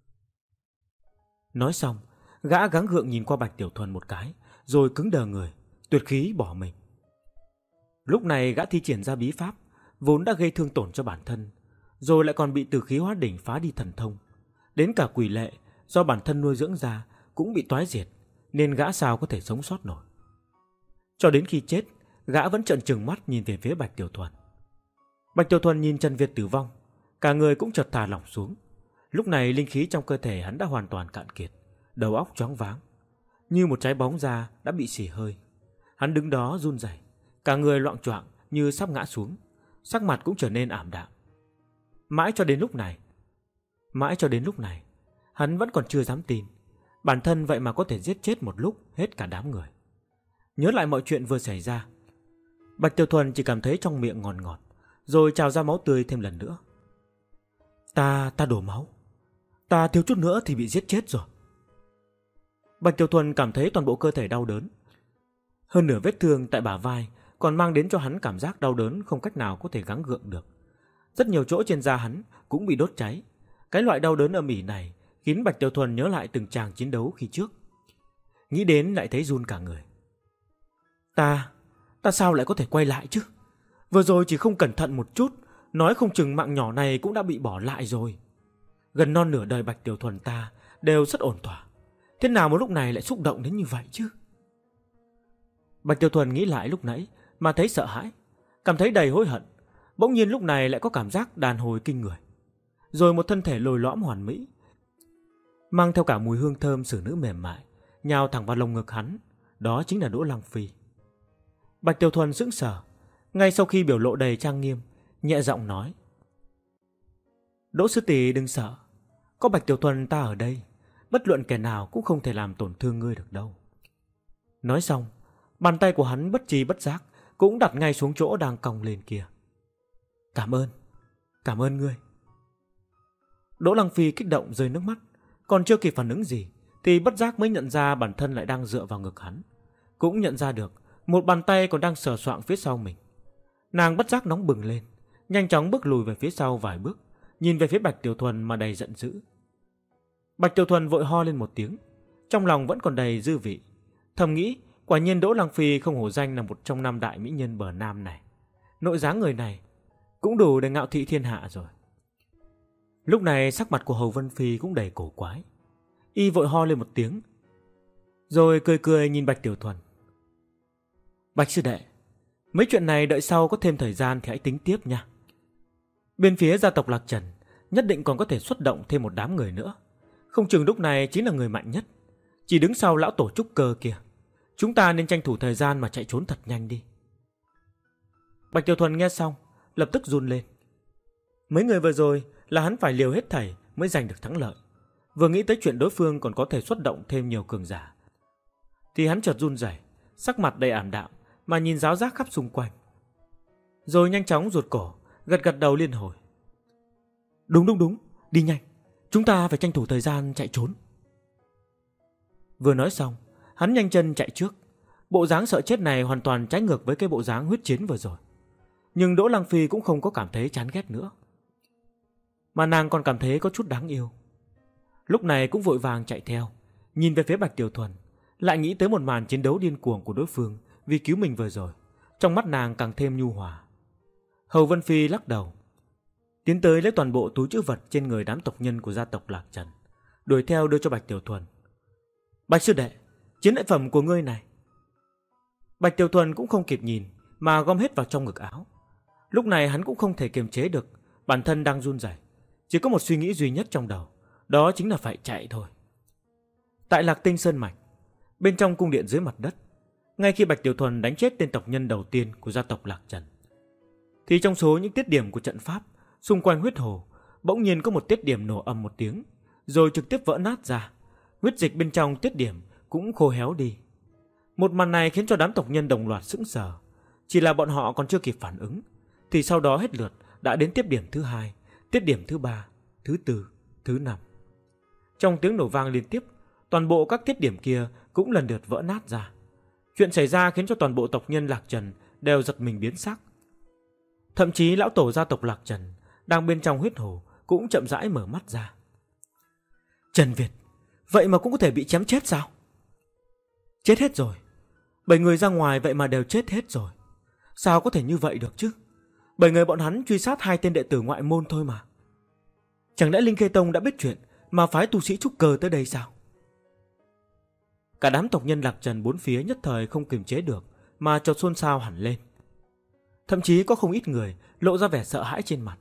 Nói xong, gã gắng gượng nhìn qua Bạch Tiểu Thuần một cái, rồi cứng đờ người, tuyệt khí bỏ mình. Lúc này gã thi triển ra bí pháp, vốn đã gây thương tổn cho bản thân, rồi lại còn bị Từ Khí Hóa Đỉnh phá đi thần thông. Đến cả quỷ lệ do bản thân nuôi dưỡng ra cũng bị toái diệt, nên gã sao có thể sống sót nổi. Cho đến khi chết, gã vẫn trợn trừng mắt nhìn về phía Bạch Tiểu Thuần. Bạch Tiểu Thuần nhìn Trần Việt tử vong, cả người cũng chợt thả lỏng xuống. Lúc này linh khí trong cơ thể hắn đã hoàn toàn cạn kiệt, đầu óc choáng váng, như một trái bóng da đã bị xì hơi. Hắn đứng đó run rẩy, cả người loạng choạng như sắp ngã xuống, sắc mặt cũng trở nên ảm đạm. Mãi cho đến lúc này, hắn vẫn còn chưa dám tin bản thân vậy mà có thể giết chết một lúc hết cả đám người. Nhớ lại mọi chuyện vừa xảy ra, Bạch Tiểu Thuần chỉ cảm thấy trong miệng ngọt ngọt, rồi trào ra máu tươi thêm lần nữa. Ta đổ máu, ta thiếu chút nữa thì bị giết chết rồi. Bạch Tiểu Thuần cảm thấy toàn bộ cơ thể đau đớn. Hơn nửa vết thương tại bả vai còn mang đến cho hắn cảm giác đau đớn không cách nào có thể gắng gượng được. Rất nhiều chỗ trên da hắn cũng bị đốt cháy. Cái loại đau đớn âm ỉ này khiến Bạch Tiểu Thuần nhớ lại từng tràng chiến đấu khi trước. Nghĩ đến lại thấy run cả người. Ta sao lại có thể quay lại chứ? Vừa rồi chỉ không cẩn thận một chút, nói không chừng mạng nhỏ này cũng đã bị bỏ lại rồi. Gần non nửa đời Bạch Tiểu Thuần ta đều rất ổn thỏa, thế nào một lúc này lại xúc động đến như vậy chứ? Bạch Tiểu Thuần nghĩ lại lúc nãy mà thấy sợ hãi, cảm thấy đầy hối hận. Bỗng nhiên lúc này lại có cảm giác đàn hồi kinh người. Rồi một thân thể lồi lõm hoàn mỹ, mang theo cả mùi hương thơm xử nữ mềm mại, nhào thẳng vào lồng ngực hắn. Đó chính là Đỗ Lăng Phi. Bạch Tiểu Thuần sững sờ, ngay sau khi biểu lộ đầy trang nghiêm, nhẹ giọng nói: Đỗ sư tỷ đừng sợ, có Bạch Tiểu Thuần ta ở đây, bất luận kẻ nào cũng không thể làm tổn thương ngươi được đâu. Nói xong, bàn tay của hắn bất tri bất giác cũng đặt ngay xuống chỗ đang cong lên kia. Cảm ơn ngươi. Đỗ Lăng Phi kích động rơi nước mắt, còn chưa kịp phản ứng gì thì bất giác mới nhận ra bản thân lại đang dựa vào ngực hắn, cũng nhận ra được một bàn tay còn đang sờ soạng phía sau mình. Nàng bất giác nóng bừng lên, nhanh chóng bước lùi về phía sau vài bước, nhìn về phía Bạch Tiểu Thuần mà đầy giận dữ. Bạch Tiểu Thuần vội ho lên một tiếng, trong lòng vẫn còn đầy dư vị, thầm nghĩ quả nhiên Đỗ Lăng Phi không hổ danh là một trong 5 đại mỹ nhân bờ Nam này. Nội dáng người này cũng đủ để ngạo thị thiên hạ rồi. Lúc này sắc mặt của Hầu Vân Phi cũng đầy cổ quái. Y vội ho lên một tiếng, rồi cười cười nhìn Bạch Tiểu Thuần. Bạch sư đệ, mấy chuyện này đợi sau có thêm thời gian thì hãy tính tiếp nha. Bên phía gia tộc Lạc Trần nhất định còn có thể xuất động thêm một đám người nữa, không chừng lúc này chính là người mạnh nhất, chỉ đứng sau lão tổ trúc cơ kia. Chúng ta nên tranh thủ thời gian mà chạy trốn thật nhanh đi. Bạch Tiểu Thuần nghe xong lập tức run lên. Mấy người vừa rồi là hắn phải liều hết thảy mới giành được thắng lợi. Vừa nghĩ tới chuyện đối phương còn có thể xuất động thêm nhiều cường giả thì hắn chợt run rẩy, sắc mặt đầy ảm đạm mà nhìn ráo rác khắp xung quanh. Rồi nhanh chóng rụt cổ, gật gật đầu liên hồi. Đúng, đi nhanh, chúng ta phải tranh thủ thời gian chạy trốn. Vừa nói xong, hắn nhanh chân chạy trước. Bộ dáng sợ chết này hoàn toàn trái ngược với cái bộ dáng huyết chiến vừa rồi. Nhưng Đỗ Lăng Phi cũng không có cảm thấy chán ghét nữa, mà nàng còn cảm thấy có chút đáng yêu. Lúc này cũng vội vàng chạy theo, nhìn về phía Bạch Tiểu Thuần, lại nghĩ tới một màn chiến đấu điên cuồng của đối phương vì cứu mình vừa rồi, trong mắt nàng càng thêm nhu hòa. Hầu Vân Phi lắc đầu, tiến tới lấy toàn bộ túi trữ vật trên người đám tộc nhân của gia tộc Lạc Trần, đuổi theo đưa cho Bạch Tiểu Thuần. Bạch sư đệ, chiến lợi phẩm của ngươi này. Bạch Tiểu Thuần cũng không kịp nhìn mà gom hết vào trong ngực áo. Lúc này hắn cũng không thể kiềm chế được bản thân đang run rẩy, chỉ có một suy nghĩ duy nhất trong đầu, đó chính là phải chạy thôi. Tại Lạc Tinh Sơn Mạch, bên trong cung điện dưới mặt đất, ngay khi Bạch Tiểu Thuần đánh chết tên tộc nhân đầu tiên của gia tộc Lạc Trần, thì trong số những tiết điểm của trận pháp xung quanh huyết hồ bỗng nhiên có một tiết điểm nổ ầm một tiếng, rồi trực tiếp vỡ nát ra. Huyết dịch bên trong tiết điểm cũng khô héo đi. Một màn này khiến cho đám tộc nhân đồng loạt sững sờ. Chỉ là bọn họ còn chưa kịp phản ứng thì sau đó hết lượt đã đến tiết điểm thứ 2, tiết điểm thứ 3, thứ 4, thứ 5. Trong tiếng nổ vang liên tiếp, toàn bộ các tiết điểm kia cũng lần lượt vỡ nát ra. Chuyện xảy ra khiến cho toàn bộ tộc nhân Lạc Trần đều giật mình biến sắc. Thậm chí lão tổ gia tộc Lạc Trần đang bên trong huyết hồ cũng chậm rãi mở mắt ra. Trần Việt, vậy mà cũng có thể bị chém chết sao? Chết hết rồi. 7 người ra ngoài vậy mà đều chết hết rồi. Sao có thể như vậy được chứ? 7 người bọn hắn truy sát 2 tên đệ tử ngoại môn thôi mà. Chẳng lẽ Linh Khê Tông đã biết chuyện mà phái tu sĩ trúc cơ tới đây sao? Cả đám tộc nhân Lạc Trần bốn phía nhất thời không kiềm chế được mà chợt xôn xao hẳn lên. Thậm chí có không ít người lộ ra vẻ sợ hãi trên mặt.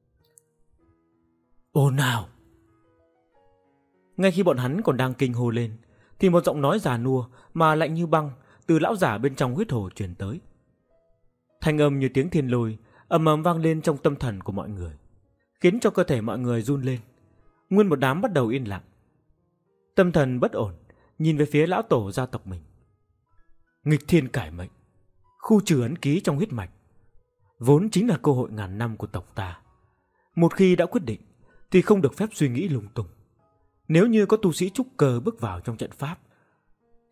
Ồn ào! Ngay khi bọn hắn còn đang kinh hô lên thì một giọng nói già nua mà lạnh như băng từ lão giả bên trong huyết hồ truyền tới. Thanh âm như tiếng thiên lôi ầm ầm vang lên trong tâm thần của mọi người, khiến cho cơ thể mọi người run lên. Nguyên một đám bắt đầu yên lặng, tâm thần bất ổn, nhìn về phía lão tổ gia tộc mình. Nghịch thiên cải mệnh, khu trừ ấn ký trong huyết mạch, vốn chính là cơ hội ngàn năm của tộc ta. Một khi đã quyết định thì không được phép suy nghĩ lung tung. Nếu như có tu sĩ trúc cơ bước vào trong trận pháp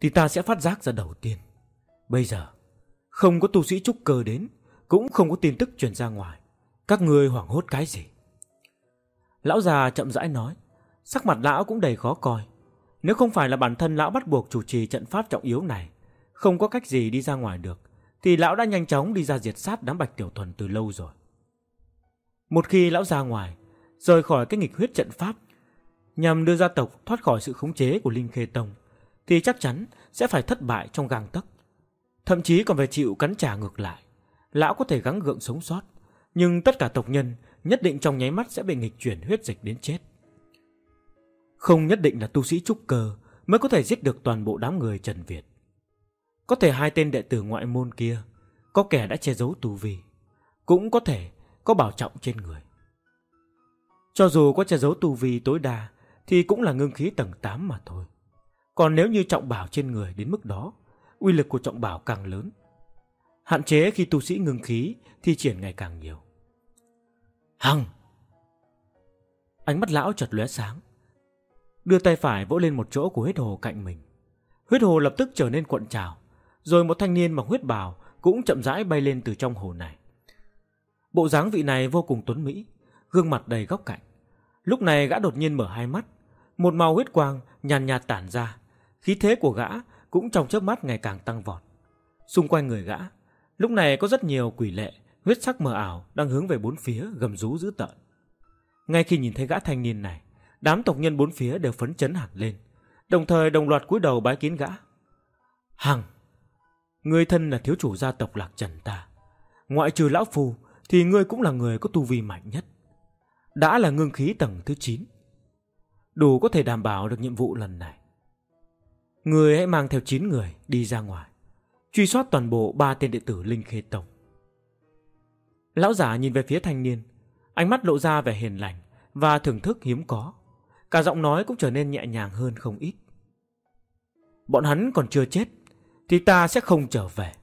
thì ta sẽ phát giác ra đầu tiên. Bây giờ không có tu sĩ trúc cơ đến, cũng không có tin tức truyền ra ngoài. Các ngươi hoảng hốt cái gì? Lão già chậm rãi nói. Sắc mặt lão cũng đầy khó coi. Nếu không phải là bản thân lão bắt buộc chủ trì trận pháp trọng yếu này, không có cách gì đi ra ngoài được, thì lão đã nhanh chóng đi ra diệt sát đám Bạch Tiểu Thuần từ lâu rồi. Một khi lão ra ngoài, rời khỏi cái nghịch huyết trận pháp, nhằm đưa gia tộc thoát khỏi sự khống chế của Linh Khê Tông, thì chắc chắn sẽ phải thất bại trong gang tấc, thậm chí còn phải chịu cắn trả ngược lại. Lão có thể gắng gượng sống sót, nhưng tất cả tộc nhân nhất định trong nháy mắt sẽ bị nghịch chuyển huyết dịch đến chết. Không nhất định là tu sĩ trúc cơ mới có thể giết được toàn bộ đám người Trần Việt. Có thể 2 tên đệ tử ngoại môn kia, có kẻ đã che giấu tu vi, cũng có thể có bảo trọng trên người. Cho dù có che giấu tu vi tối đa thì cũng là ngưng khí tầng 8 mà thôi. Còn nếu như trọng bảo trên người đến mức đó, uy lực của trọng bảo càng lớn, hạn chế khi tu sĩ ngưng khí thi triển ngày càng nhiều. Hằng! Ánh mắt lão chợt lóe sáng, đưa tay phải vỗ lên một chỗ của huyết hồ cạnh mình. Huyết hồ lập tức trở nên cuộn trào, rồi một thanh niên mặc huyết bào cũng chậm rãi bay lên từ trong hồ này. Bộ dáng vị này vô cùng tuấn mỹ, gương mặt đầy góc cạnh. Lúc này gã đột nhiên mở hai mắt, một màu huyết quang nhàn nhạt tản ra, khí thế của gã cũng trong chớp mắt ngày càng tăng vọt. Xung quanh người gã lúc này có rất nhiều quỷ lệ huyết sắc mờ ảo đang hướng về bốn phía gầm rú dữ tợn. Ngay khi nhìn thấy gã thanh niên này, đám tộc nhân bốn phía đều phấn chấn hẳn lên, đồng thời đồng loạt cúi đầu bái kiến gã. Hằng, ngươi thân là thiếu chủ gia tộc Lạc Trần ta, ngoại trừ lão phu thì ngươi cũng là người có tu vi mạnh nhất, đã là ngưng khí tầng thứ 9, đủ có thể đảm bảo được nhiệm vụ lần này. Ngươi hãy mang theo 9 người đi ra ngoài, truy soát toàn bộ 3 tên đệ tử Linh Khê Tông. Lão giả nhìn về phía thanh niên, ánh mắt lộ ra vẻ hiền lành và thưởng thức hiếm có, cả giọng nói cũng trở nên nhẹ nhàng hơn không ít. Bọn hắn còn chưa chết thì ta sẽ không trở về.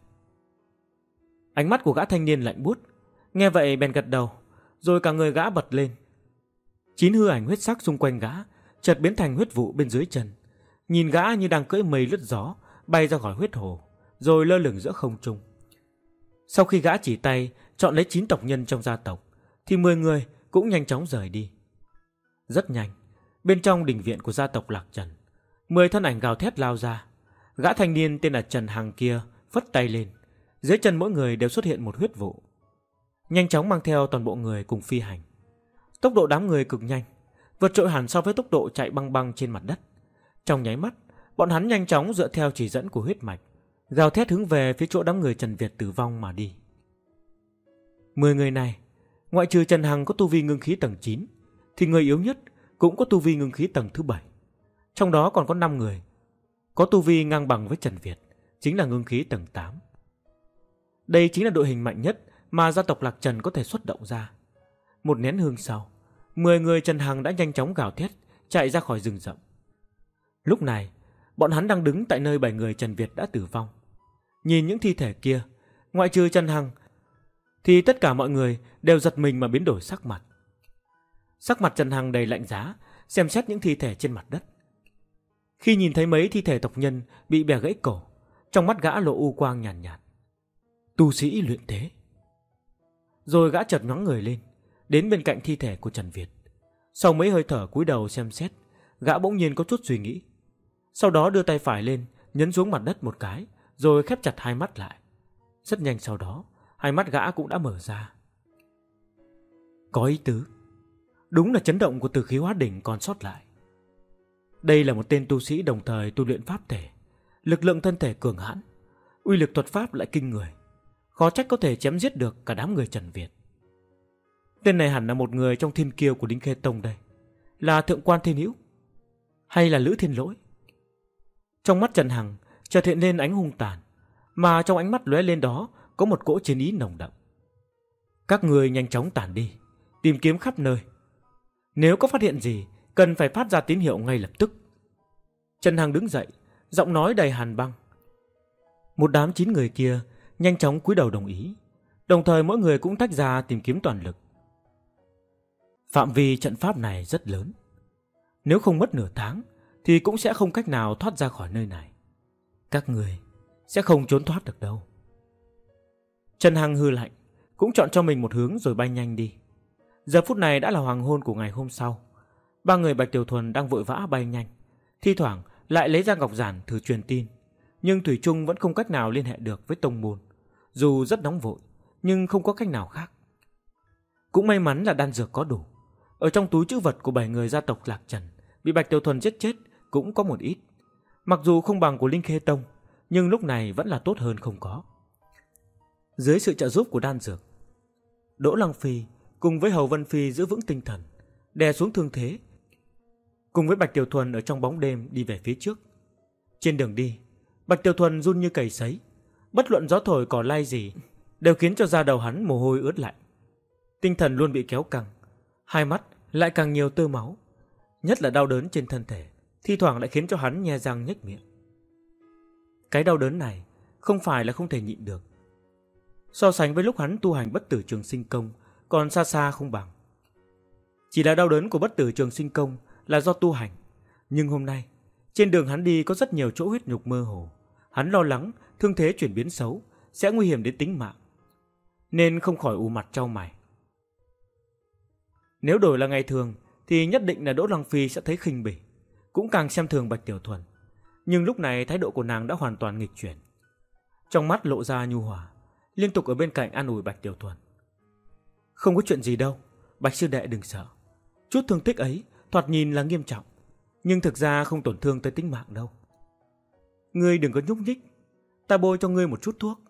Ánh mắt của gã thanh niên lạnh buốt, nghe vậy bèn gật đầu, rồi cả người gã bật lên. 9 hư ảnh huyết sắc xung quanh gã chợt biến thành huyết vụ bên dưới chân, nhìn gã như đang cưỡi mây lướt gió bay ra khỏi huyết hồ, rồi lơ lửng giữa không trung. Sau khi gã chỉ tay chọn lấy 9 tộc nhân trong gia tộc, thì 10 người cũng nhanh chóng rời đi. Rất nhanh, bên trong đình viện của gia tộc Lạc Trần, 10 thân ảnh gào thét lao ra. Gã thanh niên tên là Trần Hằng kia phất tay lên, dưới chân mỗi người đều xuất hiện một huyết vụ, nhanh chóng mang theo toàn bộ người cùng phi hành. Tốc độ đám người cực nhanh, vượt trội hẳn so với tốc độ chạy băng băng trên mặt đất. Trong nháy mắt, bọn hắn nhanh chóng dựa theo chỉ dẫn của huyết mạch, gào thét hướng về phía chỗ đám người Trần Việt tử vong mà đi. 10 người này, ngoại trừ Trần Hằng có tu vi ngưng khí tầng 9, thì người yếu nhất cũng có tu vi ngưng khí tầng thứ 7. Trong đó còn có 5 người có tu vi ngang bằng với Trần Việt, chính là ngưng khí tầng 8. Đây chính là đội hình mạnh nhất mà gia tộc Lạc Trần có thể xuất động ra. Một nén hương sau, 10 người Trần Hằng đã nhanh chóng gào thét chạy ra khỏi rừng rậm. Lúc này, bọn hắn đang đứng tại nơi 7 người Trần Việt đã tử vong. Nhìn những thi thể kia, ngoại trừ Trần Hằng, thì tất cả mọi người đều giật mình mà biến đổi sắc mặt. Sắc mặt Trần Hằng đầy lạnh giá, xem xét những thi thể trên mặt đất. Khi nhìn thấy mấy thi thể tộc nhân bị bẻ gãy cổ, trong mắt gã lộ u quang nhàn nhạt. Tu sĩ luyện thế. Rồi gã chợt nhoáng người lên, đến bên cạnh thi thể của Trần Việt. Sau mấy hơi thở cúi đầu xem xét, gã bỗng nhiên có chút suy nghĩ. Sau đó đưa tay phải lên, nhấn xuống mặt đất một cái, rồi khép chặt hai mắt lại. Rất nhanh sau đó, hai mắt gã cũng đã mở ra. Có ý tứ. Đúng là chấn động của Tử Khí Hóa Đỉnh còn sót lại. Đây là một tên tu sĩ đồng thời tu luyện pháp thể, lực lượng thân thể cường hãn, uy lực thuật pháp lại kinh người, khó trách có thể chém giết được cả đám người Trần Việt. Tên này hẳn là một người trong thiên kiêu của Linh Khê Tông đây, là Thượng Quan Thiên Hữu hay là Lữ Thiên Lỗi. Trong mắt Trần Hằng chợt hiện lên ánh hung tàn, mà trong ánh mắt lóe lên đó có một cỗ chiến ý nồng đậm. Các người nhanh chóng tản đi, tìm kiếm khắp nơi. Nếu có phát hiện gì, cần phải phát ra tín hiệu ngay lập tức. Trần Hằng đứng dậy, giọng nói đầy hàn băng. Một đám 9 người kia nhanh chóng cúi đầu đồng ý, đồng thời mỗi người cũng tách ra tìm kiếm toàn lực. Phạm vi trận pháp này rất lớn, nếu không mất nửa tháng thì cũng sẽ không cách nào thoát ra khỏi nơi này. Các người sẽ không trốn thoát được đâu. Trần Hằng hừ lạnh, cũng chọn cho mình một hướng rồi bay nhanh đi. Giờ phút này đã là hoàng hôn của ngày hôm sau. Ba người Bạch Tiểu Thuần đang vội vã bay nhanh, thi thoảng lại lấy ra ngọc giản thử truyền tin, nhưng thủy chung vẫn không cách nào liên hệ được với tông môn. Dù rất nóng vội, nhưng không có cách nào khác. Cũng may mắn là đan dược có đủ. Ở trong túi trữ vật của 7 người gia tộc Lạc Trần bị Bạch Tiểu Thuần giết chết cũng có một ít. Mặc dù không bằng của Linh Khê Tông, nhưng lúc này vẫn là tốt hơn không có. Dưới sự trợ giúp của đan dược, Đỗ Lăng Phi cùng với Hầu Vân Phi giữ vững tinh thần, đè xuống thương thế, cùng với Bạch Tiểu Thuần ở trong bóng đêm đi về phía trước. Trên đường đi, Bạch Tiểu Thuần run như cầy sấy, bất luận gió thổi cỏ lay gì đều khiến cho da đầu hắn mồ hôi ướt lạnh. Tinh thần luôn bị kéo căng, hai mắt lại càng nhiều tơ máu, nhất là đau đớn trên thân thể, thi thoảng lại khiến cho hắn nhe răng nhếch miệng. Cái đau đớn này không phải là không thể nhịn được. So sánh với lúc hắn tu hành Bất Tử Trường Sinh Công còn xa xa không bằng. Chỉ là đau đớn của Bất Tử Trường Sinh Công là do tu hành, nhưng hôm nay trên đường hắn đi có rất nhiều chỗ huyết nhục mơ hồ. Hắn lo lắng thương thế chuyển biến xấu sẽ nguy hiểm đến tính mạng, nên không khỏi ù mặt trao mày. Nếu đổi là ngày thường thì nhất định là Đỗ Lăng Phi sẽ thấy khinh bỉ, cũng càng xem thường Bạch Tiểu Thuần. Nhưng lúc này thái độ của nàng đã hoàn toàn nghịch chuyển, trong mắt lộ ra nhu hòa, liên tục ở bên cạnh an ủi Bạch Tiểu Thuần. Không có chuyện gì đâu, Bạch sư đệ đừng sợ. Chút thương tích ấy thoạt nhìn là nghiêm trọng, nhưng thực ra không tổn thương tới tính mạng đâu. Ngươi đừng có nhúc nhích, ta bôi cho ngươi một chút thuốc.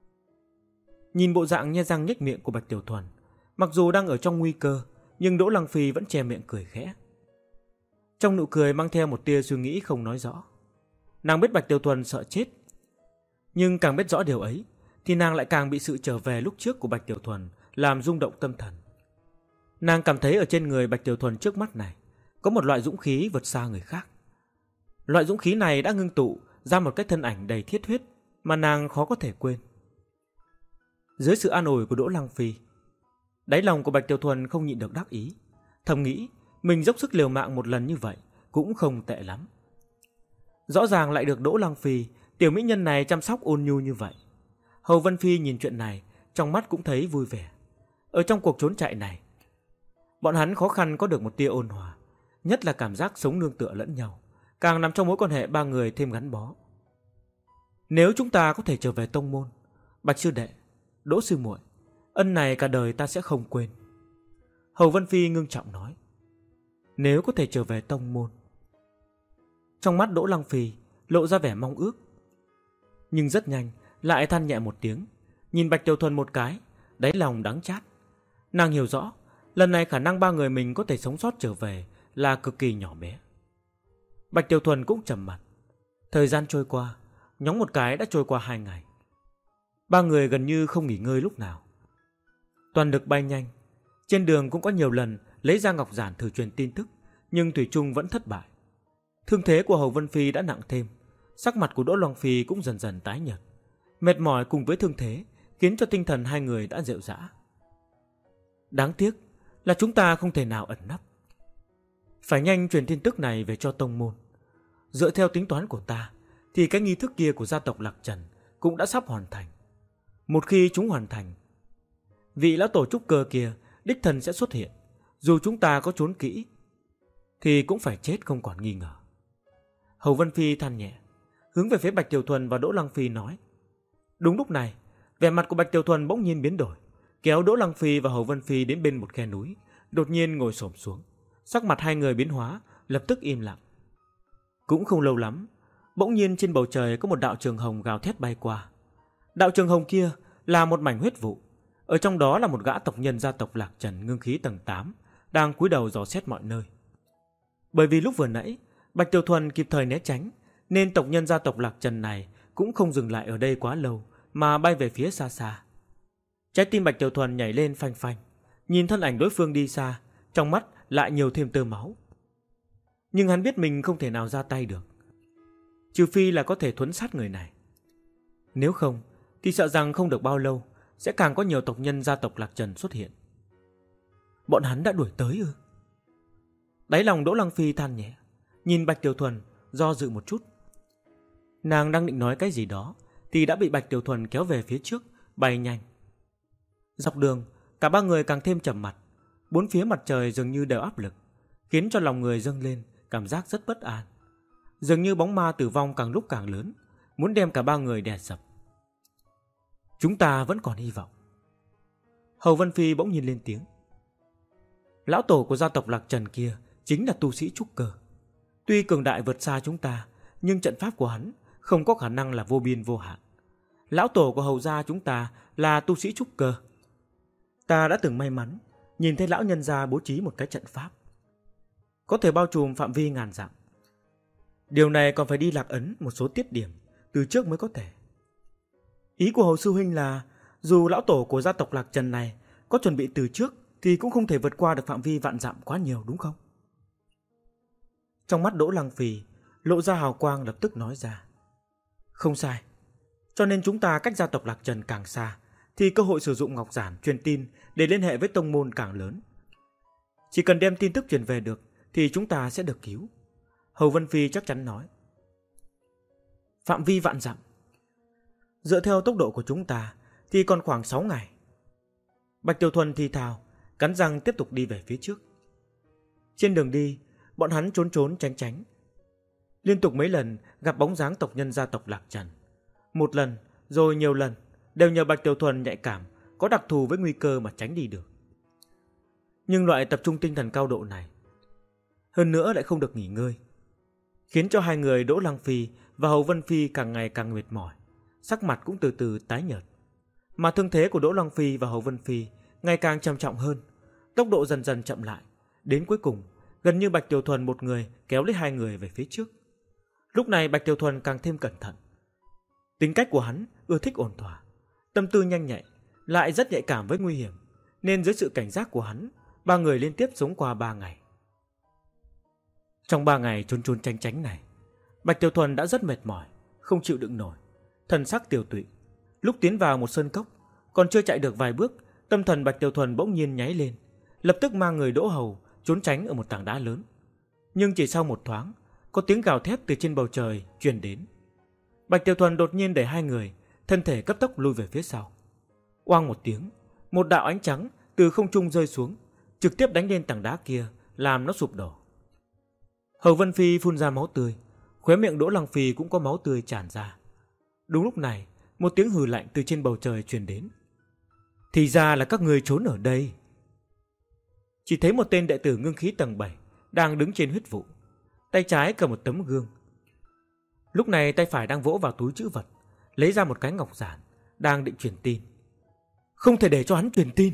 Nhìn bộ dạng nhe răng nhếch miệng của Bạch Tiểu Thuần, mặc dù đang ở trong nguy cơ, nhưng Đỗ Lăng Phi vẫn che miệng cười khẽ. Trong nụ cười mang theo một tia suy nghĩ không nói rõ. Nàng biết Bạch Tiểu Thuần sợ chết, nhưng càng biết rõ điều ấy thì nàng lại càng bị sự trở về lúc trước của Bạch Tiểu Thuần làm rung động tâm thần. Nàng cảm thấy ở trên người Bạch Tiểu Thuần trước mắt này có một loại dũng khí vượt xa người khác. Loại dũng khí này đã ngưng tụ ra một cái thân ảnh đầy thiết huyết mà nàng khó có thể quên. Dưới sự an ủi của Đỗ Lăng Phi, đáy lòng của Bạch Tiểu Thuần không nhịn được đắc ý, thầm nghĩ mình dốc sức liều mạng một lần như vậy cũng không tệ lắm. Rõ ràng lại được Đỗ Lăng Phi, tiểu mỹ nhân này chăm sóc ôn nhu như vậy. Hầu Vân Phi nhìn chuyện này, trong mắt cũng thấy vui vẻ. Ở trong cuộc trốn chạy này, bọn hắn khó khăn có được một tia ôn hòa, nhất là cảm giác sống nương tựa lẫn nhau, càng làm cho mối quan hệ ba người thêm gắn bó. Nếu chúng ta có thể trở về tông môn, Bạch sư đệ, Đỗ sư muội, ân này cả đời ta sẽ không quên. Hầu Vân Phi ngưng trọng nói. Nếu có thể trở về tông môn. Trong mắt Đỗ Lăng Phi lộ ra vẻ mong ước, nhưng rất nhanh lại than nhẹ một tiếng, nhìn Bạch Tiểu Thuần một cái, đáy lòng đắng chát. Nàng hiểu rõ lần này khả năng ba người mình có thể sống sót trở về là cực kỳ nhỏ bé. Bạch Tiểu Thuần cũng trầm mặt. Thời gian trôi qua, nhóng một cái đã trôi qua 2 ngày. Ba người gần như không nghỉ ngơi lúc nào, toàn lực bay nhanh. Trên đường cũng có nhiều lần lấy ra ngọc giản thử truyền tin tức, nhưng thủy chung vẫn thất bại. Thương thế của Hầu Vân Phi đã nặng thêm, sắc mặt của Đỗ Lăng Phi cũng dần dần tái nhợt. Mệt mỏi cùng với thương thế khiến cho tinh thần hai người đã rệu rã. Đáng tiếc là chúng ta không thể nào ẩn nấp, phải nhanh truyền tin tức này về cho tông môn. Dựa theo tính toán của ta thì cái nghi thức kia của gia tộc Lạc Trần cũng đã sắp hoàn thành. Một khi chúng hoàn thành, vị lão tổ trúc cơ kia đích thân sẽ xuất hiện. Dù chúng ta có trốn kỹ thì cũng phải chết không còn nghi ngờ. Hầu Vân Phi than nhẹ, hướng về phía Bạch Tiểu Thuần và Đỗ Lăng Phi nói. Đúng lúc này, vẻ mặt của Bạch Tiểu Thuần bỗng nhiên biến đổi, kéo Đỗ Lăng Phi và Hầu Vân Phi đến bên một khe núi, đột nhiên ngồi xổm xuống. Sắc mặt hai người biến hóa, lập tức im lặng. Cũng không lâu lắm, bỗng nhiên trên bầu trời có một đạo trường hồng gào thét bay qua. Đạo trường hồng kia là một mảnh huyết vụ. Ở trong đó là một gã tộc nhân gia tộc Lạc Trần ngưng khí tầng 8, đang cúi đầu dò xét mọi nơi. Bởi vì lúc vừa nãy Bạch Tiểu Thuần kịp thời né tránh, nên tộc nhân gia tộc Lạc Trần này cũng không dừng lại ở đây quá lâu, mà bay về phía xa xa. Trái tim Bạch Tiểu Thuần nhảy lên phanh phanh, nhìn thân ảnh đối phương đi xa, trong mắt lại nhiều thêm tơ máu. Nhưng hắn biết mình không thể nào ra tay được, trừ phi là có thể thuấn sát người này. Nếu không thì sợ rằng không được bao lâu sẽ càng có nhiều tộc nhân gia tộc Lạc Trần xuất hiện. Bọn hắn đã đuổi tới ư? Đáy lòng Đỗ Lăng Phi than nhẹ, nhìn Bạch Tiểu Thuần do dự một chút. Nàng đang định nói cái gì đó thì đã bị Bạch Tiểu Thuần kéo về phía trước, bay nhanh. Dọc đường, cả ba người càng thêm trầm mặc. Bốn phía mặt trời dường như đều áp lực, khiến cho lòng người dâng lên cảm giác rất bất an. Dường như bóng ma tử vong càng lúc càng lớn, muốn đem cả ba người đè sập. Chúng ta vẫn còn hy vọng. Hầu Vân Phi bỗng nhiên lên tiếng. Lão tổ của gia tộc Lạc Trần kia chính là tu sĩ trúc cơ. Tuy cường đại vượt xa chúng ta, nhưng trận pháp của hắn không có khả năng là vô biên vô hạn. Lão tổ của hầu gia chúng ta là tu sĩ trúc cơ. Ta đã từng may mắn nhìn thấy lão nhân gia bố trí một cái trận pháp có thể bao trùm phạm vi ngàn dặm. Điều này còn phải đi lạc ấn một số tiết điểm từ trước mới có thể. Ý của Hầu sư huynh là dù lão tổ của gia tộc Lạc Trần này có chuẩn bị từ trước thì cũng không thể vượt qua được phạm vi vạn dặm quá nhiều, đúng không? Trong mắt Đỗ Lăng Phi lộ ra hào quang, lập tức nói ra. Không sai. Cho nên chúng ta cách gia tộc Lạc Trần càng xa thì cơ hội sử dụng ngọc giản truyền tin để liên hệ với tông môn càng lớn. Chỉ cần đem tin tức truyền về được thì chúng ta sẽ được cứu. Hầu Vân Phi chắc chắn nói. Phạm vi vạn dặm. Dựa theo tốc độ của chúng ta thì còn khoảng 6 ngày. Bạch Tiểu Thuần thì thào, cắn răng tiếp tục đi về phía trước. Trên đường đi, bọn hắn trốn trốn tránh tránh. Liên tục mấy lần gặp bóng dáng tộc nhân gia tộc Lạc Trần. Một lần, rồi nhiều lần, đều nhờ Bạch Tiểu Thuần nhạy cảm, có đặc thù với nguy cơ mà tránh đi được. Nhưng loại tập trung tinh thần cao độ này, hơn nữa lại không được nghỉ ngơi, khiến cho hai người Đỗ Lăng Phi và Hầu Vân Phi càng ngày càng mệt mỏi, sắc mặt cũng từ từ tái nhợt. Mà thương thế của Đỗ Lăng Phi và Hầu Vân Phi ngày càng trầm trọng hơn, tốc độ dần dần chậm lại, đến cuối cùng gần như Bạch Tiểu Thuần một người kéo lấy hai người về phía trước. Lúc này Bạch Tiểu Thuần càng thêm cẩn thận. Tính cách của hắn ưa thích ổn thỏa, tâm tư nhanh nhạy, lại rất nhạy cảm với nguy hiểm, nên dưới sự cảnh giác của hắn, ba người liên tiếp sống qua 3 ngày. Trong 3 ngày trốn trốn tránh tránh này, Bạch Tiểu Thuần đã rất mệt mỏi, không chịu đựng nổi, thần sắc tiều tụy. Lúc tiến vào một sơn cốc, còn chưa chạy được vài bước, tâm thần Bạch Tiểu Thuần bỗng nhiên nháy lên, lập tức mang người Đỗ Hầu trốn tránh ở một tảng đá lớn. Nhưng chỉ sau một thoáng, có tiếng gào thét từ trên bầu trời truyền đến. Bạch Tiểu Thuần đột nhiên đẩy hai người, thân thể cấp tốc lùi về phía sau. Oang một tiếng, một đạo ánh trắng từ không trung rơi xuống, trực tiếp đánh lên tảng đá kia, làm nó sụp đổ. Hầu Vân Phi phun ra máu tươi, khóe miệng Đỗ Lăng Phi cũng có máu tươi tràn ra. Đúng lúc này, một tiếng hừ lạnh từ trên bầu trời truyền đến. Thì ra là các người trốn ở đây. Chỉ thấy một tên đệ tử ngưng khí tầng 7 đang đứng trên huyết vụ, tay trái cầm một tấm gương. Lúc này tay phải đang vỗ vào túi trữ vật, lấy ra một cái ngọc giản, đang định truyền tin. Không thể để cho hắn truyền tin.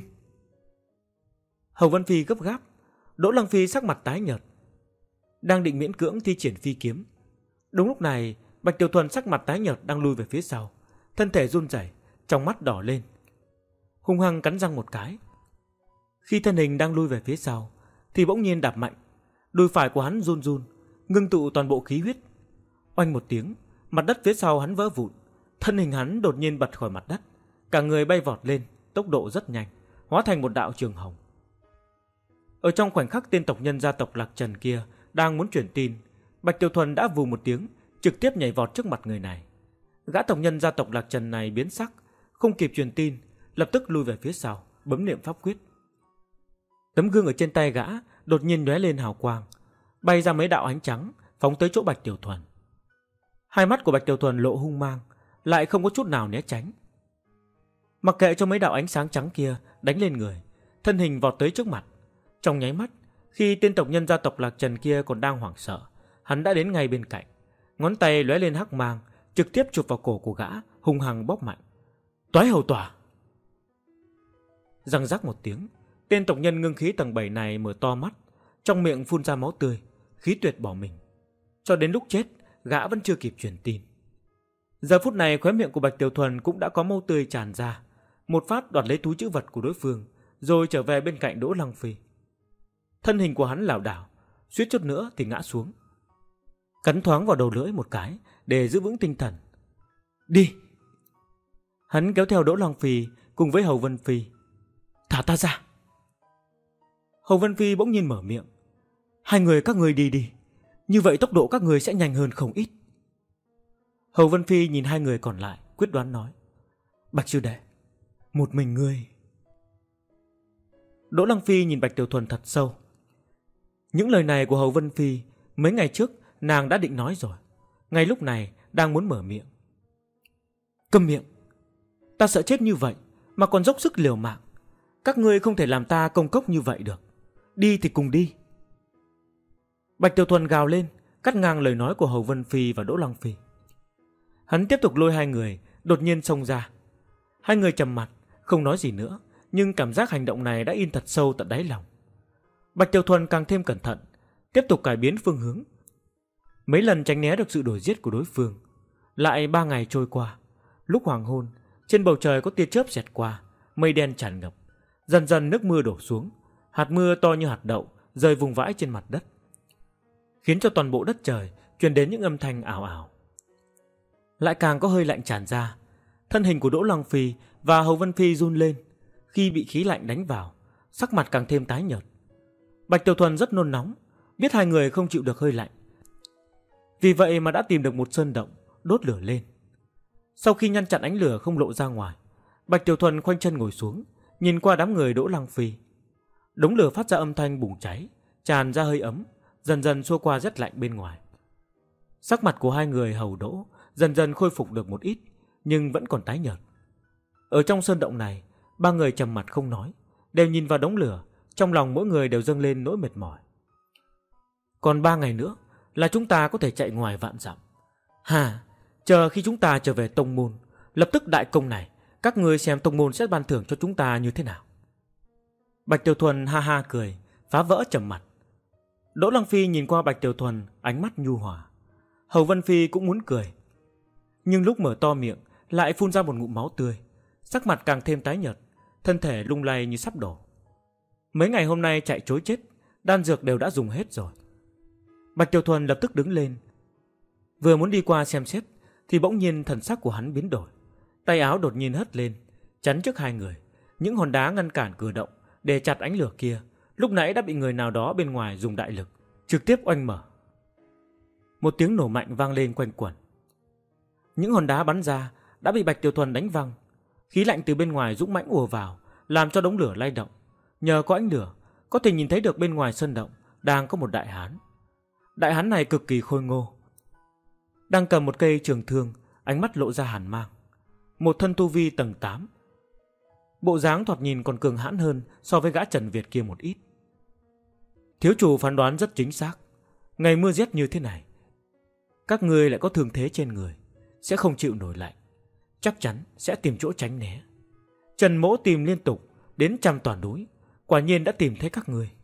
Hầu Vân Phi gấp gáp, Đỗ Lăng Phi sắc mặt tái nhợt, đang định miễn cưỡng thi triển phi kiếm. Đúng lúc này, Bạch Tiểu Thuần sắc mặt tái nhợt đang lùi về phía sau, thân thể run rẩy, trong mắt đỏ lên, hung hăng cắn răng một cái. Khi thân hình đang lùi về phía sau, thì bỗng nhiên đạp mạnh, đùi phải của hắn run run, ngưng tụ toàn bộ khí huyết. Oanh một tiếng, mặt đất phía sau hắn vỡ vụn, thân hình hắn đột nhiên bật khỏi mặt đất, cả người bay vọt lên, tốc độ rất nhanh, hóa thành một đạo trường hồng. Ở trong khoảnh khắc tên tộc nhân gia tộc Lạc Trần kia đang muốn truyền tin, Bạch Tiểu Thuần đã vù một tiếng, trực tiếp nhảy vọt trước mặt người này. Gã tộc nhân gia tộc Lạc Trần này biến sắc, không kịp truyền tin, lập tức lùi về phía sau, bấm niệm pháp quyết. Tấm gương ở trên tay gã đột nhiên lóe lên hào quang, bay ra mấy đạo ánh trắng, phóng tới chỗ Bạch Tiểu Thuần. Hai mắt của Bạch Tiểu Thuần lộ hung mang, lại không có chút nào né tránh. Mặc kệ cho mấy đạo ánh sáng trắng kia đánh lên người, thân hình vọt tới trước mặt. Trong nháy mắt, khi tên tộc nhân gia tộc Lạc Trần kia còn đang hoảng sợ, hắn đã đến ngay bên cạnh, ngón tay lóe lên hắc mang, trực tiếp chụp vào cổ của gã, hung hăng bóp mạnh. Toái hầu tỏa. Răng rắc một tiếng, tên tộc nhân ngưng khí tầng 7 này mở to mắt, trong miệng phun ra máu tươi, khí tuyệt bỏ mình. Cho đến lúc chết, gã vẫn chưa kịp truyền tin. Giờ phút này khóe miệng của Bạch Tiểu Thuần cũng đã có máu tươi tràn ra, một phát đoạt lấy túi trữ vật của đối phương, rồi trở về bên cạnh Đỗ Lăng Phi. Thân hình của hắn lảo đảo, suýt chút nữa thì ngã xuống. Cắn thoáng vào đầu lưỡi một cái để giữ vững tinh thần. Đi! Hắn kéo theo Đỗ Lăng Phi cùng với Hầu Vân Phi. Thả ta ra! Hầu Vân Phi bỗng nhiên mở miệng. Hai người các người đi đi, như vậy tốc độ các người sẽ nhanh hơn không ít. Hầu Vân Phi nhìn hai người còn lại, quyết đoán nói: Bạch sư đệ, một mình ngươi. Đỗ Lăng Phi nhìn Bạch Tiểu Thuần thật sâu. Những lời này của Hầu Vân Phi mấy ngày trước nàng đã định nói rồi, ngay lúc này đang muốn mở miệng. Câm miệng, ta sợ chết như vậy mà còn dốc sức liều mạng. Các ngươi không thể làm ta công cốc như vậy được. Đi thì cùng đi. Bạch Tiểu Thuần gào lên, cắt ngang lời nói của Hầu Vân Phi và Đỗ Lăng Phi. Hắn tiếp tục lôi hai người đột nhiên xông ra. Hai người trầm mặt, không nói gì nữa, nhưng cảm giác hành động này đã in thật sâu tận đáy lòng. Bạch Tiểu Thuần càng thêm cẩn thận, tiếp tục cải biến phương hướng. Mấy lần tránh né được sự đuổi giết của đối phương. Lại 3 ngày trôi qua. Lúc hoàng hôn, trên bầu trời có tia chớp xẹt qua, mây đen tràn ngập. Dần dần nước mưa đổ xuống, hạt mưa to như hạt đậu rơi vùng vãi trên mặt đất, khiến cho toàn bộ đất trời truyền đến những âm thanh ảo ảo. Lại càng có hơi lạnh tràn ra. Thân hình của Đỗ Lăng Phi và Hầu Vân Phi run lên khi bị khí lạnh đánh vào, sắc mặt càng thêm tái nhợt. Bạch Tiểu Thuần rất nôn nóng, biết hai người không chịu được hơi lạnh, vì vậy mà đã tìm được một sơn động, đốt lửa lên. Sau khi ngăn chặn ánh lửa không lộ ra ngoài, Bạch Tiểu Thuần khoanh chân ngồi xuống, nhìn qua đám người Đỗ Lăng Phi. Đống lửa phát ra âm thanh bùng cháy, tràn ra hơi ấm, dần dần xua qua rét lạnh bên ngoài. Sắc mặt của hai người Hầu Đỗ dần dần khôi phục được một ít, nhưng vẫn còn tái nhợt. Ở trong sơn động này, ba người trầm mặt không nói, đều nhìn vào đống lửa, trong lòng mỗi người đều dâng lên nỗi mệt mỏi. Còn 3 ngày nữa là chúng ta có thể chạy ngoài vạn dặm. Chờ khi chúng ta trở về tông môn, lập tức đại công này, các ngươi xem tông môn sẽ ban thưởng cho chúng ta như thế nào. Bạch Tiểu Thuần ha ha cười, phá vỡ trầm mặt. Đỗ Lăng Phi nhìn qua Bạch Tiểu Thuần, ánh mắt nhu hòa. Hầu Vân Phi cũng muốn cười, nhưng lúc mở to miệng lại phun ra một ngụm máu tươi, sắc mặt càng thêm tái nhợt, thân thể lung lay như sắp đổ. Mấy ngày hôm nay chạy trối chết, đan dược đều đã dùng hết rồi. Bạch Tiểu Thuần lập tức đứng lên, vừa muốn đi qua xem xét thì bỗng nhiên thần sắc của hắn biến đổi, tay áo đột nhiên hất lên, chắn trước hai người. Những hòn đá ngăn cản cửa động để chặt ánh lửa kia, lúc nãy đã bị người nào đó bên ngoài dùng đại lực trực tiếp oanh mở. Một tiếng nổ mạnh vang lên quanh quẩn. Những hòn đá bắn ra đã bị Bạch Tiểu Thuần đánh văng. Khí lạnh từ bên ngoài dũng mãnh ùa vào, làm cho đống lửa lay động. Nhờ có ánh lửa, có thể nhìn thấy được bên ngoài sân động đang có một đại hán. Đại hán này cực kỳ khôi ngô, đang cầm một cây trường thương, ánh mắt lộ ra hàn mang. Một thân tu vi tầng 8, bộ dáng thoạt nhìn còn cường hãn hơn so với gã Trần Việt kia một ít. Thiếu chủ phán đoán rất chính xác. Ngày mưa rét như thế này, các ngươi lại có thương thế trên người, sẽ không chịu nổi lạnh, chắc chắn sẽ tìm chỗ tránh né. Trần Mỗ tìm liên tục đến trăm toàn núi, quả nhiên đã tìm thấy các ngươi.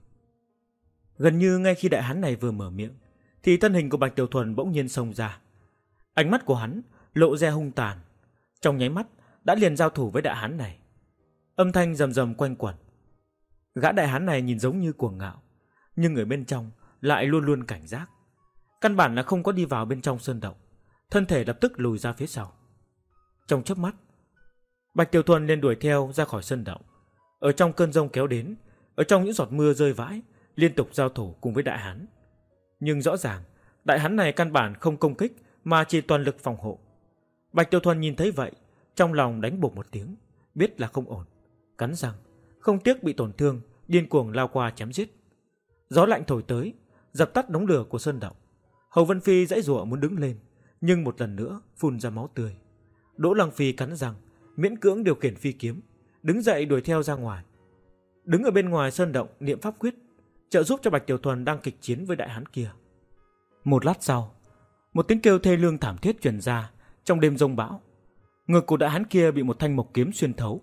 Gần như ngay khi đại hán này vừa mở miệng, thì thân hình của Bạch Tiểu Thuần bỗng nhiên xông ra. Ánh mắt của hắn lộ ra hung tàn, trong nháy mắt đã liền giao thủ với đại hán này. Âm thanh rầm rầm quanh quẩn. Gã đại hán này nhìn giống như cuồng ngạo, nhưng ở bên trong lại luôn luôn cảnh giác. Căn bản là không có đi vào bên trong sơn động, thân thể lập tức lùi ra phía sau. Trong chớp mắt, Bạch Tiểu Thuần liền đuổi theo ra khỏi sơn động. Ở trong cơn giông kéo đến, ở trong những giọt mưa rơi vãi, liên tục giao thủ cùng với đại hán. Nhưng rõ ràng đại hán này căn bản không công kích mà chỉ toàn lực phòng hộ. Bạch Tiểu Thuần nhìn thấy vậy, trong lòng đánh bột một tiếng, biết là không ổn, cắn răng, không tiếc bị tổn thương, điên cuồng lao qua chém giết. Gió lạnh thổi tới, dập tắt đống lửa của sơn động. Hầu Vân Phi giãy giụa muốn đứng lên, nhưng một lần nữa phun ra máu tươi. Đỗ Lăng Phi cắn răng, miễn cưỡng điều khiển phi kiếm, đứng dậy đuổi theo ra ngoài. Đứng ở bên ngoài sơn động niệm pháp quyết, trợ giúp cho Bạch Tiểu Thuần đang kịch chiến với đại hán kia. Một lát sau, một tiếng kêu thê lương thảm thiết truyền ra trong đêm giông bão. Ngực của đại hán kia bị một thanh mộc kiếm xuyên thấu.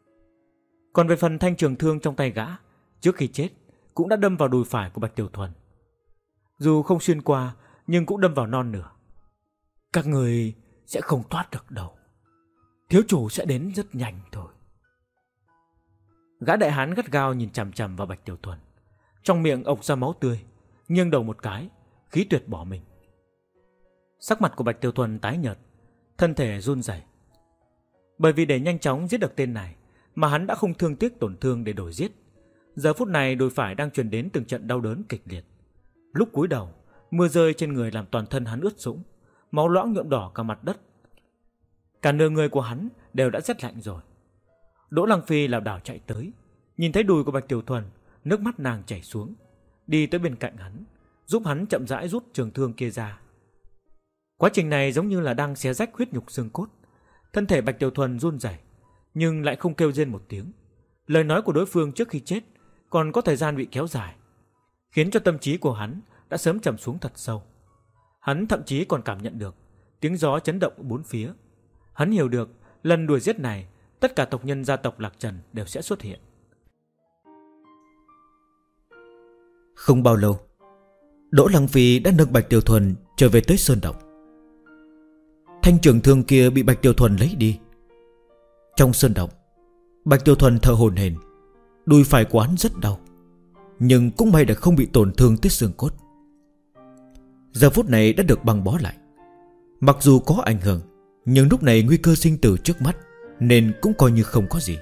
Còn về phần thanh trường thương trong tay gã, trước khi chết cũng đã đâm vào đùi phải của Bạch Tiểu Thuần. Dù không xuyên qua, nhưng cũng đâm vào non nửa. Các người sẽ không thoát được đâu. Thiếu chủ sẽ đến rất nhanh thôi. Gã đại hán gắt gao nhìn chằm chằm vào Bạch Tiểu Thuần, trong miệng ộc ra máu tươi, nghiêng đầu một cái, khí tuyệt bỏ mình. Sắc mặt của Bạch Tiểu Thuần tái nhợt, thân thể run rẩy. Bởi vì để nhanh chóng giết được tên này mà hắn đã không thương tiếc tổn thương để đổi giết. Giờ phút này đùi phải đang truyền đến từng trận đau đớn kịch liệt. Lúc cúi đầu, mưa rơi trên người làm toàn thân hắn ướt sũng, máu loãng nhuộm đỏ cả mặt đất. Cả nửa người của hắn đều đã rét lạnh rồi. Đỗ Lăng Phi lảo đảo chạy tới, nhìn thấy đùi của Bạch Tiểu Thuần, nước mắt nàng chảy xuống, đi tới bên cạnh hắn, giúp hắn chậm rãi rút trường thương kia ra. Quá trình này giống như là đang xé rách huyết nhục xương cốt. Thân thể Bạch Tiểu Thuần run rẩy, nhưng lại không kêu rên một tiếng. Lời nói của đối phương trước khi chết còn có thời gian bị kéo dài, khiến cho tâm trí của hắn đã sớm trầm xuống thật sâu. Hắn thậm chí còn cảm nhận được tiếng gió chấn động bốn phía. Hắn hiểu được lần đuổi giết này, tất cả tộc nhân gia tộc Lạc Trần đều sẽ xuất hiện. Không bao lâu, Đỗ Lăng Phi đã nâng Bạch Tiểu Thuần trở về tới sơn động. Thanh trường thương kia bị Bạch Tiểu Thuần lấy đi. Trong sơn động, Bạch Tiểu Thuần thở hổn hển, đùi phải của hắn rất đau, nhưng cũng may đã không bị tổn thương tới xương cốt. Giờ phút này đã được băng bó lại. Mặc dù có ảnh hưởng, nhưng lúc này nguy cơ sinh tử trước mắt, nên cũng coi như không có gì.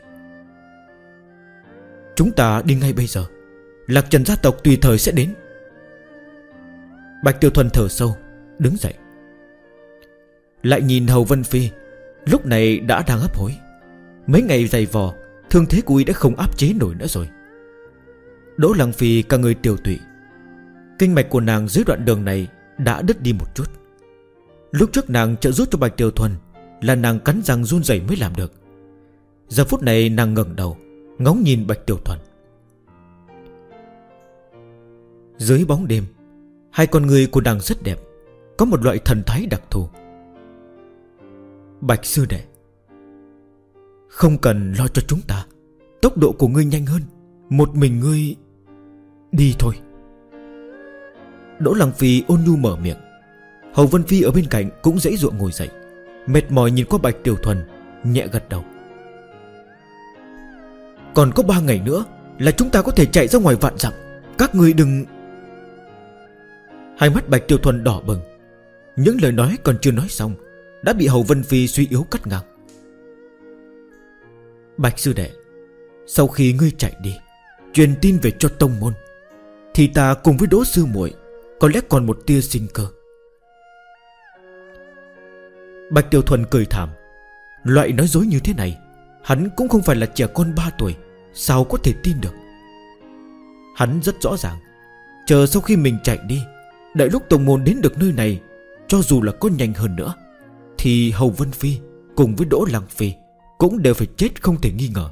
Chúng ta đi ngay bây giờ, Lạc Trần gia tộc tùy thời sẽ đến. Bạch Tiểu Thuần thở sâu, đứng dậy. Lại nhìn Hầu Vân Phi, lúc này đã đang hấp hối. Mấy ngày dày vò, thương thế của y đã không áp chế nổi nữa rồi. Đỗ Lăng Phi cả người tiều tụy. Kinh mạch của nàng dưới đoạn đường này đã đứt đi một chút. Lúc trước nàng trợ giúp cho Bạch Tiểu Thuần là nàng cắn răng run rẩy mới làm được. Giờ phút này nàng ngẩng đầu, ngóng nhìn Bạch Tiểu Thuần. Dưới bóng đêm, hai con người của nàng rất đẹp, có một loại thần thái đặc thù. Bạch sư đệ, không cần lo cho chúng ta, tốc độ của ngươi nhanh hơn, một mình ngươi đi thôi. Đỗ Lăng Phi ôn nhu mở miệng. Hầu Vân Phi ở bên cạnh cũng dãy dụa ngồi dậy, mệt mỏi nhìn qua Bạch Tiểu Thuần, nhẹ gật đầu. Còn có 3 ngày nữa là chúng ta có thể chạy ra ngoài vạn dặm, các ngươi đừng... Hai mắt Bạch Tiểu Thuần đỏ bừng. Những lời nói còn chưa nói xong đã bị Hầu Vân Phi suy yếu cắt ngang. Bạch sư đệ, sau khi ngươi chạy đi, truyền tin về cho tông môn, thì ta cùng với Đỗ sư muội có lẽ còn một tia sinh cơ. Bạch Tiểu Thuần cười thảm. Loại nói dối như thế này, hắn cũng không phải là trẻ con 3 tuổi, sao có thể tin được. Hắn rất rõ ràng, chờ sau khi mình chạy đi, đợi lúc tông môn đến được nơi này, cho dù là có nhanh hơn nữa, thì Hầu Vân Phi cùng với Đỗ Lăng Phi cũng đều phải chết không thể nghi ngờ.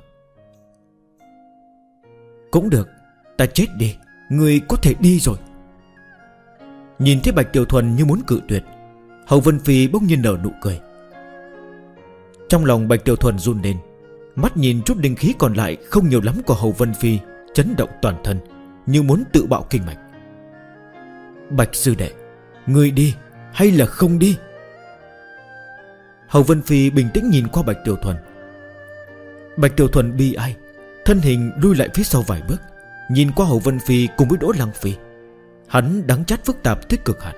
Cũng được, ta chết đi, ngươi có thể đi rồi. Nhìn thấy Bạch Tiểu Thuần như muốn cự tuyệt, Hầu Vân Phi bỗng nhiên nở nụ cười. Trong lòng Bạch Tiểu Thuần run lên, mắt nhìn chút linh khí còn lại không nhiều lắm của Hầu Vân Phi chấn động toàn thân, như muốn tự bạo kinh mạch. Bạch sư đệ, ngươi đi hay là không đi? Hầu Vân Phi bình tĩnh nhìn qua Bạch Tiểu Thuần. Bạch Tiểu Thuần bi ai, thân hình lui lại phía sau vài bước, nhìn qua Hầu Vân Phi cùng với Đỗ Lăng Phi. Hắn đắng chát phức tạp tới cực hạn.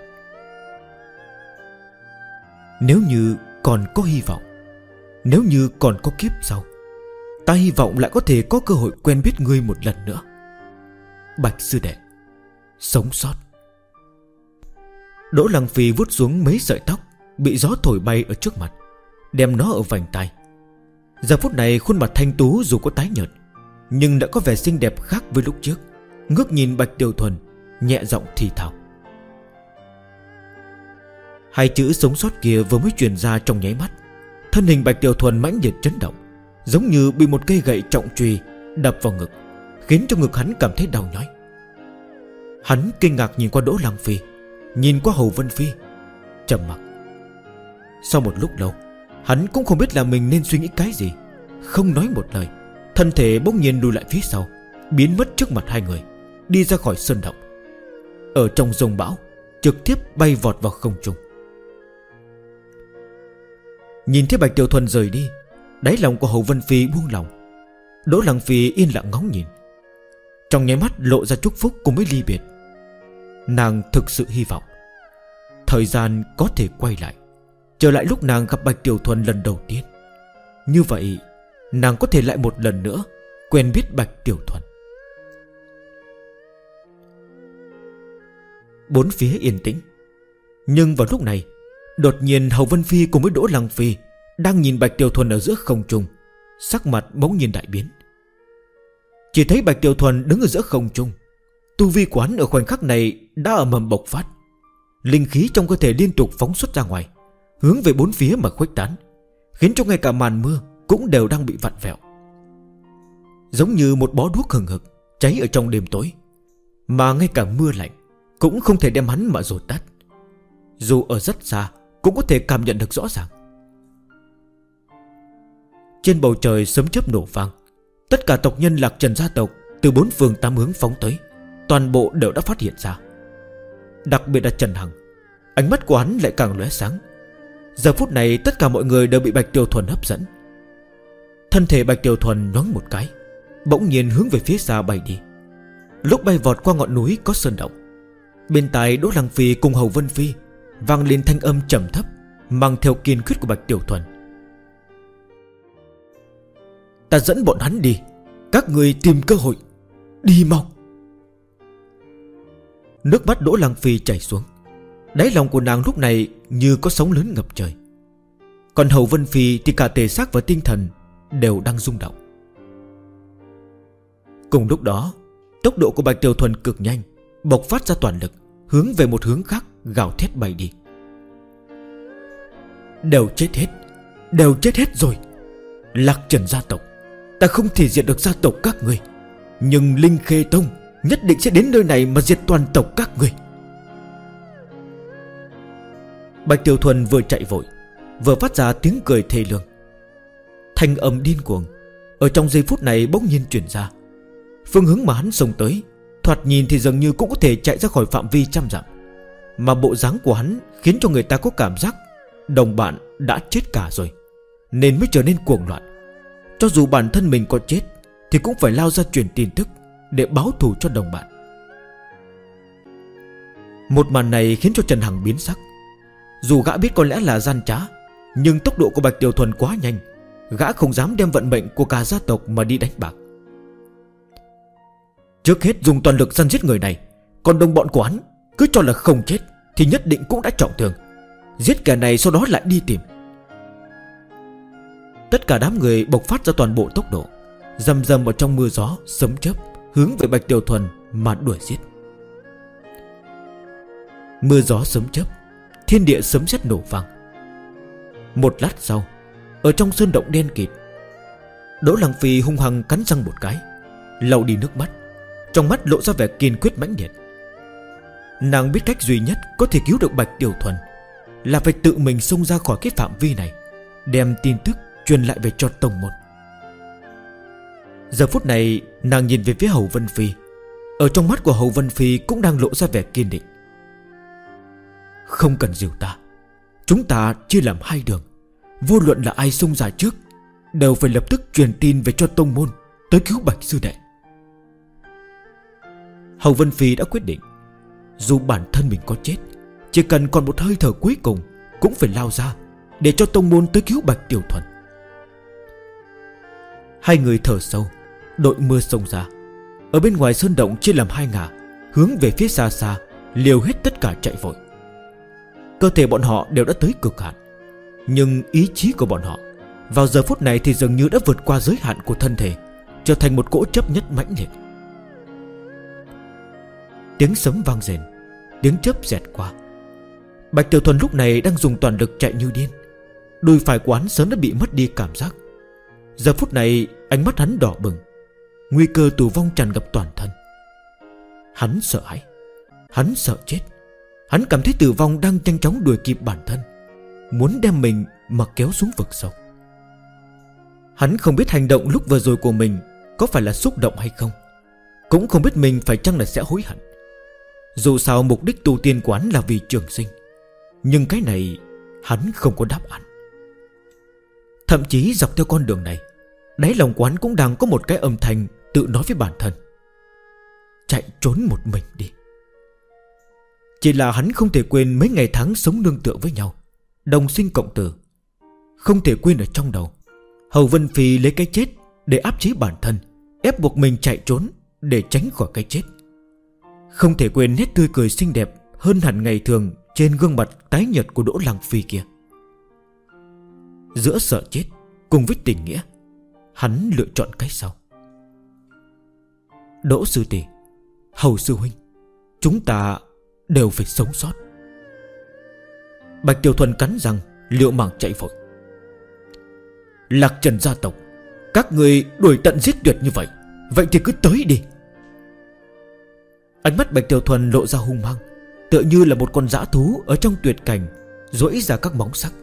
Nếu như còn có hy vọng, nếu như còn có kiếp sau, ta hy vọng lại có thể có cơ hội quen biết ngươi một lần nữa. Bạch sư đệ, sống sót. Đỗ Lăng Phi vuốt xuống mấy sợi tóc bị gió thổi bay ở trước mặt, đem nó ở vành tai. Giờ phút này khuôn mặt thanh tú dù có tái nhợt, nhưng đã có vẻ xinh đẹp khác với lúc trước. Ngước nhìn Bạch Tiểu Thuần, nhẹ giọng thì thào. Hai chữ sống sót kia vừa mới truyền ra trong nháy mắt, thân hình Bạch Tiểu Thuần mãnh liệt chấn động, giống như bị một cây gậy trọng chùy đập vào ngực, khiến cho ngực hắn cảm thấy đau nhói. Hắn kinh ngạc nhìn qua Đỗ Lăng Phi, nhìn qua Hầu Vân Phi, trầm mặc. Sau một lúc lâu, hắn cũng không biết là mình nên suy nghĩ cái gì, không nói một lời, thân thể bỗng nhiên lùi lại phía sau, biến mất trước mặt hai người, đi ra khỏi sơn động. Ở trong dông bão, trực tiếp bay vọt vào không trung. Nhìn thấy Bạch Tiểu Thuần rời đi, đáy lòng của Hầu Vân Phi buông lòng. Đỗ Lăng Phi yên lặng ngóng nhìn, trong nháy mắt lộ ra chúc phúc cùng với ly biệt. Nàng thực sự hy vọng thời gian có thể quay lại, trở lại lúc nàng gặp Bạch Tiểu Thuần lần đầu tiên. Như vậy nàng có thể lại một lần nữa quen biết Bạch Tiểu Thuần. Bốn phía yên tĩnh, nhưng vào lúc này Đột nhiên Hầu Vân Phi cùng với Đỗ Lăng Phi đang nhìn Bạch Tiểu Thuần ở giữa không trung, sắc mặt bỗng nhiên đại biến. Chỉ thấy Bạch Tiểu Thuần đứng ở giữa không trung, tu vi quán ở khoảnh khắc này đã ầm ầm bộc phát, linh khí trong cơ thể liên tục phóng xuất ra ngoài, hướng về bốn phía mà khuếch tán, khiến cho ngay cả màn mưa cũng đều đang bị vặn vẹo, giống như một bó đuốc hừng hực cháy ở trong đêm tối, mà ngay cả mưa lạnh cũng không thể đem hắn mà dột tắt. Dù ở rất xa cũng có thể cảm nhận được rõ ràng. Trên bầu trời sấm chớp nổ vang, tất cả tộc nhân Lạc Trần gia tộc từ bốn phương tám hướng phóng tới, toàn bộ đều đã phát hiện ra. Đặc biệt là Trần Hằng, ánh mắt của hắn lại càng lóe sáng. Giờ phút này tất cả mọi người đều bị Bạch Tiểu Thuần hấp dẫn. Thân thể Bạch Tiểu Thuần nhoáng một cái, bỗng nhiên hướng về phía xa bay đi. Lúc bay vọt qua ngọn núi có sơn động, bên tai Đỗ Lăng Phi cùng Hầu Vân Phi vang lên thanh âm trầm thấp mang theo kiên quyết của Bạch Tiểu Thuần: "Ta dẫn bọn hắn đi, các người tìm cơ hội, đi mau." Nước mắt Đỗ Lăng Phi chảy xuống, đáy lòng của nàng lúc này như có sóng lớn ngập trời. Còn Hầu Vân Phi thì cả thể xác và tinh thần đều đang rung động. Cùng lúc đó, tốc độ của Bạch Tiểu Thuần cực nhanh, bộc phát ra toàn lực, hướng về một hướng khác gào thét bay đi. Đều chết hết rồi. Lạc Trần gia tộc, ta không thể diệt được gia tộc các người, nhưng Linh Khê Tông nhất định sẽ đến nơi này mà diệt toàn tộc các người. Bạch Tiểu Thuần vừa chạy vội, vừa phát ra tiếng cười thê lương. Thanh âm điên cuồng ở trong giây phút này bỗng nhiên truyền ra. Phương hướng mà hắn xông tới, thoạt nhìn thì dường như cũng có thể chạy ra khỏi phạm vi trăm dặm, mà bộ dáng của hắn khiến cho người ta có cảm giác đồng bạn đã chết cả rồi, nên mới trở nên cuồng loạn. Cho dù bản thân mình có chết thì cũng phải lao ra truyền tin tức để báo thù cho đồng bạn. Một màn này khiến cho Trần Hằng biến sắc. Dù gã biết có lẽ là gian trá, nhưng tốc độ của Bạch Tiểu Thuần quá nhanh, gã không dám đem vận mệnh của cả gia tộc mà đi đánh bạc. Trước hết dùng toàn lực săn giết người này, còn đồng bọn của hắn cứ cho là không chết thì nhất định cũng đã trọng thương. Giết kẻ này sau đó lại đi tìm. Tất cả đám người bộc phát ra toàn bộ tốc độ, rầm rầm ở trong mưa gió sấm chớp, hướng về Bạch Tiểu Thuần mà đuổi giết. Mưa gió sấm chớp, thiên địa sấm sét nổ vang. Một lát sau, ở trong sơn động đen kịt, Đỗ Lăng Phi hung hăng cắn răng một cái, lau đi nước mắt, trong mắt lộ ra vẻ kiên quyết mãnh liệt. Nàng biết cách duy nhất có thể cứu được Bạch Tiểu Thuần là phải tự mình xông ra khỏi cái phạm vi này, đem tin tức truyền lại về cho tông môn. Giờ phút này nàng nhìn về phía Hầu Vân Phi, ở trong mắt của Hầu Vân Phi cũng đang lộ ra vẻ kiên định. Không cần dìu ta, chúng ta chia làm hai đường. Vô luận là ai xông ra trước, đều phải lập tức truyền tin về cho tông môn tới cứu Bạch sư đệ. Hầu Vân Phi đã quyết định, dù bản thân mình có chết, chỉ cần còn một hơi thở cuối cùng cũng phải lao ra để cho tông môn tới cứu Bạch Tiểu Thuần. Hai người thở sâu, đội mưa xông ra. Ở bên ngoài sơn động chia làm hai ngả, hướng về phía xa xa, liều hết tất cả chạy vội. Cơ thể bọn họ đều đã tới cực hạn, nhưng ý chí của bọn họ vào giờ phút này thì dường như đã vượt qua giới hạn của thân thể, trở thành một cỗ chấp nhất mãnh liệt. Tiếng sấm vang rền, tiếng chớp xẹt qua. Bạch Tiểu Thuần lúc này đang dùng toàn lực chạy như điên. Đùi phải của hắn sớm đã bị mất đi cảm giác. Giờ phút này ánh mắt hắn đỏ bừng, nguy cơ tử vong tràn ngập toàn thân. Hắn sợ hãi, hắn sợ chết. Hắn cảm thấy tử vong đang nhanh chóng đuổi kịp bản thân, muốn đem mình mà kéo xuống vực sâu. Hắn không biết hành động lúc vừa rồi của mình có phải là xúc động hay không, cũng không biết mình phải chăng là sẽ hối hận. Dù sao mục đích tu tiên của hắn là vì trường sinh, nhưng cái này hắn không có đáp án. Thậm chí dọc theo con đường này, đáy lòng của hắn cũng đang có một cái âm thanh tự nói với bản thân: chạy trốn một mình đi. Chỉ là hắn không thể quên mấy ngày tháng sống nương tựa với nhau, đồng sinh cộng tử. Không thể quên ở trong đầu Hầu Vân Phi lấy cái chết để áp chế bản thân, ép buộc mình chạy trốn để tránh khỏi cái chết. Không thể quên nét tươi cười xinh đẹp hơn hẳn ngày thường trên gương mặt tái nhợt của Đỗ Lăng Phi kia. Giữa sợ chết cùng với tình nghĩa, hắn lựa chọn cái sau. Đỗ sư tỷ, Hầu sư huynh, chúng ta đều phải sống sót. Bạch Tiểu Thuần cắn răng liều mạng chạy vội. Lạc Trần gia tộc, các người đuổi tận giết tuyệt như vậy, vậy thì cứ tới đi. Ánh mắt Bạch Tiểu Thuần lộ ra hung hăng, tựa như là một con dã thú ở trong tuyệt cảnh, duỗi ra các móng sắc.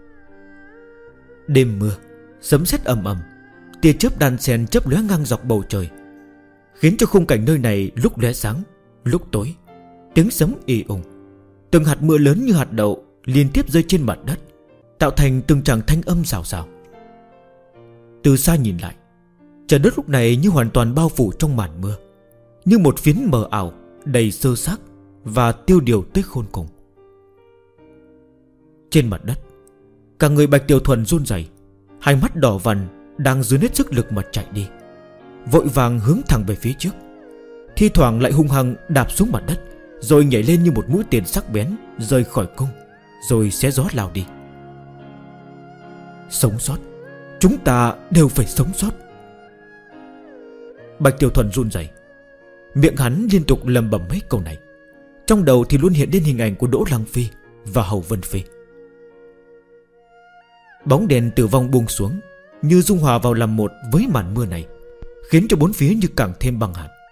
Đêm mưa, sấm sét ầm ầm, tia chớp đan xen chớp lóe ngang dọc bầu trời, khiến cho khung cảnh nơi này lúc lóe sáng, lúc tối. Tiếng sấm ì ùng, từng hạt mưa lớn như hạt đậu liên tiếp rơi trên mặt đất, tạo thành từng tràng thanh âm xào xào. Từ xa nhìn lại, trời đất lúc này như hoàn toàn bao phủ trong màn mưa, như một phiến mờ ảo đầy sơ xác và tiêu điều tới khôn cùng. Trên mặt đất, cả người Bạch Tiểu Thuần run rẩy, hai mắt đỏ vằn đang dồn hết sức lực mà chạy đi, vội vàng hướng thẳng về phía trước, thi thoảng lại hung hăng đạp xuống mặt đất, rồi nhảy lên như một mũi tên sắc bén rời khỏi cung, rồi xé gió lao đi. Sống sót, chúng ta đều phải sống sót. Bạch Tiểu Thuần run rẩy, miệng hắn liên tục lẩm bẩm mấy câu này, trong đầu thì luôn hiện lên hình ảnh của Đỗ Lăng Phi và Hầu Vân Phi. Bóng đèn tử vong buông xuống, như dung hòa vào làm một với màn mưa này, khiến cho bốn phía như càng thêm băng hàn.